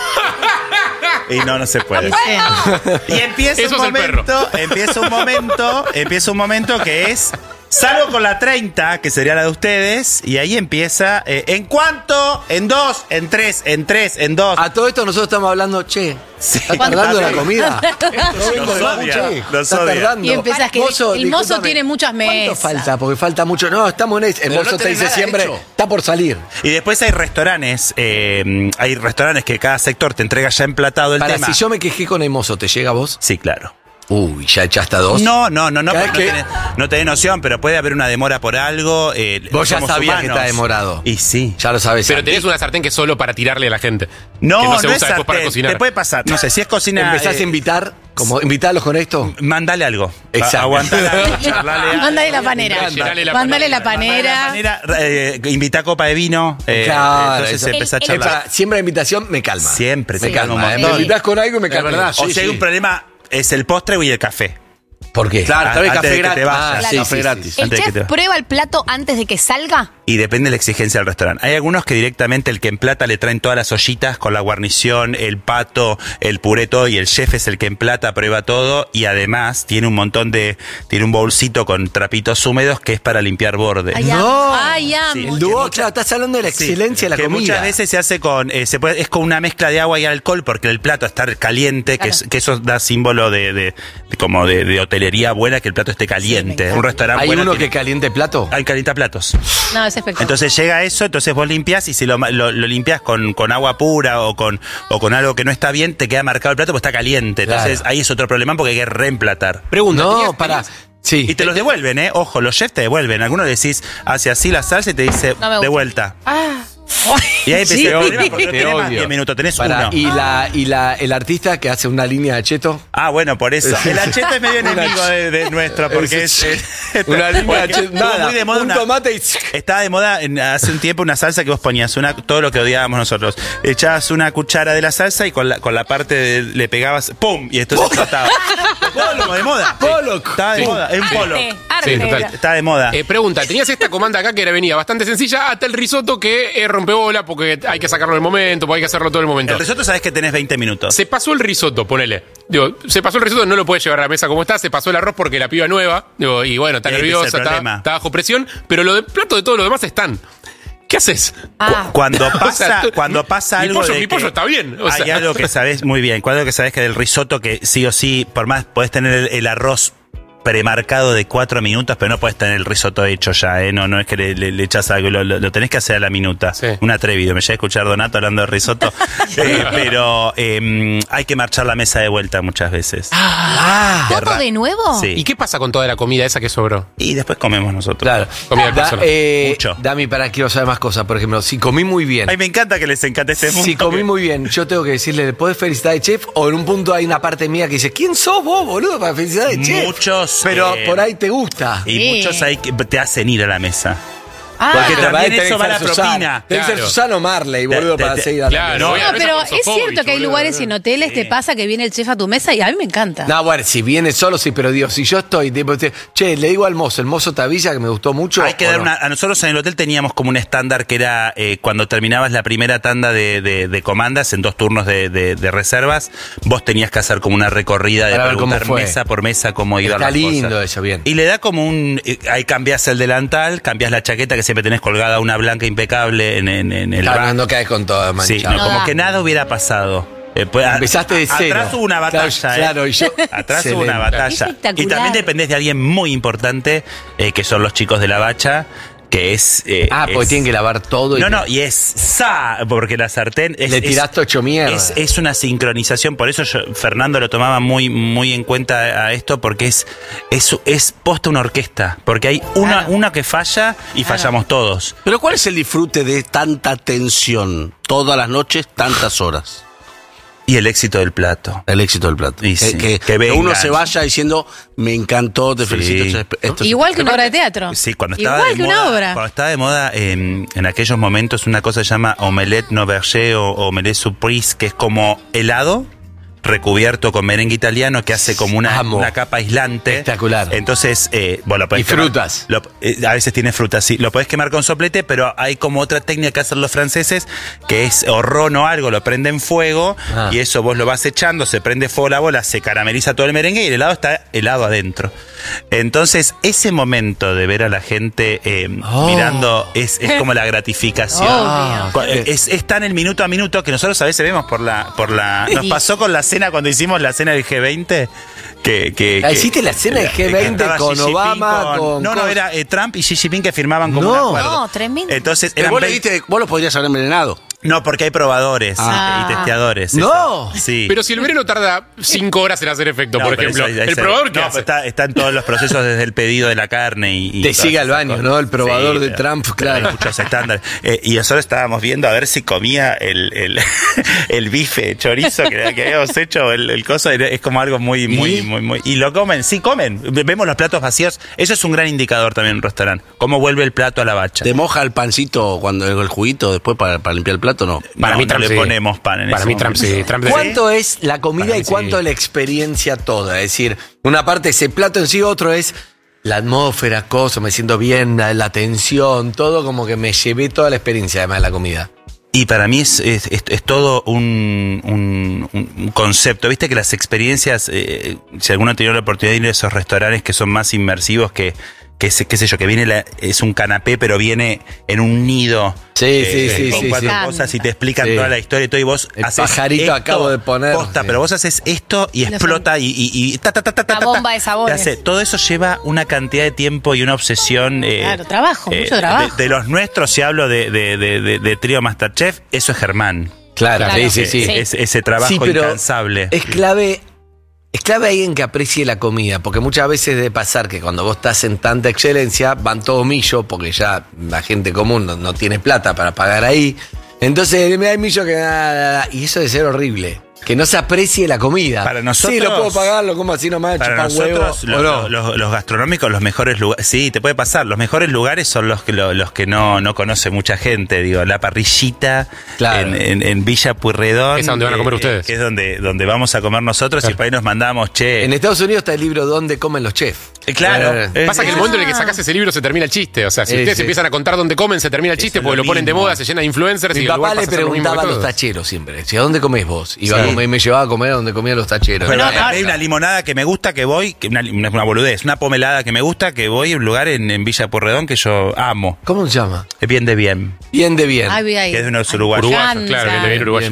Y no se puede. Y empieza un momento que es salgo con la 30, que sería la de ustedes, y ahí empieza en cuánto, en 2, en 3, en 3, en 2. A todo esto nosotros estamos hablando, ¿está tardando la comida? Nos odia. Y empiezas que el mozo tiene muchas mesas. ¿Cuánto falta? Porque falta mucho. No, estamos en el mozo te dice siempre, está por salir. Y después hay restaurantes que cada sector te entrega ya emplatado el tema. Si yo me quejé con el mozo, ¿te llega a vos? Sí, claro. Uy, ¿ya echaste a 2? No tenés noción, pero puede haber una demora por algo. Vos ya sabías que está demorado. Y sí. Ya lo sabes. Pero tenés una sartén que es solo para tirarle a la gente. No, que no se no usa es después para cocinar. Te puede pasar. No sé, si es cocina... ¿Empezás a invitar? Como invitarlos con esto. Mándale algo. Exacto. Aguantala, charlale. Mándale la panera. Mándale la panera. Invita copa de vino. Claro, entonces empezá a charlar. Siempre la invitación me calma. Siempre me calma. Un Me montón. invitas con algo y me calma. verdad, O sea, hay un problema, es el postre y el café. ¿Por qué? Claro, tal vez Antes café de que te gratis. vayas. Sí, Café gratis. ¿El Antes de que chef te- prueba el plato antes de que salga? Y depende de la exigencia del restaurante. Hay algunos que directamente el que emplata le traen todas las ollitas con la guarnición, el pato, el puré, todo, y el chef es el que emplata, prueba todo, y además tiene un bolsito con trapitos húmedos que es para limpiar bordes. No. Ay, amo. Sí. El dúo, claro, estás hablando de la excelencia de la que comida. muchas veces se hace con, es con una mezcla de agua y alcohol porque el plato está caliente, Claro. que eso da símbolo de hotelería buena, que el plato esté caliente. Un restaurante ¿Hay bueno uno tiene- que caliente plato? Hay calientaplatos. No, es espectacular. Entonces llega eso, entonces vos limpias y si lo limpias con agua pura o con algo que no está bien, te queda marcado el plato porque está caliente. Entonces Claro. ahí es otro problema porque hay que reemplatar. Pregunta. No, para. Sí. Y te los devuelven, Ojo, los chefs te devuelven. Algunos decís, hace así la salsa y te dice, No me gusta. de vuelta. Ah. Y ahí Sí. empecé el problema porque no Te tenés más odio. 10 minutos, tenés Pará, uno. ¿Y el artista que hace una línea de cheto? Ah, bueno, por eso. Sí. El acheto es medio enemigo de nuestro, porque es una línea de cheto. estuvo Nada, muy de moda un una- tomate y... Estaba de moda hace un tiempo una salsa que vos ponías, todo lo que odiábamos nosotros. Echabas una cuchara de la salsa y con la parte le pegabas, ¡pum! Y esto se explotaba. Pollock, de moda. Pollock. Estaba de moda, es un Pollock. Sí, total. Está de moda. Pregunta, tenías esta comanda acá que venía bastante sencilla hasta el risotto que rompe bola porque hay que sacarlo en el momento, porque hay que hacerlo todo el momento. El risotto sabes que tenés 20 minutos. Se pasó el risotto, ponele. Digo, se pasó el risotto, no lo puedes llevar a la mesa como está, se pasó el arroz porque la piba es nueva, digo, y bueno, está Ese es el nerviosa, problema. está bajo presión, pero lo de plato de todo lo demás están. ¿Qué haces? Cuando O pasa, sea, cuando pasa mi algo pollo, de mi que pollo está bien. O hay sea. algo que sabés muy bien. Cuando que sabés que del risotto que sí o sí, por más podés tener el arroz premarcado de 4 minutos, pero no puedes tener el risotto hecho ya, no es que le echas algo, lo tenés que hacer a la minuta. Sí. Un atrevido, me llegué a escuchar Donato hablando de risotto, pero hay que marchar la mesa de vuelta muchas veces. ¿Todo de nuevo? Sí. ¿Y qué pasa con toda la comida esa que sobró? Y después comemos nosotros. Claro. Comida del personal. Mucho. Dami, para quiero saber más cosas. Por ejemplo, si comí muy bien. Ay, me encanta que les encante este mundo. Si comí muy bien, yo tengo que decirle, ¿le podés felicitar al chef? O en un punto hay una parte mía que dice, ¿quién sos vos, boludo, para felicitar al chef? Muchos, Pero por ahí te gusta. Y Sí. muchos ahí que te hacen ir a la mesa. Porque también tenés eso que va a ser la Susana. propina. Tenés que ser Claro. Susana o Marley, boludo, para seguir a la claro, mesa. no, No, pero es Sofovich, cierto que hay boludo. lugares en hoteles te pasa que viene el chef a tu mesa y a mí me encanta. No, bueno, si viene solo, sí, pero digo, si yo estoy, tipo, che, le digo al mozo, el mozo te avisa que me gustó mucho. Hay que ¿o dar no? a nosotros en el hotel teníamos como un estándar que era cuando terminabas la primera tanda de comandas en 2 turnos de reservas, vos tenías que hacer como una recorrida de Para ver cómo preguntar fue. mesa por mesa cómo iban Está las lindo cosas. eso, bien. Y le da como ahí cambiás el delantal, cambiás la chaqueta que siempre tenés colgada, una blanca impecable en el Claro, baño. no caes con todo manchado. Sí, no, No como da. que nada hubiera pasado. Empezaste de cero. Atrás hubo una batalla. Claro, y yo. Atrás hubo Excelente. una batalla. Espectacular. Y también dependés de alguien muy importante, que son los chicos de la bacha, que es. Porque tienen que lavar todo. No, y es porque la sartén es. Le tiraste 8 mierdas. Es una sincronización, por eso Fernando lo tomaba muy, muy en cuenta a esto, porque es posta una orquesta. Porque hay una que falla y fallamos todos. Pero ¿cuál es el disfrute de tanta tensión? Todas las noches, tantas horas. Y el éxito del plato. El éxito del plato. Y sí, que vengan. uno se vaya diciendo, me encantó, te felicito. Esto es- Igual que una obra de teatro. Sí, cuando estaba Igual de que moda, una obra. Cuando estaba de moda en aquellos momentos una cosa que se llama omelette noverger o omelette surprise, que es como helado recubierto con merengue italiano que hace como una capa aislante. Espectacular. Entonces, lo podés Y frutas. a veces tiene frutas, sí. Lo podés quemar con soplete, pero hay como otra técnica que hacen los franceses, que es o ron o algo, lo prenden fuego y eso vos lo vas echando, se prende fuego la bola, se carameliza todo el merengue y el helado está helado adentro. Entonces, ese momento de ver a la gente mirando es como la gratificación. Es tan el minuto a minuto que nosotros a veces vemos por la nos pasó con la cena cuando hicimos la cena del G20 que ¿hiciste la cena del G20 estaba con Xi Jinping Obama? No, era Trump y Xi Jinping que firmaban como un acuerdo. No, tremendo. Entonces Pero eran vos, le 20 diste, vos lo podrías haber envenenado. No, porque hay probadores y testeadores. No. Sí. Pero si el veneno tarda 5 horas en hacer efecto, No, por pero ejemplo, eso- ¿el eso- probador qué no, hace? pero está en todos los procesos desde el pedido de la carne y Te todas sigue al esas baño, cosas. ¿no? El probador de pero- Trump, pero claro. Hay muchos estándares. Y nosotros estábamos viendo a ver si comía el bife chorizo que habíamos hecho, el coso, es como algo muy. Y lo comen, sí comen. Vemos los platos vacíos. Eso es un gran indicador también en un restaurante. Cómo vuelve el plato a la bacha. Te moja el pancito cuando el juguito después para limpiar el plato. plato no. Para mí no Trump le sí. ponemos pan en Para ese mí Trump momento. sí. Trump ¿Cuánto es la comida Para y mí cuánto sí. la experiencia toda? Es decir, una parte ese plato en sí, otro es la atmósfera, cosas, me siento bien, la atención, todo como que me llevé toda la experiencia además de la comida. Y para mí es todo un concepto. Viste que las experiencias, si alguno ha tenido la oportunidad de ir a esos restaurantes que son más inmersivos, que qué sé yo, que viene es un canapé, pero viene en un nido. Sí, con cuatro cosas y te explican toda la historia y todo, y vos el haces pajarito esto, acabo de poner. posta, pero vos haces esto y explota y ta, ta, ta, ta, ta, La ta, bomba de sabores. te hace- todo eso lleva una cantidad de tiempo y una obsesión. Claro, trabajo, mucho trabajo. De los nuestros, si hablo de Trío Masterchef, eso es Germán. Claro, sí. Ese trabajo Sí, pero incansable. Es clave alguien que aprecie la comida, porque muchas veces debe pasar que cuando vos estás en tanta excelencia, van todo millo, porque ya la gente común no tiene plata para pagar ahí. Entonces hay millo que nada, y eso debe ser horrible. Que no se aprecie la comida. Para nosotros, sí, lo puedo pagar, lo como así nomás, para chupa huevo. nosotros, ¿o no? los gastronómicos, los mejores lugares, sí, te puede pasar, los mejores lugares son los que no conoce mucha gente, digo, la parrillita en Villa Pueyrredón. Es donde van a comer ustedes. Que es donde vamos a comer nosotros, y por ahí nos mandamos, che. En Estados Unidos está el libro ¿Dónde comen los chefs? Claro. Pasa que el momento en el que sacás ese libro se termina el chiste. O sea, si ustedes empiezan a contar dónde comen, se termina el chiste porque lo ponen de moda, se llena de influencers. Mi y el lugar papá le pasa a ser lo mismo preguntaba que a los todos. tacheros siempre. Decía, ¿dónde comés vos? Iba a Sí. comer y me llevaba a comer a donde comían los tacheros. Pero hay una limonada que me gusta, que voy, que una boludez, una pomelada que me gusta, que voy a un lugar en Villa Pueyrredón que yo amo. ¿Cómo se llama? Bien de Bien. Bien de Bien. Ay, Que es de unos uruguayos. Uruguayos, claro, Bien de Bien uruguayo.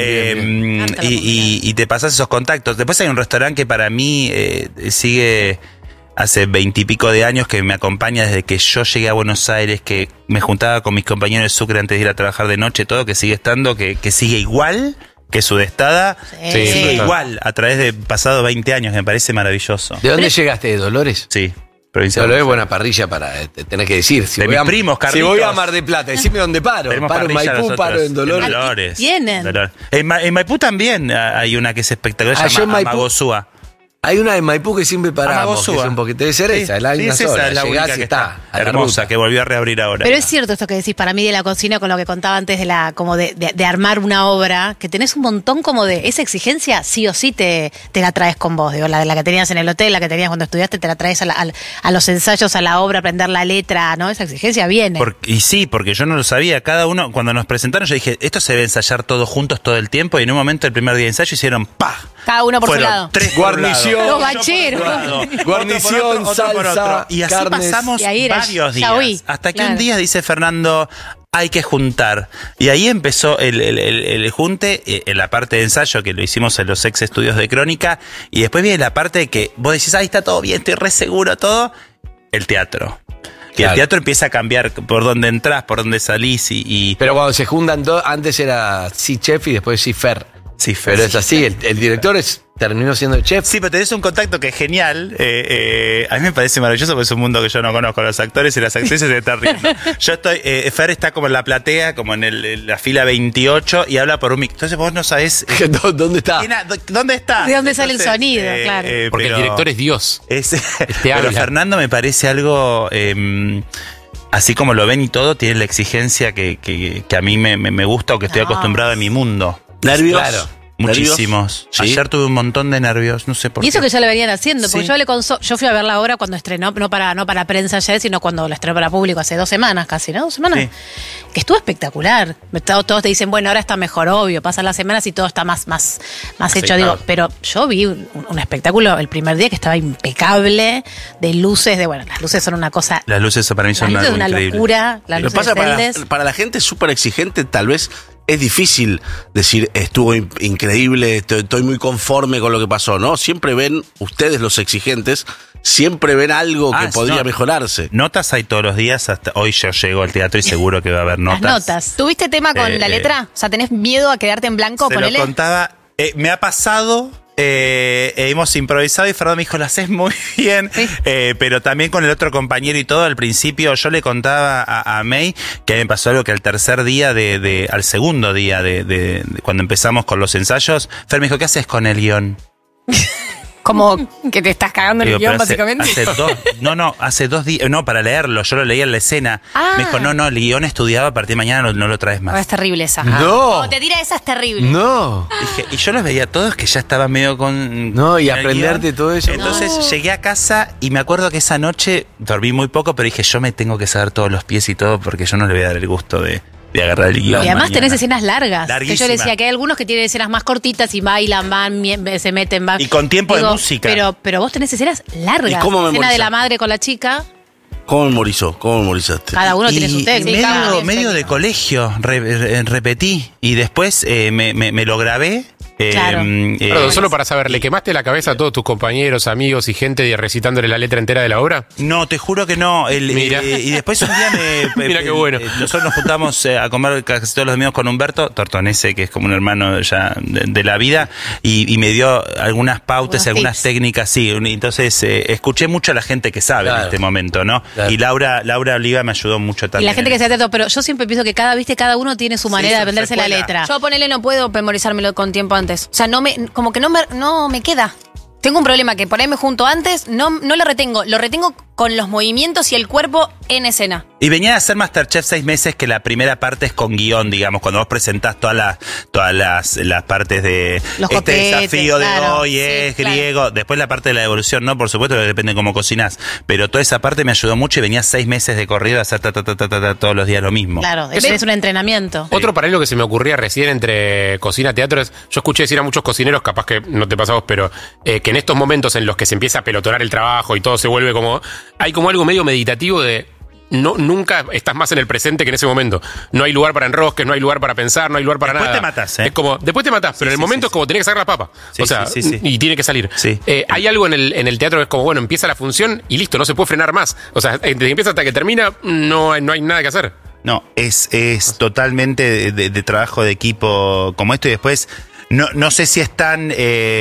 Y te pasas esos contactos. Después hay un restaurante que para mí sigue hace 20 y pico de años, que me acompaña desde que yo llegué a Buenos Aires, que me juntaba con mis compañeros de Sucre antes de ir a trabajar de noche, todo, que sigue estando, que sigue igual que Sudestada, sigue igual a través de pasado 20 años, que me parece maravilloso. ¿De dónde llegaste? ¿De Dolores? Sí. Provincia Dolores es buena parrilla para, tenés que decir. Si de voy mis a, primos, si Carlitos. voy a Mar de Plata, decime dónde paro. Tenemos Paro en parrilla Maipú, nosotros, paro en Dolores. Dolores. Tienen. Dolores. En Maipú también hay una que es espectacular, se Yo en llama Maipú- Amagosúa. Hay una de Maipú que siempre paramos, que es un poquito de cereza, es la Sí, una es esa, sola. es la Llegás única y que está, a la hermosa, ruta. que volvió a reabrir ahora. Pero es cierto esto que decís para mí de la cocina con lo que contaba antes de la como de armar una obra, que tenés un montón como de esa exigencia, sí o sí te la traes con vos, digo, la que tenías en el hotel, la que tenías cuando estudiaste, te la traes a los ensayos, a la obra, aprender la letra, ¿no? Esa exigencia viene. Y sí, porque yo no lo sabía. Cada uno, cuando nos presentaron, yo dije, esto se debe ensayar todos juntos todo el tiempo. Y en un momento, el primer día de ensayo, hicieron ¡pah! Cada uno por su Fueron lado. 3 por un Guarnición. lado. Los bacheros. Yo por otro lado. Guarnición, Otro por otro, otro por salsa, otro. Y así carnes. pasamos Y ahí era varios ya oí, días. Hasta que claro. un día dice Fernando, hay que juntar. Y ahí empezó el junte, en la parte de ensayo, que lo hicimos en los ex estudios de Crónica. Y después viene la parte de que vos decís, ahí está todo bien, estoy re seguro, todo. El teatro. Y el teatro empieza a cambiar por dónde entras, por dónde salís y Pero cuando se juntan todos, antes era sí chef y después sí Fer. Sí, Fer. Pero es así, el director terminó siendo el chef. Sí, pero tenés un contacto que es genial. A mí me parece maravilloso porque es un mundo que yo no conozco. Los actores y las actrices se están riendo. Yo estoy, Fer está como en la platea, como en la fila 28 y habla por un mic. Entonces vos no sabés ¿Dónde está? ¿Dónde está? ¿De dónde sale el Entonces, sonido? Claro. Porque el director es Dios. Pero habla. Fernando me parece algo... así como lo ven y todo, tiene la exigencia que a mí me gusta o que estoy acostumbrado en mi mundo. ¿Nervios? Claro. Muchísimos. ¿Sí? Ayer tuve un montón de nervios, no sé por Y qué. eso que ya le venían haciendo, porque Sí. yo hablé con yo fui a ver la obra cuando estrenó, no para prensa ayer, sino cuando la estrenó para público hace 2 semanas casi, ¿no? 2 semanas. Sí. Que estuvo espectacular. Todos te dicen, bueno, ahora está mejor, obvio, pasan las semanas y todo está más hecho, digo, pero yo vi un espectáculo el primer día que estaba impecable, de luces, las luces son una cosa. Las luces para mí son Las luces algo es una increíble. locura, las Lo luces que pasa de Celdes. para la gente súper exigente, tal vez es difícil decir estuvo increíble, estoy muy conforme con lo que pasó, ¿no? Siempre ven, ustedes los exigentes, siempre ven algo que podría mejorarse. Notas hay todos los días, hasta hoy yo llego al teatro y seguro que va a haber notas. ¿Tuviste tema con la letra? O sea, ¿tenés miedo a quedarte en blanco? Se Ponele. lo contaba, me ha pasado, hemos improvisado y Fernando me dijo, lo haces muy bien, pero también con el otro compañero y todo, al principio yo le contaba a May que me pasó algo que al tercer día al segundo día de cuando empezamos con los ensayos, Fer me dijo, ¿qué haces con el guión? Como que te estás cagando en el guión, básicamente. Hace 2 días. No, para leerlo. Yo lo leía en la escena. Me dijo, no, el guión estudiado, a partir de mañana no lo traes más. Es terrible esa. No. Como te tira esa es terrible. No. Dije, y yo los veía todos que ya estaban medio con... No, y aprenderte todo eso. Entonces llegué a casa y me acuerdo que esa noche dormí muy poco, pero dije, yo me tengo que saber todos los pies y todo porque yo no le voy a dar el gusto de agarrar el guión. Y además tenés escenas largas. Larguísima. Que yo le decía que hay algunos que tienen escenas más cortitas y bailan, se meten, van. Y con tiempo de música. Pero vos tenés escenas largas. ¿Y cómo memorizás? Escena de la madre con la chica. ¿Cómo memorizó? ¿Cómo memorizaste? Cada uno tiene su técnica. Medio de colegio repetí y después me lo grabé. Claro. Perdón, solo para saber, ¿le quemaste la cabeza a todos tus compañeros, amigos y gente recitándole la letra entera de la obra? No, te juro que no. Mira. Y después un día Mira qué bueno. Nosotros nos juntamos a comer casi todos los domingos con Humberto Tortonese, que es como un hermano ya de la vida, y me dio algunas pautas, algunas técnicas, sí. Entonces escuché mucho a la gente que sabe en este momento, ¿no? Claro. Y Laura Oliva me ayudó mucho también. Y la gente que se atento, pero yo siempre pienso que cada uno tiene su manera de aprenderse la letra. Yo ponele no puedo memorizármelo con tiempo antes. O sea, no me queda. Tengo un problema que por ahí me junto antes, no lo retengo con los movimientos y el cuerpo en escena. Y venía a hacer Masterchef 6 meses, que la primera parte es con guión, digamos, cuando vos presentás todas las partes de los este copetes, desafío de hoy es griego, después la parte de la devolución, ¿no? Por supuesto que depende de cómo cocinás, pero toda esa parte me ayudó mucho y venía 6 meses de corrido a hacer todos los días lo mismo. Claro, es un entrenamiento. Sí. Otro paralelo que se me ocurría recién entre cocina y teatro es, yo escuché decir a muchos cocineros, capaz que no te pasa a vos, pero que en estos momentos en los que se empieza a pelotonar el trabajo y todo se vuelve como, hay como algo medio meditativo de nunca estás más en el presente que en ese momento. No hay lugar para enrosques, no hay lugar para pensar, no hay lugar para nada. Después te matás, ¿eh? Es como, después te matás, pero en el momento es como tenés que sacar la papa. Y tiene que salir. Sí. Hay algo en el teatro que es como, bueno, empieza la función y listo, no se puede frenar más. O sea, desde que empieza hasta que termina, no hay nada que hacer. No, es totalmente de trabajo de equipo como esto, y después no sé si es tan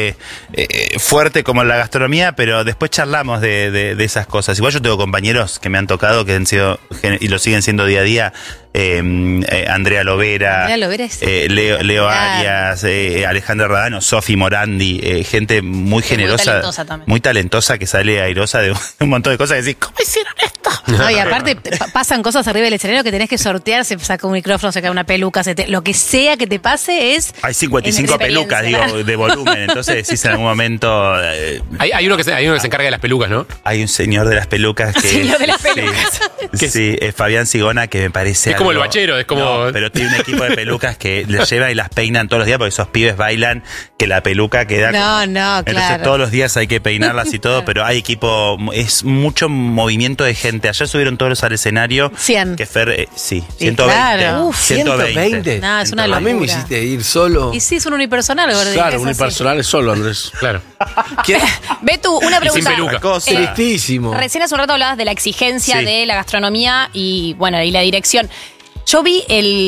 fuerte como la gastronomía, pero después charlamos de esas cosas. Igual yo tengo compañeros que me han tocado, que han sido y lo siguen siendo día a día. Andrea Lovera, Leo Arias, Alejandra Radano, Sofi Morandi, gente muy generosa, muy talentosa que sale airosa de un montón de cosas que decís, ¿cómo hicieron esto? No, y aparte pasan cosas arriba del escenario que tenés que sortear, se saca un micrófono, se cae una peluca, lo que sea que te pase es... Hay 55 pelucas, digo, de volumen, entonces decís en algún momento... Hay uno que se encarga de las pelucas, ¿no? Hay un señor de las pelucas que... Señor de las pelucas. Sí, es Fabián Sigona, que me parece... Es como el bachero, es como... No, pero tiene un equipo de pelucas que les lleva y las peinan todos los días, porque esos pibes bailan que la peluca queda... claro. Entonces todos los días hay que peinarlas y todo, pero hay equipo, es mucho movimiento de gente. Ayer subieron todos al escenario. 100. Que Fer, 120. Claro. 120. No, es una locura. A mí me hiciste ir solo. Y sí, es un unipersonal, ¿verdad? Claro, unipersonal es solo, Andrés. Claro. Betu, una pregunta. Y sin peluca. Tristísimo. Recién hace un rato hablabas de la exigencia de la gastronomía y la dirección. Yo vi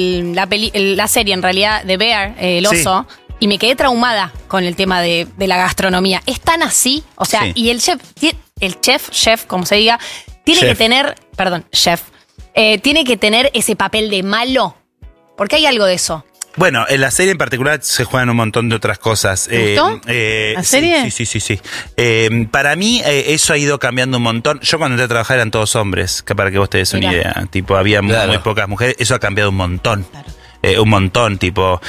la serie, en realidad, de Bear, El Oso, y me quedé traumada con el tema de la gastronomía. ¿Es tan así? O sea, y el chef, como se diga, tiene que tener, tiene que tener ese papel de malo. Porque hay algo de eso. Bueno, en la serie en particular se juegan un montón de otras cosas. ¿Te gustó? ¿La serie? Sí. Para mí eso ha ido cambiando un montón. Yo cuando entré a trabajar eran todos hombres, que para que vos te des una idea. Tipo, había muy pocas mujeres. Eso ha cambiado un montón. Claro. Un montón, tipo,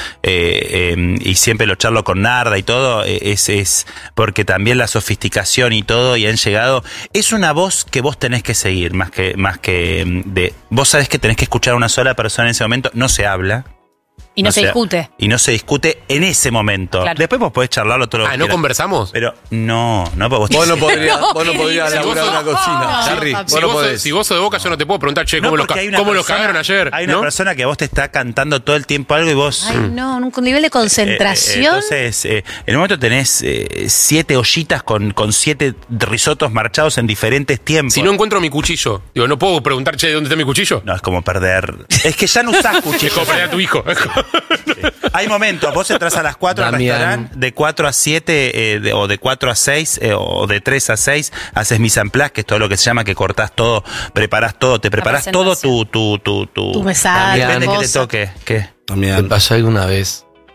y siempre lo charlo con Narda y todo, es porque también la sofisticación y todo, y han llegado, es una voz que vos tenés que seguir, más que vos sabés que tenés que escuchar a una sola persona en ese momento, no se habla. Y no se discute. Y no se discute en ese momento. Claro. Después vos podés charlarlo todo lo que ¿no conversamos? Pero no vos no podrías laburar una cocina. Harry, si vos sos de Boca, yo no te puedo preguntar, che, ¿cómo los cagaron ayer? Hay una persona que a vos te está cantando todo el tiempo algo y vos... Ay, no, un nivel de concentración. Entonces, en un momento tenés 7 ollitas con 7 risotos marchados en diferentes tiempos. Si no encuentro mi cuchillo, digo, ¿no puedo preguntar, che, ¿dónde está mi cuchillo? No, es como perder... Es que ya no usás cuchillo. Es como perder a tu hijo. Sí. Hay momentos, vos entras a las 4 al restaurante, de 4 a 7 o de 4 a 6 o de 3 a 6 haces mise en place, que es todo lo que se llama que cortás todo, preparás todo, te preparás todo tu mesada, depende que te toque. ¿Qué? Me pasó alguna vez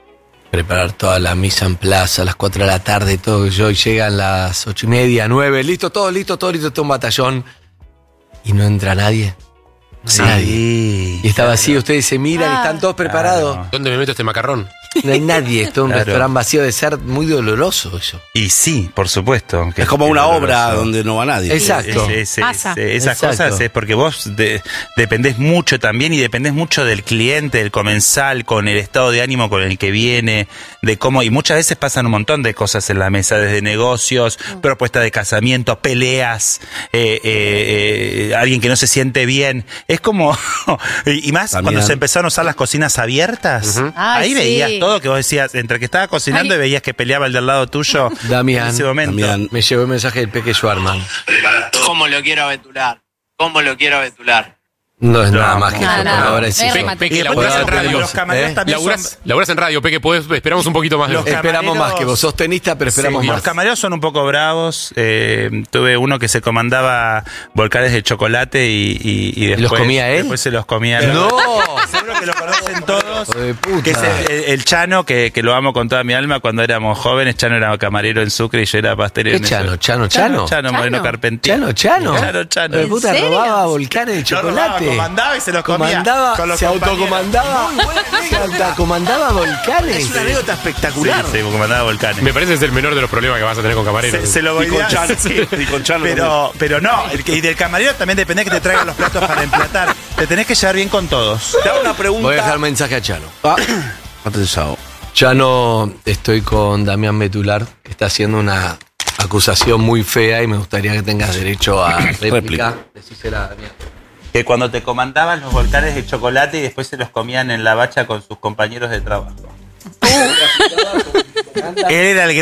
preparar toda la misa en plaza a las 4 de la tarde, todo yo, y llegan las 8:30, 9, listo, todo listo, todo un batallón, y no entra nadie. Sí. Nadie. Y está vacío, ustedes se miran y están todos preparados. Claro. ¿Dónde me meto este macarrón? No hay nadie, es todo un restaurante vacío, de ser muy doloroso eso. Y sí, por supuesto. Es como una obra donde no va nadie. Exacto. Esas cosas es porque vos dependés mucho también y dependés mucho del cliente, del comensal, con el estado de ánimo con el que viene, de cómo, y muchas veces pasan un montón de cosas en la mesa, desde negocios, propuestas de casamiento, peleas, alguien que no se siente bien. Es como, y más también, cuando se empezaron a usar las cocinas abiertas, ahí veías todo que vos decías, entre que estaba cocinando y veías que peleaba el del lado tuyo. Damián, en ese momento. Damián, me llegó el mensaje del Peque Schwarman. ¿Cómo lo quiero abetular? ¿Cómo lo quiero abetular? No es nada más que eso. Ahora sí. Peque, laburás en radio. Los camareros también laburás en radio, Peque, esperamos un poquito más. Esperamos más, que vos sos tenista, pero esperamos más. Los camareros son un poco bravos. Tuve uno que se comandaba volcanes de chocolate y después... ¿Los comía él? Después se los comía. ¡No! Seguro que lo conocen todos. De puta. Que es el Chano, que lo amo con toda mi alma. Cuando éramos jóvenes, Chano era camarero en Sucre y yo era pastelero. ¿Qué Chano? Chano Moreno Carpentino. Chano. De puta, robaba volcanes de chocolate. Comandaba y se los comía. Se autocomandaba. Se autocomandaba volcanes. Es una anécdota espectacular. Sí, comandaba volcanes. Me parece que es el menor de los problemas que vas a tener con camareros. Se lo voy y con Chano. Y con Chano pero no, y del camarero también depende que te traigan los platos para emplatar. Te tenés que llevar bien con todos. Te hago una pregunta. Voy a dejar mensaje a Chano. Atención. Chano, estoy con Damián Betular, que está haciendo una acusación muy fea y me gustaría que tengas derecho a réplica. Decísela a Damián. Que cuando te comandaban los volcanes de chocolate y después se los comían en la bacha con sus compañeros de trabajo. Él era el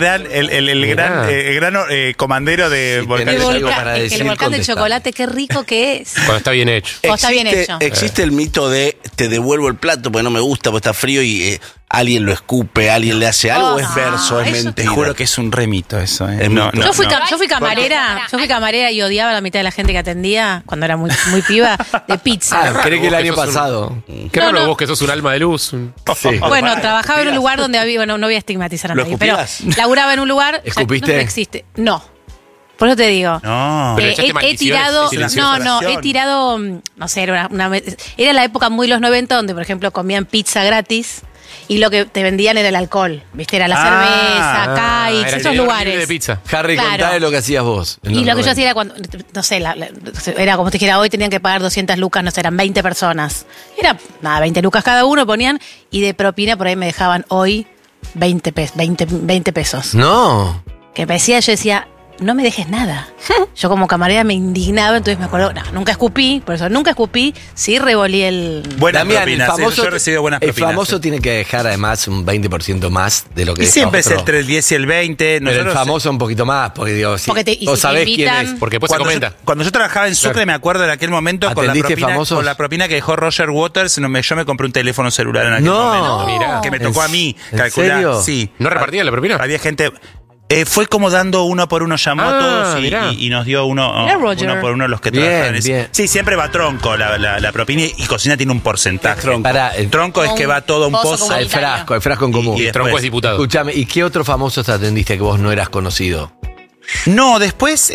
gran comandero de volcanes. El volcán de chocolate, qué rico que es. Cuando está bien hecho. Existe el mito de te devuelvo el plato porque no me gusta, porque está frío y alguien lo escupe, alguien le hace algo, es verso, es mentira. Te juro que es un remito eso. Yo fui camarera y odiaba a la mitad de la gente que atendía cuando era muy piba de pizza. Creo que el año pasado. Qué raro vos que sos un alma de luz. Sí. Bueno, trabajaba en un lugar donde había, bueno, no voy a estigmatizar a nadie, pero laburaba en un lugar. ¿Escupiste? No existe. No. Por eso te digo. No. He tirado. He tirado. No sé, era la época muy los 90 donde, por ejemplo, comían pizza gratis. Y lo que te vendían era el alcohol, ¿viste? Era la cerveza, Caix, esos lugares. De pizza. Harry, contá lo que hacías vos. Y lo que yo hacía era cuando, no sé, era como te dijera, hoy tenían que pagar 200 lucas, no sé, eran 20 personas. Era, 20 lucas cada uno ponían, y de propina por ahí me dejaban hoy 20 pesos. No. Que me decía, yo decía, no me dejes nada. Yo como camarera me indignaba, entonces me acuerdo, nunca escupí, por eso nunca escupí, sí revolí el... Buenas Damián, propinas, el famoso, yo he recibido buenas propinas. El famoso tiene que dejar además un 20% más de lo que y siempre es entre el 10 y el 20. Pero el famoso un poquito más, porque digo, vos sabés quién es. Porque después se comenta. Cuando yo trabajaba en Sucre, me acuerdo de aquel momento con la propina que dejó Roger Waters, yo me compré un teléfono celular en aquel momento. Mirá. Que me tocó a mí calcular. ¿Serio? Sí. ¿No repartía la propina? Había gente... fue como dando uno por uno, llamó a todos y nos dio uno por uno los que trabajaban. Sí, siempre va tronco la propina, y cocina tiene un porcentaje. El tronco es que va todo un pozo. El frasco en común. Y el tronco es diputado. Escuchame, ¿y qué otro famoso te atendiste que vos no eras conocido? No, después...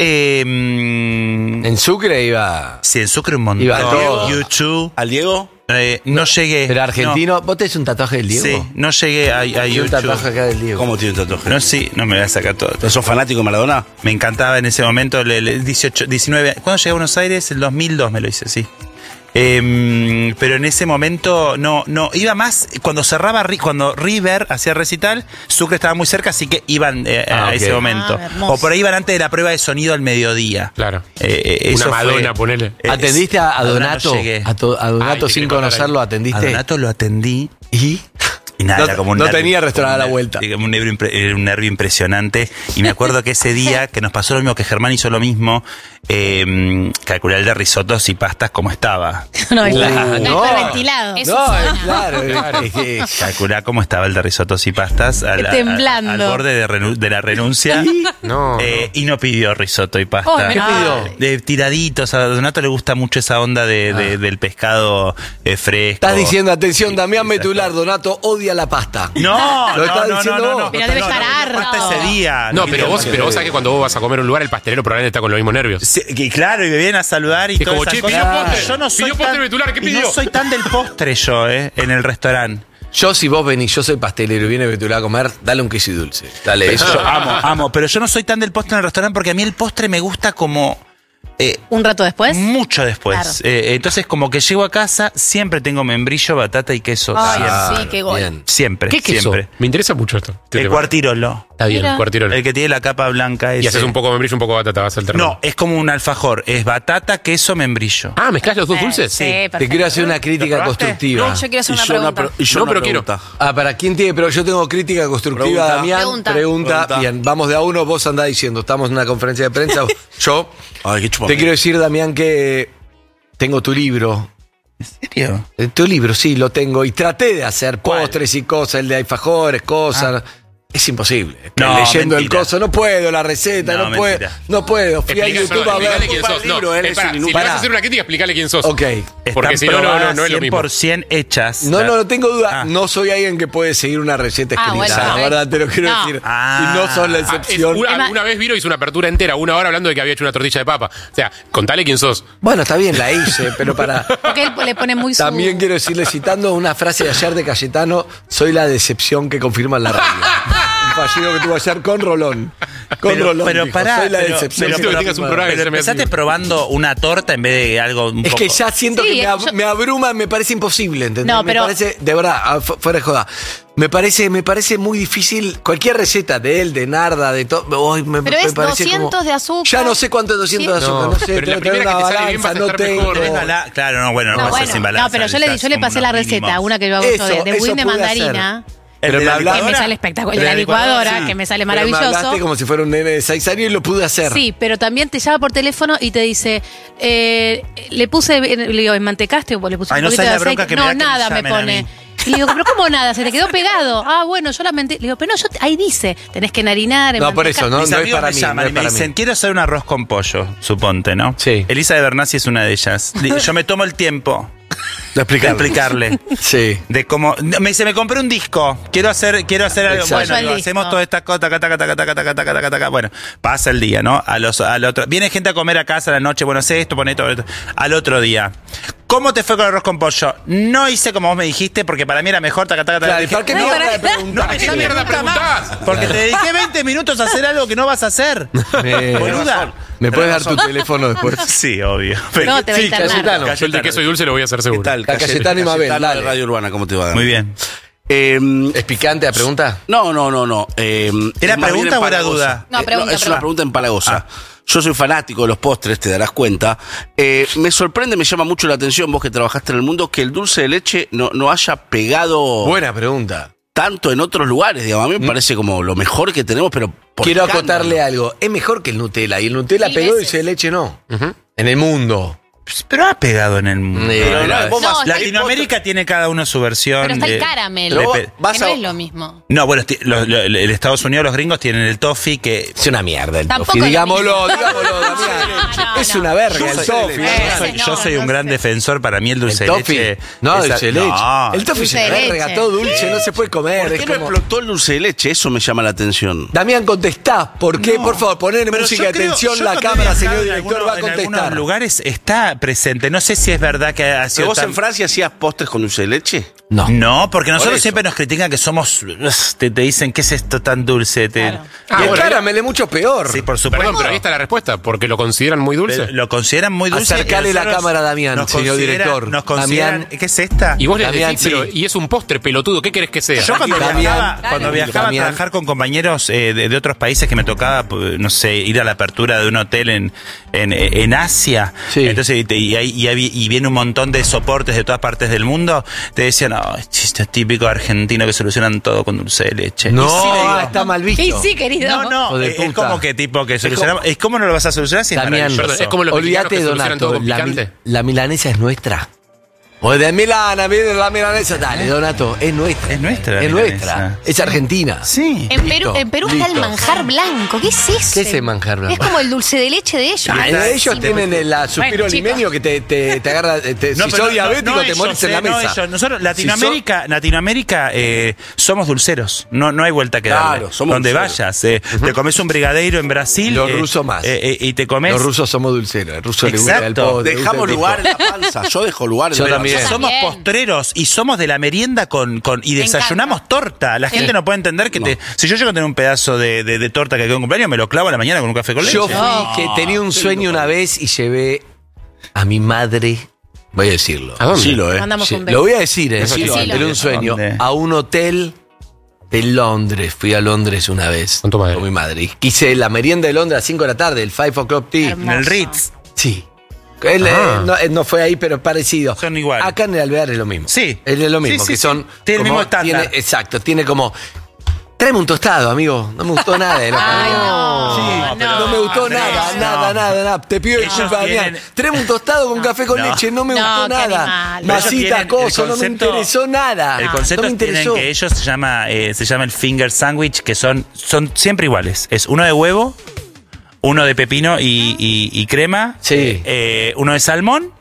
en Sucre iba... Sí, en Sucre un montón. Iba a todo. YouTube. ¿Al Diego? No llegué. ¿Pero argentino? ¿Vos tenés un tatuaje del Diego? Sí, no llegué a YouTube. Un tatuaje acá del Diego. ¿Cómo tiene un tatuaje? No, sí, no me voy a sacar todo. ¿Sos fanático de Maradona? Me encantaba en ese momento, 19... ¿Cuándo llegué a Buenos Aires? El 2002 me lo hice, sí. Pero en ese momento no iba más cuando cerraba, cuando River hacía recital, Sucre estaba muy cerca, así que iban a ese momento. O por ahí iban antes de la prueba de sonido al mediodía. Claro. Una Madonna, ponele. ¿Atendiste a Donato? No a Donato sin conocerlo, ¿atendiste? A Donato lo atendí. ¿Y? Y nada, era como un nervio, tenía restaurante a la vuelta. Un nervio impresionante. Y me acuerdo que ese día que nos pasó lo mismo, que Germán hizo lo mismo, calculé el de risotos y pastas como estaba. No, hiperventilado. Claro. Calculá cómo estaba el de risotos y pastas temblando. Al borde de la renuncia. Y no pidió risotto y pasta. ¿Qué pidió? De tiraditos. A Donato le gusta mucho esa onda del pescado fresco. Estás diciendo, atención, Damián Betular, Donato odia día la pasta. No, Lo estás diciendo vos. Pero debe estar harto. Pasta ese día. No, pero vos sabés que cuando vos vas a comer a un lugar, el pastelero probablemente está con los mismos nervios. Sí, y claro, y me vienen a saludar y Es todas como, esas che, cosas. pidió postre. Yo no soy Pidió postre tan, Betular, ¿qué y pidió? no soy tan del postre yo, en el restaurante. Yo, si vos venís, yo soy pastelero y viene Betular a comer, dale un queso y dulce. Dale, eso. Yo amo, pero yo no soy tan del postre en el restaurante porque a mí el postre me gusta como... ¿Un rato después? Mucho después. Claro. Entonces, como que llego a casa, siempre tengo membrillo, batata y queso. Ay, siempre. sí, qué gol. Bien. Siempre. ¿Qué queso? Siempre. Me interesa mucho esto. El cuartirolo. Está bien, Mira. el cuartirolo. El que tiene la capa blanca. Y ese. haces un poco de membrillo, un poco de batata, vas a alternar. No, es como un alfajor. Es batata, queso, membrillo. Ah, ¿mezclás los dos dulces? Sí, Te perfecto. quiero hacer una crítica ¿Lo probaste? constructiva. Yo quiero hacer una pregunta. No, pero quiero. ¿Para quién tiene? Pero yo tengo crítica constructiva, Pregunta. Damián. Pregunta. Bien, vamos de a uno, vos andás diciendo, estamos en una conferencia de prensa. Yo Ay, qué te chupapija. quiero decir, Damián, que tengo tu libro. ¿En serio? Tu libro, sí, lo tengo. Y traté de hacer postres y cosas, el de alfajores, cosas. Es imposible. No, leyendo mentira. el coso, no puedo, la receta, No, no puedo. mentira. No puedo. Fui a YouTube a ver. Explicale quién sos. No, libro, él es pará, un si inútil. le vas a hacer una crítica, explícale quién sos. Ok. Porque si no, no es lo mismo. 100% hechas. No tengo duda. Ah. No soy alguien que puede seguir una receta escrita. bueno, la no. verdad, te lo quiero No. decir. Ah. Y no sos la excepción. Una vez Viro hizo una apertura entera, 1 hora hablando de que había hecho una tortilla de papa. O sea, contale quién sos. Bueno, está bien, la hice, pero para. Porque él le pone muy su... También quiero decirle, citando una frase de ayer de Cayetano, soy la decepción que confirma la radio. Un fallido que tuvo ayer con Rolón. Con Rolón. Pero dijo, pará, soy la pero- decepción. pero- que tengas un confirma la programa radio. que se llame Empezaste así. probando una torta en vez de algo un Es poco... que ya siento Sí, que yo- me abruma, me parece imposible, ¿entendés? No, pero- Me parece, de verdad, fuera de joda. Me parece muy difícil. Cualquier receta de él, de Narda, de todo. Pero es 200 de azúcar. Ya no sé cuánto es 200 de Sí. azúcar. No sé, pero la tengo que tener primera una que te sale bien balanza, vas a no estar tengo. mejor. Claro, no, bueno, no, No, vas a bueno. sin balanza. No, pero yo le necesitas pasé como la unos receta, mínimos. una que yo hago Eso, yo de eso budín de pude mandarina. ¿El Pero de me la hablaste- Que me licuadora? sale espectacular. ¿El De de la la licuadora? licuadora, Sí. que me sale Pero me maravilloso. hablaste como si fuera un nene de 6 años y lo pude hacer. Sí, pero también te llama por teléfono y te dice, le puse, le digo, ¿enmantecaste o le puse Ay, un no poquito sabes de la bronca aceite? que me No, da que me nada me llamen a pone. mí. Y le digo, ¿pero cómo nada? ¿Se te quedó pegado? Ah, bueno, yo le digo, pero no, ahí dice, tenés que narinar, No, por eso, no, Mis no es amigos para me mí. llaman No y es me para dicen, mí. quiero hacer un arroz con pollo, suponte, ¿no? Sí. Elisa de Bernasi es una de ellas. Yo me tomo el tiempo De de explicarle. Sí. De cómo. Me dice, me compré un disco. Quiero hacer algo. Exacto. Bueno, El lo disco. hacemos toda esta cosa, taca, taca, taca, taca, taca, taca, taca, taca. Bueno, pasa el día, ¿no? Al otro. Viene gente a comer a casa a la noche. Bueno, sé esto, pon esto, pon esto. Al otro día. ¿Cómo te fue con el arroz con pollo? No hice como vos me dijiste, porque para mí era mejor, taca, taca, taca. Claro, ¿y Dije, para qué no, mierda de preguntar? no, ¿Qué mierda preguntás? porque te dediqué 20 minutos a hacer algo que no vas a hacer. Boluda. ¿Me puedes dar tu teléfono después? Sí, obvio. No, te va a Sí, internar. Cayetano. Yo el de queso y dulce lo voy a hacer seguro. ¿Qué tal? Cayetano y Mabel, Cayetano dale. de Radio Urbana, ¿cómo te va? Muy bien. ¿Es picante la pregunta? No. ¿Era Es más bien pregunta o era empalagosa. duda? No, pregunta, es una pregunta empalagosa. Ah. Yo soy fanático de los postres, te darás cuenta. Me sorprende, me llama mucho la atención, vos que trabajaste en el mundo, que el dulce de leche no haya pegado Buena pregunta. tanto en otros lugares. Digamos, a mí me parece como lo mejor que tenemos, pero por Quiero escándalo. acotarle algo. Es mejor que el Nutella. Y el Nutella Mil pegó y veces. dulce de leche no. En el mundo. Pero ha pegado en el mundo. Pero no, vos vas- Latinoamérica tiene cada uno su versión. Pero está el de- caramel, Pero que vas no a- es lo mismo. No, bueno, el Estados Unidos, los gringos tienen el toffee que... Es una mierda el Tampoco toffee. es lo Digámoslo, mismo. digámoslo, Damián. Es una verga el toffee. Yo soy un gran defensor, para mí el dulce ¿El de toffee? leche... No, esa- dulce de leche. No, El toffee es Dulce una de verga, leche. todo dulce, no se puede comer. ¿Por es qué no como- explotó el dulce de leche? Eso me llama la atención. Damián, contestá. ¿Por qué? No. Por favor, poner Pero música de yo creo- tensión. yo La cuando he cámara, viajado señor en director, va a En contestar. algunos lugares está presente. No sé si es verdad que ha ¿Pero sido vos tan... en Francia hacías postres con dulce de leche? No. No, porque Por nosotros eso. siempre nos critican que somos... Te dicen, ¿qué es esto tan dulce? Y el caramel es mucho peor. Sí, por supuesto. Perdón, pero ahí está la respuesta, porque lo consideran muy dulce. Lo consideran muy dulce. Acercale y la nosotros cámara a Damián, nos señor considera- director. Nos consideran, Damián. ¿qué es esta? Y vos le Damián, decís, pero, sí. y es un postre pelotudo, ¿qué querés que sea? Yo cuando Damián, viajaba Damián. a trabajar con compañeros de otros países que me tocaba, no sé, ir a la apertura de un hotel en Asia, Sí. entonces y viene un montón de soportes de todas partes del mundo, te decían, no, chiste típico argentino que solucionan todo con dulce de leche. No, Y sí, le digo, está mal visto. Y sí, querido. no, Hijo de es puta. como que tipo que solucionamos. Es como no lo vas a solucionar si es Damián, maravilloso. Perdón, es como los olvídate de mexicanos que solucionan Donato. todo con picante. La milanesa es nuestra. O de Milana, viene la milanesa. Dale, Donato, es nuestra. Es nuestra. Es nuestra. Es argentina. Sí. En Perú está el manjar blanco. ¿Qué es eso? ¿Qué es el manjar blanco? Es como el dulce de leche de ellos. Ellos tienen el suspiro limeño que te agarra. Si sos diabético, te morís en la mesa. Nosotros, Latinoamérica, somos dulceros. No hay vuelta que darle. Claro, somos donde dulceros. vayas. Te comes un brigadeiro en Brasil. Los rusos más. Y te comes. Los rusos somos dulceros. El ruso le gusta el Exacto. Dejamos lugar en la panza. Yo dejo lugar en Yo la también. panza. Somos postreros y somos de la merienda y desayunamos torta. La gente no puede entender que si yo llego a tener un pedazo de torta que quedó en cumpleaños, me lo clavo a la mañana con un café con leche. Yo fui que tenía un sueño una vez y llevé a mi madre, voy a decirlo. ¿A dónde? Decilo, Mandamos un beso. Lo voy a decir, Decilo. tenía un sueño. ¿Dónde? A un hotel de Londres. Fui a Londres una vez. Con tu madre. Con mi madre. Y quise la merienda de Londres a las 5 de la tarde, el 5 o'clock tea. En el Ritz. Sí. No fue ahí, pero parecido. Son iguales. Acá en el Alvear es lo mismo. Sí. Es lo mismo, Sí, que sí, son. sí. Tiene el como- mismo estándar. Exacto, tiene como. Tráeme un tostado, amigo. No me gustó nada de lo que Ay, comí. no. Sí, pero no me gustó Andrés, nada. Te pido Ellos disculpas, Damián. tienen- Tráeme un tostado con café con No. leche. No me No, gustó qué nada. animal. Pero ellos Masita, tienen el coso, no me concepto- interesó nada. El concepto no me que tienen interesó. que ellos se llama el finger sandwich, que son siempre iguales. Es uno de huevo, uno de pepino y crema, Sí. uno de salmón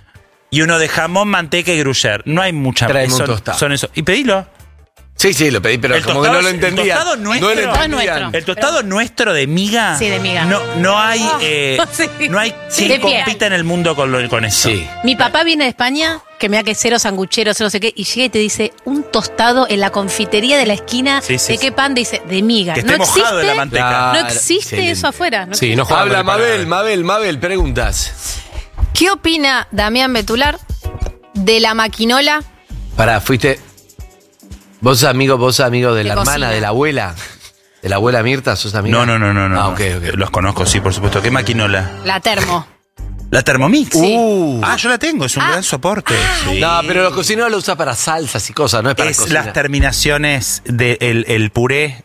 y uno de jamón, manteca y gruyère. No hay mucha Tráeme un son, tostado. son eso. Y pedilo. Sí, lo pedí, pero El como que tostado no lo es- entendía. el tostado nuestro. No lo Todo entendían. nuestro. El tostado nuestro de miga. Sí, de miga. No hay, Sí. no hay Sí, quien de pie. compita en el mundo con eso. Sí. Mi papá viene de España, que me da que cero sanguchero, cero no sé qué, y llega y te dice un tostado en la confitería de la esquina. Sí, sí, ¿De qué pan? Dice, de miga. Que esté mojado de la manteca. Claro, No existe excelente. eso afuera. No Sí, existe. no juegan Habla con el paladar. Mabel, preguntas. ¿Qué opina Damián Betular de la maquinola? Pará, fuiste. Vos sos amigo de la De hermana, cocina. de la abuela. ¿De la abuela Mirta? ¿Sos amiga? No. Ah, ok. Los conozco, sí, por supuesto. ¿Qué maquinola? La termo. La Thermomix. Sí. Yo la tengo, es un gran soporte. Sí. No, pero los cocineros lo usan para salsas y cosas, no es para Es cocinar. las terminaciones del puré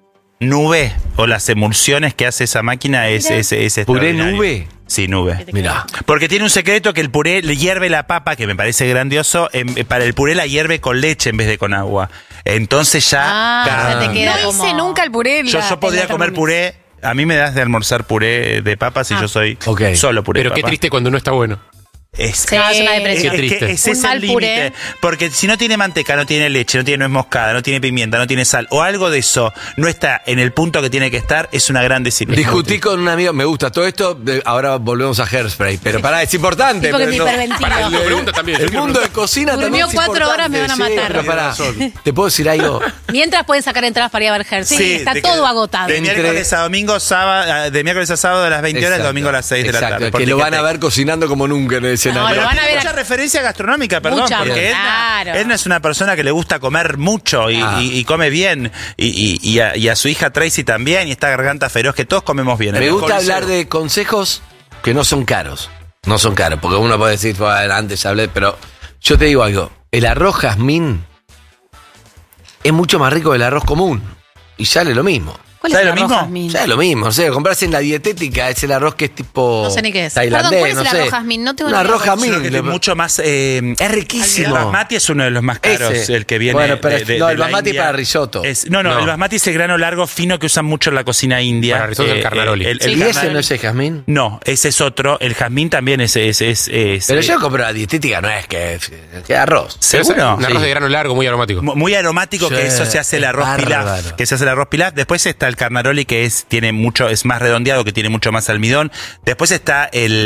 nube o las emulsiones que hace esa máquina es ¿Puré extraordinario. nube? Sí, nube. Mirá. Porque tiene un secreto que el puré le hierve la papa, que me parece grandioso. Para el puré la hierve con leche en vez de con agua. Entonces ya. ya te queda No como... hice nunca el puré. en Yo la- podría en la comer Thermomix. puré. A mí me das de almorzar puré de papas y yo soy Ok. solo puré Pero de qué papa. triste cuando no está bueno. Es, No, es una depresión. Qué triste. que ese Un es mal el límite. puré. Porque si no tiene manteca, no tiene leche, no tiene nuez moscada, no tiene pimienta, no tiene sal, o algo de eso no está en el punto que tiene que estar, es una gran desilusión. Discutí con un amigo, me gusta todo esto, ahora volvemos a Hairspray, pero pará, es importante. Sí, porque pero me hiperventilo. Pará, lo pregunto también. El mundo de cocina Durmió también es 4 importante, horas, me van a sí, matar. pero pará, ¿te puedo decir algo? Mientras pueden sacar entradas para ir a ver Her. Sí, está de todo que- agotado. De miércoles a domingo, de miércoles a sábado a las 20 horas, Exacto. de domingo a las 6 de la Exacto, tarde. que por lo van a Ticketek. ver cocinando como nunca en el escenario. No, lo van a ver. Mucha referencia gastronómica, perdón, Mucha, porque claro. Edna es una persona que le gusta comer mucho y come bien, y a su hija Tracy también, y esta garganta feroz, que todos comemos bien. Me El gusta Coliseo. hablar de consejos que no son caros. No son caros, porque uno puede decir, "Bueno, antes hablé", pero yo te digo algo. El arroz jazmín es mucho más rico que el arroz común. Y sale lo mismo. ¿Cuál es ¿Sabe el lo arroz mismo? jazmín? Sale lo mismo. O sea, compras en la dietética, es el arroz que es tipo. No sé ni qué es. Tailandés, Perdón, ¿cuál es no el sé. arroz jazmín? No tengo Un ni arroz idea. jazmín. Creo que es mucho más. Es El riquísimo. basmati es uno de los más caros, Ese. el que viene. Bueno, pero no, de el la basmati India. para risotto. No, No. el basmati es el grano largo fino que usan mucho en la cocina india. Para risotto el carnaroli. ¿Y ese carnaroli- no es el jazmín? No, ese es otro. El jazmín también es Pero yo compro la dietética, no es que arroz. ¿Seguro? Un arroz Sí. de grano largo, muy aromático. Muy aromático, Sí, que eso se hace el arroz bárbaro. pilaf. Que se hace el arroz pilaf. Después está el carnaroli, que tiene mucho, es más redondeado, que tiene mucho más almidón. Después está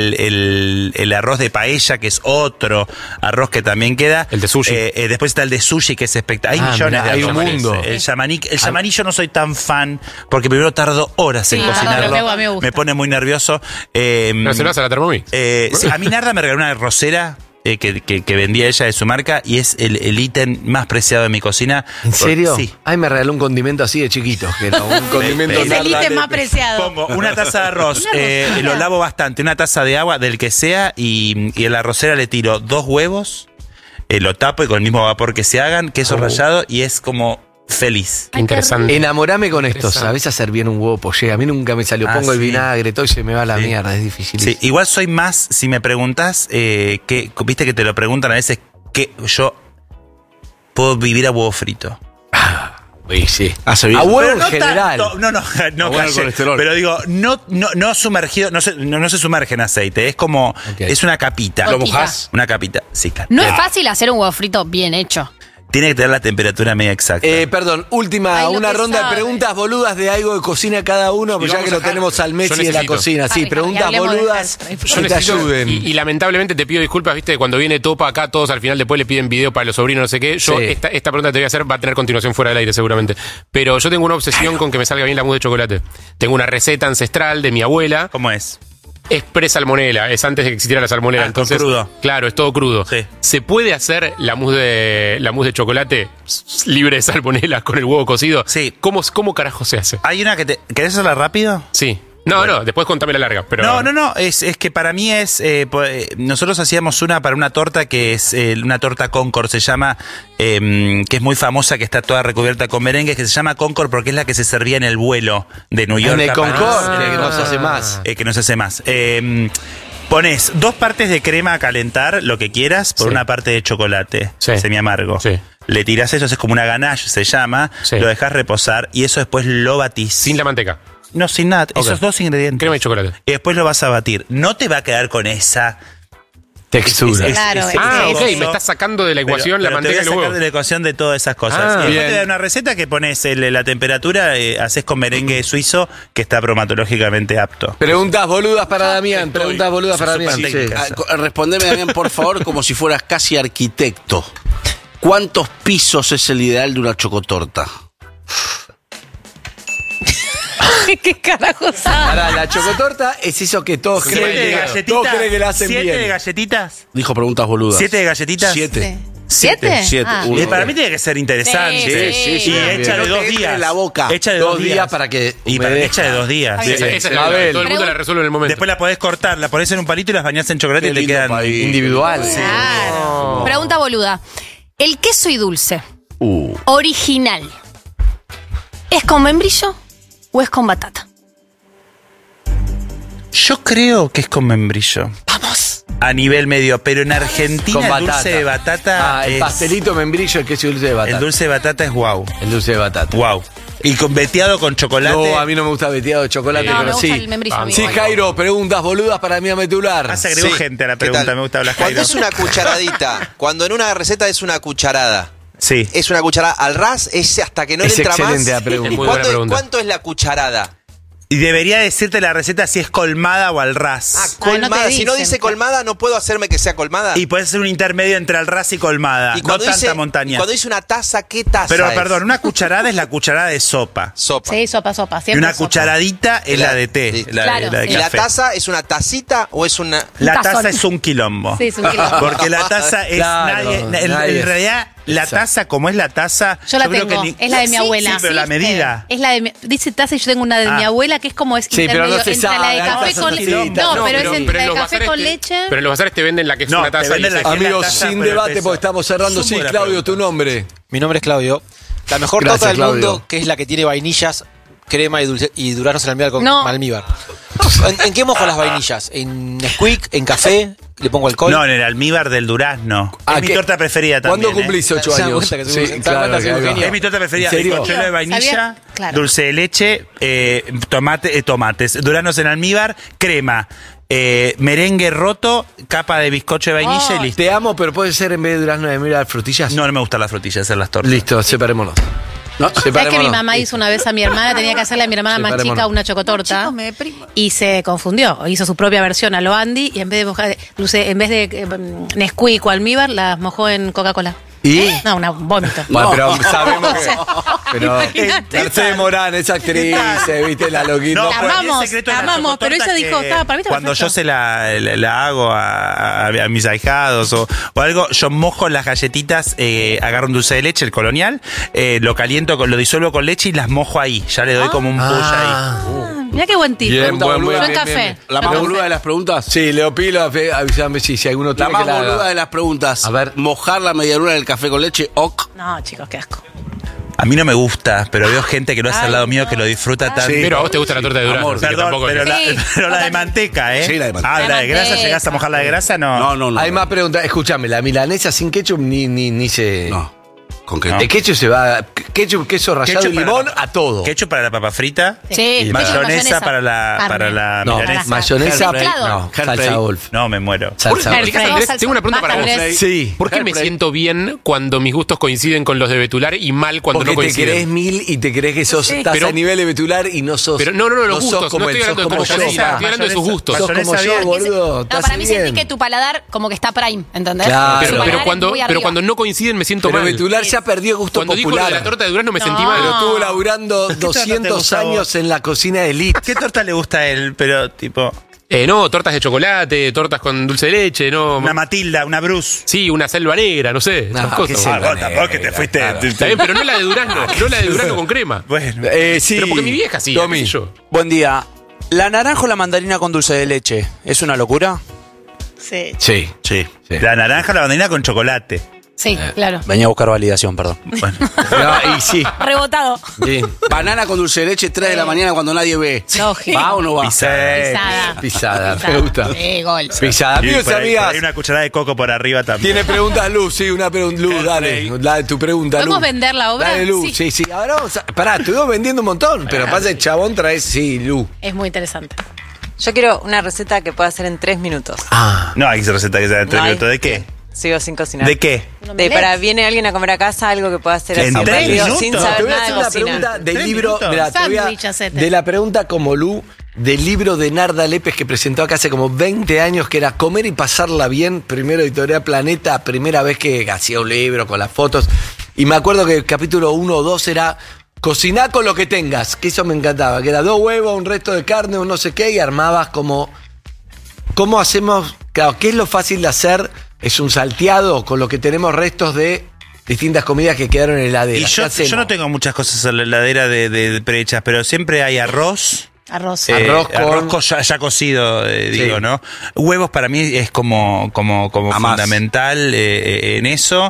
el arroz de paella, que es otro arroz que también queda. El de sushi. Después está el de sushi, que es espectacular. Hay Ah, millones mirá, de hay un arroz. mundo. El yamaní yo no soy tan fan, porque primero tardo horas en Sí, cocinarlo. a mí me gusta. Me pone muy nervioso. Pero se lo hace a la Thermomix. Sí, a mí Narda me regaló una rosera que vendía ella de su marca, y es el ítem más preciado de mi cocina. ¿En serio? Sí. Ay, me regaló un condimento así de chiquito, que era un condimento Es el Narda. ítem más preciado. Pongo una taza de arroz, lo lavo bastante, una taza de agua, del que sea, y en la arrocera le tiro 2 huevos, lo tapo y con el mismo vapor que se hagan, queso rallado, y es como feliz. Qué interesante. Enamorame con esto, Interesante. ¿sabés hacer bien un huevo poché? A mí nunca me salió. Pongo el sí. vinagre, todo y se me va a la Sí. mierda, es difícil. Sí, igual soy más, si me preguntas, viste que te lo preguntan a veces, que yo puedo vivir a huevo frito. Sí. Hace bien. A huevo en no general. tanto, no, bueno, calle, pero digo, no sumergido, no se sumerge en aceite, es como, es una capita. ¿Lo mojás? Una capita, sí, claro. No es fácil hacer un huevo frito bien hecho. Tiene que tener la temperatura media exacta. Perdón, última, una ronda de preguntas boludas de algo de cocina cada uno, pues ya que lo tenemos al Messi de la cocina. Sí, preguntas boludas yo que te ayuden. Y lamentablemente te pido disculpas, viste, cuando viene Topa acá, todos al final después le piden video para los sobrinos, no sé qué. Yo, esta pregunta que te voy a hacer va a tener continuación fuera del aire seguramente. Pero yo tengo una obsesión con que me salga bien la mousse de chocolate. Tengo una receta ancestral de mi abuela. ¿Cómo es? Es pre-salmonela, es antes de que existiera la salmonela. Entonces, crudo. Claro, es todo crudo. Sí. ¿Se puede hacer la mousse de chocolate libre de salmonela con el huevo cocido? Sí. ¿Cómo carajo se hace? Hay una que ¿querés hacerla rápido? Sí. No, después contame la larga. Pero... No, es que para mí es... nosotros hacíamos una para una torta que es una torta Concord, se llama, que es muy famosa, que está toda recubierta con merengue, que se llama Concord porque es la que se servía en el vuelo de New York. En el Concord, que no se hace más. Que no se hace más. Pones 2 partes de crema a calentar, lo que quieras, por una parte de chocolate, semi amargo. Sí. Le tirás eso, es como una ganache, se llama, lo dejas reposar y eso después lo batís. Sin la manteca. No, sin nada. Okay. Esos 2 ingredientes. Crema y chocolate. Y después lo vas a batir. No te va a quedar con esa textura. Ok. Me estás sacando de la ecuación la manteca y el huevo. Sacar de la ecuación de todas esas cosas. Y después te da una receta que pones la temperatura, haces con merengue suizo, que está bromatológicamente apto. Preguntas boludas para Damián. Preguntas boludas para Damián. Respondeme, Damián, por favor, como si fueras casi arquitecto. ¿Cuántos pisos es el ideal de una chocotorta? ¿Qué carajo sabe? Para la chocotorta es eso que todos creen que la hacen bien. 7 de galletitas. Dijo preguntas boludas. 7 de galletitas. 7. Sí. ¿7? Para mí tiene que ser interesante. Sí. Y hecha de 2 días. En la boca. Hecha de 2 días para que hecha de 2 días. Esa es todo el mundo la resuelve en el momento. Después la podés cortar, la ponés en un palito y las bañás en chocolate y te quedan individuales. Claro. Pregunta boluda. ¿El queso y dulce original es con membrillo o es con batata? Yo creo que es con membrillo. ¡Vamos! A nivel medio, pero en Argentina con el dulce de batata el pastelito membrillo, el queso y dulce de batata. El dulce de batata es wow. El dulce de batata. Wow. Y con veteado con chocolate. No, a mí no me gusta veteado de chocolate, pero me gusta sí. el membrillo, Sí, Jairo, preguntas boludas para mí a metular. Se agregó gente a la pregunta, me gusta hablar Jairo. Cuando es una cucharadita, cuando en una receta es una cucharada. Sí. Es una cucharada al ras, es hasta que no le entra más. Excelente la pregunta. Es muy buena pregunta. ¿Cuánto es la cucharada? Y debería decirte la receta si es colmada o al ras. Colmada. no te Si no dicen, dice colmada, no puedo hacerme que sea colmada. Y puede ser un intermedio entre al ras y colmada. Y no tanta montaña. Y cuando dice una taza, ¿qué taza Pero es? perdón, una cucharada es la cucharada de sopa. Sopa. Sí, sopa. Y una cucharadita es la de té. Sí. Claro, la de ¿Y la café. taza es una tacita o es una...? La tazón. taza es un quilombo. Sí, es un quilombo. Porque la taza es Claro, en nadie es. realidad, la taza, como es la taza. Yo la creo tengo, que es la de mi abuela. Sí, pero la medida. Es la de dice taza y yo tengo una de mi abuela que es como es Sí, pero no se entre la de sabe, café taza con chiquita. leche. No, pero es entre la en de los café bazares con leche. Pero en los bazares te venden la que es No, una te taza. venden la que es Amigos, la taza, sin pero debate peso. porque estamos cerrando. Sí, Buena Claudio, pregunta. tu nombre. Mi nombre es Claudio. La mejor Gracias, torta del Claudio. mundo, que es la que tiene vainillas, crema y duraznos en almíbar con No. almíbar. ¿En qué mojo las vainillas? ¿En Nesquik? ¿En café? ¿Le pongo alcohol? No, en el almíbar del durazno. Es mi ¿qué? torta preferida también. ¿Cuándo cumplís 8 Se dan años? cuenta que soy- se dan cuenta que soy un genio. Es mi torta preferida. ¿En serio? Bizcochuelo de vainilla, ¿Sabía? Claro. dulce de leche, tomates, duraznos en almíbar, crema, merengue roto, capa de bizcocho de vainilla y listo. Te amo, pero puede ser en vez de durazno de mira frutillas. No me gustan las frutillas, hacer las tortas. Listo, separémonos. No, ¿Sabes que mi mamá hizo una vez a mi hermana? Tenía que hacerle a mi hermana más Separémonos. chica una chocotorta. Y se confundió. Hizo su propia versión a lo Andy y en vez de mojar, en vez de Nesquik o almíbar, las mojó en Coca-Cola. ¿Y? No, un vómito. Bueno, pero sabemos que. Pero Imagínate. Mercedes Morán, esa actriz, viste, la loquita. La pero amamos, el secreto de la la amamos, pero chocotorta ella dijo, que estaba para mí está cuando perfecto. yo se la hago a mis ahijados o algo, yo mojo las galletitas, agarro un dulce de leche, el colonial, lo caliento, lo disuelvo con leche y las mojo ahí. Ya le doy como un push ahí. Mira qué buen tip. Bien, Yo buen, en café. La más boluda de las preguntas. Sí, Leopilo, avísame si alguno La tiene más que la boluda haga. de las preguntas. A ver. Mojar la medialuna del café con leche, ok. No, chicos, qué asco. A mí no me gusta, pero veo gente que lo hace al lado mío que lo disfruta tanto. Sí, pero a vos te gusta la torta de durazno. Amor, perdón, pero la de manteca, ¿eh? Sí, la de manteca. Ah, la de grasa, ¿llegás a mojar la de grasa? No. No. Hay más preguntas. Escúchame, la milanesa sin ketchup ni se... No. ¿Con qué? El ketchup se va... Ketchup, queso rallado y limón a todo. Ketchup para la papa frita. Sí. Y mayonesa para la No, milanesa. mayonesa... Mezclado. No, salsa Wolf. No, me muero. Salsa Wolf. Andrés, tengo una pregunta para vos. Sí. ¿Por qué me siento bien cuando mis gustos coinciden con los de Betular y mal cuando Porque no coinciden? te crees mil y te crees que estás a nivel de Betular y no sos... Pero no, los gustos. Sos como no estoy él, hablando de sos como cómo yo. estoy hablando de sus gustos. Sos como yo, boludo. No, para mí sentí que tu paladar como que está prime, ¿entendés? Claro. Su paladar es muy Pero arriba. cuando no coinciden me siento Pero mal. Betular ya perdió gusto Cuando dijo lo popular. de la torta de durazno me sentí No. mal. Pero estuvo laburando torta te 200 gusta a vos? años en la cocina de Elite. ¿Qué torta le gusta a él? Pero tipo... No, tortas de chocolate, tortas con dulce de leche, no. Una Matilda, una Bruce. Sí, una selva negra, no sé. esas No, cosas. qué selva Vos tampoco que te fuiste... claro. Está bien, pero no la de durazno, no la de durazno con crema. Bueno. Sí. Pero porque mi vieja sí, Tommy. qué sé yo. Buen día. ¿La naranja o la mandarina con dulce de leche es una locura? Sí. Sí. La naranja, la banderina con chocolate. Sí, claro. Venía a buscar validación, perdón. Bueno. No, y sí. Rebotado. Sí. Banana con dulce de leche, 3 de la mañana cuando nadie ve. Lógico. ¿Va o no va? Pisada. Pisada, me gusta. Gol. Pisada. Y Amigos y por ahí amigas, hay una cucharada de coco por arriba también. tiene preguntas Luz, sí, una pregunta. Luz, dale. Dale tu pregunta, Luz. ¿Podemos vender la obra? Dale, Luz. Sí. Ahora vamos a... Pará, estuvimos vendiendo un montón, pero pasa el chabón trae... Sí, Luz. Es muy interesante. Yo quiero una receta que pueda hacer en 3 minutos. No hay receta que sea de 3 No hay. minutos. ¿De qué? Sigo sin cocinar. ¿De qué? Para viene alguien a comer a casa, algo que pueda hacer ¿En así 3 rápido, minutos? sin Te saber voy a nada hacer de una cocina. pregunta del 3 libro... minutos. Mirá, te voy a- Sándwich, hacete. de la pregunta como Lu, del libro de Narda Lépez que presentó acá hace como 20 años, que era Comer y pasarla bien, primero Editorial Planeta, primera vez que hacía un libro con las fotos. Y me acuerdo que el capítulo 1 o 2 era cocinar con lo que tengas, que eso me encantaba, que era 2 huevos, un resto de carne, un no sé qué, y armabas como... ¿Cómo hacemos? Claro, ¿qué es lo fácil de hacer? Es un salteado con lo que tenemos restos de distintas comidas que quedaron en la heladera. Y ¿Qué yo hacemos? no tengo muchas cosas en la heladera de prehechas, pero siempre hay arroz. Arroz. Arroz ya cocido, digo, ¿no? Huevos para mí es como fundamental en eso.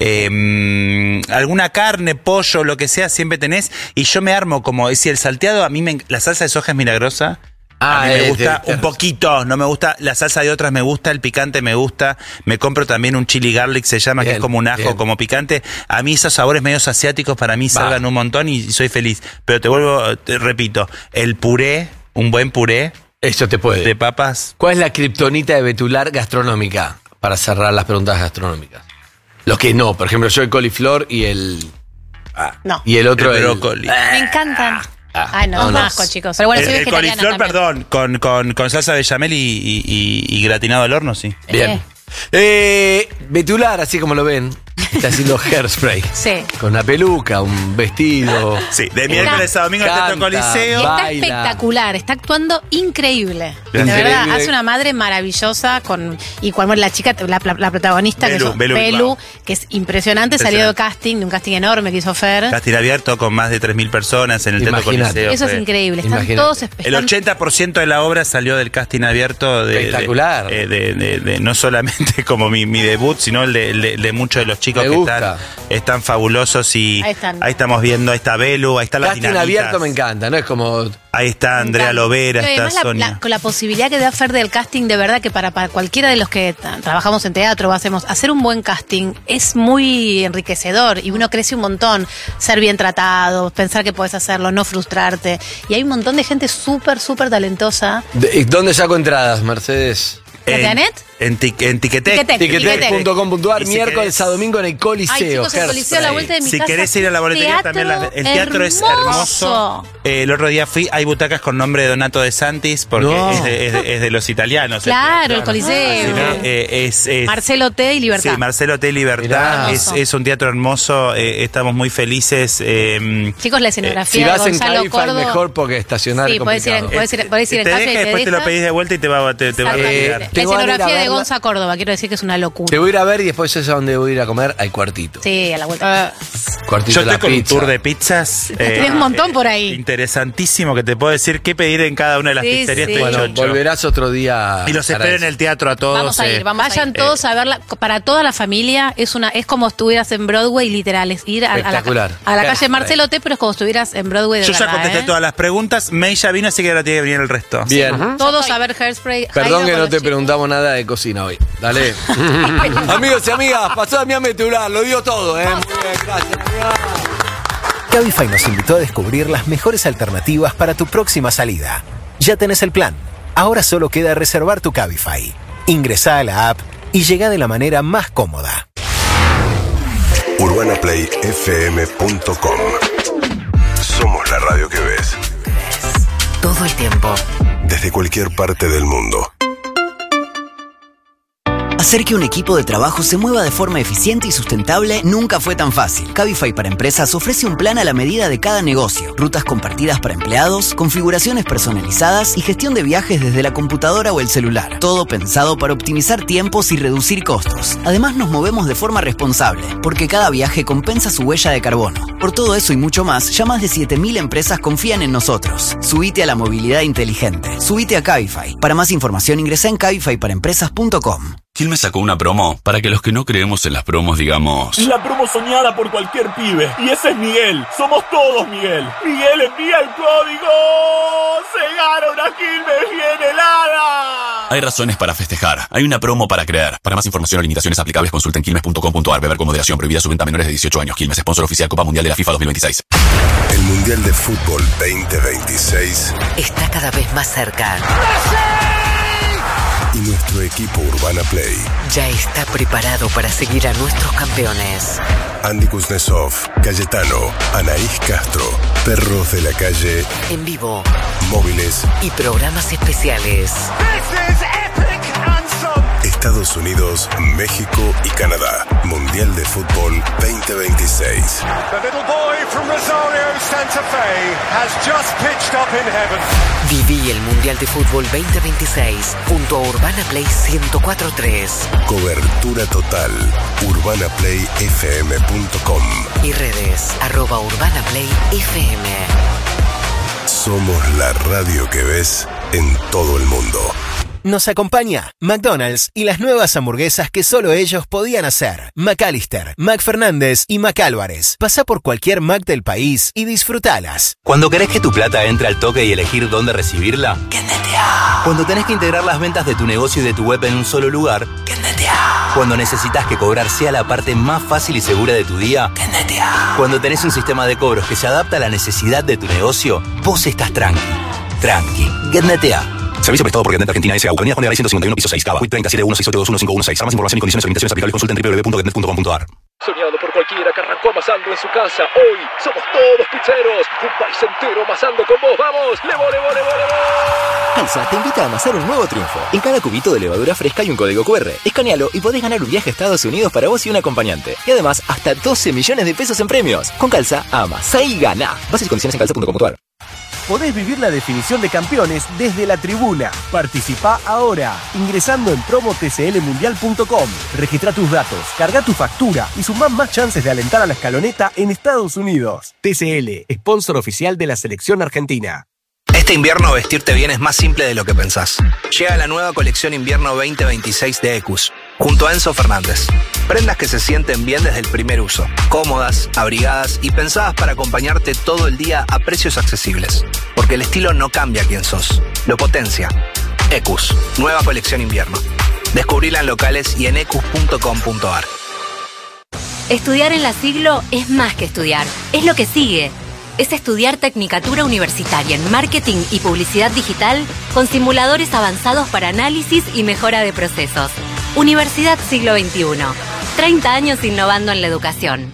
Alguna carne, pollo, lo que sea, siempre tenés. Y yo me armo como, si el salteado, a mí la salsa de soja es milagrosa. A mí me gusta un poquito, no me gusta, la salsa de otras me gusta, el picante me gusta, me compro también un chili garlic, se llama, que es como un ajo, como picante. A mí esos sabores medios asiáticos para mí salgan un montón y soy feliz. Pero te repito, el puré, un buen puré. Eso te puede. De papas. ¿Cuál es la kriptonita de Betular gastronómica? Para cerrar las preguntas gastronómicas. Lo que no, por ejemplo, yo el coliflor y el... No. Y el otro El brócoli. Me encantan. Ay, no, no, no, no. asco, chicos. Pero bueno, soy El vegetariana coliflor, también. perdón, con salsa bechamel y gratinado al horno, sí. Bien. Betular, así como lo ven, está haciendo hairspray. Sí. Con una peluca, un vestido. Sí, de miércoles a domingo en el Teatro Coliseo. Y está baila. espectacular, está actuando increíble. De Increíble. verdad, hace una madre maravillosa y cuando la chica, la protagonista, Belu, que Belu es Bilbao. Belu, que es impresionante, salió de casting, de un casting enorme que hizo Fer. Casting abierto con más de 3.000 personas en el Teatro Imagínate. Coliseo. Eso es Fue- increíble, están Imagínate. todos El 80% de la obra salió del casting abierto Espectacular. de no solamente como mi debut, sino el de muchos de los chicos Me que gusta. están fabulosos y Ahí están. ahí estamos viendo, ahí está Belu, ahí está la Casting abierto me encanta, ¿no? Es como... Ahí está Andrea Lovera, Pero está además Sonia. con la posibilidad que da Fer del casting, de verdad que para cualquiera de los que trabajamos en teatro o hacemos, hacer un buen casting es muy enriquecedor y uno crece un montón. Ser bien tratado, pensar que puedes hacerlo, no frustrarte. Y hay un montón de gente súper, súper talentosa. ¿Dónde saco entradas, Mercedes? ¿Janet? En Ticketek. Ticketek.com.ar, Y si miércoles querés- a domingo en el Coliseo. Ay, chicos, el Coliseo a la vuelta de mi Si casa. querés ir a la boletería también, el teatro es hermoso. El otro día fui, hay butacas con nombre de Donato de Santis, porque No. es de los italianos. Claro, el Coliseo. Es Marcelo T. y Libertad. Sí, Marcelo T. Libertad. Mirá. Es un teatro hermoso, estamos muy felices. Chicos, la escenografía Si de vas en Gonzalo Cabify, Córdoba. mejor porque estacionar Sí, es podés ir en complicado. calle y te deja y después te lo pedís de vuelta y te va a Exactamente. tirar. La escenografía de Gonza a Córdoba, quiero decir que es una locura. Te voy a ir a ver y después es a donde voy a ir a comer al Cuartito. Sí, a la vuelta. Cuartito Yo de la estoy con un pizza. tour de pizzas. Tenés un montón por ahí. Interesantísimo, que te puedo decir qué pedir en cada una de las Sí, pizzerías. sí. Estoy Bueno, chocho. volverás otro día. Y los para espero eso. en el teatro a todos. Vamos a ir, vamos Vayan todos a verla. Para toda la familia es como estuvieras en Broadway, literal. Es ir a la Espectacular. calle Marcelo T, pero es como estuvieras en Broadway de Yo ya verdad, contesté todas las preguntas. May ya vino, así que ahora tiene que venir el resto. Bien. Todos a ver Hairspray. Perdón Jairo que con no los te chicos. preguntamos nada de cocina hoy. Dale. Amigos y amigas, pasó Damián Metular, lo dio todo, ¿eh? Muy bien, gracias, amiga. Cabify nos invitó a descubrir las mejores alternativas para tu próxima salida. Ya tenés el plan. Ahora solo queda reservar tu Cabify. Ingresá a la app y llegá de la manera más cómoda. UrbanaPlayFM.com. Somos la radio que ves. Todo el tiempo. Desde cualquier parte del mundo. Hacer que un equipo de trabajo se mueva de forma eficiente y sustentable nunca fue tan fácil. Cabify para Empresas ofrece un plan a la medida de cada negocio, rutas compartidas para empleados, configuraciones personalizadas y gestión de viajes desde la computadora o el celular. Todo pensado para optimizar tiempos y reducir costos. Además nos movemos de forma responsable, porque cada viaje compensa su huella de carbono. Por todo eso y mucho más, ya más de 7.000 empresas confían en nosotros. Subite a la movilidad inteligente. Subite a Cabify. Para más información ingresa en cabifyparaempresas.com. Quilmes sacó una promo para que los que no creemos en las promos digamos... La promo soñada por cualquier pibe. Y ese es Miguel. Somos todos Miguel. Miguel, envía el código. ¡Se gana una Quilmes bien helada! Hay razones para festejar. Hay una promo para creer. Para más información o limitaciones aplicables consulta en quilmes.com.ar. Beber con moderación. Prohibida su venta a menores de 18 años. Quilmes, sponsor oficial Copa Mundial de la FIFA 2026. El Mundial de Fútbol 2026 Está cada vez más cerca. y nuestro equipo Urbana Play. Ya está preparado para seguir a nuestros campeones. Andy Kuznetsov, Cayetano, Anaís Castro, Perros de la Calle, En vivo Móviles, y programas especiales. Estados Unidos, México y Canadá. Mundial de Fútbol 2026. The little boy from Rosario, Santa Fe, has just pitched up in heaven. Viví el Mundial de Fútbol 2026 junto a Urbana Play 104.3 Cobertura total. UrbanaPlayFM.com. y redes @UrbanaPlayFM. Somos la radio que ves en todo el mundo. Nos acompaña McDonald's y las nuevas hamburguesas que solo ellos podían hacer. McAllister, McFernández y McAlvarez. Pasá por cualquier Mac del país y disfrutalas. Cuando querés que tu plata entre al toque y elegir dónde recibirla, ¡Quédate! cuando tenés que integrar las ventas de tu negocio y de tu web en un solo lugar, ¡Quédate! cuando necesitas que cobrar sea la parte más fácil y segura de tu día, ¡Quédate! cuando tenés un sistema de cobros que se adapta a la necesidad de tu negocio, vos estás tranqui. Tranqui. GetNetea. Servicio prestado por GetNet Argentina S.A. Avenida Juan de Garay 151, piso 6, Cava. WIT 307168211516. Para más información y condiciones de limitaciones aplicables consulta en www.getnet.com.ar. Soñado por cualquiera que arrancó amasando en su casa. Hoy somos todos pizzeros. Un país entero amasando con vos. ¡Vamos! ¡Levo, levo, levo, levo! Calza te invita a amasar un nuevo triunfo. En cada cubito de levadura fresca hay un código QR. Escanealo y podés ganar un viaje a Estados Unidos para vos y un acompañante. Y además, hasta 12 millones de pesos en premios. Con Calza, amasa y gana. Bases y condiciones en calza.com.ar. Podés vivir la definición de campeones desde la tribuna. Participá ahora, ingresando en promotclmundial.com. Registra tus datos, carga tu factura y sumá más chances de alentar a la escaloneta en Estados Unidos. TCL, sponsor oficial de la selección argentina. Este invierno vestirte bien es más simple de lo que pensás. Llega la nueva colección invierno 2026 de Ecus, junto a Enzo Fernández. Prendas que se sienten bien desde el primer uso, cómodas, abrigadas y pensadas para acompañarte todo el día a precios accesibles. Porque el estilo no cambia quién sos, lo potencia. Ecus, nueva colección invierno. Descubrila en locales y en ecus.com.ar. Estudiar en la Siglo es más que estudiar, es lo que sigue. Es estudiar Tecnicatura Universitaria en Marketing y Publicidad Digital con simuladores avanzados para análisis y mejora de procesos. Universidad Siglo XXI. 30 años innovando en la educación.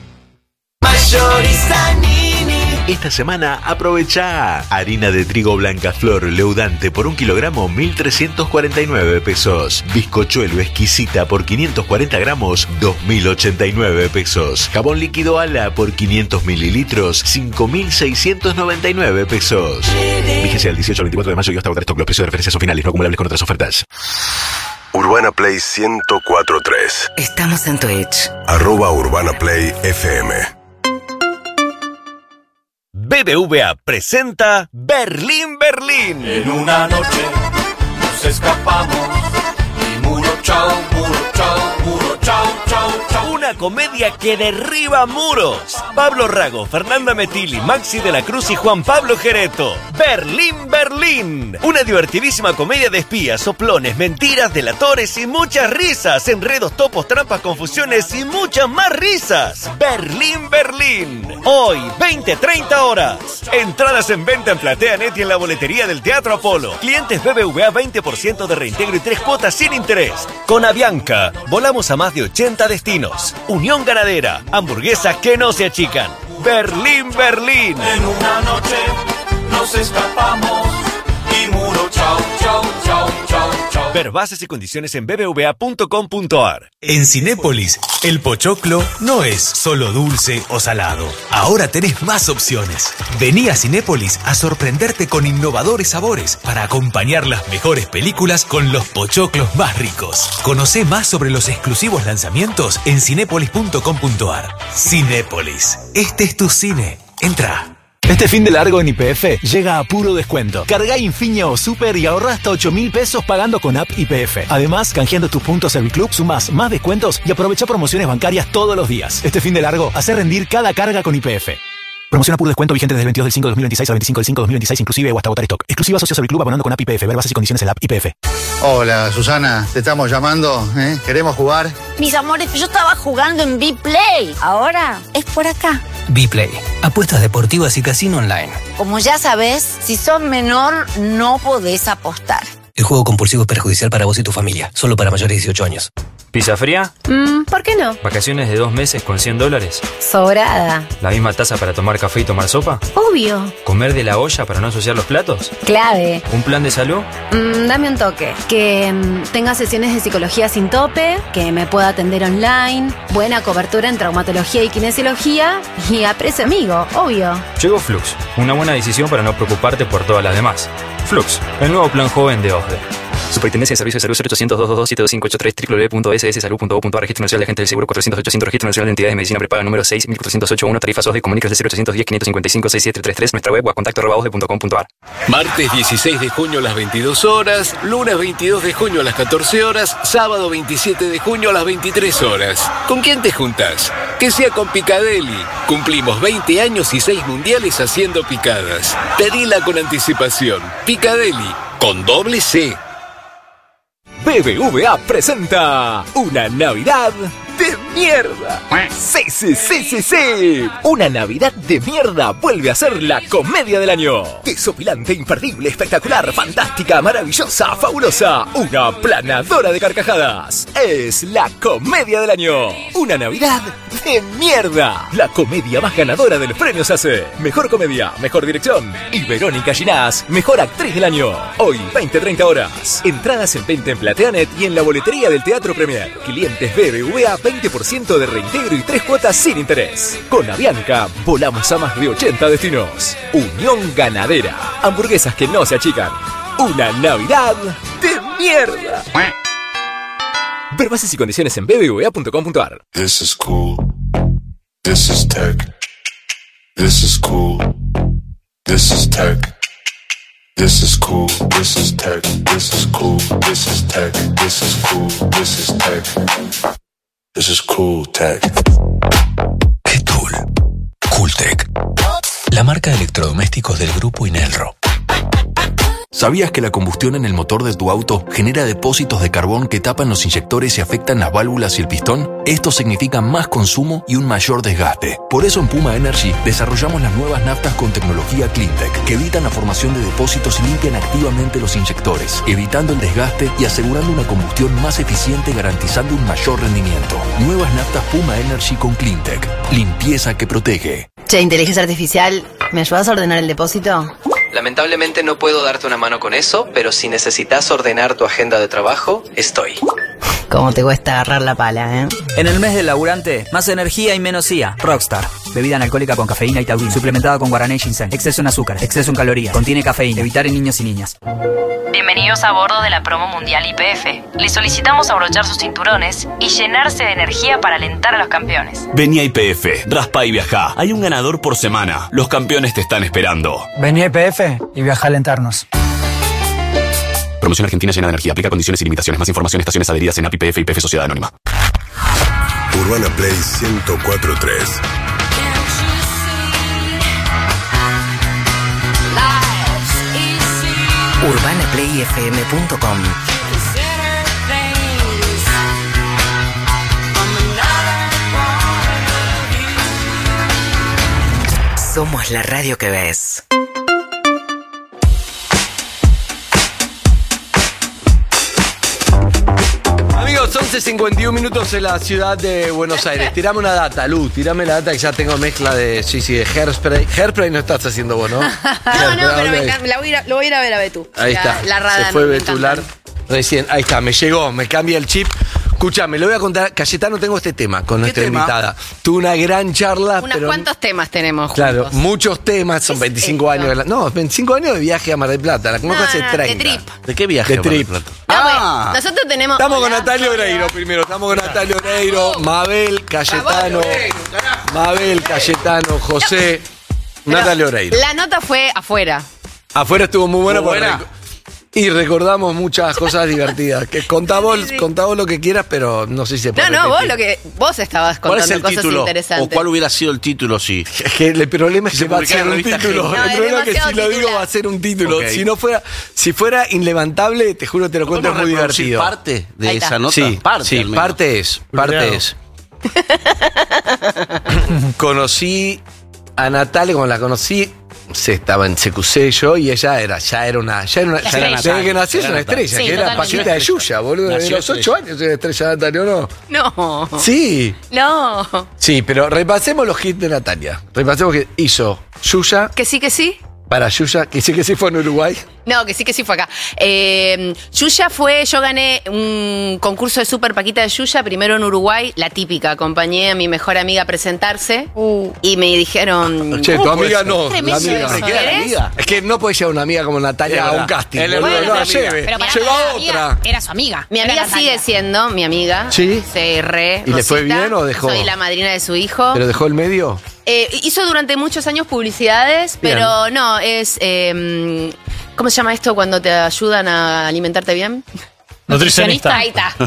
Esta semana aprovecha harina de trigo blanca flor leudante por 1 kilogramo 1.349 pesos. Bizcochuelo exquisita por 540 gramos 2.089 pesos. Jabón líquido Ala por 500 mililitros 5.699 pesos. Vigencia del 18 al 24 de mayo y hasta agotar stock. Los precios de referencia son finales, no acumulables con otras ofertas. Urbana Play 104.3. Estamos en Twitch. @Urbana Play FM. BBVA presenta Berlín, Berlín. En una noche nos escapamos y muro chao, chao, chao. Una comedia que derriba muros. Pablo Rago, Fernanda Metilli, Maxi de la Cruz y Juan Pablo Gereto. Berlín, Berlín. Una divertidísima comedia de espías, soplones, mentiras, delatores y muchas risas. Enredos, topos, trampas, confusiones y muchas más risas. Berlín, Berlín. Hoy, 20-30 horas. Entradas en venta en PlateaNet y en la boletería del Teatro Apolo. Clientes BBVA 20% de reintegro y 3 cuotas sin interés. Con Avianca, volamos a más de 80 destinos. Unión Ganadera, hamburguesas que no se achican. Berlín, Berlín. En una noche nos escapamos y muro chao, chao, chao, chao, chao. Ver bases y condiciones en bbva.com.ar. En Cinépolis, el pochoclo no es solo dulce o salado. Ahora tenés más opciones. Vení a Cinépolis a sorprenderte con innovadores sabores para acompañar las mejores películas con los pochoclos más ricos. Conocé más sobre los exclusivos lanzamientos en cinépolis.com.ar. Cinépolis, este es tu cine. Entra. Este fin de largo en YPF llega a puro descuento. Cargá Infinia o Super y ahorrá hasta 8.000 pesos pagando con app YPF. Además, canjeando tus puntos Serviclub, sumás más descuentos y aprovecha promociones bancarias todos los días. Este fin de largo, hace rendir cada carga con YPF. Promoción a puro descuento vigente desde el 22 del 5 de 2026 al 25 del 5 de 2026, inclusive o hasta agotar stock. Exclusiva socio Serviclub abonando con app YPF. Ver bases y condiciones en la app YPF. Hola, Susana. Te estamos llamando. ¿Queremos jugar? Mis amores, yo estaba jugando en Bplay. Ahora es por acá. Bplay. Apuestas deportivas y casino online. Como ya sabes, si sos menor, no podés apostar. El juego compulsivo es perjudicial para vos y tu familia. Solo para mayores de 18 años. ¿Pizza fría? ¿Por qué no? ¿Vacaciones de 2 meses con $100? Sobrada. ¿La misma taza para tomar café y tomar sopa? Obvio. ¿Comer de la olla para no ensuciar los platos? Clave. ¿Un plan de salud? Dame un toque. Que tenga sesiones de psicología sin tope, que me pueda atender online, buena cobertura en traumatología y kinesiología y a precio amigo, obvio. Llegó Flux, una buena decisión para no preocuparte por todas las demás. Flux, el nuevo plan joven de OSDE. Superintendencia de Servicios de Salud 0800-222-72583 www.sssalud.gov.ar. Registro Nacional de Agentes del Seguro 400-800. Registro Nacional de Entidades de Medicina Prepaga número 6.408.1. Tarifas OSDE. Comunicas de 0810-555-6733. Nuestra web o a contacto@osde.com.ar. Martes 16 de junio a las 22 horas. Lunes 22 de junio a las 14 horas. Sábado 27 de junio a las 23 horas. ¿Con quién te juntas? Que sea con Picadeli. Cumplimos 20 años y 6 mundiales haciendo picadas. Pedila con anticipación. Picadeli. Con doble C. BBVA presenta una Navidad de mierda. Sí. Una Navidad de mierda vuelve a ser la comedia del año. Desopilante, imperdible, espectacular, fantástica, maravillosa, fabulosa. Una planadora de carcajadas. Es la comedia del año. Una Navidad de mierda. La comedia más ganadora del premio SACE. Mejor comedia, mejor dirección. Y Verónica Ginás, mejor actriz del año. Hoy, 20-30 horas. Entradas en venta en PlateaNet y en la boletería del Teatro Premier. Clientes BBVA, 20% de reintegro y 3 cuotas sin interés. Con Avianca, volamos a más de 80 destinos. Unión Ganadera. Hamburguesas que no se achican. Una Navidad de mierda. Ver bases y condiciones en bbva.com.ar. This is cool. This is tech. This is cool. This is tech. This is cool. This is tech. This is cool. This is tech. This is cool. This is tech. This is cool tech. ¿Qué tool? Cooltech. La marca de electrodomésticos del grupo Inelro. ¿Sabías que la combustión en el motor de tu auto genera depósitos de carbón que tapan los inyectores y afectan las válvulas y el pistón? Esto significa más consumo y un mayor desgaste. Por eso en Puma Energy desarrollamos las nuevas naftas con tecnología CleanTech que evitan la formación de depósitos y limpian activamente los inyectores, evitando el desgaste y asegurando una combustión más eficiente, garantizando un mayor rendimiento. Nuevas naftas Puma Energy con CleanTech. Limpieza que protege. Che, inteligencia artificial, ¿me ayudas a ordenar el depósito? Lamentablemente no puedo darte una mano con eso, pero si necesitas ordenar tu agenda de trabajo, estoy. ¿Cómo te cuesta agarrar la pala, eh? En el mes del laburante, más energía y menos IA. Rockstar. Bebida analcohólica con cafeína y taurina. Suplementada con guaraná y ginseng. Exceso en azúcar. Exceso en calorías. Contiene cafeína. Evitar en niños y niñas. Bienvenidos a bordo de la promo mundial YPF. Les solicitamos abrochar sus cinturones y llenarse de energía para alentar a los campeones. Vení a YPF, raspa y viajá. Hay un ganador por semana. Los campeones te están esperando. Vení a YPF y viaja a alentarnos. Promoción Argentina llena de energía. Aplica condiciones y limitaciones. Más información, estaciones adheridas en API, YPF y YPF Sociedad Anónima. Urbana Play 104.3. UrbanaPlayFM.com. Somos la radio que ves. Amigos, 11:51 minutos en la ciudad de Buenos Aires. Tirame una data, Lu, tirame la data que ya tengo mezcla de de Hairspray. Hairspray no estás haciendo vos, ¿no? No, pero me encanta, lo voy a ir a ver a Betú. Ahí está. La Radar, se fue me Betular encantan. recién. Ahí está, me llegó, me cambia el chip. Escúchame, le voy a contar. Cayetano, tengo este tema con nuestra invitada. Tuve una gran charla. ¿Cuántos temas tenemos juntos? Claro, muchos temas, son 25 años. No, 25 años de viaje a Mar del Plata. La conozco hace 30. de trip. ¿De qué viaje? De trip. Bueno, nosotros tenemos... Estamos con Natalia Oreiro primero. Estamos con Natalia Oreiro, Mabel Cayetano. Mabel Cayetano, José. Natalia Oreiro. La nota fue afuera. Afuera estuvo muy buena. Y recordamos muchas cosas divertidas. Que contá vos lo que quieras, pero no sé si se puede repetir. Vos estabas ¿Cuál es contando el cosas título? interesantes. ¿O cuál hubiera sido el título, sí? Es que el problema es que va a ser un título. No, el problema es que si lo digo va a ser un título. Ok. Si fuera inlevantable, te juro, te lo cuento, es muy divertido. ¿Parte de esa nota? Sí, parte, al menos. parte es. Conocí a Natalia, cuando la conocí, estaba en CQC yo, y ella ya era una desde que nació es una estrella, Sí, que era totalmente. Paquita de Yuya, boludo. De Nació los 8 años era estrella Natalia, ¿o no? No. Sí. No. Sí, pero repasemos los hits de Natalia. Repasemos que hizo Yuya. Que sí. Para Yuya, que sí fue en Uruguay. No, que sí fue acá. Yuya yo gané un concurso de Super Paquita de Yuya, primero en Uruguay, la típica. Acompañé a mi mejor amiga a presentarse y me dijeron... Che, tu amiga no. Tremendo La amiga. eso, ¿Me ¿querés? amiga? Es que no puede llevar una amiga como Natalia a un casting. Es boludo, verdad, no la es amiga. lleve. Pero pará, Lleva la otra. Era su amiga. Mi amiga sigue siendo mi amiga. ¿Sí? Se re. ¿Y le fue Rosita. bien o dejó? Soy la madrina de su hijo. ¿Pero dejó el medio? Hizo durante muchos años publicidades, Bien. pero no, es... ¿cómo se llama esto cuando te ayudan a alimentarte bien? Nutricionista. Ahí está.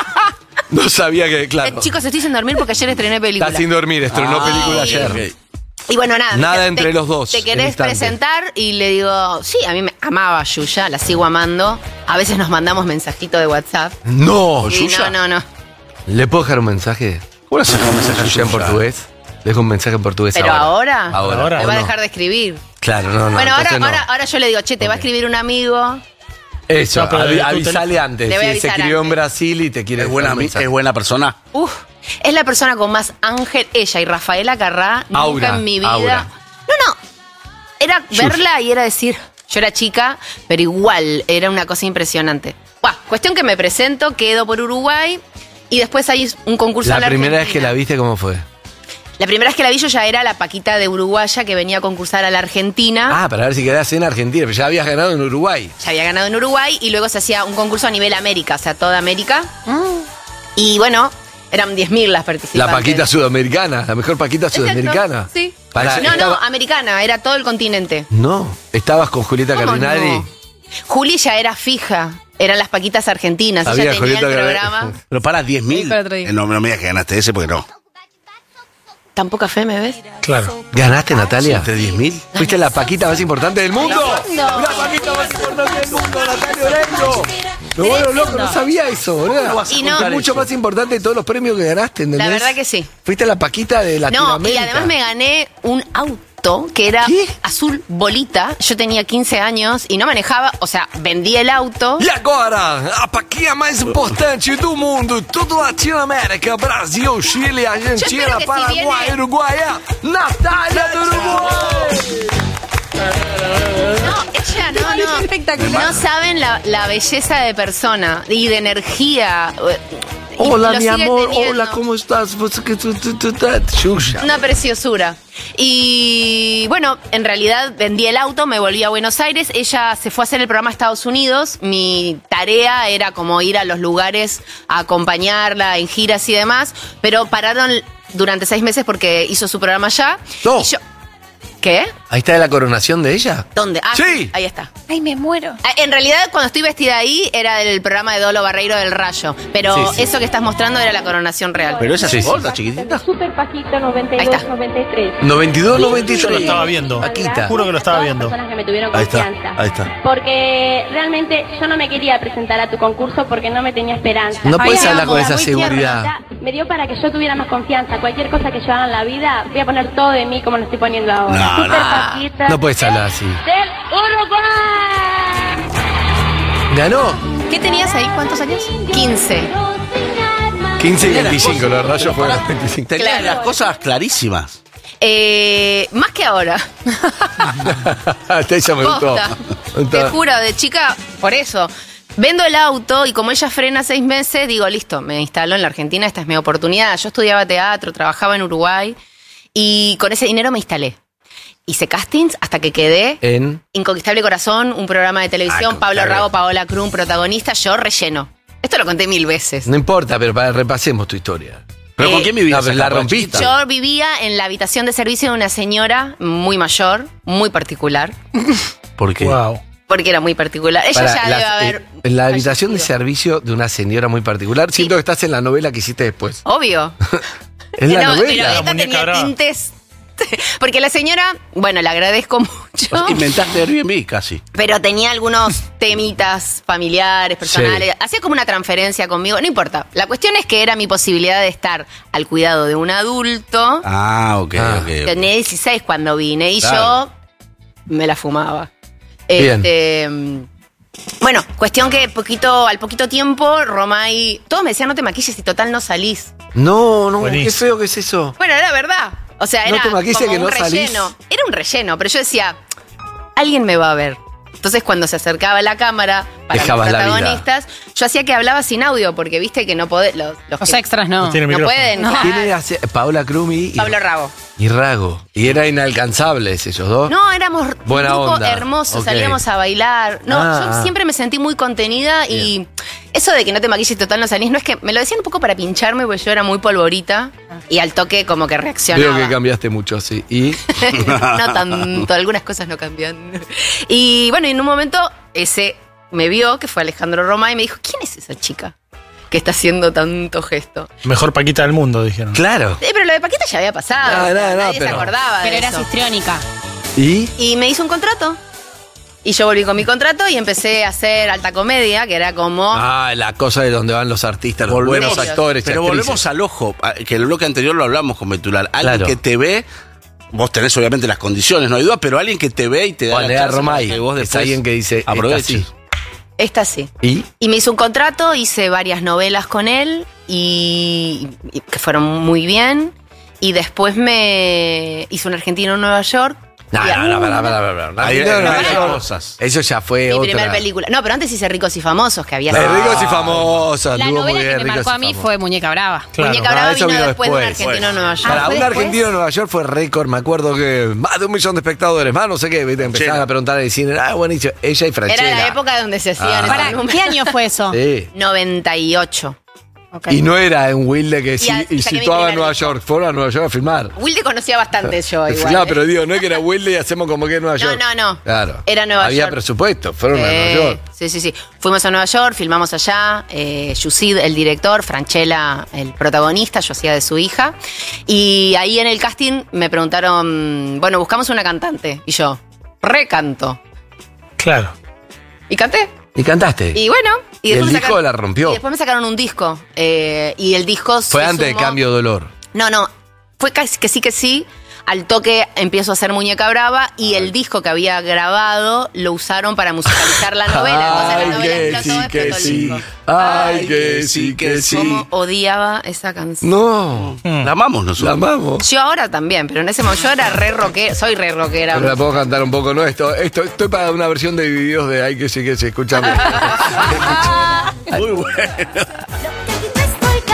No sabía que, claro. Chicos, estoy sin dormir porque ayer estrené película. Está sin dormir, estrenó película ayer. ok. Y bueno, nada. Nada entre los dos, ¿Te en querés instante. presentar? Y le digo, sí, a mí me amaba Yuya, la sigo amando. A veces nos mandamos mensajitos de WhatsApp. No, Y Yuya. no. ¿Le puedo dejar un mensaje? ¿Cómo se deja un mensaje a Yuya en portugués? Dejo un mensaje en portugués Pero ahora, Ahora. me ¿o va a no? dejar de escribir. Claro, no. Bueno, entonces no. ahora yo le digo, che, te va a escribir un amigo. Eso, No, pero de tu avisale antes. Le voy a Si se avisar escribió en antes. Brasil y te quiere ¿Es dejar un buena, mensaje. ¿Es buena persona? Es la persona con más ángel, ella y Rafaela Carrá, Aura, nunca en mi vida. aura. No. Era verla y era decir, yo era chica, pero igual, era una cosa impresionante. Buah, cuestión que me presento, quedo por Uruguay y después hay un concurso en La primera vez Argentina. que la viste, ¿cómo fue? La primera vez que la vi yo ya era la Paquita de Uruguaya que venía a concursar a la Argentina. Para ver si quedás en Argentina, pero ya habías ganado en Uruguay. Ya había ganado en Uruguay y luego se hacía un concurso a nivel América, o sea, toda América. Y bueno, eran 10.000 las participantes. La Paquita sudamericana, la mejor Paquita Exacto, sudamericana. Sí. Pará, No, americana, era todo el continente. No, estabas con Julieta ¿Cómo Cardinali. no? Juli ya era fija, eran las Paquitas argentinas, Había ella tenía Julieta el Cardinali. programa. Pero para Sí, para otro día. 10.000. No me digas que ganaste ese porque no. ¿Tan poca fe me ves? Claro. ¿Ganaste, Natalia? ¿Entre 10.000? ¿Fuiste la Paquita más importante del mundo? No. ¡La Paquita más importante del mundo, Natalia Oreiro! Me vuelvo loco, no sabía eso, boludo. Y no- Es mucho más importante de todos los premios que ganaste, ¿entendés? La verdad que sí. Fuiste la Paquita de No, Latinoamérica. y además me gané un auto que era azul bolita. Yo tenía 15 años y no manejaba, o sea, vendí el auto. E agora, a Paquinha mais importante do mundo, toda Latinoamérica, Brasil, Chile, Argentina, espero que si Paraguay, viene- Uruguay, Natalia de Uruguay. No, ella no. Espectacular. No saben la belleza de persona y de energía. Hola, lo mi sigue amor, teniendo. hola, ¿cómo estás? Yuya. Una preciosura. Y bueno, en realidad vendí el auto, me volví a Buenos Aires. Ella se fue a hacer el programa a Estados Unidos. Mi tarea era como ir a los lugares a acompañarla en giras y demás. Pero pararon durante 6 meses porque hizo su programa allá. No. Y yo, ¿qué? Ahí está la coronación de ella. ¿Dónde? Ah, Sí. Ahí está. Ay, me muero. En realidad, cuando estoy vestida ahí, era el programa de Dolo Barreiro del Rayo. Pero Sí, sí. eso que estás mostrando era la coronación real. Pero esa Sí, es sí. gorda, chiquitita. Super Paquito Ahí 92, está. 93. 92, 93. Yo lo estaba viendo. Paquita. Juro que lo estaba viendo. Personas que me tuvieron Ahí está, confianza. ahí está. Porque realmente yo no me quería presentar a tu concurso porque no me tenía esperanza. No puedes hablar con Era esa muy seguridad. tierna. Me dio para que yo tuviera más confianza. Cualquier cosa que yo haga en la vida, voy a poner todo de mí como lo estoy poniendo ahora. No, Super no. Paquita No puedes hablar así. del Uruguay. ¿Ganó? ¿Qué tenías ahí? ¿Cuántos años? 15. 15 y Tenía las 25. cosas- Los rayos fueron Pará, 25. Tenías Claro. las cosas clarísimas. Más que ahora. Hasta ella me gustó. Posta. Te juro, de chica, por eso. Vendo el auto y como ella frena 6 meses, digo, listo, me instalo en la Argentina, esta es mi oportunidad. Yo estudiaba teatro, trabajaba en Uruguay y con ese dinero me instalé. Hice castings hasta que quedé. En. Inconquistable Corazón, un programa de televisión, Pablo claro. Rago, Paola Cruz, protagonista, yo relleno. Esto lo conté 1000 veces. No importa, pero repasemos tu historia. ¿Pero con quién vivías? No, pero la acá, rompiste. chiquita? Yo vivía en la habitación de servicio de una señora muy mayor, muy particular, ¿Por qué? Wow. porque era muy particular. Ella Para, ya debe haber... en la habitación de servicio de una señora muy particular. Siento que estás en la novela que hiciste después. Obvio. Es la No, novela. pero esta muñeca tenía brava. tintes... Porque la señora, bueno, le agradezco mucho, Inventaste Airbnb casi. pero tenía algunos temitas familiares, personales. Hacía como una transferencia conmigo, no importa. La cuestión es que era mi posibilidad de estar al cuidado de un adulto. Ah, ok, ok. Tenía 16 cuando vine y Claro. yo me la fumaba. Bien. Bueno, cuestión que al poquito tiempo, Romay, todos me decían, no te maquilles y total no salís. No, no, Buenísimo. qué feo que es eso. Bueno, era verdad. O sea, No era te maquilles como que un no salís. relleno. Era un relleno, pero yo decía, alguien me va a ver. Entonces, cuando se acercaba la cámara para los Dejabas la vida. protagonistas, yo hacía que hablaba sin audio, porque viste que no podés. Los Los que extras no. No tiene no micrófono. pueden. ¿Quién era? Paola Crumi Pablo Rago. y Rago. Y era inalcanzables ellos dos. No, éramos Buena un grupo onda. hermoso, Ok. salíamos a bailar. No, yo siempre me sentí muy contenida y eso de que no te maquilles total no salís, no es que me lo decían un poco para pincharme, porque yo era muy polvorita y al toque como que reaccionaba. Veo que cambiaste mucho, sí. Y No tanto, algunas cosas no cambian. Y bueno, en un momento ese me vio, que fue Alejandro Roma, y me dijo, ¿quién es esa chica que está haciendo tanto gesto? Mejor Paquita del mundo, dijeron. claro. Pero lo de Paquita ya había pasado. Nadie se pero- acordaba Pero de eras eso. histriónica. Y me hizo un contrato. Y yo volví con mi contrato y empecé a hacer alta comedia, que era como... Ah, la cosa de donde van los artistas, los Volvemos- buenos actores. y Pero actrices. volvemos al ojo, que el bloque anterior lo hablamos con Betular. Alguien Claro. que te ve, vos tenés obviamente las condiciones, no hay duda, pero alguien que te ve y te da O la Lea chance Romay, para que vos es después alguien que dice, aproveches. Esta sí. ¿Y? Y me hizo un contrato, hice varias novelas con él y que fueron muy bien. Y después me hizo un argentino en Nueva York. No, Y- no, pará. Ahí No, no, hay no. cosas. Eso ya fue Mi otra. primer película. No, pero antes hice Ricos y Famosos, que había... De Ricos y Famosos. La anduvo muy novela bien, que me Ricos marcó y a mí Famosos. fue Muñeca Brava. Claro. Muñeca Brava eso vino vino después de un después. argentino en Nueva York. Para ¿Fue un después? argentino en Nueva York fue récord. Me acuerdo que más de 1 millón de espectadores, más no sé qué. ¿viste? Empezaban Sí. a preguntar en el cine. Ah, buenísimo. Ella y Franchella. Era la época donde se hacían esos ¿Para números. qué año fue eso? Sí. 98. Ok. Y no era en Wilde que Y al- y saqué mi situaba en primer Nueva disco. York. Fueron a Nueva York a filmar. Wilde conocía bastante yo igual. No, pero digo, no es que era Wilde y hacemos como que es Nueva York. no. Claro. Era Nueva Había York. presupuesto. Fueron a Nueva York. Sí. Fuimos a Nueva York, filmamos allá. Yusid, el director, Franchella, el protagonista, yo hacía de su hija. Y ahí en el casting me preguntaron, bueno, buscamos una cantante. Y yo, recanto. Claro. Y canté. ¿Y cantaste? Y bueno. Y el después me disco la rompió. Y después me sacaron un disco. Y el disco Fue se antes de sumó- Cambio Dolor. No. Fue casi que sí. Al toque empiezo a hacer Muñeca Brava y el disco que había grabado lo usaron para musicalizar la novela. Entonces la novela explotó el disco. Ay, que sí, que sí. Cómo odiaba esa canción. No. La amamos nosotros. La amamos. Yo ahora también, pero en ese momento yo era re rockera, soy re rockera. Pero la puedo cantar un poco, ¿no? Estoy para una versión de Divididos de Ay, que sí, escúchame. Muy bueno. Estoy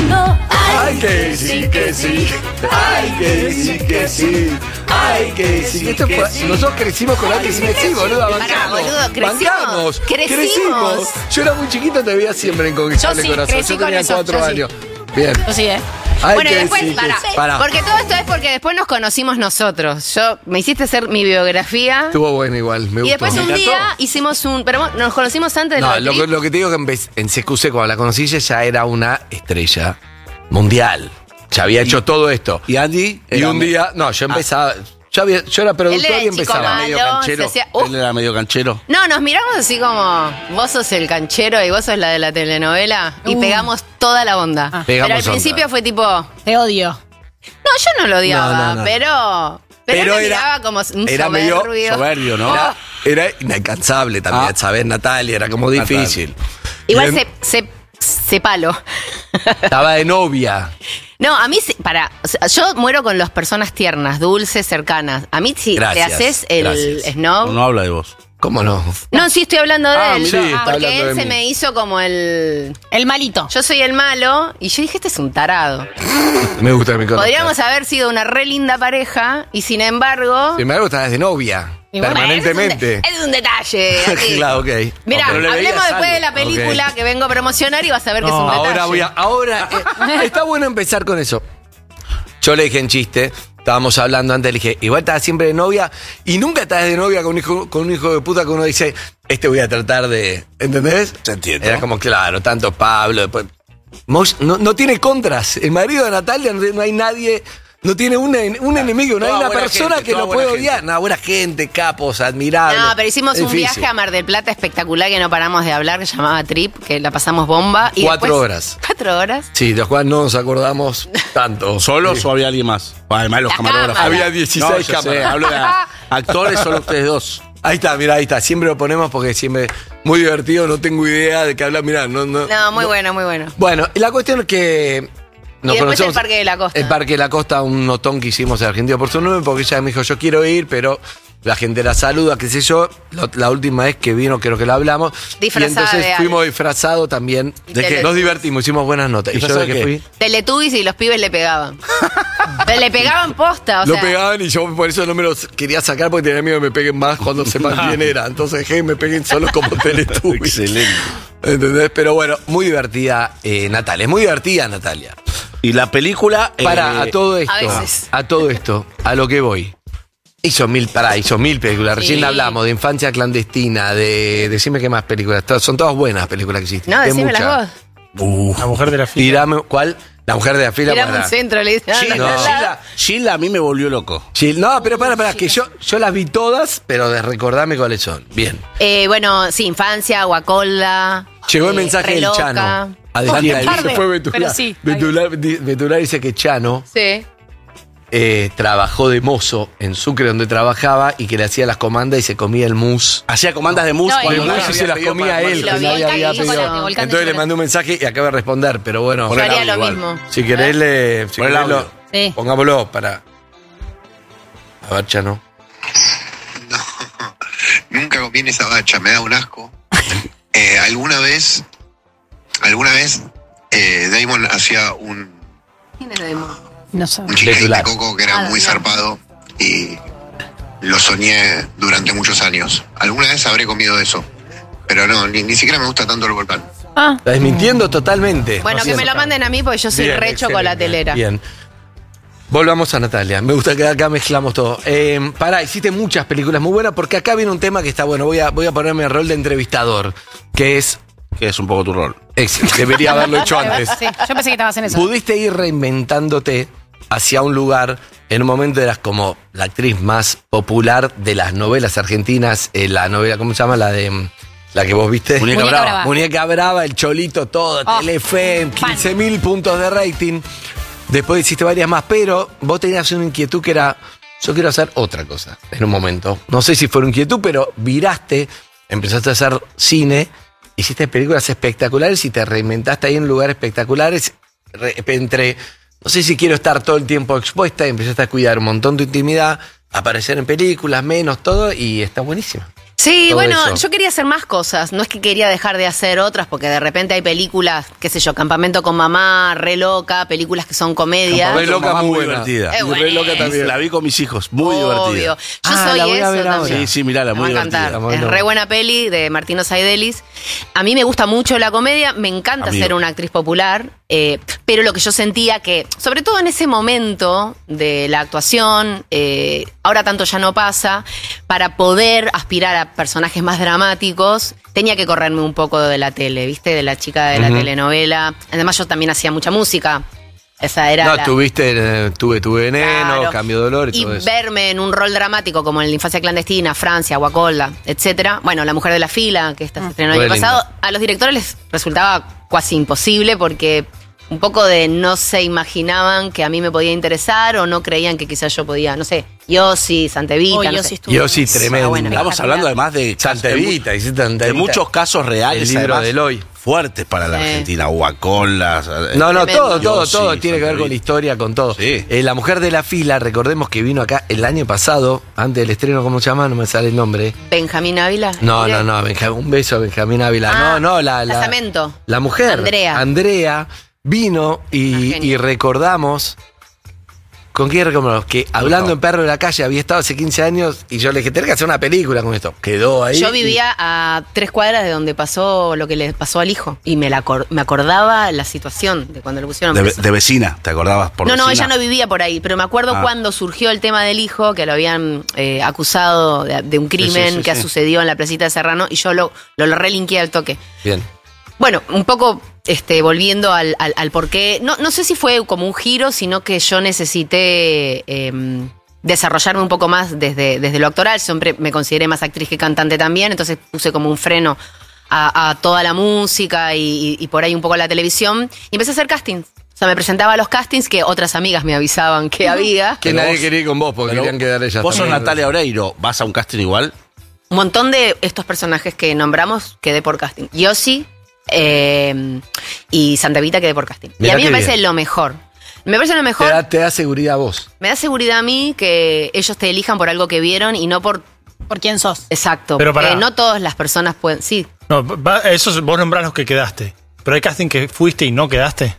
mundo. Ay, que sí, que sí. Ay, que sí, que sí. Ay, que sí. Esto fue, nosotros crecimos con Ay, que sí, que sí, boludo. Pará, boludo, crecimos. Crecimos. Yo era muy chiquito, te veía siempre en Conquistable Yo sí, Corazón. crecí Yo tenía con eso, 4 yo sí. años. Bien. Yo sí, Ay, Bueno, y que después, sí, que sí. pará, porque todo esto es porque después nos conocimos nosotros. Me hiciste hacer mi biografía. Estuvo bueno igual, me gustó. Y después Me un encantó. día hicimos pero nos conocimos antes de No, la lo que te digo que en CQC cuando la conocí ya era una estrella mundial. Ya había hecho todo esto. ¿Y Andy? Y un día, no, yo empezaba, yo era productor Él era y el chico empezaba. malo, medio canchero. se hacía- Él era medio canchero. No, nos miramos así como, vos sos el canchero y vos sos la de la telenovela. Y pegamos toda la onda. Pero Pegamos al onda. principio fue tipo, Te odio. no, yo no lo odiaba, No. pero él me miraba como un era medio soberbio, ¿no? Era inalcanzable también, ¿sabes? Natalia, era como difícil. Igual Bien, se palo. estaba de novia. No, a mí, o sea, yo muero con las personas tiernas, dulces, cercanas. A mí si Gracias, te haces el gracias. snob. No habla de vos. ¿Cómo no? No, sí estoy hablando de él. mirá. Sí, está hablando porque de él se mí. me hizo como el malito. Yo soy el malo y yo dije, este es un tarado. Me gusta que me conozcas. Podríamos haber sido una re linda pareja y sin embargo. Sin embargo, estabas de novia. Y bueno, Permanentemente. Es un detalle. así. Claro, ok. Mirá, Pero le hablemos veías después de la algo. película Ok. que vengo a promocionar y vas a ver que es un detalle. Ahora, está bueno empezar con eso. Yo le dije en chiste, estábamos hablando antes, le dije, igual estás siempre de novia y nunca estás de novia con un hijo de puta que uno dice, voy a tratar de. ¿Entendés? Se entiende. Era como, claro, tanto Pablo, después. No tiene contras. El marido de Natalia no hay nadie. No tiene un enemigo, no hay Toda una buena persona gente, que toda lo puede buena odiar. Una buena gente, capos, admirables. No, pero hicimos un Difícil. viaje a Mar del Plata espectacular que no paramos de hablar, que se llamaba Trip, que la pasamos bomba. Y 4 después- horas. 4 horas. Sí, de los cuales no nos acordamos tanto. ¿Solos Sí. o había alguien más? Además, los La camarógrafos. cámara. Había 16 No, yo sé, cámaras. hablo de actores, solo ustedes dos. Ahí está, mira, ahí está. Siempre lo ponemos porque siempre muy divertido, no tengo idea de qué hablar. Mirá, no. No, muy bueno, muy bueno. Bueno, y la cuestión es que Y después el Parque de la Costa. El Parque de la Costa, un notón que hicimos en Argentina por su nombre, porque ella me dijo, yo quiero ir, pero la gente la saluda, qué sé yo. La última vez que vino, creo que la hablamos. Disfrazada y entonces de fuimos algo. disfrazados también. ¿De qué? Nos divertimos, hicimos buenas notas. ¿Y yo de ¿Disfrazado qué de fui? qué? Teletubbies y los pibes le pegaban. Pero le pegaban posta, o Lo sea. pegaban y yo por eso no me los quería sacar porque tenía miedo que me peguen más cuando sepan quién era. Entonces dejé que me peguen solo como Teletubbies. Excelente. ¿Entendés? Pero bueno, muy divertida Natalia. Es muy divertida Natalia. Y la película. Para, a todo esto. a veces. A todo esto, a lo que voy. Hizo mil películas. Recién Sí. hablamos de Infancia Clandestina, decime qué más películas. Son todas buenas películas que existen. No, Hay decímelas muchas. vos. La mujer de la fila. Tirame, ¿cuál? La mujer de la fila. Tirame para- un centro, le dicen. Sheila, No. Sheila a mí me volvió loco. No, pero para, que yo las vi todas, pero de recordarme cuáles son. Bien. Bueno, sí, Infancia, Guacolda. Llegó el mensaje Re del Loca. Chano. Tarde, Se fue Betular. pero sí. Betular dice que Chano Sí. trabajó de mozo en Sucre donde trabajaba y que le hacía las comandas y se comía el mousse. Hacía comandas de mus No, cuando el nadie Y había se las pedido comía para él, comer. que Lo nadie vi, había volcán de pedido. chocolate, volcán de Entonces le chocolate. mandé un mensaje y acaba de responder, pero bueno. Yo haría lo igual. mismo. Si querés, si Pon el querés audio. Sí. pongámoslo para. A ver, Chano. Nunca conviene esa bacha, me da un asco. Alguna vez Damon hacía un ¿Quién era Damon? No sé. cheesecake de Betular. coco que era muy zarpado y lo soñé durante muchos años. Alguna vez habré comido eso, pero no, ni siquiera me gusta tanto el volcán. Ah. Está desmintiendo totalmente. Bueno, No que sé. me lo manden a mí porque yo soy Bien, re excelente. chocolatelera. Bien. Volvamos a Natalia. Me gusta que acá mezclamos todo. Pará, hiciste muchas películas muy buenas porque acá viene un tema que está bueno. Voy a ponerme el rol de entrevistador, que es. Que es un poco tu rol. Debería haberlo hecho antes. Sí, yo pensé que estabas en eso. Pudiste ir reinventándote hacia un lugar. En un momento eras como la actriz más popular de las novelas argentinas. La novela, ¿cómo se llama? La de. La que vos viste. Muñeca Muñeca Brava. Brava. Muñeca Brava, el Cholito, todo, Oh, Telefe, fan. 15.000 puntos de rating. Después hiciste varias más, pero vos tenías una inquietud que era, yo quiero hacer otra cosa en un momento. No sé si fue una inquietud, pero viraste, empezaste a hacer cine, hiciste películas espectaculares y te reinventaste ahí en lugares espectaculares entre, no sé si quiero estar todo el tiempo expuesta y empezaste a cuidar un montón tu intimidad, aparecer en películas, menos todo, y está buenísima. Sí, todo bueno, eso. yo quería hacer más cosas. No es que quería dejar de hacer otras, porque de repente hay películas, qué sé yo, Campamento con Mamá, Re Loca, películas que son comedias. Re Loca, Mamá, muy muy divertida. Es Y Re Loca buena. también. La vi con mis hijos, muy Obvio. divertida. Yo soy la voy a eso ver ahora. también. Sí, me Me muy va a encantar. divertida. Es re buena peli de Martino Saidelis. A mí me gusta mucho la comedia, me encanta Amigo. ser una actriz popular, pero lo que yo sentía que, sobre todo en ese momento de la actuación, ahora tanto ya no pasa, para poder aspirar a personajes más dramáticos, tenía que correrme un poco de la tele, ¿viste? De la chica de la telenovela. Además yo también hacía mucha música. Esa era No, la... tuve tu veneno, Claro. Cambio de Dolor y Y todo eso. verme en un rol dramático como en La Infancia Clandestina, Francia, Guacolda, etcétera. Bueno, La Mujer de la Fila, que esta se estrenó el Re año lindo. pasado, a los directores les resultaba casi imposible porque un poco de no se imaginaban que a mí me podía interesar o no creían que quizás yo podía, no sé, Yossi, Santevita, no sé. Yossi, tremendo. Estamos hablando además de Santevita, hiciste Santevita. de muchos casos reales, El libro además, de Eloy. fuertes para la Sí. Argentina. Guacola. No, Tremendo. todo tiene que ver con la historia, con todo. Sí. La Mujer de la Fila, recordemos que vino acá el año pasado, antes del estreno, ¿cómo se llama? No me sale el nombre. Benjamín Ávila. No, Diré. un beso a Benjamín Ávila. Ah, la Casamento. La mujer, Andrea. vino y recordamos. ¿Con quién recordamos? Que hablando en Perro de la Calle había estado hace 15 años y yo le dije, tenés que hacer una película con esto. Quedó ahí. Yo vivía a 3 cuadras de donde pasó lo que le pasó al hijo y me acordaba la situación de cuando lo pusieron preso. De vecina, ¿te acordabas? Por No, vecina? ella no vivía por ahí, pero me acuerdo Ah. cuando surgió el tema del hijo, que lo habían acusado de un crimen sí, que sí. sucedió en la placita de Serrano, y yo lo relinqué al toque. Bien. Bueno, un poco volviendo al porqué, no sé si fue como un giro, sino que yo necesité desarrollarme un poco más desde lo actoral. Siempre me consideré más actriz que cantante también, entonces puse como un freno a toda la música y por ahí un poco a la televisión, y empecé a hacer castings. O sea, me presentaba a los castings que otras amigas me avisaban que había. Que nadie quería ir con vos porque Pero querían quedar ellas. Vos sos también. Natalia Oreiro, ¿vas a un casting igual? Un montón de estos personajes que nombramos quedé por casting. Yossi y Santevita quedé por casting. Mirá y a mí qué me parece bien. lo mejor. Me parece lo mejor. Te da seguridad a vos. Me da seguridad a mí que ellos te elijan por algo que vieron y no por quién sos. Exacto. Pero porque pará. no todas las personas pueden. Sí. No, eso vos nombrás los que quedaste. Pero hay casting que fuiste y no quedaste.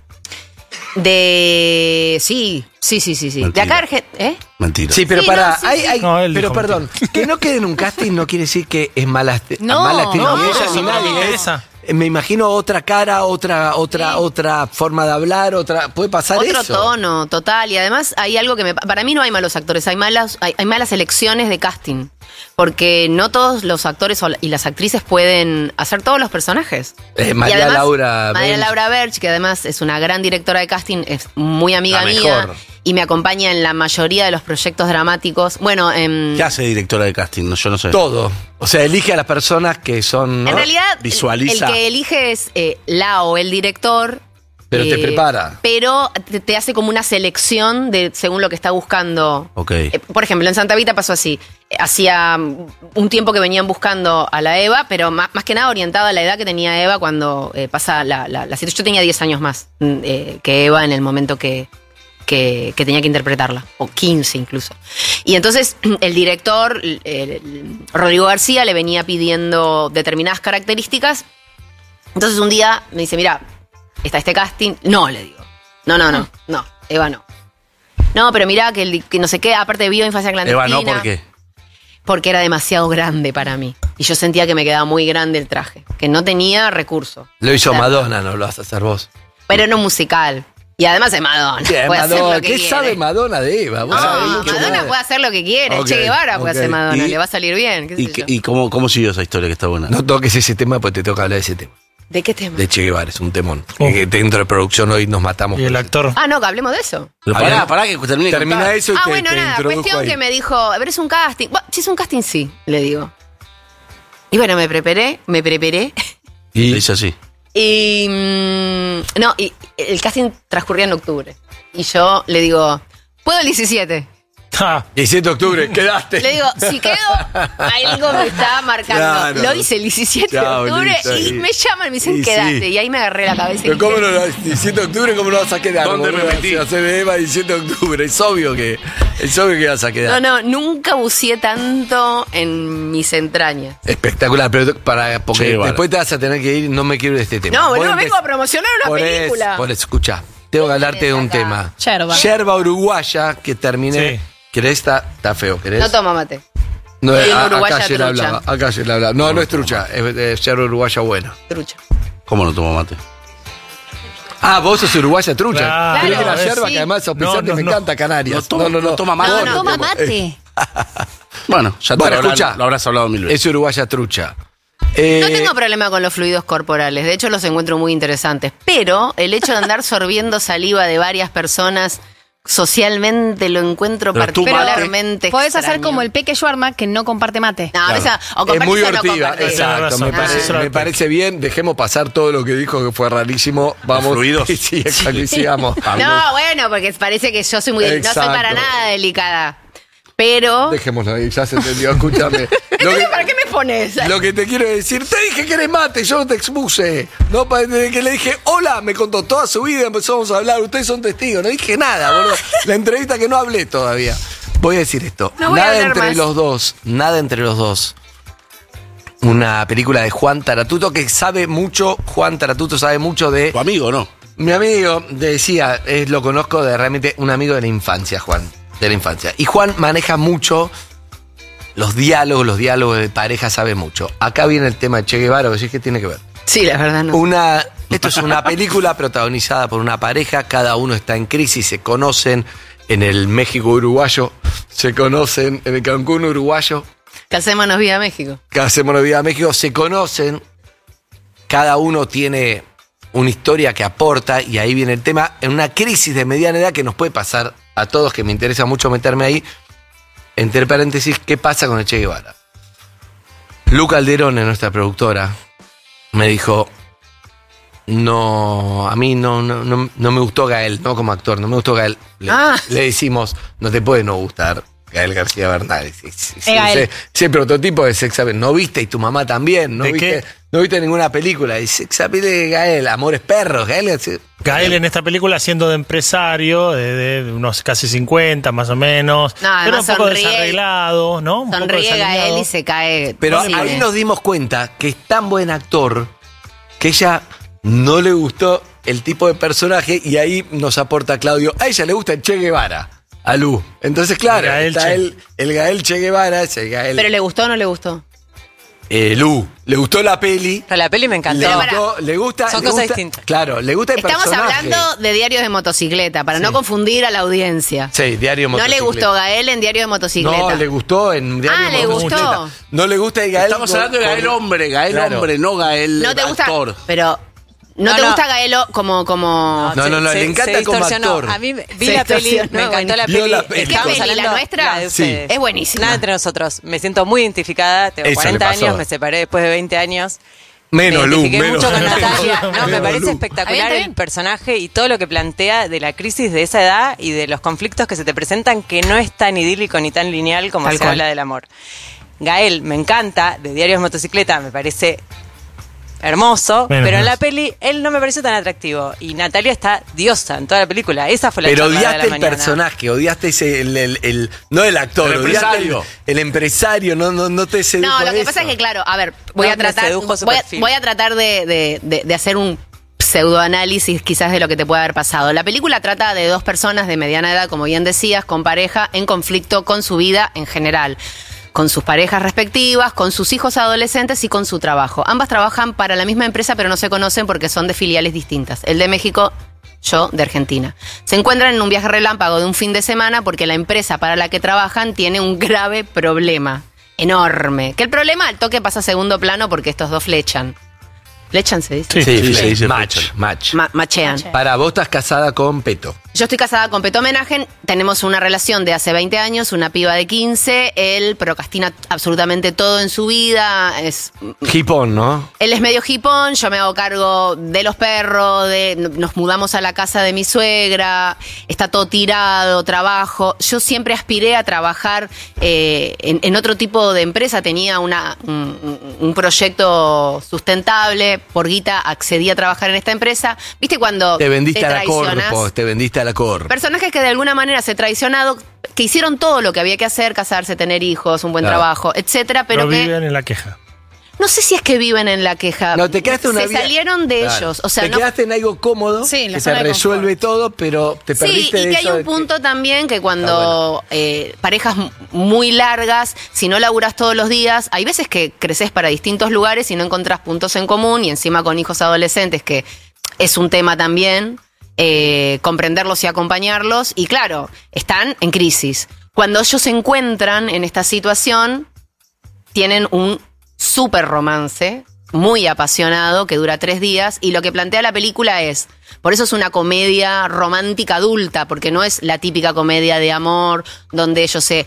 Sí. De acá ¿eh? Mentira. Sí, pero Sí, para. no, sí, hay, sí. hay- No, él pero dijo perdón, que no quede en un casting no quiere decir que es mala, No, mala actriz, no, ni ella eso ni no me nadie. interesa. Me imagino otra cara, otra forma de hablar, puede pasar Otro eso. tono, total. Y además hay algo que para mí no hay malos actores, hay malas elecciones de casting. Porque no todos los actores y las actrices pueden hacer todos los personajes. María Y además, Laura María Berch. Laura Berch, que además es una gran directora de casting, es muy amiga La mía mejor. y me acompaña en la mayoría de los proyectos dramáticos. Bueno, ¿Qué hace directora de casting? No, yo no sé. Todo. O sea, elige a las personas que son. ¿no? en realidad Visualiza. el que elige es la o el director. Pero te prepara. Pero te hace como una selección de según lo que está buscando. Ok. Por ejemplo, en Santa Vita pasó así. Hacía un tiempo que venían buscando a la Eva, pero más que nada orientada a la edad que tenía Eva cuando pasa la situación. Yo tenía 10 años más que Eva en el momento que tenía que interpretarla, o 15 incluso. Y entonces el director, Rodrigo García, le venía pidiendo determinadas características. Entonces un día me dice, mira, está este casting. No, le digo. No, Eva no. No, pero mirá que no sé qué, aparte vio Infancia Clandestina. Eva, no, ¿por qué? Porque era demasiado grande para mí. Y yo sentía que me quedaba muy grande el traje, que no tenía recurso. Lo hizo O sea, Madonna, no lo vas a hacer vos. Pero no musical. Y además es Madonna. Bien, puede hacer Madonna. lo que ¿Qué quiere. sabe Madonna de Eva? ¿Vos No, sabés que Madonna puede hacer lo que quiere. Ok, Che Guevara puede ok. hacer Madonna. ¿Y? Le va a salir bien. qué sé yo. ¿Y cómo siguió esa historia que está buena? No toques ese tema porque te toca hablar de ese tema. ¿De qué tema? De Che Guevara, es un temón. Que dentro de producción hoy nos matamos. Y el actor. Ah, no, que hablemos de eso. Pero pará que termine de Termina contar. eso y te, Bueno, te nada, introduzco cuestión ahí. que me dijo, a ver, es un casting. Bueno, si es un casting, sí, le digo. Y bueno, me preparé. Y le hice así. Y no, y el casting transcurría en octubre. Y yo le digo, ¿puedo el 17? 17 de octubre, quedaste. Le digo, si quedo, algo me está marcando. Claro. Lo hice el 17 Chao, de octubre listo, y sí. me llaman y me dicen, Y quedaste. sí. Y ahí me agarré la cabeza y Pero dije, ¿cómo no lo 17 de octubre, cómo no vas a quedar? ¿Dónde ¿Cómo no repetí? vas a hacer Eva 17 de octubre? Es obvio que vas a quedar. no, nunca buceé tanto en mis entrañas. Espectacular, pero porque Che, vale. después te vas a tener que ir, no me quiero ir de este tema. No, Vos boludo, empe- vengo a promocionar una película. Por eso, escuchá, tengo que hablarte de un tema. Yerba. Uruguaya, que terminé. Sí. ¿Querés? Está feo, ¿querés? No toma mate. No, Soy una acá uruguaya ayer trucha. hablaba. Acá ayer hablaba. No es trucha, es yerba uruguaya buena. Trucha. ¿Cómo no tomo mate? Ah, vos sos uruguaya trucha. Claro, ¿Crees que la sí. yerba, que además auspiciante, me encanta Canarias? No toma mate. No toma mate. Bueno, ya te Bueno, lo escuchá. habrás hablado mil veces. Es uruguaya trucha. No tengo problema con los fluidos corporales, de hecho los encuentro muy interesantes, pero el hecho de andar sorbiendo saliva de varias personas socialmente lo encuentro Pero tú, particularmente Podés hacer extraño. como el Peque Schwarma que no comparte mate. No, esa, o Es muy compartís o no hortiva, compartís. exacto. razón. Me, Ah. Eso me parece bien. Dejemos pasar todo lo que dijo, que fue rarísimo. Vamos. fluidos. Sí, exacto, y sigamos. No, bueno, porque parece que yo soy muy no soy Exacto. para nada delicada. Pero. Dejémoslo ahí, ya se entendió. Escúchame. Lo Entonces, que, ¿para qué me pones? lo que te quiero decir, te dije que eres mate, yo no te expuse. No, desde que le dije, hola, me contó toda su vida, empezamos a hablar, ustedes son testigos. No dije nada, boludo. La entrevista que no hablé todavía. Voy a decir esto. No voy a nada hablar entre más. los dos, nada entre los dos. Una película de Juan Taratuto que sabe mucho, Juan Taratuto sabe mucho de... Tu amigo, ¿no? Mi amigo, decía, lo conozco de realmente un amigo de la infancia, Juan, de la infancia. Y Juan maneja mucho los diálogos de pareja, sabe mucho. Acá viene el tema de Che Guevara, ¿decís qué tiene que ver? Sí, la verdad no. Esto es una película protagonizada por una pareja, cada uno está en crisis, se conocen en el México uruguayo, se conocen en el Cancún uruguayo, Casémonos Vida México. que hacemos Vida a México, se conocen, cada uno tiene una historia que aporta, y ahí viene el tema, en una crisis de mediana edad que nos puede pasar a todos, que me interesa mucho meterme ahí, entre paréntesis, ¿qué pasa con el Che Guevara? Lu Calderón, nuestra productora, me dijo, no, a mí no me gustó Gael, no como actor, no me gustó Gael. Le decimos, no te puede no gustar Gael García Bernal. Gael. Ese prototipo de sex appeal. No viste, y tu mamá también. ¿De qué? No viste ninguna película. De sex appeal de Gael, Amores Perros. Gael en esta película siendo de empresario, de unos casi 50 más o menos, No, además pero un poco sonríe. desarreglado, ¿no? Un poco Sonríe desalineado. Gael y se cae. Pero Sí. ahí nos dimos cuenta que es tan buen actor que ella no le gustó el tipo de personaje, y ahí nos aporta Claudio. A ella le gusta el Che Guevara, a Lu. Entonces, claro, Gael está Che. el Gael Che Guevara, es el Gael ¿Pero le gustó o no le gustó? Lu. Le gustó la peli. Pero la peli me encantó. Le gusta. Son le cosas gusta- distintas. Claro, le gusta el Estamos personaje. hablando de Diarios de Motocicleta, para no confundir a la audiencia. Sí, Diario No le Motocicleta. gustó Gael en Diario de Motocicleta. No, le gustó en Diario le Motocicleta. gustó. No le gusta el Gael. Estamos hablando de Gael hombre, Claro. no Gael No te gusta, actor. pero no te gusta Gaelo como No, le encanta como actor. A mí vi Se la peli, distorsionó, me encantó la Vio peli. la peli. Estábamos ¿Qué peli, la hablando- nuestra? de Sí. ustedes. Es buenísima. Nada entre nosotros. Me siento muy identificada. Tengo Eso 40 me pasó. años, me separé después de 20 años. Menos me Lu, identifiqué menos. mucho con Natalia. No, me Menos parece Lu. espectacular Está bien. el personaje y todo lo que plantea de la crisis de esa edad y de los conflictos que se te presentan, que no es tan idílico ni tan lineal como Tal se cual. habla del amor. Gael me encanta, de Diarios de Motocicleta me parece hermoso, Menos, pero en menos. la peli él no me pareció tan atractivo. Y Natalia está diosa en toda la película. Esa fue la Pero charla de odiaste la el mañana. personaje, odiaste ese, no el actor, El odiaste empresario. el empresario, no te sedujo No, lo que eso. pasa es que, claro, a ver, voy No, a me tratar, sedujo su voy a, perfil. voy a tratar de hacer un pseudoanálisis quizás de lo que te puede haber pasado. La película trata de dos personas de mediana edad, como bien decías, con pareja, en conflicto con su vida en general, con sus parejas respectivas, con sus hijos adolescentes y con su trabajo. Ambas trabajan para la misma empresa, pero no se conocen porque son de filiales distintas. El de México, yo de Argentina. Se encuentran en un viaje relámpago de un fin de semana porque la empresa para la que trabajan tiene un grave problema. Enorme. Que el problema al toque pasa a segundo plano porque estos dos flechan. ¿Flechan se dice? Sí, se dice match. Machean. Para vos estás casada con Peto. Yo estoy casada con Peto Menagen, tenemos una relación de hace 20 años, una piba de 15, él procrastina absolutamente todo en su vida, Hipón, ¿no? Él es medio hipón, yo me hago cargo de los perros, nos mudamos a la casa de mi suegra, está todo tirado, trabajo. Yo siempre aspiré a trabajar en otro tipo de empresa, tenía un proyecto sustentable, por guita accedí a trabajar en esta empresa. ¿Viste cuando te vendiste a la traicionás? Corpo, te vendiste a la Corpo. Personajes que de alguna manera se traicionado, que hicieron todo lo que había que hacer, casarse, tener hijos, un buen trabajo, etcétera, pero que viven en la queja. no sé si es que viven en la queja. No, te quedaste una se vida. salieron de ellos. O sea, te quedaste en algo cómodo, Sí, la que zona te de resuelve todo, pero te perdiste Sí, y de que eso hay de un punto también que cuando parejas muy largas, si no laburás todos los días, hay veces que creces para distintos lugares y no encontrás puntos en común, y encima con hijos adolescentes, que es un tema también, comprenderlos y acompañarlos, y claro, están en crisis. Cuando ellos se encuentran en esta situación, tienen un súper romance, muy apasionado, que dura 3 días, y lo que plantea la película es, por eso es una comedia romántica adulta, porque no es la típica comedia de amor, donde ellos se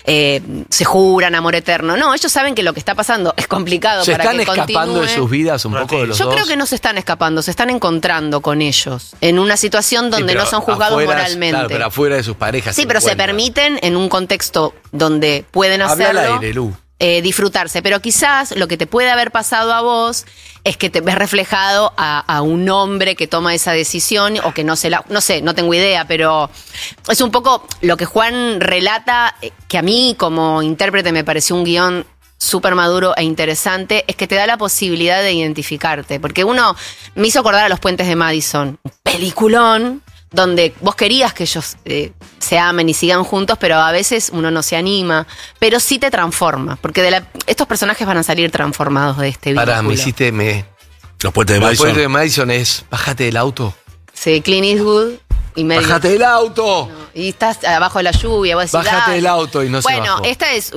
juran amor eterno. No, ellos saben que lo que está pasando es complicado ¿Se para están que escapando continúe. de sus vidas un poco de los Yo dos? creo que no se están escapando, se están encontrando con ellos, en una situación donde Sí, no pero son juzgados afuera, moralmente. Claro, pero afuera de sus parejas. Sí, pero se permiten en un contexto donde pueden Habla al hacerlo. aire, Lu. Disfrutarse, pero quizás lo que te puede haber pasado a vos es que te ves reflejado a un hombre que toma esa decisión o que no sé, no tengo idea, pero es un poco lo que Juan relata, que a mí como intérprete me pareció un guión súper maduro e interesante, es que te da la posibilidad de identificarte, porque uno me hizo acordar a Los Puentes de Madison, un peliculón donde vos querías que ellos se amen y sigan juntos, pero a veces uno no se anima, pero sí te transforma, porque estos personajes van a salir transformados de este vínculo. Para, me hiciste... Los Puentes de Los Madison. Puentes de Madison es, bájate del auto. Sí, Clint Eastwood y Meryl. Bájate del auto. Y estás abajo de la lluvia, vos decís, Bájate "Dale". del auto y no se Bueno, bajó. esta es...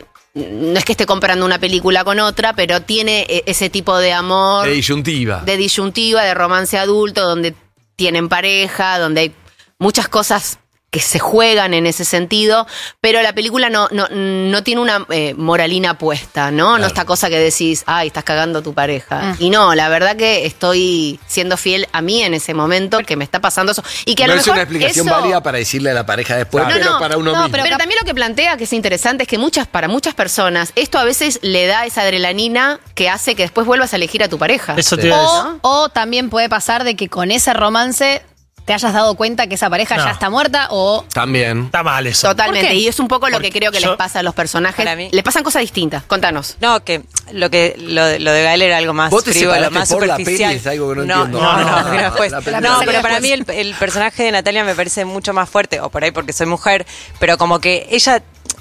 no es que esté comparando una película con otra, pero tiene ese tipo de amor... De disyuntiva. De disyuntiva, de romance adulto, donde tienen pareja, donde hay muchas cosas que se juegan en ese sentido, pero la película no tiene una moralina puesta, ¿no? Claro. No esta cosa que decís, ay, estás cagando a tu pareja. Y no, la verdad que estoy siendo fiel a mí en ese momento, que me está pasando eso. Y que a no lo es mejor una explicación eso- válida para decirle a la pareja después, pero para uno mismo. pero también lo que plantea, que es interesante, es que para muchas personas, esto a veces le da esa adrenalina que hace que después vuelvas a elegir a tu pareja. Eso te iba a decir. O también puede pasar de que con ese romance te hayas dado cuenta que esa pareja No. ya está muerta o... También. Está mal eso. Totalmente, ¿Por qué? y es un poco lo que creo que yo- les pasa a los personajes. Para mí- Le pasan cosas distintas. Contanos. No, que lo de Gael era algo más Vos te frívolo, separaste más por la superficial. peli, es algo que no no, entiendo. No, vino después. la película. No, La pero para mí después. el personaje de Natalia me parece mucho más fuerte, o por ahí porque soy mujer, pero como que ella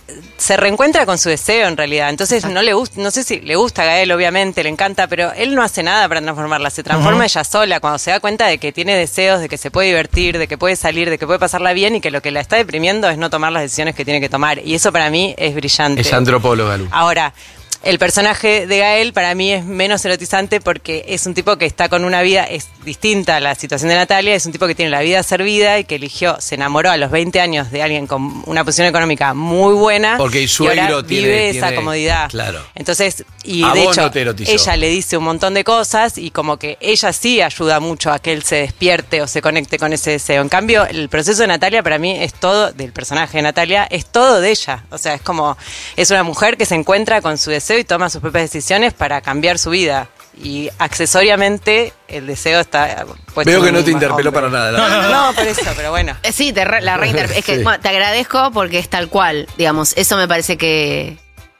se reencuentra con su deseo en realidad. Entonces no le gusta, no sé si le gusta a Gael, obviamente, le encanta, pero él no hace nada para transformarla, se transforma ella sola cuando se da cuenta de que tiene deseos, de que se puede divertir, de que puede salir, de que puede pasarla bien y que lo que la está deprimiendo es no tomar las decisiones que tiene que tomar. Y eso para mí es brillante. Es antropóloga, Lu. Ahora, el personaje de Gael para mí es menos erotizante porque es un tipo que está con una vida, es distinta a la situación de Natalia, es un tipo que tiene la vida servida y que se enamoró a los 20 años de alguien con una posición económica muy buena. Porque el y suegro ahora vive esa tiene- comodidad. Claro. Entonces, y A de vos hecho, no te erotizó. ella le dice un montón de cosas y como que ella sí ayuda mucho a que él se despierte o se conecte con ese deseo. En cambio, el proceso de Natalia para mí es todo, del personaje de Natalia, es todo de ella. O sea, es como, es una mujer que se encuentra con su deseo y toma sus propias decisiones para cambiar su vida. Y accesoriamente el deseo está puesto Veo que en no te un interpeló hombre. para nada. No, por eso, pero bueno. Sí, la reinterpreto. Es que Sí. bueno, te agradezco porque es tal cual. Digamos, eso me parece que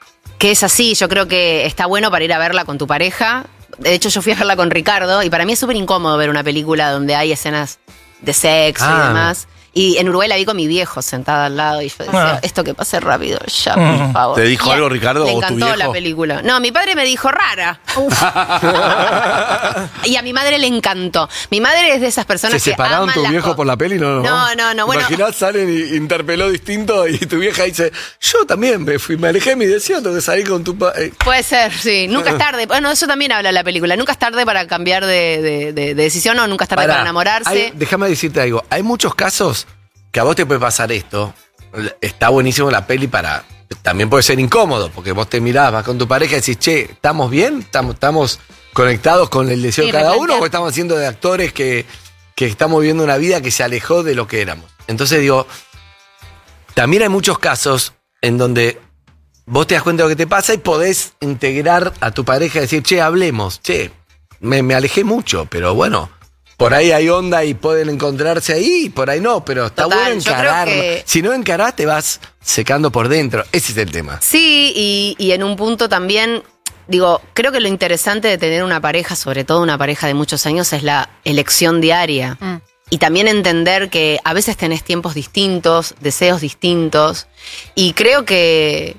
es así. Yo creo que está bueno para ir a verla con tu pareja. De hecho, yo fui a verla con Ricardo y para mí es súper incómodo ver una película donde hay escenas de sexo y demás. Y en Uruguay la vi con mi viejo sentada al lado y yo decía, esto que pase rápido ya, por favor. ¿Te dijo Y algo, Ricardo, Le o tu encantó viejo? la película. No, mi padre me dijo rara. Y a mi madre le encantó. Mi madre es de esas personas ¿Se que separaron aman tu las viejo co- por la peli? No. No, bueno. Imaginás, salen y interpeló distinto y tu vieja dice, yo también me alejé de mi deseo, tengo que salir con tu... Puede ser, sí. Nunca es tarde. Bueno, eso también habla la película. Nunca es tarde para cambiar de decisión o nunca es tarde para enamorarse. Déjame decirte algo. Hay muchos casos que a vos te puede pasar esto, está buenísimo la peli para... También puede ser incómodo, porque vos te mirás, vas con tu pareja y decís, che, ¿estamos bien? ¿Estamos conectados con el deseo de cada uno o estamos haciendo de actores que estamos viviendo una vida que se alejó de lo que éramos? Entonces digo, también hay muchos casos en donde vos te das cuenta de lo que te pasa y podés integrar a tu pareja y decir, che, hablemos, che, me alejé mucho, pero bueno, por ahí hay onda y pueden encontrarse ahí, por ahí no, pero está Total, bueno encarar. que... Si no encarás, te vas secando por dentro. Ese es el tema. Sí, y en un punto también, digo, creo que lo interesante de tener una pareja, sobre todo una pareja de muchos años, es la elección diaria. Y también entender que a veces tenés tiempos distintos, deseos distintos, y creo que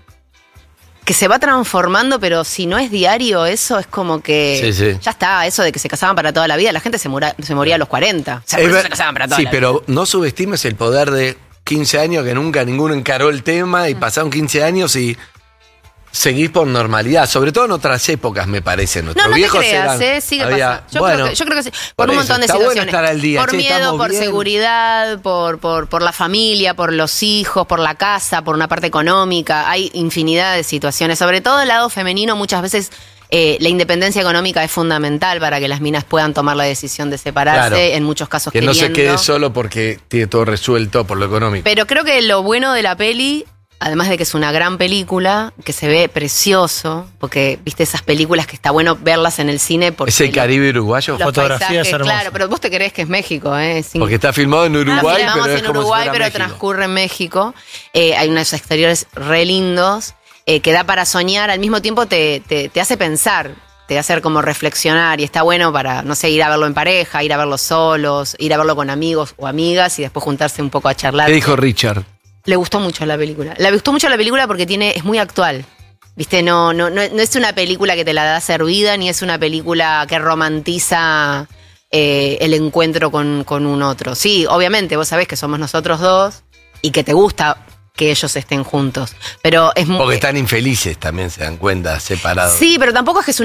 se va transformando, pero si no es diario, eso es como que ya está, eso de que se casaban para toda la vida, la gente se moría a los 40. O sea, por eso se casaban para toda la vida. Pero no subestimes el poder de 15 años que nunca ninguno encaró el tema y pasaron 15 años y seguís por normalidad, sobre todo en otras épocas, me parece. Nuestros no viejos te creas, eran, sigue pasando. Yo creo que sí. Por un montón de situaciones. Bueno estar al día. Por miedo, por seguridad, por la familia, por los hijos, por la casa, por una parte económica. Hay infinidad de situaciones. Sobre todo el lado femenino, muchas veces la independencia económica es fundamental para que las minas puedan tomar la decisión de separarse, en muchos casos que queriendo. No se quede solo porque tiene todo resuelto por lo económico. Pero creo que lo bueno de la peli, además de que es una gran película, que se ve precioso, porque viste esas películas que está bueno verlas en el cine. Porque ¿Es el Caribe uruguayo? Fotografía es hermosa. Claro, pero vos te creés que es México, ¿eh? Porque está filmado en Uruguay, filmamos pero es en como Uruguay, si fuera pero México. transcurre en México. Hay unos exteriores re lindos, que da para soñar, al mismo tiempo te hace pensar, te hace como reflexionar, y está bueno para, no sé, ir a verlo en pareja, ir a verlo solos, ir a verlo con amigos o amigas y después juntarse un poco a charlar. ¿Qué dijo Richard? Le gustó mucho la película. Le gustó mucho la película porque es muy actual. ¿Viste? No es una película que te la da servida, ni es una película que romantiza el encuentro con un otro. Sí, obviamente, vos sabés que somos nosotros dos y que te gusta que ellos estén juntos. Pero es muy... Porque están infelices también, se dan cuenta, separados. Sí, pero tampoco es que es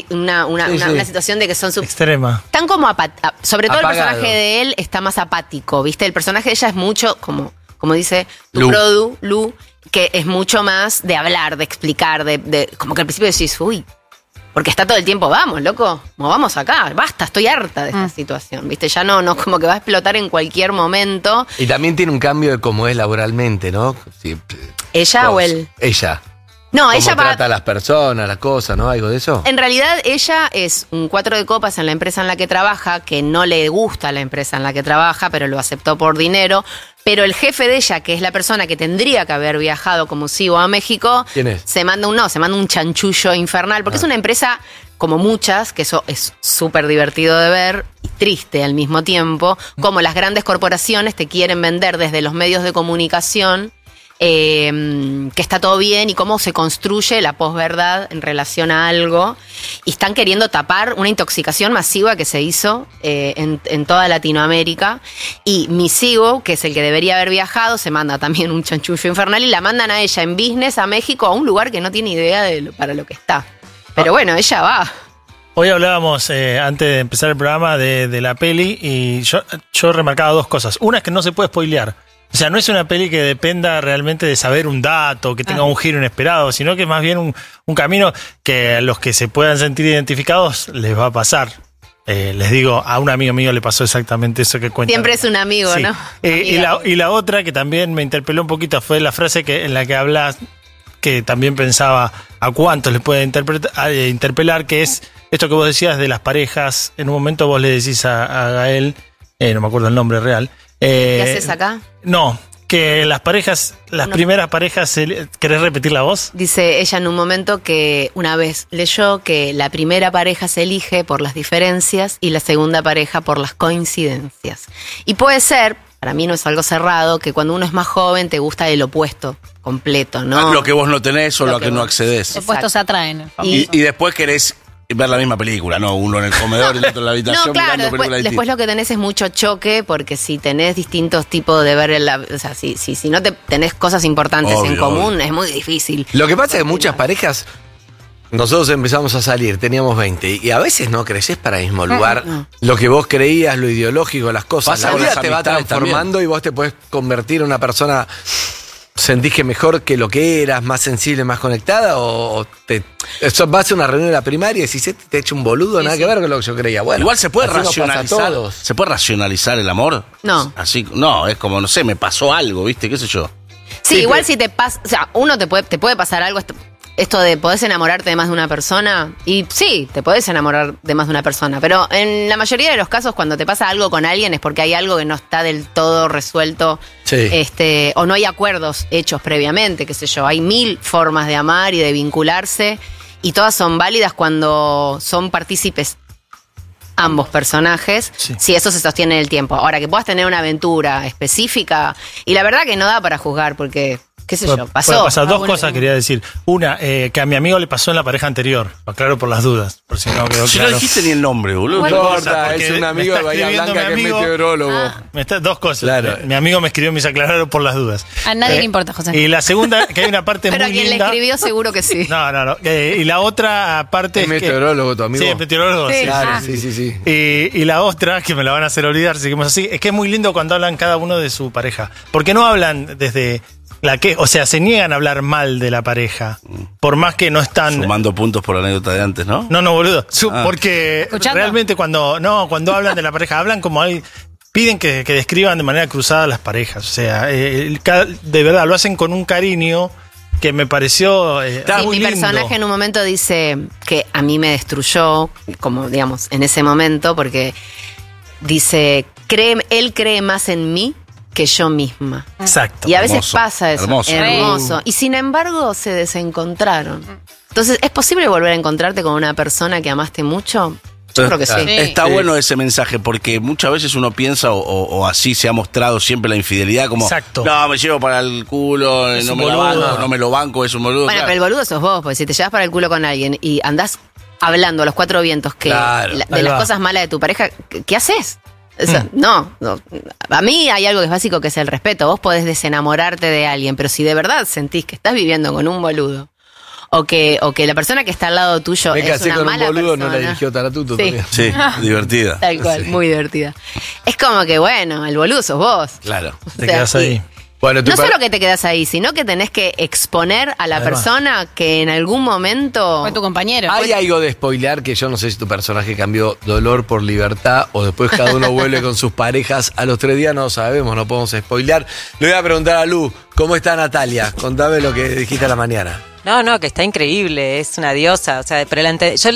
una situación de que son... Extrema. Están como sobre todo apagado. El personaje de él está más apático, ¿viste? El personaje de ella es mucho como dice Lu, que es mucho más de hablar, de explicar, de como que al principio decís, uy, porque está todo el tiempo, vamos, loco, movamos acá, basta, estoy harta de esta situación, ¿viste? Ya no, como que va a explotar en cualquier momento. Y también tiene un cambio de cómo es laboralmente, ¿no? Sí, ¿Ella o él? Ella. No, ¿Cómo ella trata a las personas, las cosas, ¿no? ¿Algo de eso? En realidad, ella es un 4 de copas en la empresa en la que trabaja, que no le gusta la empresa en la que trabaja, pero lo aceptó por dinero. Pero el jefe de ella, que es la persona que tendría que haber viajado como CEO a México, ¿quién es? se manda un chanchullo infernal, porque es una empresa como muchas, que eso es súper divertido de ver y triste al mismo tiempo, como las grandes corporaciones te quieren vender desde los medios de comunicación que está todo bien y cómo se construye la posverdad en relación a algo, y están queriendo tapar una intoxicación masiva que se hizo en toda Latinoamérica, y mi CEO, que es el que debería haber viajado, se manda también un chanchullo infernal y la mandan a ella en business a México, a un lugar que no tiene idea para lo que está. Pero bueno, ella va. Hoy hablábamos, antes de empezar el programa, de la peli, y yo remarcaba dos cosas. Una es que no se puede spoilear. O sea, no es una peli que dependa realmente de saber un dato, que tenga un giro inesperado, sino que es más bien un camino que a los que se puedan sentir identificados les va a pasar. Les digo, a un amigo mío le pasó exactamente eso que cuenta. Siempre es un amigo, sí. ¿no? Y la otra que también me interpeló un poquito fue la frase en la que hablas, que también pensaba a cuántos les puede interpelar, que es esto que vos decías de las parejas. En un momento vos le decís a Gael, no me acuerdo el nombre real. ¿Qué haces acá? No, que las primeras parejas, ¿querés repetir la voz? Dice ella en un momento que una vez leyó que la primera pareja se elige por las diferencias y la segunda pareja por las coincidencias. Y puede ser, para mí no es algo cerrado, que cuando uno es más joven te gusta el opuesto completo, ¿no? Lo que vos no tenés o lo que no accedes. Los opuestos se atraen. Y después querés ver la misma película, ¿no? Uno en el comedor y el otro en la habitación. No, claro, mirando películas después lo que tenés es mucho choque, porque si tenés distintos tipos de ver, o sea, si no tenés cosas importantes en común, es muy difícil. Lo que pasa es que muchas parejas nosotros empezamos a salir, teníamos 20, y a veces no creces para el mismo lugar. Lo que vos creías, lo ideológico, las cosas, Pasa la con vida las te va amistades transformando y vos te podés convertir en una persona, sentís que mejor que lo que eras, más sensible, más conectada, o eso vas a una reunión de la primaria y decís, te he hecho un boludo, nada que ver con lo que yo creía. Bueno, igual se puede así nos pasa a racionalizar. todos. ¿Se puede racionalizar el amor? No. Así, no, es como, no sé, me pasó algo, ¿viste? ¿Qué sé yo? Sí, igual si te pasa, o sea, uno te puede pasar algo, esto de podés enamorarte de más de una persona, y sí, te podés enamorar de más de una persona, pero en la mayoría de los casos cuando te pasa algo con alguien es porque hay algo que no está del todo resuelto, o no hay acuerdos hechos previamente, qué sé yo, hay 1000 formas de amar y de vincularse, y todas son válidas cuando son partícipes ambos personajes, si eso se sostiene en el tiempo. Ahora, que puedas tener una aventura específica, y la verdad que no da para juzgar, porque, qué sé yo, pasó. Puede pasar dos cosas, quería decir. Una, que a mi amigo le pasó en la pareja anterior, lo aclaro por las dudas, por si no quedó Si claro. no dijiste ni el nombre, boludo. No ¿Qué importa, pasa? es un amigo de Bahía Blanca que es meteorólogo. Dos cosas. Claro. Mi amigo me escribió, me hizo aclarar por las dudas. A nadie le importa, José. Y la segunda, que hay una parte Pero a muy quien linda. le escribió seguro que sí. No. Y la otra parte ¿Es meteorólogo tu amigo? Sí, es meteorólogo. Sí. Sí. Claro, sí. Y la otra, que me la van a hacer olvidar, seguimos así, es que es muy lindo cuando hablan cada uno de su pareja. Porque no hablan desde o sea, se niegan a hablar mal de la pareja. Por más que no están. Sumando puntos por la anécdota de antes, ¿no? No, boludo. Porque ¿Escuchando? realmente cuando hablan de la pareja, hablan como piden que describan de manera cruzada las parejas. O sea, de verdad, lo hacen con un cariño que me pareció muy mi lindo. personaje en un momento dice que a mí me destruyó, como digamos, en ese momento, porque dice, él cree más en mí que yo misma. Exacto. Y a veces Hermoso, pasa eso. hermoso. Y sin embargo se desencontraron. Entonces, ¿es posible volver a encontrarte con una persona que amaste mucho? Yo creo que sí. Está bueno ese mensaje porque muchas veces uno piensa o así se ha mostrado siempre la infidelidad como no, me llevo para el culo, no me lo banco, es un boludo. Bueno, claro. pero el boludo sos vos, porque si te llevas para el culo con alguien y andás hablando a los 4 vientos que Claro, de las cosas malas de tu pareja, ¿qué haces? O sea, no. A mí hay algo que es básico, que es el respeto. Vos podés desenamorarte de alguien, pero si de verdad sentís que estás viviendo con un boludo, o que la persona que está al lado tuyo Me es casé una con un mala boludo, persona. no la dirigió Taratuto Sí. también. Sí, divertida. Tal cual, muy divertida. Es como que, bueno, el boludo sos vos. Claro. Te quedas ahí. Bueno, No solo que te quedas ahí, sino que tenés que exponer a la Además. persona que en algún momento Fue tu compañero. Hay algo de spoilear que yo no sé si tu personaje cambió dolor por libertad o después cada uno vuelve con sus parejas. A los 3 días no sabemos, no podemos spoilear. Le voy a preguntar a Lu, ¿cómo está Natalia? Contame lo que dijiste a la mañana. No, que está increíble, es una diosa, o sea, pero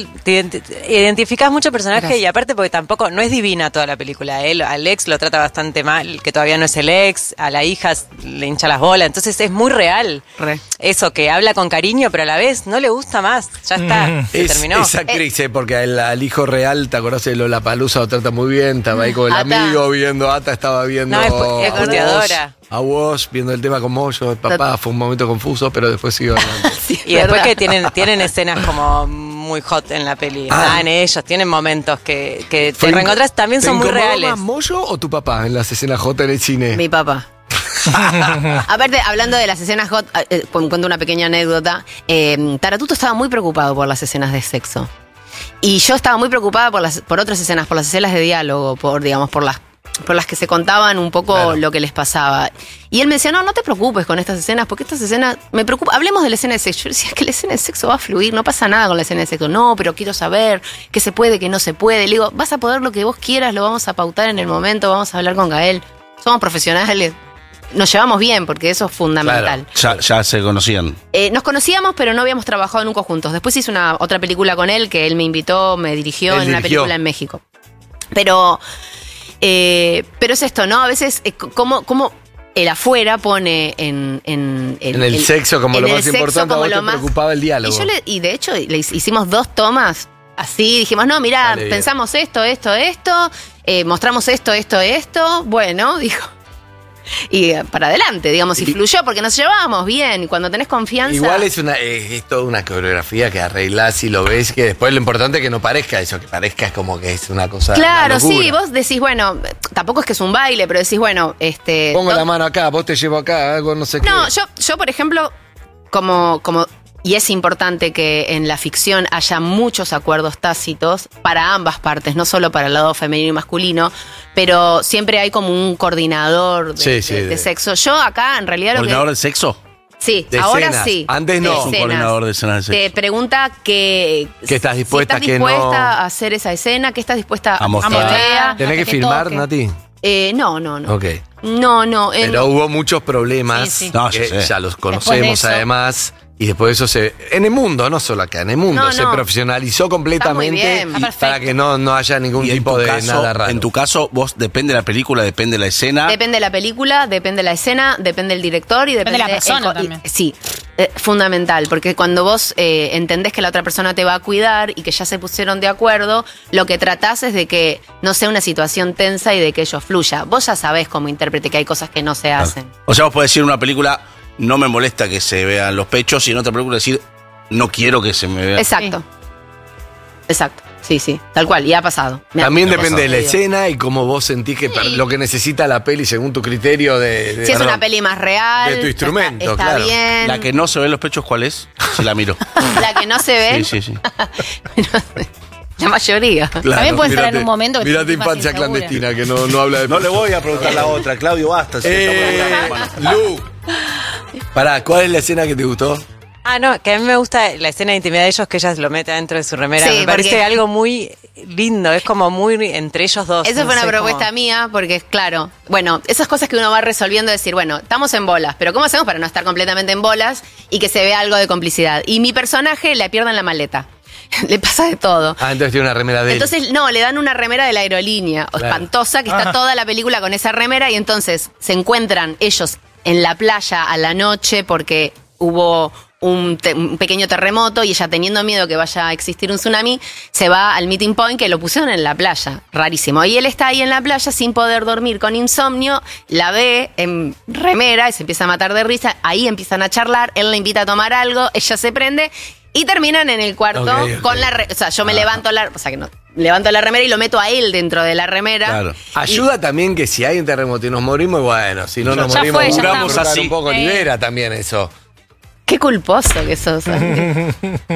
identificás mucho personaje. Gracias. Y aparte porque tampoco, no es divina toda la película, al ex lo trata bastante mal, que todavía no es el ex, a la hija le hincha las bolas, entonces es muy real. Eso, que habla con cariño, pero a la vez no le gusta más, ya está, se terminó. Esa actriz, porque al hijo real, ¿te acordás de Lollapalooza? Lo trata muy bien, estaba ahí con el Ata. amigo viendo, Ata estaba viendo No, es puteadora. a vos, viendo el tema con Moyo, el papá, fue un momento confuso, pero después siguió adelante. Y después que tienen escenas como muy hot en la peli. En ellos, tienen momentos que te reencontrás, también son muy reales. ¿Te incomodó más Moyo o tu papá en las escenas J en el cine? Mi papá. Aparte, hablando de las escenas hot, cuento una pequeña anécdota. Taratuto estaba muy preocupado por las escenas de sexo. Y yo estaba muy preocupada por otras escenas, por las escenas de diálogo, por las que se contaban un poco lo que les pasaba. Y él me decía, no te preocupes con estas escenas, porque estas escenas me preocupan. Hablemos de la escena de sexo. Yo decía, que la escena de sexo va a fluir, no pasa nada con la escena de sexo. No, pero quiero saber qué se puede, qué no se puede. Le digo, vas a poder lo que vos quieras, lo vamos a pautar en el momento, vamos a hablar con Gael. Somos profesionales, nos llevamos bien, porque eso es fundamental. Claro, ya se conocían. Nos conocíamos, pero no habíamos trabajado nunca juntos. Después hice otra película con él, que él me invitó, me dirigió en una película en México. Pero es esto, ¿no? A veces, como el afuera pone en el sexo como lo más importante, a vos te preocupaba el diálogo. Y de hecho, le hicimos 2 tomas así, dijimos, no, mirá, Dale, pensamos esto, mostramos esto, bueno, dijo. Y para adelante, digamos, y fluyó porque nos llevábamos bien. Y cuando tenés confianza. Igual es toda una coreografía que arreglás y lo ves, que después lo importante es que no parezca eso, que parezca como que es una cosa. Claro, una locura. sí, vos decís, bueno, tampoco es que es un baile, pero decís, bueno, pongo la mano acá, vos te llevo acá, algo no sé qué. No, yo por ejemplo, como y es importante que en la ficción haya muchos acuerdos tácitos para ambas partes, no solo para el lado femenino y masculino, pero siempre hay como un coordinador de sexo. Yo acá, en realidad... ¿Coordinador de sexo? Sí, de ahora escenas. sí. Antes no. Es un coordinador de escenas de Te sexo. pregunta que estás dispuesta, si estás dispuesta a hacer esa escena, que estás dispuesta a mostrar. ¿Tenés que filmar, toque. Nati? No. Ok. No. Pero hubo muchos problemas Sí. No, que yo sé. ya los Después de conocemos eso. además. Y después de eso en el mundo, no solo acá, en el mundo No, se no. profesionalizó completamente bien. Está para que no haya ningún Y en tipo tu de caso, nada raro. En tu caso, vos depende de la película, depende de la escena. Depende de la película, depende de la escena, depende del director y depende de la persona también. Sí, fundamental, porque cuando vos entendés que la otra persona te va a cuidar y que ya se pusieron de acuerdo, lo que tratás es de que no sea una situación tensa y de que ello fluya. Vos ya sabés como intérprete que hay cosas que no se hacen. O sea, vos podés decir en una película, no me molesta que se vean los pechos, y en otra película decir, no quiero que se me vea. Exacto. Exacto. Sí, tal cual, y ha pasado. También depende de la sucedido. escena y cómo vos sentís que lo que necesita la peli según tu criterio de Si es una peli más real, de tu instrumento, está claro. bien. La que no se ven los pechos, ¿cuál es? Si la miro. La que no se ve, Sí. la mayoría. Claro, También puede estar en mirate- un momento que te mirate sentís más Infancia insegura. Clandestina, que no habla de... No le voy a preguntar la otra, Claudio, basta. Lu, pará, ¿cuál es la escena que te gustó? No, que a mí me gusta la escena de intimidad de ellos, que ella lo mete dentro de su remera. Sí, me parece porque- algo muy lindo, es como muy entre ellos dos. Esa no fue una sé, propuesta como- mía, porque claro, bueno, esas cosas que uno va resolviendo, decir, bueno, estamos en bolas, pero ¿cómo hacemos para no estar completamente en bolas y que se vea algo de complicidad? Y mi personaje la pierde en la maleta. Le pasa de todo. Entonces tiene una remera de él. Entonces, no, le dan una remera de la aerolínea, Claro. espantosa, que está toda la película con esa remera, y entonces se encuentran ellos en la playa a la noche porque hubo un pequeño terremoto y ella, teniendo miedo que vaya a existir un tsunami, se va al meeting point que lo pusieron en la playa. Rarísimo. Y él está ahí en la playa sin poder dormir, con insomnio, la ve en remera y se empieza a matar de risa. Ahí empiezan a charlar, él la invita a tomar algo, ella se prende y terminan en el cuarto Ok. con o sea, yo me levanto levanto la remera y lo meto a él dentro de la remera. Claro. Ayuda también que si hay un terremoto y nos morimos, bueno, si no nos Ya morimos, fue, ya juramos estamos. así. Un poco libera también eso. Qué culposo que sos, Andy.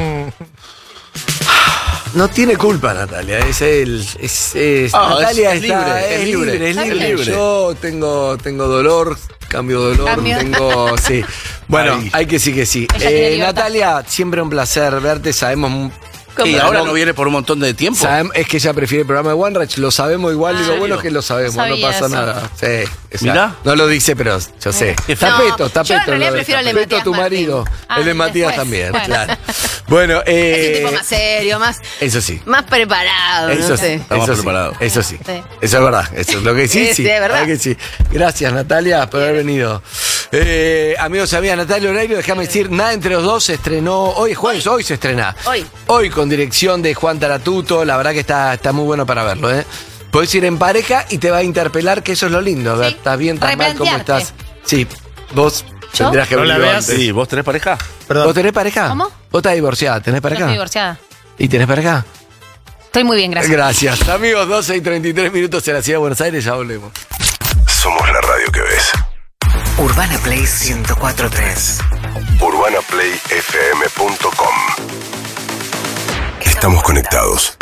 No tiene culpa, Natalia. Natalia es está- libre, es libre, es es libre. libre. Yo tengo dolor, cambio dolor, Cambio. tengo. Sí. Bueno, Ahí. hay que sí que sí. Ella tiene libertad. Natalia, siempre un placer verte. Sabemos. Y ahora no viene por un montón de tiempo. Es que ella prefiere el programa de One Rach, lo sabemos igual y lo bueno es que lo sabemos, No no sabía pasa eso. nada. Sí, o sea, Mirá. no lo dice, pero yo sé. Está No, peto, está yo en peto. realidad lo de prefiero el de Peto, Matías tu Martín. marido. El de Matías después. también, Bueno. claro. Bueno, Es un tipo más serio, eso sí. más preparado, Eso no sí, sé. Estamos eso sí, preparados. eso sí. Sí. Eso es verdad. Eso es lo que sí, Sí, sí. sí, es verdad. la que sí. Gracias, Natalia, por haber venido. Amigos y amigas, Natalia Oreiro, déjame decir, Nada entre los dos se estrenó. Hoy es jueves, hoy se estrena. Hoy. Con dirección de Juan Taratuto. La verdad que está muy bueno para verlo, ¿eh? Podés ir en pareja y te va a interpelar, que eso es lo lindo. ¿Ver? ¿Estás bien, estás mal? ¿Cómo Replantearte. estás? Sí, vos ¿Yo? tendrás que No la verlo veas. antes. Sí, ¿vos tenés pareja? ¿Vos tenés pareja? ¿Cómo? ¿Vos estás divorciada? ¿Tenés Yo pareja? estoy divorciada. ¿Y tenés pareja? Estoy muy bien, gracias. Gracias. Amigos, 12 y 33 minutos en la ciudad de Buenos Aires, ya volvemos. Somos la radio que ves. Urbana Play 104.3. UrbanaPlayFM.com. Estamos conectados.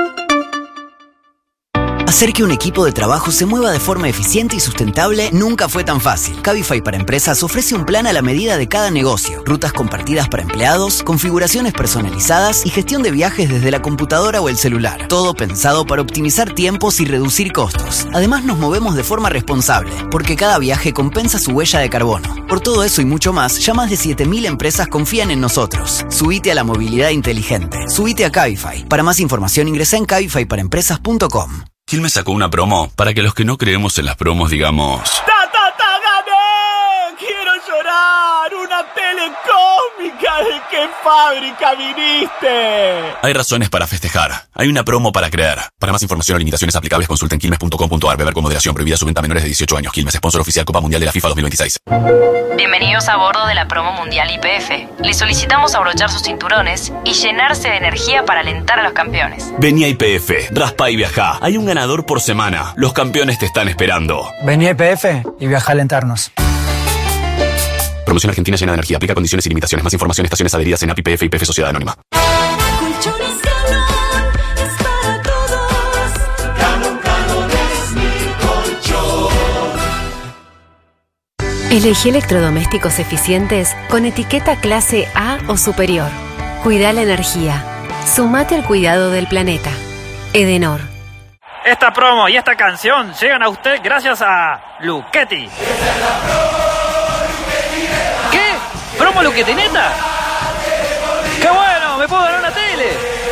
Hacer que un equipo de trabajo se mueva de forma eficiente y sustentable nunca fue tan fácil. Cabify para Empresas ofrece un plan a la medida de cada negocio, rutas compartidas para empleados, configuraciones personalizadas y gestión de viajes desde la computadora o el celular. Todo pensado para optimizar tiempos y reducir costos. Además nos movemos de forma responsable, porque cada viaje compensa su huella de carbono. Por todo eso y mucho más, ya más de 7.000 empresas confían en nosotros. Subite a la movilidad inteligente. Subite a Cabify. Para más información ingresa en cabifyparaempresas.com. Quilmes sacó una promo para que los que no creemos en las promos digamos... ¡Gané! ¡Quiero llorar! ¡Una telecómica! ¿De qué fábrica viniste? Hay razones para festejar. Hay una promo para creer. Para más información o limitaciones aplicables, consulta en quilmes.com.ar. Beber con moderación. Prohibida su venta a menores de 18 años. Quilmes, sponsor oficial Copa Mundial de la FIFA 2026. Bienvenidos a bordo de la promo mundial YPF. Les solicitamos abrochar sus cinturones y llenarse de energía para alentar a los campeones. Vení a YPF, raspa y viajá. Hay un ganador por semana. Los campeones te están esperando. Vení a YPF y viaja a alentarnos. Promoción argentina llena de energía. Aplica condiciones y limitaciones. Más información en estaciones adheridas en API, YPF Sociedad Anónima. Colchones Galón es para todos. Galón es mi colchón. Elegí electrodomésticos eficientes con etiqueta clase A o superior. Cuida la energía. Sumate al cuidado del planeta. Edenor. Esta promo y esta canción llegan a usted gracias a Luchetti. ¿Qué? ¿Promo Luchetti neta? ¡Qué bueno! ¡Me puedo ganar una tele!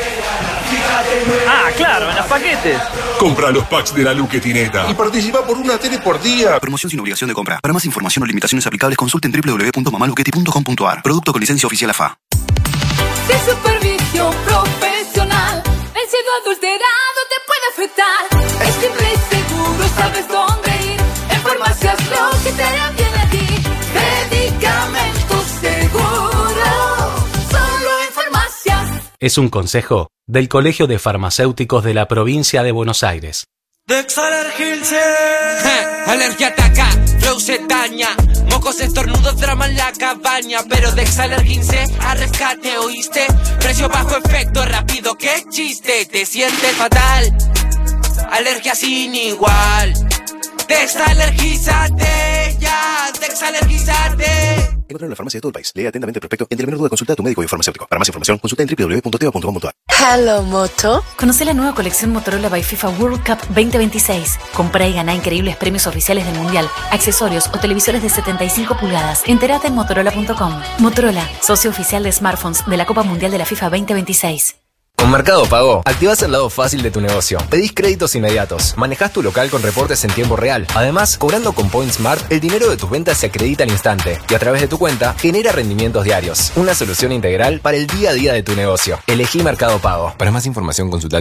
Ah, claro, en los paquetes. Compra los packs de la Luchetineta y participa por una tele por día. Promoción sin obligación de compra. Para más información o limitaciones aplicables, consulten www.mamaluchetti.com.ar. Producto con licencia oficial AFA. Sin supervisión profesional, el cielo adulterado te puede afectar. Es simple y seguro, sabes dónde ir. En farmacias lo que te hará bien a ti. Medicamentos seguros, solo en farmacias. Es un consejo del Colegio de Farmacéuticos de la Provincia de Buenos Aires. Dexalergilce. Alergia ataca, flow se daña, mocos estornudos draman la cabaña, pero Dexalergilce a rescate, ¿oíste? Precio bajo, efecto rápido, qué chiste, te sientes fatal, alergia sin igual. Dexalergízate, ya, dexalergízate. Encontrar en la farmacia de todo el país. Lee atentamente el prospecto y ante la menor duda consulta a tu médico y farmacéutico. Para más información, consulta en www.teva.com.ar. Hello Moto. Conoce la nueva colección Motorola by FIFA World Cup 2026. Comprá y ganá increíbles premios oficiales del Mundial, accesorios o televisores de 75 pulgadas. Entérate en motorola.com. Motorola, socio oficial de smartphones de la Copa Mundial de la FIFA 2026. Con Mercado Pago, activás el lado fácil de tu negocio. Pedís créditos inmediatos, manejás tu local con reportes en tiempo real. Además, cobrando con Point Smart, el dinero de tus ventas se acredita al instante y a través de tu cuenta genera rendimientos diarios. Una solución integral para el día a día de tu negocio. Elegí Mercado Pago. Para más información, consulta en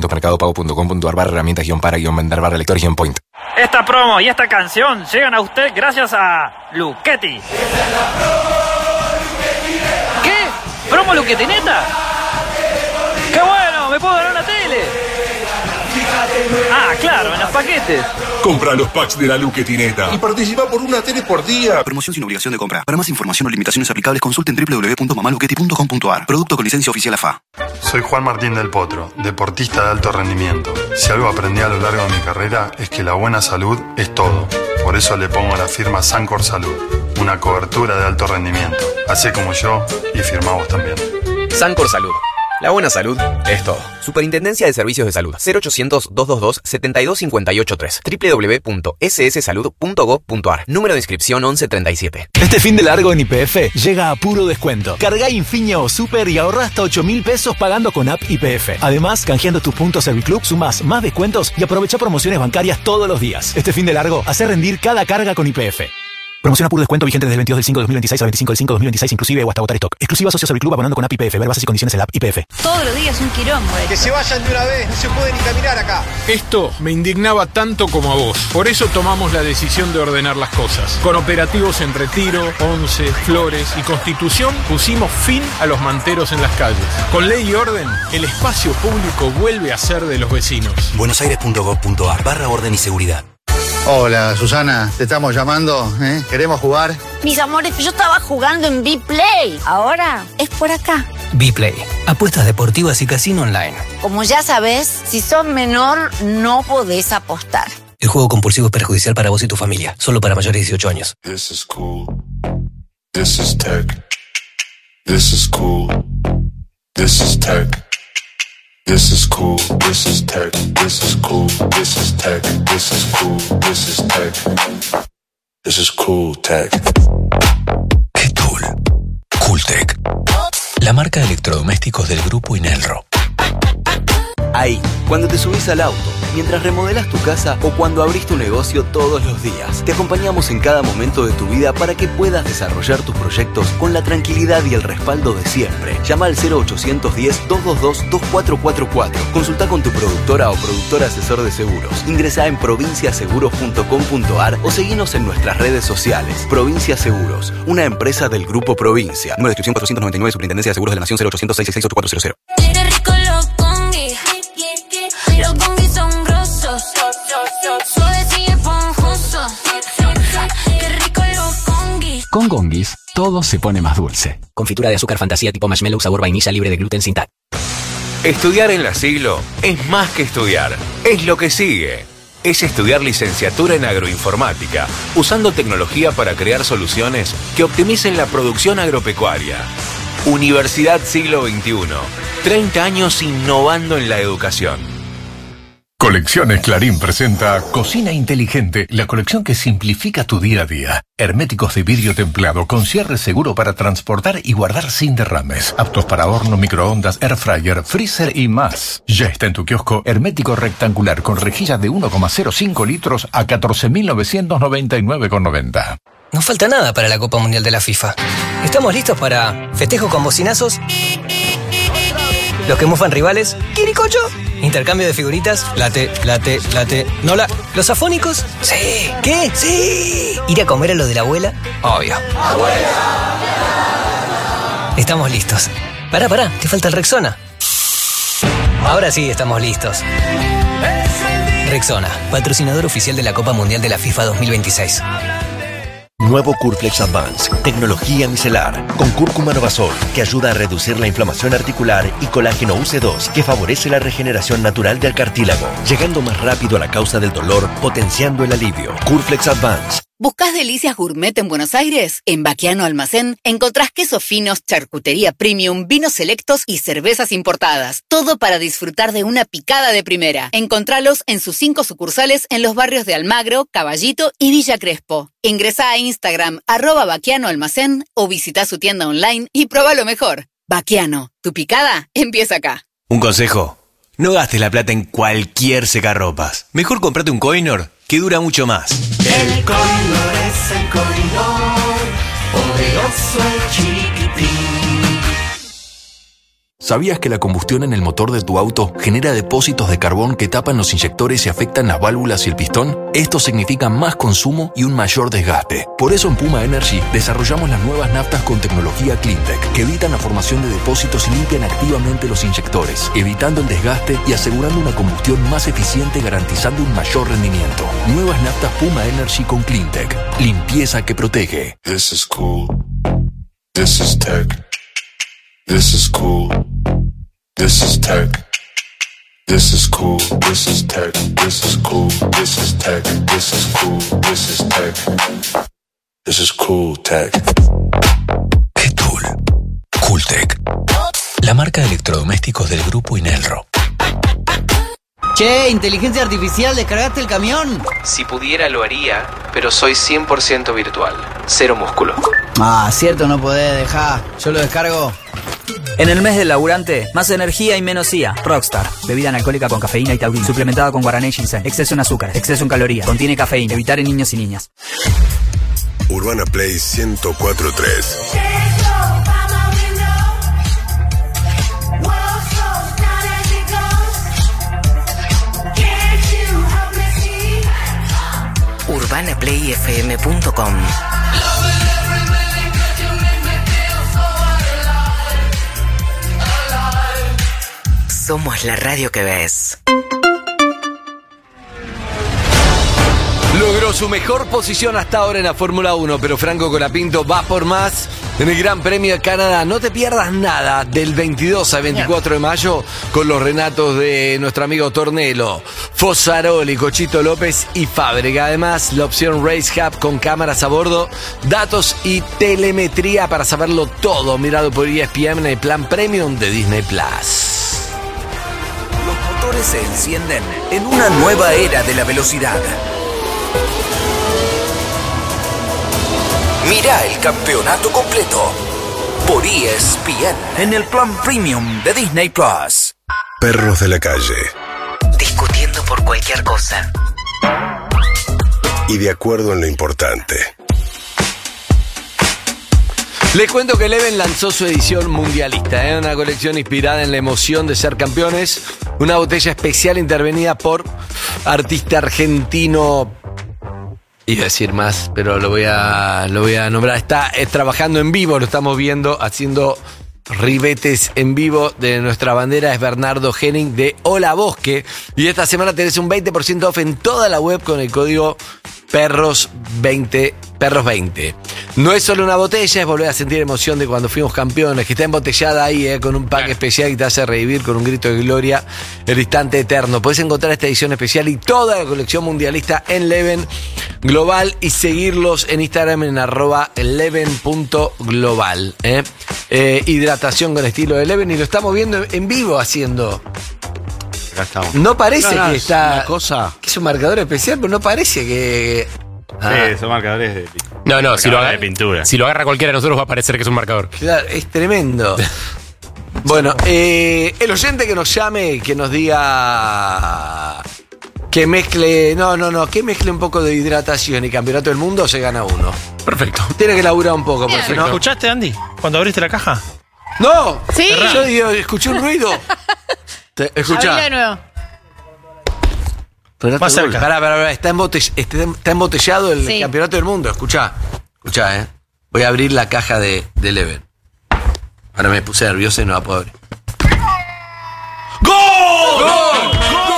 www.mercadopago.com.ar/herramientas-para-vender-lector-point. Esta promo y esta canción llegan a usted gracias a Luchetti. ¿Qué? ¿Promo Luchetti neta? ¡Qué bueno! ¡Me puedo ganar una tele! Ah, claro, en los paquetes. Compra los packs de la Luchetineta y participa por una tele por día. Promoción sin obligación de compra. Para más información o limitaciones aplicables, consulten www.mamaluchetti.com.ar. Producto con licencia oficial AFA. Soy Juan Martín del Potro, deportista de alto rendimiento. Si algo aprendí a lo largo de mi carrera es que la buena salud es todo. Por eso le pongo a la firma Sancor Salud, una cobertura de alto rendimiento. Hacé como yo y firmá vos también. Sancor Salud. La buena salud es todo. Superintendencia de Servicios de Salud. 0800-222-72583. www.sssalud.gov.ar. Número de inscripción 1137. Este fin de largo en YPF llega a puro descuento. Cargá Infinia o Super y ahorrá hasta 8.000 pesos pagando con app YPF. Además, canjeando tus puntos Serviclub, sumás más descuentos y aprovecha promociones bancarias todos los días. Este fin de largo, hace rendir cada carga con YPF. Promoción a puro descuento vigente desde el 22 del 5 de 2026 al 25 del 5 de 2026, inclusive o hasta agotar stock. Exclusiva socio Serviclub abonando con app YPF. Ver bases y condiciones en la app YPF. Todos los días un quilombo. Que se vayan de una vez, no se puede ni caminar acá. Esto me indignaba tanto como a vos. Por eso tomamos la decisión de ordenar las cosas. Con operativos en Retiro, Once, Flores y Constitución pusimos fin a los manteros en las calles. Con ley y orden, el espacio público vuelve a ser de los vecinos. buenosaires.gov.ar/orden y seguridad. Hola, Susana, te estamos llamando, ¿eh? ¿Queremos jugar? Mis amores, yo estaba jugando en B-Play. Ahora es por acá. B-Play, apuestas deportivas y casino online. Como ya sabes, si sos menor, no podés apostar. El juego compulsivo es perjudicial para vos y tu familia. Solo para mayores de 18 años. This is cool. This is tech. This is cool. This is tech. This is cool, this is tech, this is cool, this is tech, this is cool, this is tech. This is cool tech. ¿Qué tool? Cooltech. La marca de electrodomésticos del grupo Inelro. Ahí, cuando te subís al auto, mientras remodelas tu casa o cuando abrís tu negocio todos los días. Te acompañamos en cada momento de tu vida para que puedas desarrollar tus proyectos con la tranquilidad y el respaldo de siempre. Llama al 0810-222-2444. Consulta con tu productora o productor asesor de seguros. Ingresá en provinciaseguros.com.ar o seguinos en nuestras redes sociales. Provincia Seguros, una empresa del Grupo Provincia. Número de inscripción 499, Superintendencia de Seguros de la Nación 0800-666-8400. Los bongis son grosos, suaves y esponjosos. Qué rico los bongis. Con Gongis, todo se pone más dulce. Confitura de azúcar fantasía tipo marshmallow sabor vainilla libre de gluten sin TAC. Estudiar en la Siglo es más que estudiar, es lo que sigue. Es estudiar licenciatura en agroinformática, usando tecnología para crear soluciones que optimicen la producción agropecuaria. Universidad Siglo XXI, 30 años innovando en la educación. Colecciones Clarín presenta Cocina Inteligente, la colección que simplifica tu día a día. Herméticos de vidrio templado con cierre seguro para transportar y guardar sin derrames. Aptos para horno, microondas, air fryer, freezer y más. Ya está en tu kiosco hermético rectangular con rejillas de 1,05 litros a 14.999,90. No falta nada para la Copa Mundial de la FIFA. Estamos listos para festejos con bocinazos, los que mufan rivales, ¡quiricocho! Intercambio de figuritas, late. ¿Nola? ¿Los afónicos? Sí. ¿Qué? Sí. ¿Ir a comer a lo de la abuela? Obvio. ¡Abuela! Estamos listos. Pará, te falta el Rexona. Ahora sí estamos listos. Rexona, patrocinador oficial de la Copa Mundial de la FIFA 2026. Nuevo Curflex Advance, tecnología micelar, con cúrcuma Novasol, que ayuda a reducir la inflamación articular, y colágeno UC2, que favorece la regeneración natural del cartílago, llegando más rápido a la causa del dolor, potenciando el alivio. Curflex Advance. ¿Buscás delicias gourmet en Buenos Aires? En Baquiano Almacén encontrás quesos finos, charcutería premium, vinos selectos y cervezas importadas. Todo para disfrutar de una picada de primera. Encontralos en sus 5 sucursales en los barrios de Almagro, Caballito y Villa Crespo. Ingresá a Instagram @Baquiano Almacén o visita su tienda online y probá lo mejor. Baquiano, tu picada empieza acá. Un consejo: no gastes la plata en cualquier secarropas. Mejor comprate un Coinor que dura mucho más. El Coinor es el Coinor, poderoso el chiquitín. ¿Sabías que la combustión en el motor de tu auto genera depósitos de carbón que tapan los inyectores y afectan las válvulas y el pistón? Esto significa más consumo y un mayor desgaste. Por eso en Puma Energy desarrollamos las nuevas naftas con tecnología CleanTech, que evitan la formación de depósitos y limpian activamente los inyectores, evitando el desgaste y asegurando una combustión más eficiente, garantizando un mayor rendimiento. Nuevas naftas Puma Energy con CleanTech. Limpieza que protege. This is cool. This is tech. This is cool. This is tech. This is cool. This is tech. This is cool. This is tech. This is cool. This is tech. This is cool tech. ¿Qué tool? Cooltech. La marca de electrodomésticos del grupo Inelro. Che, inteligencia artificial, ¿descargaste el camión? Si pudiera lo haría, pero soy 100% virtual. Cero músculo. Ah, cierto, no podés dejar. Yo lo descargo. En el mes del laburante, más energía y menos IA. Rockstar, bebida analcohólica con cafeína y taurina, suplementada con guaraná y ginseng. Exceso en azúcar, exceso en calorías. Contiene cafeína. Evitar en niños y niñas. Urbana Play 104.3. UrbanaPlayFM.com. Somos la radio que ves. Logró su mejor posición hasta ahora en la Fórmula 1, pero Franco Colapinto va por más en el Gran Premio de Canadá. No te pierdas nada del 22 al 24 de mayo con los relatos de nuestro amigo Tornello, Fossaroli, Cochito López y Fábrega. Además, la opción Race Hub con cámaras a bordo, datos y telemetría para saberlo todo. Mirado por ESPN en el plan Premium de Disney Plus. Los motores se encienden en una nueva era de la velocidad. Mira el campeonato completo por ESPN en el plan Premium de Disney Plus. Perros de la calle. Discutiendo por cualquier cosa. Y de acuerdo en lo importante. Les cuento que Leven lanzó su edición mundialista, una colección inspirada en la emoción de ser campeones, una botella especial intervenida por artista argentino. Iba a decir más, pero lo voy a nombrar. Está trabajando en vivo, lo estamos viendo, haciendo ribetes en vivo de nuestra bandera. Es Bernardo Henning de Hola Bosque. Y esta semana tenés un 20% off en toda la web con el código Perros 20. No es solo una botella, es volver a sentir emoción de cuando fuimos campeones, que está embotellada ahí, con un pack especial que te hace revivir con un grito de gloria el instante eterno. Podés encontrar esta edición especial y toda la colección mundialista en Leven Global y seguirlos en Instagram en @leven.global. Hidratación con estilo de Leven, y lo estamos viendo en vivo haciendo. Acá estamos. No parece que está. Una cosa. Que es un marcador especial, pero no parece que. Sí, son marcadores de No, si lo agarra de pintura. Si lo agarra cualquiera de nosotros va a parecer que es un marcador. Claro, es tremendo. Bueno, el oyente que nos llame, que nos diga que mezcle. Que mezcle un poco de hidratación y campeonato del mundo, se gana uno. Perfecto. Tiene que laburar un poco, porque si no. ¿Escuchaste, Andy? Cuando abriste la caja. ¡No! Sí. Yo digo, escuché un ruido. Escuchá. Abrí de nuevo. Más cerca. Pará, está embotellado el Sí. campeonato del mundo. Escuchá, voy a abrir la caja de Leven. Ahora me puse nervioso y no la puedo abrir. ¡Gol!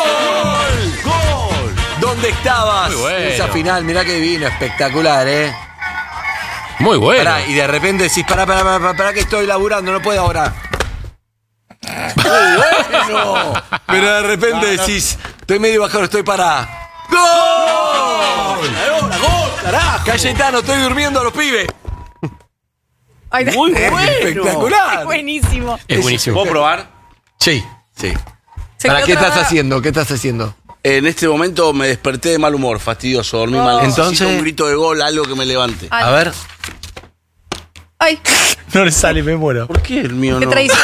¿Dónde estabas? Muy bueno. Esa final, mirá que divino, espectacular, Muy bueno. Pará, y de repente decís, pará que estoy laburando, no puedo ahora. Muy bueno. Pero de repente decís, estoy medio bajado, estoy para. ¡Gol! ¡Gol! ¡Carajo! Cayetano, estoy durmiendo a los pibes. Ay, Muy bueno. Espectacular. Es buenísimo. Es buenísimo. ¿Puedo probar? Sí. Se ¿Para quedó qué estás trabada. haciendo? ¿Qué estás haciendo? En este momento me desperté de mal humor, fastidioso, dormí mal. Entonces- Necesito un grito de gol, algo que me levante. Ay. A ver. Ay, No le sale, me muero. ¿Por qué el mío qué no? traición.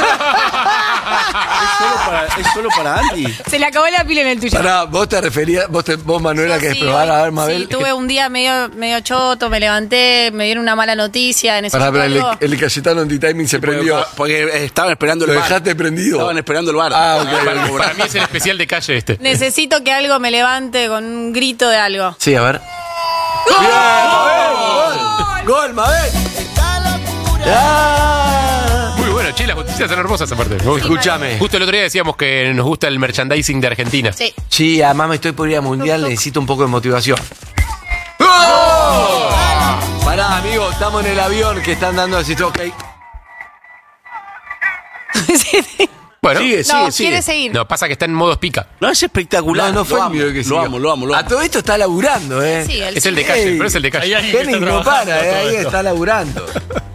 Es solo para Andy. Se le acabó la pila en el tuyo. Pará, vos te referías, vos Manuela, que Sí, probar a ver, sí, Mabel. tuve un día medio choto, me levanté, me dieron una mala noticia. Necesito Pará, algo. el Cayetano anti-timing se prendió. Porque estaban esperando el ¿Lo bar. dejaste prendido? Estaban esperando el bar. Ah, ok. Para mí es el especial de calle este. Necesito que algo me levante con un grito de algo. Sí, a ver. ¡Bien, Mabel! ¡Gol, Mabel! ¡Ah! Muy bueno, che, las noticias son hermosas aparte. Escúchame. Justo el otro día decíamos que nos gusta el merchandising de Argentina. Sí. Sí, además me estoy por ir a Mundial, necesito un poco de motivación. ¡Oh! Pará, amigo, estamos en el avión que están dando así, ok. Bueno, Quiere seguir. No, pasa que está en modo pica. No, es espectacular. No fue lo el mío amo, que lo siguió. amo, lo amo. A todo esto está laburando, Sí, él Es el de sí. calle, Ey. pero es el de calle. Hay alguien que Henning está no trabajando para, todo ahí esto. está laburando.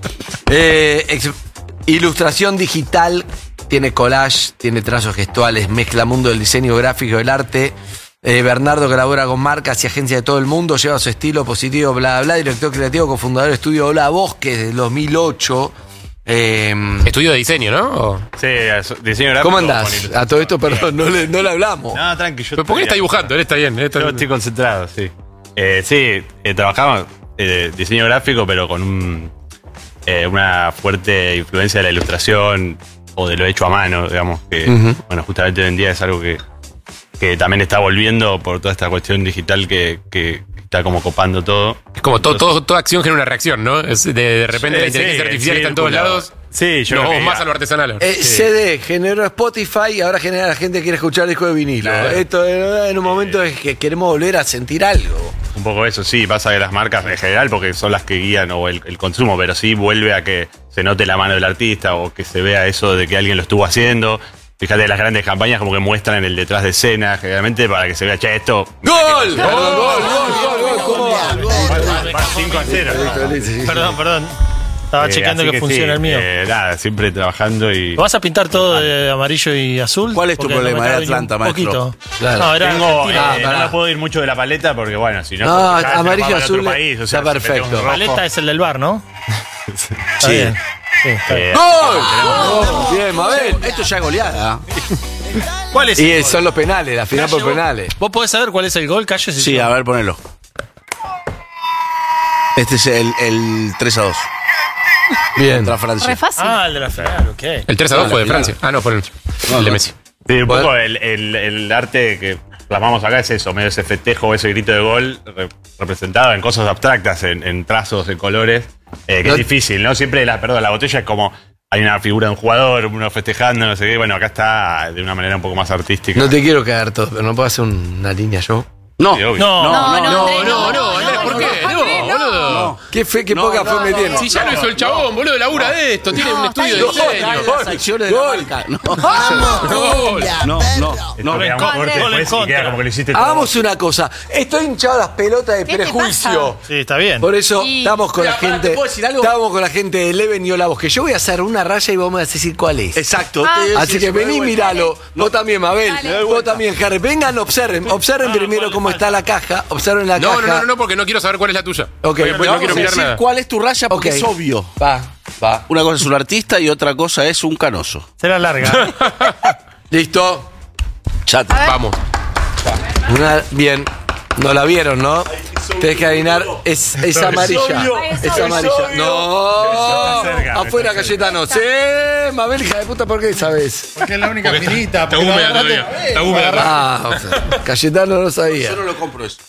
Ilustración digital, tiene collage, tiene trazos gestuales, mezcla mundo del diseño gráfico, del arte. Bernardo colabora con marcas y agencias de todo el mundo, lleva su estilo positivo, bla, bla, director creativo, cofundador del estudio Hola Bosques desde 2008. Estudio de diseño, ¿no? Sí, diseño gráfico. ¿Cómo andás? A todo esto, perdón, no le hablamos. No, tranqui. ¿Pero por qué está dibujando? Él está bien. Yo estoy concentrado, sí. Trabajamos diseño gráfico, pero con una fuerte influencia de la ilustración o de lo hecho a mano, digamos. Que, bueno, justamente hoy en día es algo que también está volviendo por toda esta cuestión digital que está como copando todo. Es como toda acción genera una reacción, ¿no? Es de repente la inteligencia artificial está en todos lados. Sí, yo nos creo vamos que más a lo artesanal. CD generó Spotify y ahora genera la gente que quiere escuchar disco de vinilo. Claro. Esto en un momento es que queremos volver a sentir algo. Un poco eso, sí, pasa que las marcas en general, porque son las que guían o el consumo, pero sí vuelve a que se note la mano del artista o que se vea eso de que alguien lo estuvo haciendo. Fíjate, las grandes campañas como que muestran el detrás de escena, generalmente para que se vea, che, esto... ¡Gol! Gol, ¡Gol! ¿Cómo va? 5-0. Perdón. Estaba chequeando así que funciona sí, el mío. Nada, siempre trabajando y... ¿Lo vas a pintar todo de amarillo y azul? ¿Cuál es tu Porque problema? no me Era cabe ni un Atlanta, maestro. poquito. Claro. No, era Tengo, Argentina. no puedo ir mucho de la paleta porque, bueno, si no... No, ya se amarillo, nos va para azul, otro país, o sea, está si metemos perfecto. un rojo. Paleta es el del bar, ¿no? Está Sí. bien. Sí, está bien. ¡Gol! Bien, Mabel. Esto ya es goleada. ¿Cuál es? Y son los penales, la final por Calle, penales. ¿Vos podés saber cuál es el gol, Calle? Si Sí, yo- a ver, ponelo. Este es el 3-2. Bien. Contra Francia. Re fácil. Ah, el de la final, ok. El 3-2 fue de Francia. Ah, no, fue el de Messi. Sí, un poco el arte que plasmamos acá es eso, medio ese festejo, ese grito de gol representado en cosas abstractas, en trazos, en colores, que No- es difícil, ¿no? Siempre la botella es como hay una figura de un jugador, uno festejando, no sé qué. Bueno, acá está de una manera un poco más artística. No te quiero caer todo, pero no puedo hacer una línea yo. No. Sí, obvio. No, Andrés, ¿por qué? No, boludo. Qué poca fe me tiene. Si ya lo hizo el chabón, boludo, labura de esto, tiene un estudio de diseño. Las acciones de la marca. Hagamos una cosa. Estoy hinchado a las pelotas de prejuicio. Sí, está bien. Por eso Sí. estamos con Mira, la pará, gente. ¿te puedo decir algo? Estamos con la gente de Eleven y Olavos, que yo voy a hacer una raya y vos me vas a decir cuál es. Exacto. Así que vení, míralo. Vos también, Mabel. Vos también, Harry. Vengan, observen. Observen primero cómo está la caja. Observen la caja. No, porque no quiero saber cuál es la tuya. Ok, Porque después no quiero mirar nada. ¿Cuál es tu raya? Porque es obvio. Va. Una cosa es un artista y otra cosa es un canoso. Será larga. ¿Listo? Chat. Vamos. Bien. No la vieron, ¿no? Tenés que adivinar. Es amarilla. Es amarilla. No. Afuera, Cayetano. Sí, Mabel, hija de puta, ¿por qué sabes? Porque es la única finita. Está húmeda todavía. Está húmeda. Ah, o sea, Cayetano no sabía. Yo no lo compro eso.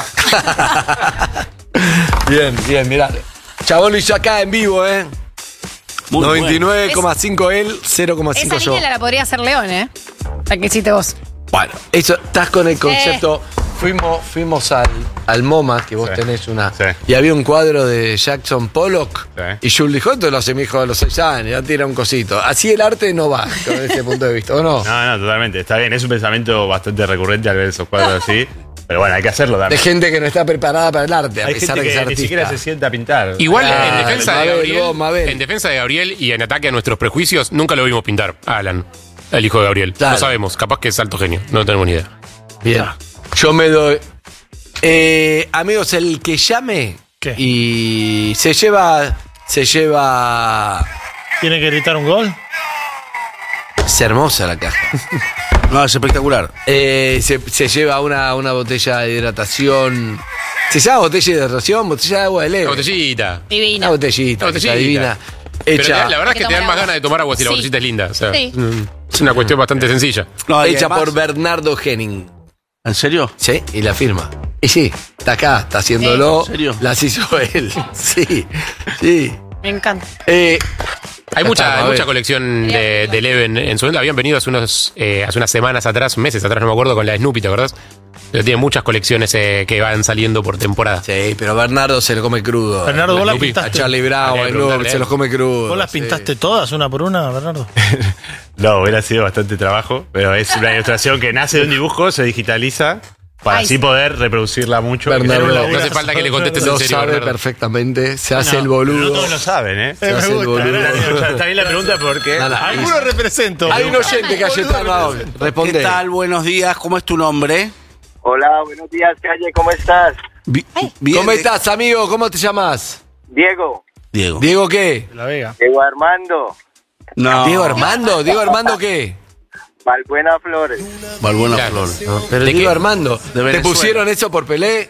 Bien, mirá. Chabón lo hizo acá en vivo, ¿eh? 99,5 él, 0,5 Esa yo. niña la podría hacer León, ¿eh? La que hiciste vos. Bueno, eso, estás con el concepto. Fuimos al MoMA, que vos tenés una. Sí. Y había un cuadro de Jackson Pollock. Sí. Y Jules dijo: esto lo hace mi hijo de los 6 años, ya tira un cosito. Así el arte no va, desde ese punto de vista, ¿o no? No, totalmente. Está bien. Es un pensamiento bastante recurrente al ver esos cuadros así. Pero bueno, hay que hacerlo De también. gente que no está preparada para el arte, a Hay pesar gente de que es que ni artista. siquiera se sienta a pintar. Igual Ah, en defensa de Mabel, Gabriel, vos, Mabel. en defensa de Gabriel y en ataque a nuestros prejuicios, nunca lo vimos pintar a Alan, el hijo de Gabriel. Claro. No sabemos, capaz que es alto genio, no tenemos ni idea. Bien. Yo me doy. Amigos, el que llame ¿Qué? y se lleva. ¿Tiene que gritar un gol? Es hermosa la caja. No, es espectacular. Se lleva una botella de hidratación. ¿Se llama botella de hidratación? Botella de agua de leve. La botellita. Divina. Una botellita. Una botellita. que está divina. Pero Hecha, la verdad es que te dan más ganas de tomar agua si la Sí. botellita es linda. O sea, Sí. es una cuestión bastante sencilla. No, y hecha además- por Bernardo Henning. ¿En serio? Sí, y la firma. Y sí, está acá, está haciéndolo. ¿En serio? Las hizo él. Sí, sí. Me encanta. Hay mucha Mabel. colección de Eleven en su momento. Habían venido hace unas semanas atrás, meses atrás, no me acuerdo, con la Snoopy, ¿te acordás? Pero tiene muchas colecciones que van saliendo por temporada. Sí, pero Bernardo se lo come crudo. Bernardo, vos la Snoopy. A pintaste. Charlie Brown, Habría que a Snoopy, preguntarle, se los come crudo. ¿Vos las pintaste todas una por una, Bernardo? No, hubiera sido bastante trabajo. Pero es una ilustración que nace de un dibujo, se digitaliza. Para Ay, así poder reproducirla mucho. Bernardo, No hace falta que le contestes en Lo serio, sabe Bernardo. perfectamente, se hace No, el Pero no boludo. todos lo saben, ¿eh? Se hace el boludo. Está bien la pregunta porque. No, no, Alguno represento. Hay un oyente, Cayetano, ahora. Responde. ¿Qué tal? Buenos días. ¿Cómo es tu nombre? Hola, buenos días, Calle, ¿cómo estás? Bien, ¿Cómo estás, amigo? ¿Cómo te llamas? Diego, Diego. ¿Diego qué? La Vega. Diego Armando, No. ¿Diego Armando? ¿Diego Armando qué? Valbuena Flores. Valbuena Claro. Flor. Pero ¿De Diego qué? Armando. De ¿Te Venezuela. pusieron eso por Pelé?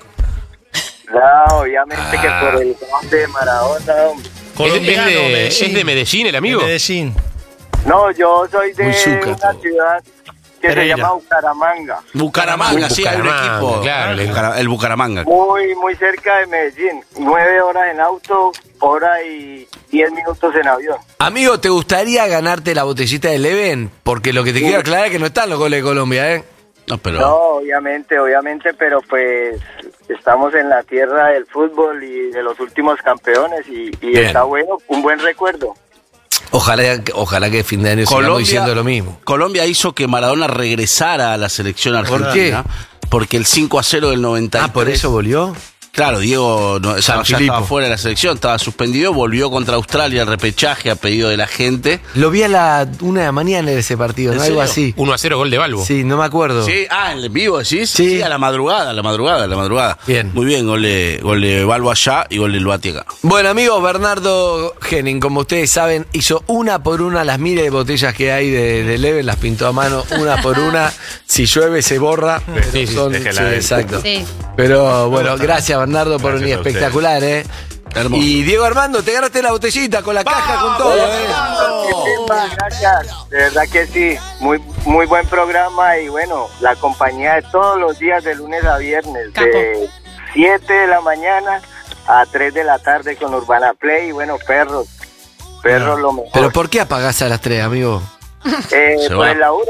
No, obviamente que por el gol de Maradona, hombre. Colombiano, ¿Es de Medellín el amigo? Medellín. No, yo soy de Muy zuca una todo. ciudad que Pereira. se llama Bucaramanga, Bucaramanga, sí, hay un Bucaramanga, equipo. claro. El Bucaramanga. muy cerca de Medellín. 9 horas en auto, hora y 10 minutos en avión. Amigo, ¿te gustaría ganarte la botellita de Leven? Porque lo que te quiero aclarar es que no están los goles de Colombia, ¿eh? No, pero. No, obviamente, pero pues estamos en la tierra del fútbol y de los últimos campeones y Bien. está bueno, un buen recuerdo. Ojalá que fin de año sigamos diciendo lo mismo. Colombia hizo que Maradona regresara a la selección ¿Por argentina. Porque el 5-0 del 93. Ah, ¿por eso volvió? Claro, Diego ya Filipo. estaba fuera de la selección, estaba suspendido, volvió contra Australia al repechaje a pedido de la gente. Lo vi a la 1 de la mañana en ese partido, ¿En ¿no? Algo serio? así. 1-0 gol de Balbo. Sí, no me acuerdo. Sí, en vivo, ¿decís? Sí. Sí, a la madrugada. Bien. Muy bien, gol de Balbo allá y gol de Luati acá. Bueno, amigos, Bernardo Henning, como ustedes saben, hizo una por una las miles de botellas que hay de Leven, las pintó a mano una por una. Si llueve se borra. Pero Sí, son, déjela sí, ahí. exacto. Sí. Pero bueno, gracias Bernardo por Gracias venir a ustedes. espectacular, ¿eh? Hermoso. Y Diego Armando, te ganaste la botellita con la caja, con todo, ¿eh? Muchísimas gracias, de verdad que sí, muy buen programa y bueno, la compañía de todos los días de lunes a viernes, Capo. de 7 de la mañana a 3 de la tarde con Urbana Play y bueno, perros lo mejor. Pero ¿por qué apagás a las 3, amigo? Se Por va. el laburo.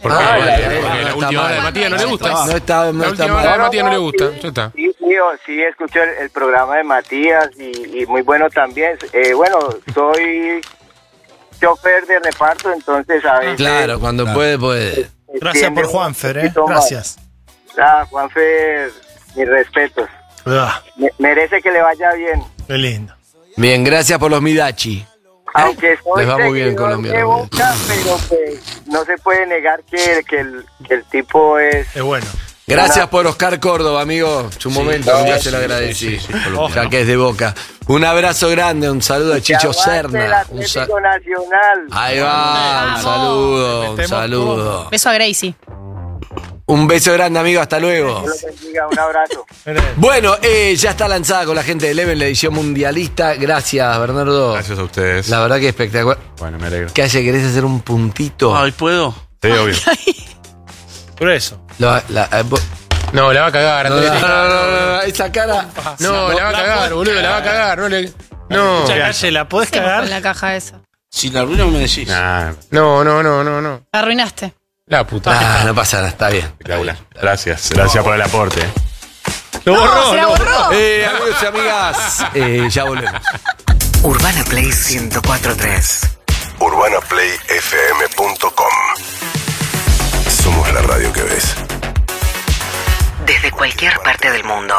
Porque la última hora de Matías no le gusta. La última hora de Matías no le gusta. Ya está. Sí, escucho el programa de Matías y muy bueno también. Bueno, soy chofer de reparto, entonces a veces... Claro, cuando puede. Gracias por Juanfer, Gracias. Juanfer, mis respetos. Merece que le vaya bien. Qué lindo. Bien, gracias por los Midachi. Aunque soy les va muy bien en Colombia. De Boca, pero pues no se puede negar que el tipo es bueno. Gracias por Oscar Córdoba, amigo. Su momento, ya se lo agradecí. Ya que es de Boca. Un abrazo grande, un saludo a Chicho Serna. Atlético Nacional. Ahí va, un saludo. Beso a Gracie. Un beso grande, amigo, hasta luego. Dios los bendiga, un abrazo. Bueno, ya está lanzada con la gente de Eleven la edición mundialista. Gracias, Bernardo. Gracias a ustedes. La verdad que espectacular. Bueno, me alegro. ¿Qué hace? ¿Querés hacer un puntito? Ay, ¿puedo? Sí, obvio. Por eso. No, la va a cagar. No, esa cara. No, la va a cagar, boludo, la va a cagar. No. Calle, ¿la podés cagar? Con la caja esa. Si la arruino me decís. No. La arruinaste. La puta. No pasa nada, está bien. Gracias por el aporte. Lo borró. Se la borró. Amigos y amigas, ya volvemos. Urbana Play 104.3. UrbanaPlayFM.com. Somos la radio que ves. Desde cualquier parte del mundo.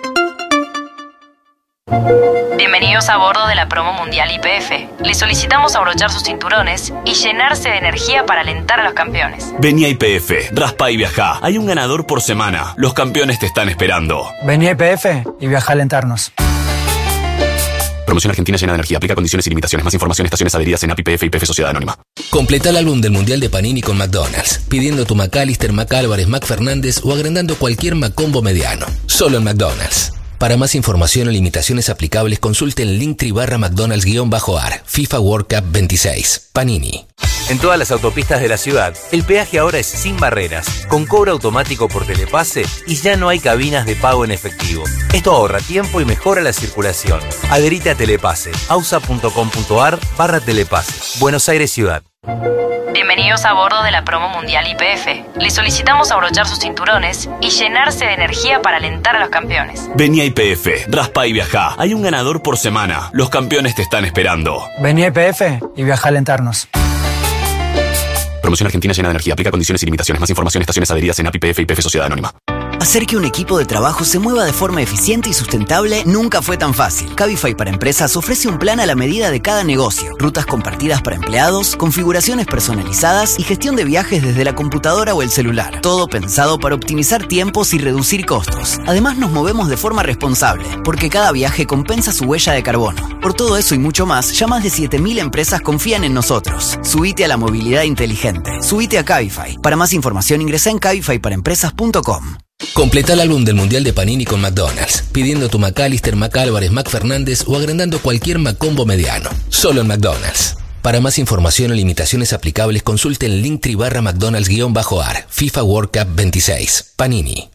Bienvenidos a bordo de la promo mundial YPF. Les solicitamos abrochar sus cinturones y llenarse de energía para alentar a los campeones. Vení a YPF, raspa y viajá. Hay un ganador por semana. Los campeones te están esperando. Vení a YPF y viaja a alentarnos. Promoción Argentina llena de energía. Aplica condiciones y limitaciones. Más información, estaciones adheridas en API, YPF y YPF Sociedad Anónima. Completa el álbum del Mundial de Panini con McDonald's, pidiendo tu McAllister, McAlvarez, McFernández o agrandando cualquier McCombo mediano. Solo en McDonald's. Para más información o limitaciones aplicables, consulte el Linktree/McDonald's-AR. FIFA World Cup 26. Panini. En todas las autopistas de la ciudad, el peaje ahora es sin barreras, con cobro automático por telepase y ya no hay cabinas de pago en efectivo. Esto ahorra tiempo y mejora la circulación. Adherite a Telepase, ausa.com.ar/telepase. Buenos Aires Ciudad. Bienvenidos a bordo de la promo mundial YPF. Les solicitamos abrochar sus cinturones y llenarse de energía para alentar a los campeones. Vení a YPF, raspa y viajá. Hay un ganador por semana. Los campeones te están esperando. Vení a YPF y viaja a alentarnos. Promoción Argentina llena de energía. Aplica condiciones y limitaciones. Más información, estaciones adheridas en API, YPF y YPF Sociedad Anónima. Hacer que un equipo de trabajo se mueva de forma eficiente y sustentable nunca fue tan fácil. Cabify para Empresas ofrece un plan a la medida de cada negocio, rutas compartidas para empleados, configuraciones personalizadas y gestión de viajes desde la computadora o el celular. Todo pensado para optimizar tiempos y reducir costos. Además nos movemos de forma responsable, porque cada viaje compensa su huella de carbono. Por todo eso y mucho más, ya más de 7.000 empresas confían en nosotros. Subite a la movilidad inteligente. Subite a Cabify. Para más información ingresa en cabifyparaempresas.com. Completa el álbum del Mundial de Panini con McDonald's, pidiendo tu McAllister, McAlvarez, McFernández o agrandando cualquier McCombo mediano. Solo en McDonald's. Para más información o limitaciones aplicables, consulte el Linktree/McDonald's-AR. FIFA World Cup 26. Panini.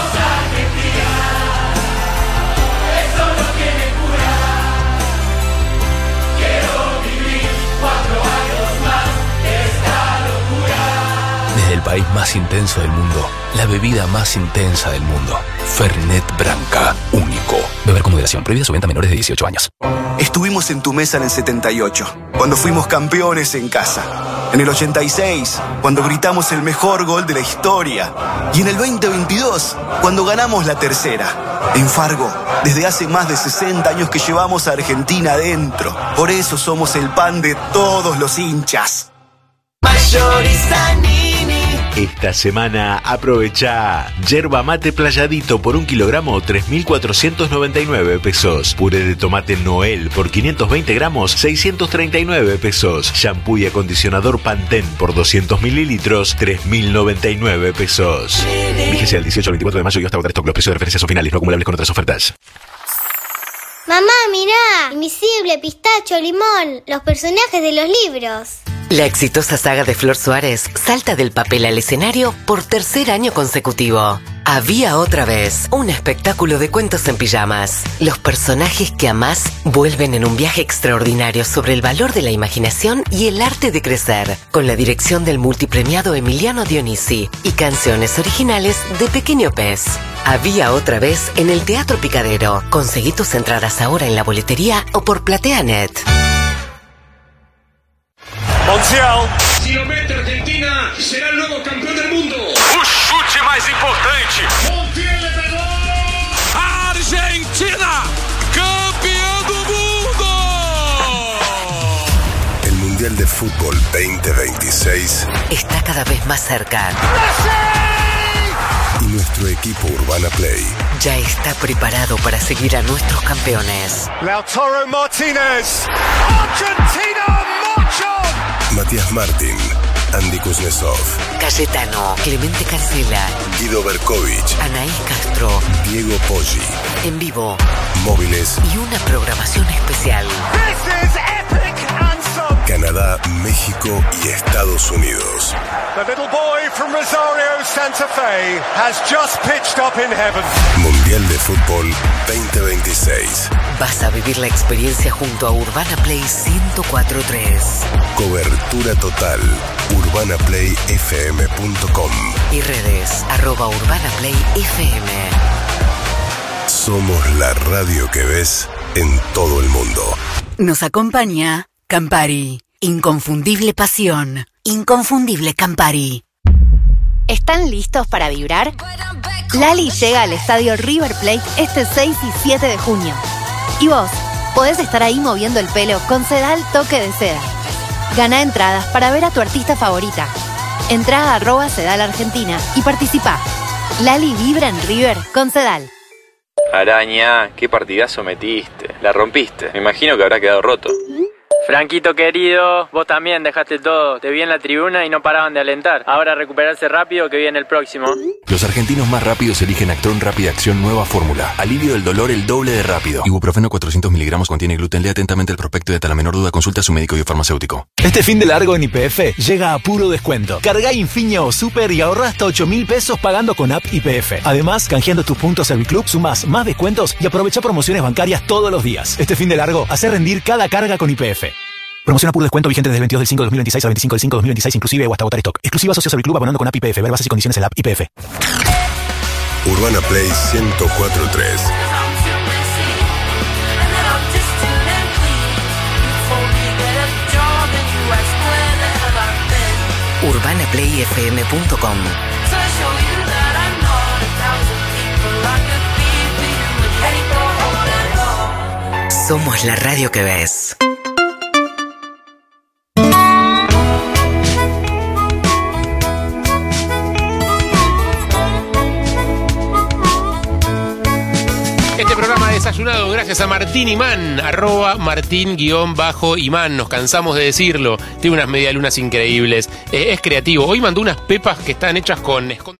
El país más intenso del mundo, la bebida más intensa del mundo. Fernet Branca, único. Beber con moderación. Prohibida su venta a menores de 18 años. Estuvimos en tu mesa en el 78, cuando fuimos campeones en casa. En el 86, cuando gritamos el mejor gol de la historia. Y en el 2022, cuando ganamos la tercera. En Fargo, desde hace más de 60 años que llevamos a Argentina adentro. Por eso somos el pan de todos los hinchas. Mayorizanini. Esta semana aprovecha yerba mate playadito por 1 kilogramo 3.499 pesos. Puré de tomate Noel por 520 gramos 639 pesos. Shampoo y acondicionador Pantene por 200 mililitros 3.099 pesos. Fíjese al 18 al 24 de mayo y hasta agotar stock. Los precios de referencia son finales, no acumulables con otras ofertas. Mamá, mirá, Invisible, Pistacho, Limón, los personajes de los libros. La exitosa saga de Flor Suárez salta del papel al escenario por tercer año consecutivo. Había otra vez, un espectáculo de cuentos en pijamas. Los personajes que amás vuelven en un viaje extraordinario sobre el valor de la imaginación y el arte de crecer, con la dirección del multipremiado Emiliano Dionisi y canciones originales de Pequeño Pez. Había otra vez en el Teatro Picadero. Conseguí tus entradas ahora en la boletería o por PlateaNet. Montiel. Se lo mete Argentina, será el nuevo campeón del mundo. O chute mais importante. Montiel le pegó. Argentina, campeón del mundo. El Mundial de Fútbol 2026 está cada vez más cerca. Y nuestro equipo Urbana Play ya está preparado para seguir a nuestros campeones. Lautaro Martínez. Argentina march on. Matías Martín, Andy Kuznetsov, Cayetano, Clemente Cancela, Guido Berkovich, Anaís Castro, Diego Poggi. En vivo. Móviles. Y una programación especial. This is epic and some. Canadá, México y Estados Unidos. The little boy from Rosario, Santa Fe, has just pitched up in heaven. Mundial de Fútbol 2026. Vas a vivir la experiencia junto a Urbana Play 104.3. Cobertura total. UrbanaPlayFM.com. Y redes @UrbanaPlayFM. Somos la radio que ves en todo el mundo. Nos acompaña Campari. Inconfundible pasión. Inconfundible Campari. ¿Están listos para vibrar? Lali llega al estadio River Plate este 6 y 7 de junio. Y vos podés estar ahí moviendo el pelo con Sedal Toque de Seda. Gana entradas para ver a tu artista favorita. Entrá a @Sedal Argentina y participa. Lali vibra en River con Sedal. Araña, qué partidazo metiste. La rompiste. Me imagino que habrá quedado roto. Franquito querido, vos también dejaste todo. Te vi en la tribuna y no paraban de alentar. Ahora recuperarse rápido que viene el próximo. Los argentinos más rápidos eligen Actron Rápida Acción Nueva Fórmula. Alivio del dolor el doble de rápido. Ibuprofeno 400 miligramos contiene gluten. Lea atentamente el prospecto y ante la menor duda consulta a su médico y farmacéutico. Este fin de largo en YPF llega a puro descuento. Cargá Infinia o Super y ahorrá hasta 8.000 pesos pagando con app YPF. Además, canjeando tus puntos Serviclub, sumás más descuentos y aprovecha promociones bancarias todos los días. Este fin de largo, hace rendir cada carga con YPF. Promoción a puro descuento vigente desde el 22 del 5 de 2026 al 25 del 5 de 2026 inclusive o hasta agotar stock. Exclusiva socio Serviclub abonando con app YPF. Ver bases y condiciones en la app YPF. Urbana Play 104.3. UrbanaPlayFM.com. Somos la radio que ves. Este programa desayunado gracias a Martín Imán, @Martín_Imán. Nos cansamos de decirlo. Tiene unas medialunas increíbles. Es creativo. Hoy mandó unas pepas que están hechas con